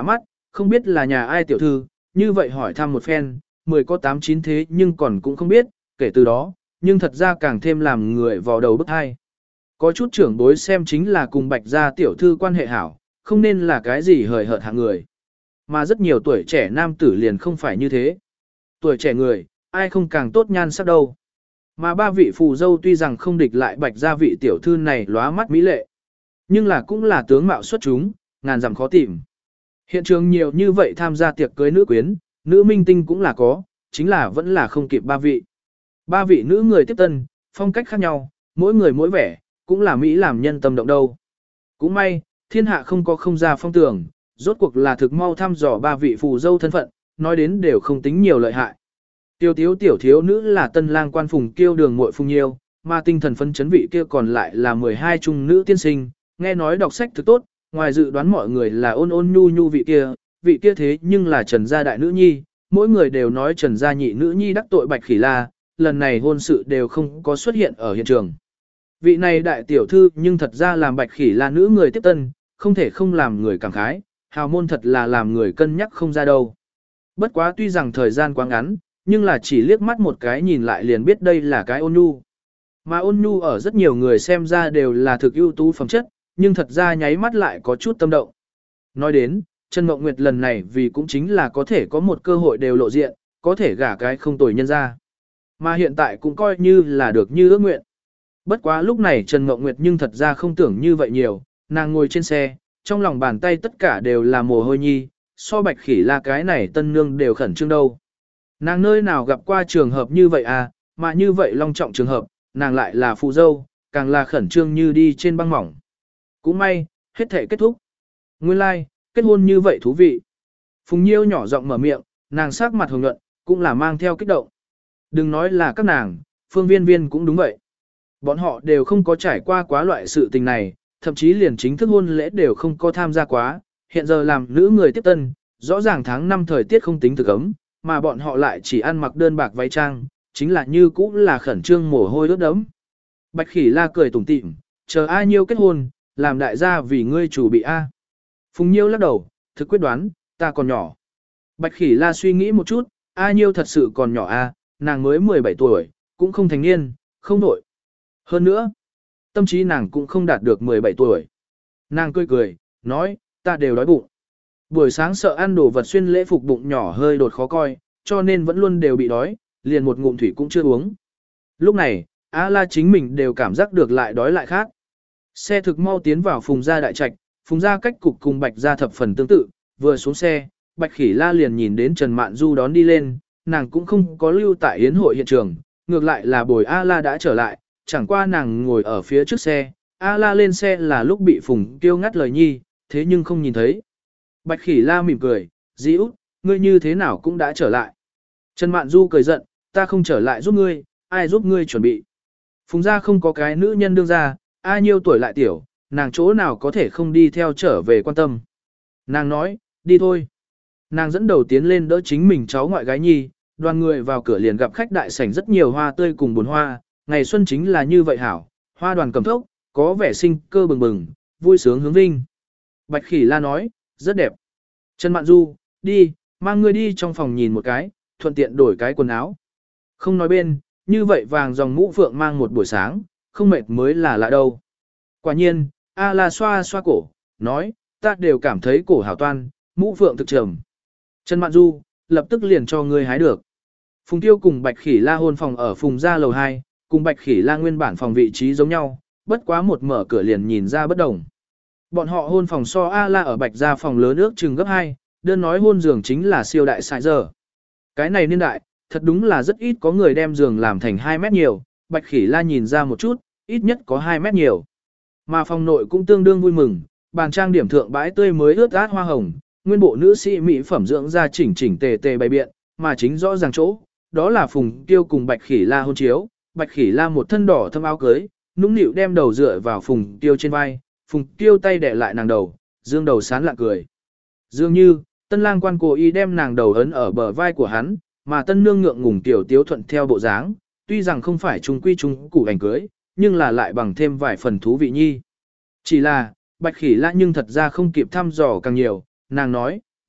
không biết là nhà ai tiểu thư, như vậy hỏi thăm một phen, 10 có 8 9 thế nhưng còn cũng không biết, kể từ đó, nhưng thật ra càng thêm làm người vào đầu bức hai. Có chút trưởng bối xem chính là cùng Bạch gia tiểu thư quan hệ hảo, không nên là cái gì hời hợt hạng người. Mà rất nhiều tuổi trẻ nam tử liền không phải như thế. Tuổi trẻ người, ai không càng tốt nhan sắc đâu. Mà ba vị phù dâu tuy rằng không địch lại Bạch gia vị tiểu thư này lóa mắt mỹ lệ, nhưng là cũng là tướng mạo xuất chúng, ngàn dặm khó tìm. Hiện trường nhiều như vậy tham gia tiệc cưới nữ quyến, nữ minh tinh cũng là có, chính là vẫn là không kịp ba vị. Ba vị nữ người tiếp tân, phong cách khác nhau, mỗi người mỗi vẻ, cũng là Mỹ làm nhân tâm động đâu. Cũng may, thiên hạ không có không ra phong tưởng, rốt cuộc là thực mau thăm dò ba vị phù dâu thân phận, nói đến đều không tính nhiều lợi hại. Tiêu tiếu tiểu thiếu nữ là tân lang quan Phùng Kiêu đường muội Phùng Nhiêu, mà tinh thần phân chấn vị kia còn lại là 12 trung nữ tiên sinh, nghe nói đọc sách thực tốt, ngoài dự đoán mọi người là ôn ôn nhu nhu vị kia thế nhưng là Trần gia đại nữ nhi, mỗi người đều nói Trần gia nhị nữ nhi đắc tội Bạch Khỉ La, lần này hôn sự đều không có xuất hiện ở hiện trường. Vị này đại tiểu thư nhưng thật ra làm Bạch Khỉ La nữ người tiếp tân, không thể không làm người cảm khái, hào môn thật là làm người cân nhắc không ra đâu. Bất quá tuy rằng thời gian quá ngắn, nhưng là chỉ liếc mắt một cái nhìn lại liền biết đây là cái ôn nhu. Mà ôn nhu ở rất nhiều người xem ra đều là thực ưu tú phẩm chất, nhưng thật ra nháy mắt lại có chút tâm động. Nói đến, Trần Mộng Nguyệt lần này vì cũng chính là có thể có một cơ hội đều lộ diện, có thể gả cái không tồi nhân ra. Mà hiện tại cũng coi như là được như ước nguyện. Bất quá lúc này Trần Mộng Nguyệt nhưng thật ra không tưởng như vậy nhiều, nàng ngồi trên xe, trong lòng bàn tay tất cả đều là mồ hôi nhi, so Bạch Khỉ La cái này tân nương đều khẩn trương đâu. Nàng nơi nào gặp qua trường hợp như vậy à, mà như vậy long trọng trường hợp, nàng lại là phụ dâu, càng là khẩn trương như đi trên băng mỏng. Cũng may, hết thể kết thúc. Nguyên lai, like, kết hôn như vậy thú vị. Phùng Nhiêu nhỏ giọng mở miệng, nàng sắc mặt hồng nhuận, cũng là mang theo kích động. Đừng nói là các nàng, Phương Viên Viên cũng đúng vậy. Bọn họ đều không có trải qua quá loại sự tình này, thậm chí liền chính thức hôn lễ đều không có tham gia quá. Hiện giờ làm nữ người tiếp tân, rõ ràng tháng 5 thời tiết không tính thực ấm, mà bọn họ lại chỉ ăn mặc đơn bạc váy trang, chính là như cũ là khẩn trương mồ hôi ướt đẫm. Bạch Khỉ La cười tủm tỉm, chờ A Nhiêu kết hôn, làm đại gia vì ngươi chủ bị A. Phùng Nhiêu lắc đầu, thực quyết đoán, ta còn nhỏ. Bạch Khỉ La suy nghĩ một chút, A Nhiêu thật sự còn nhỏ A, nàng mới 17 tuổi, cũng không thành niên, không nổi. Hơn nữa, tâm trí nàng cũng không đạt được 17 tuổi. Nàng cười cười, nói, ta đều đói bụng. Buổi sáng sợ ăn đồ vật xuyên lễ phục bụng nhỏ hơi đột khó coi, cho nên vẫn luôn đều bị đói, liền một ngụm thủy cũng chưa uống. Lúc này, A La chính mình đều cảm giác được lại đói lại khác. Xe thực mau tiến vào Phùng gia đại trạch, Phùng gia cách cục cùng Bạch gia thập phần tương tự, vừa xuống xe, Bạch Khỉ La liền nhìn đến Trần Mạn Du đón đi lên, nàng cũng không có lưu tại yến hội hiện trường, ngược lại là bồi A La đã trở lại, chẳng qua nàng ngồi ở phía trước xe, A La lên xe là lúc bị Phùng Kiêu ngắt lời nhi, thế nhưng không nhìn thấy. Bạch Khỉ La mỉm cười, dĩ út, ngươi như thế nào cũng đã trở lại. Trần Mạn Du cười giận, ta không trở lại giúp ngươi, ai giúp ngươi chuẩn bị. Phùng gia không có cái nữ nhân đương ra, ai nhiêu tuổi lại tiểu, nàng chỗ nào có thể không đi theo trở về quan tâm. Nàng nói, đi thôi. Nàng dẫn đầu tiến lên đỡ chính mình cháu ngoại gái nhi, đoàn người vào cửa liền gặp khách đại sảnh rất nhiều hoa tươi cùng bồn hoa, ngày xuân chính là như vậy hảo, hoa đoàn cầm thốc, có vẻ sinh cơ bừng bừng, vui sướng hướng vinh. Bạch Khỉ La nói, rất đẹp. Trần Mạn Du, đi, mang ngươi đi trong phòng nhìn một cái, thuận tiện đổi cái quần áo. Không nói bên, như vậy vàng dòng mũ phượng mang một buổi sáng, không mệt mới là lạ đâu. Quả nhiên, A La xoa xoa cổ, nói, ta đều cảm thấy cổ hảo toan, mũ phượng thực trầm. Trần Mạn Du, lập tức liền cho ngươi hái được. Phùng Tiêu cùng Bạch Khỉ La hôn phòng ở Phùng gia lầu 2, cùng Bạch Khỉ La nguyên bản phòng vị trí giống nhau, bất quá một mở cửa liền nhìn ra bất đồng. Bọn họ hôn phòng so A La ở Bạch gia phòng lớn ước chừng gấp 2, đơn nói hôn giường chính là siêu đại sai giờ. Cái này niên đại, thật đúng là rất ít có người đem giường làm thành 2 mét nhiều, Bạch Khỉ La nhìn ra một chút, ít nhất có 2 mét nhiều. Mà phòng nội cũng tương đương vui mừng, bàn trang điểm thượng bãi tươi mới ướt át hoa hồng, nguyên bộ nữ sĩ mỹ phẩm dưỡng da chỉnh chỉnh tề tề bày biện, mà chính rõ ràng chỗ, đó là Phùng Tiêu cùng Bạch Khỉ La hôn chiếu, Bạch Khỉ La một thân đỏ thâm áo cưới, nũng nịu đem đầu dựa vào Phùng Tiêu trên vai, Phùng Tiêu tay đè lại nàng đầu, dương đầu sán lạ cười. Dường như, tân lang quan cố ý đem nàng đầu ấn ở bờ vai của hắn, mà tân nương ngượng ngùng tiểu tiếu thuận theo bộ dáng, tuy rằng không phải trung quy trung củ ảnh cưới, nhưng là lại bằng thêm vài phần thú vị nhi. Chỉ là, Bạch Khỉ La nhưng thật ra không kịp thăm dò càng nhiều, nàng nói,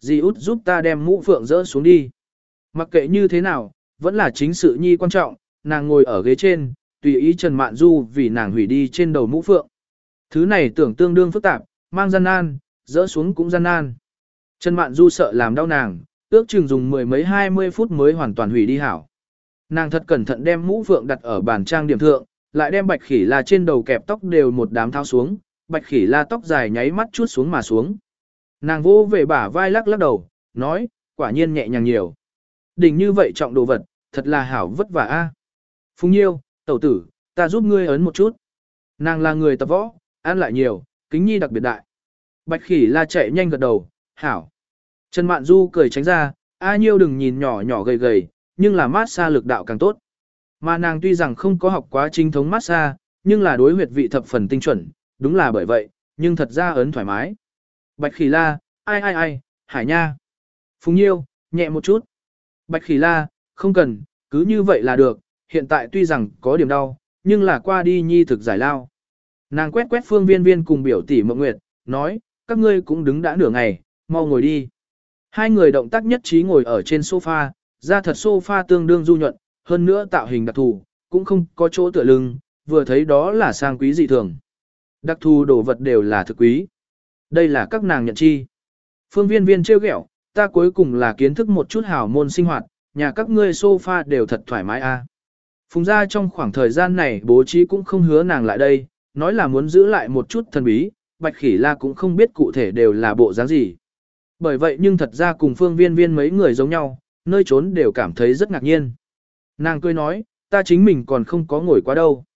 dì út giúp ta đem mũ phượng dỡ xuống đi. Mặc kệ như thế nào, vẫn là chính sự nhi quan trọng, nàng ngồi ở ghế trên, tùy ý Trần Mạn Du vì nàng hủy đi trên đầu mũ phượng. Thứ này tưởng tương đương phức tạp, mang gian nan, dỡ xuống cũng gian nan. Trần Mạn Du sợ làm đau nàng, ước chừng dùng 10 mấy 20 phút mới hoàn toàn hủy đi hảo. Nàng thật cẩn thận đem mũ phượng đặt ở bàn trang điểm thượng, lại đem Bạch Khỉ La trên đầu kẹp tóc đều một đám tháo xuống, Bạch Khỉ La tóc dài nháy mắt chút xuống mà xuống. Nàng vô về bả vai lắc lắc đầu, nói, quả nhiên nhẹ nhàng nhiều. Đỉnh như vậy trọng đồ vật, thật là hảo vất vả a. Phùng Nhiêu, tẩu tử, ta giúp ngươi ấn một chút. Nàng là người tập võ, ăn lại nhiều, kính nhi đặc biệt đại. Bạch Khỉ La chạy nhanh gật đầu, hảo. Trần Mạn Du cười tránh ra, A Nhiêu đừng nhìn nhỏ nhỏ gầy gầy, nhưng là massage lực đạo càng tốt. Mà nàng tuy rằng không có học quá chính thống massage, nhưng là đối huyệt vị thập phần tinh chuẩn, đúng là bởi vậy, nhưng thật ra ấn thoải mái. Bạch Khỉ La, ai, Hải Nha. Phùng Nhiêu, nhẹ một chút. Bạch Khỉ La, không cần, cứ như vậy là được, hiện tại tuy rằng có điểm đau, nhưng là qua đi nhi thực giải lao. Nàng quét quét Phương Viên Viên cùng biểu tỷ Mộng Nguyệt, nói, các ngươi cũng đứng đã nửa ngày, mau ngồi đi. Hai người động tác nhất trí ngồi ở trên sofa, da thật sofa tương đương du nhuận, hơn nữa tạo hình đặc thù, cũng không có chỗ tựa lưng, vừa thấy đó là sang quý dị thường. Đặc thù đồ vật đều là thực quý. Đây là các nàng nhận chi. Phương Viên Viên trêu ghẹo, ta cuối cùng là kiến thức một chút hảo môn sinh hoạt, nhà các ngươi sofa đều thật thoải mái a. Phùng gia trong khoảng thời gian này bố trí cũng không hứa nàng lại đây, nói là muốn giữ lại một chút thần bí, Bạch Khỉ La cũng không biết cụ thể đều là bộ dáng gì. Bởi vậy nhưng thật ra cùng Phương Viên Viên mấy người giống nhau, nơi trốn đều cảm thấy rất ngạc nhiên. Nàng cười nói, ta chính mình còn không có ngồi quá đâu.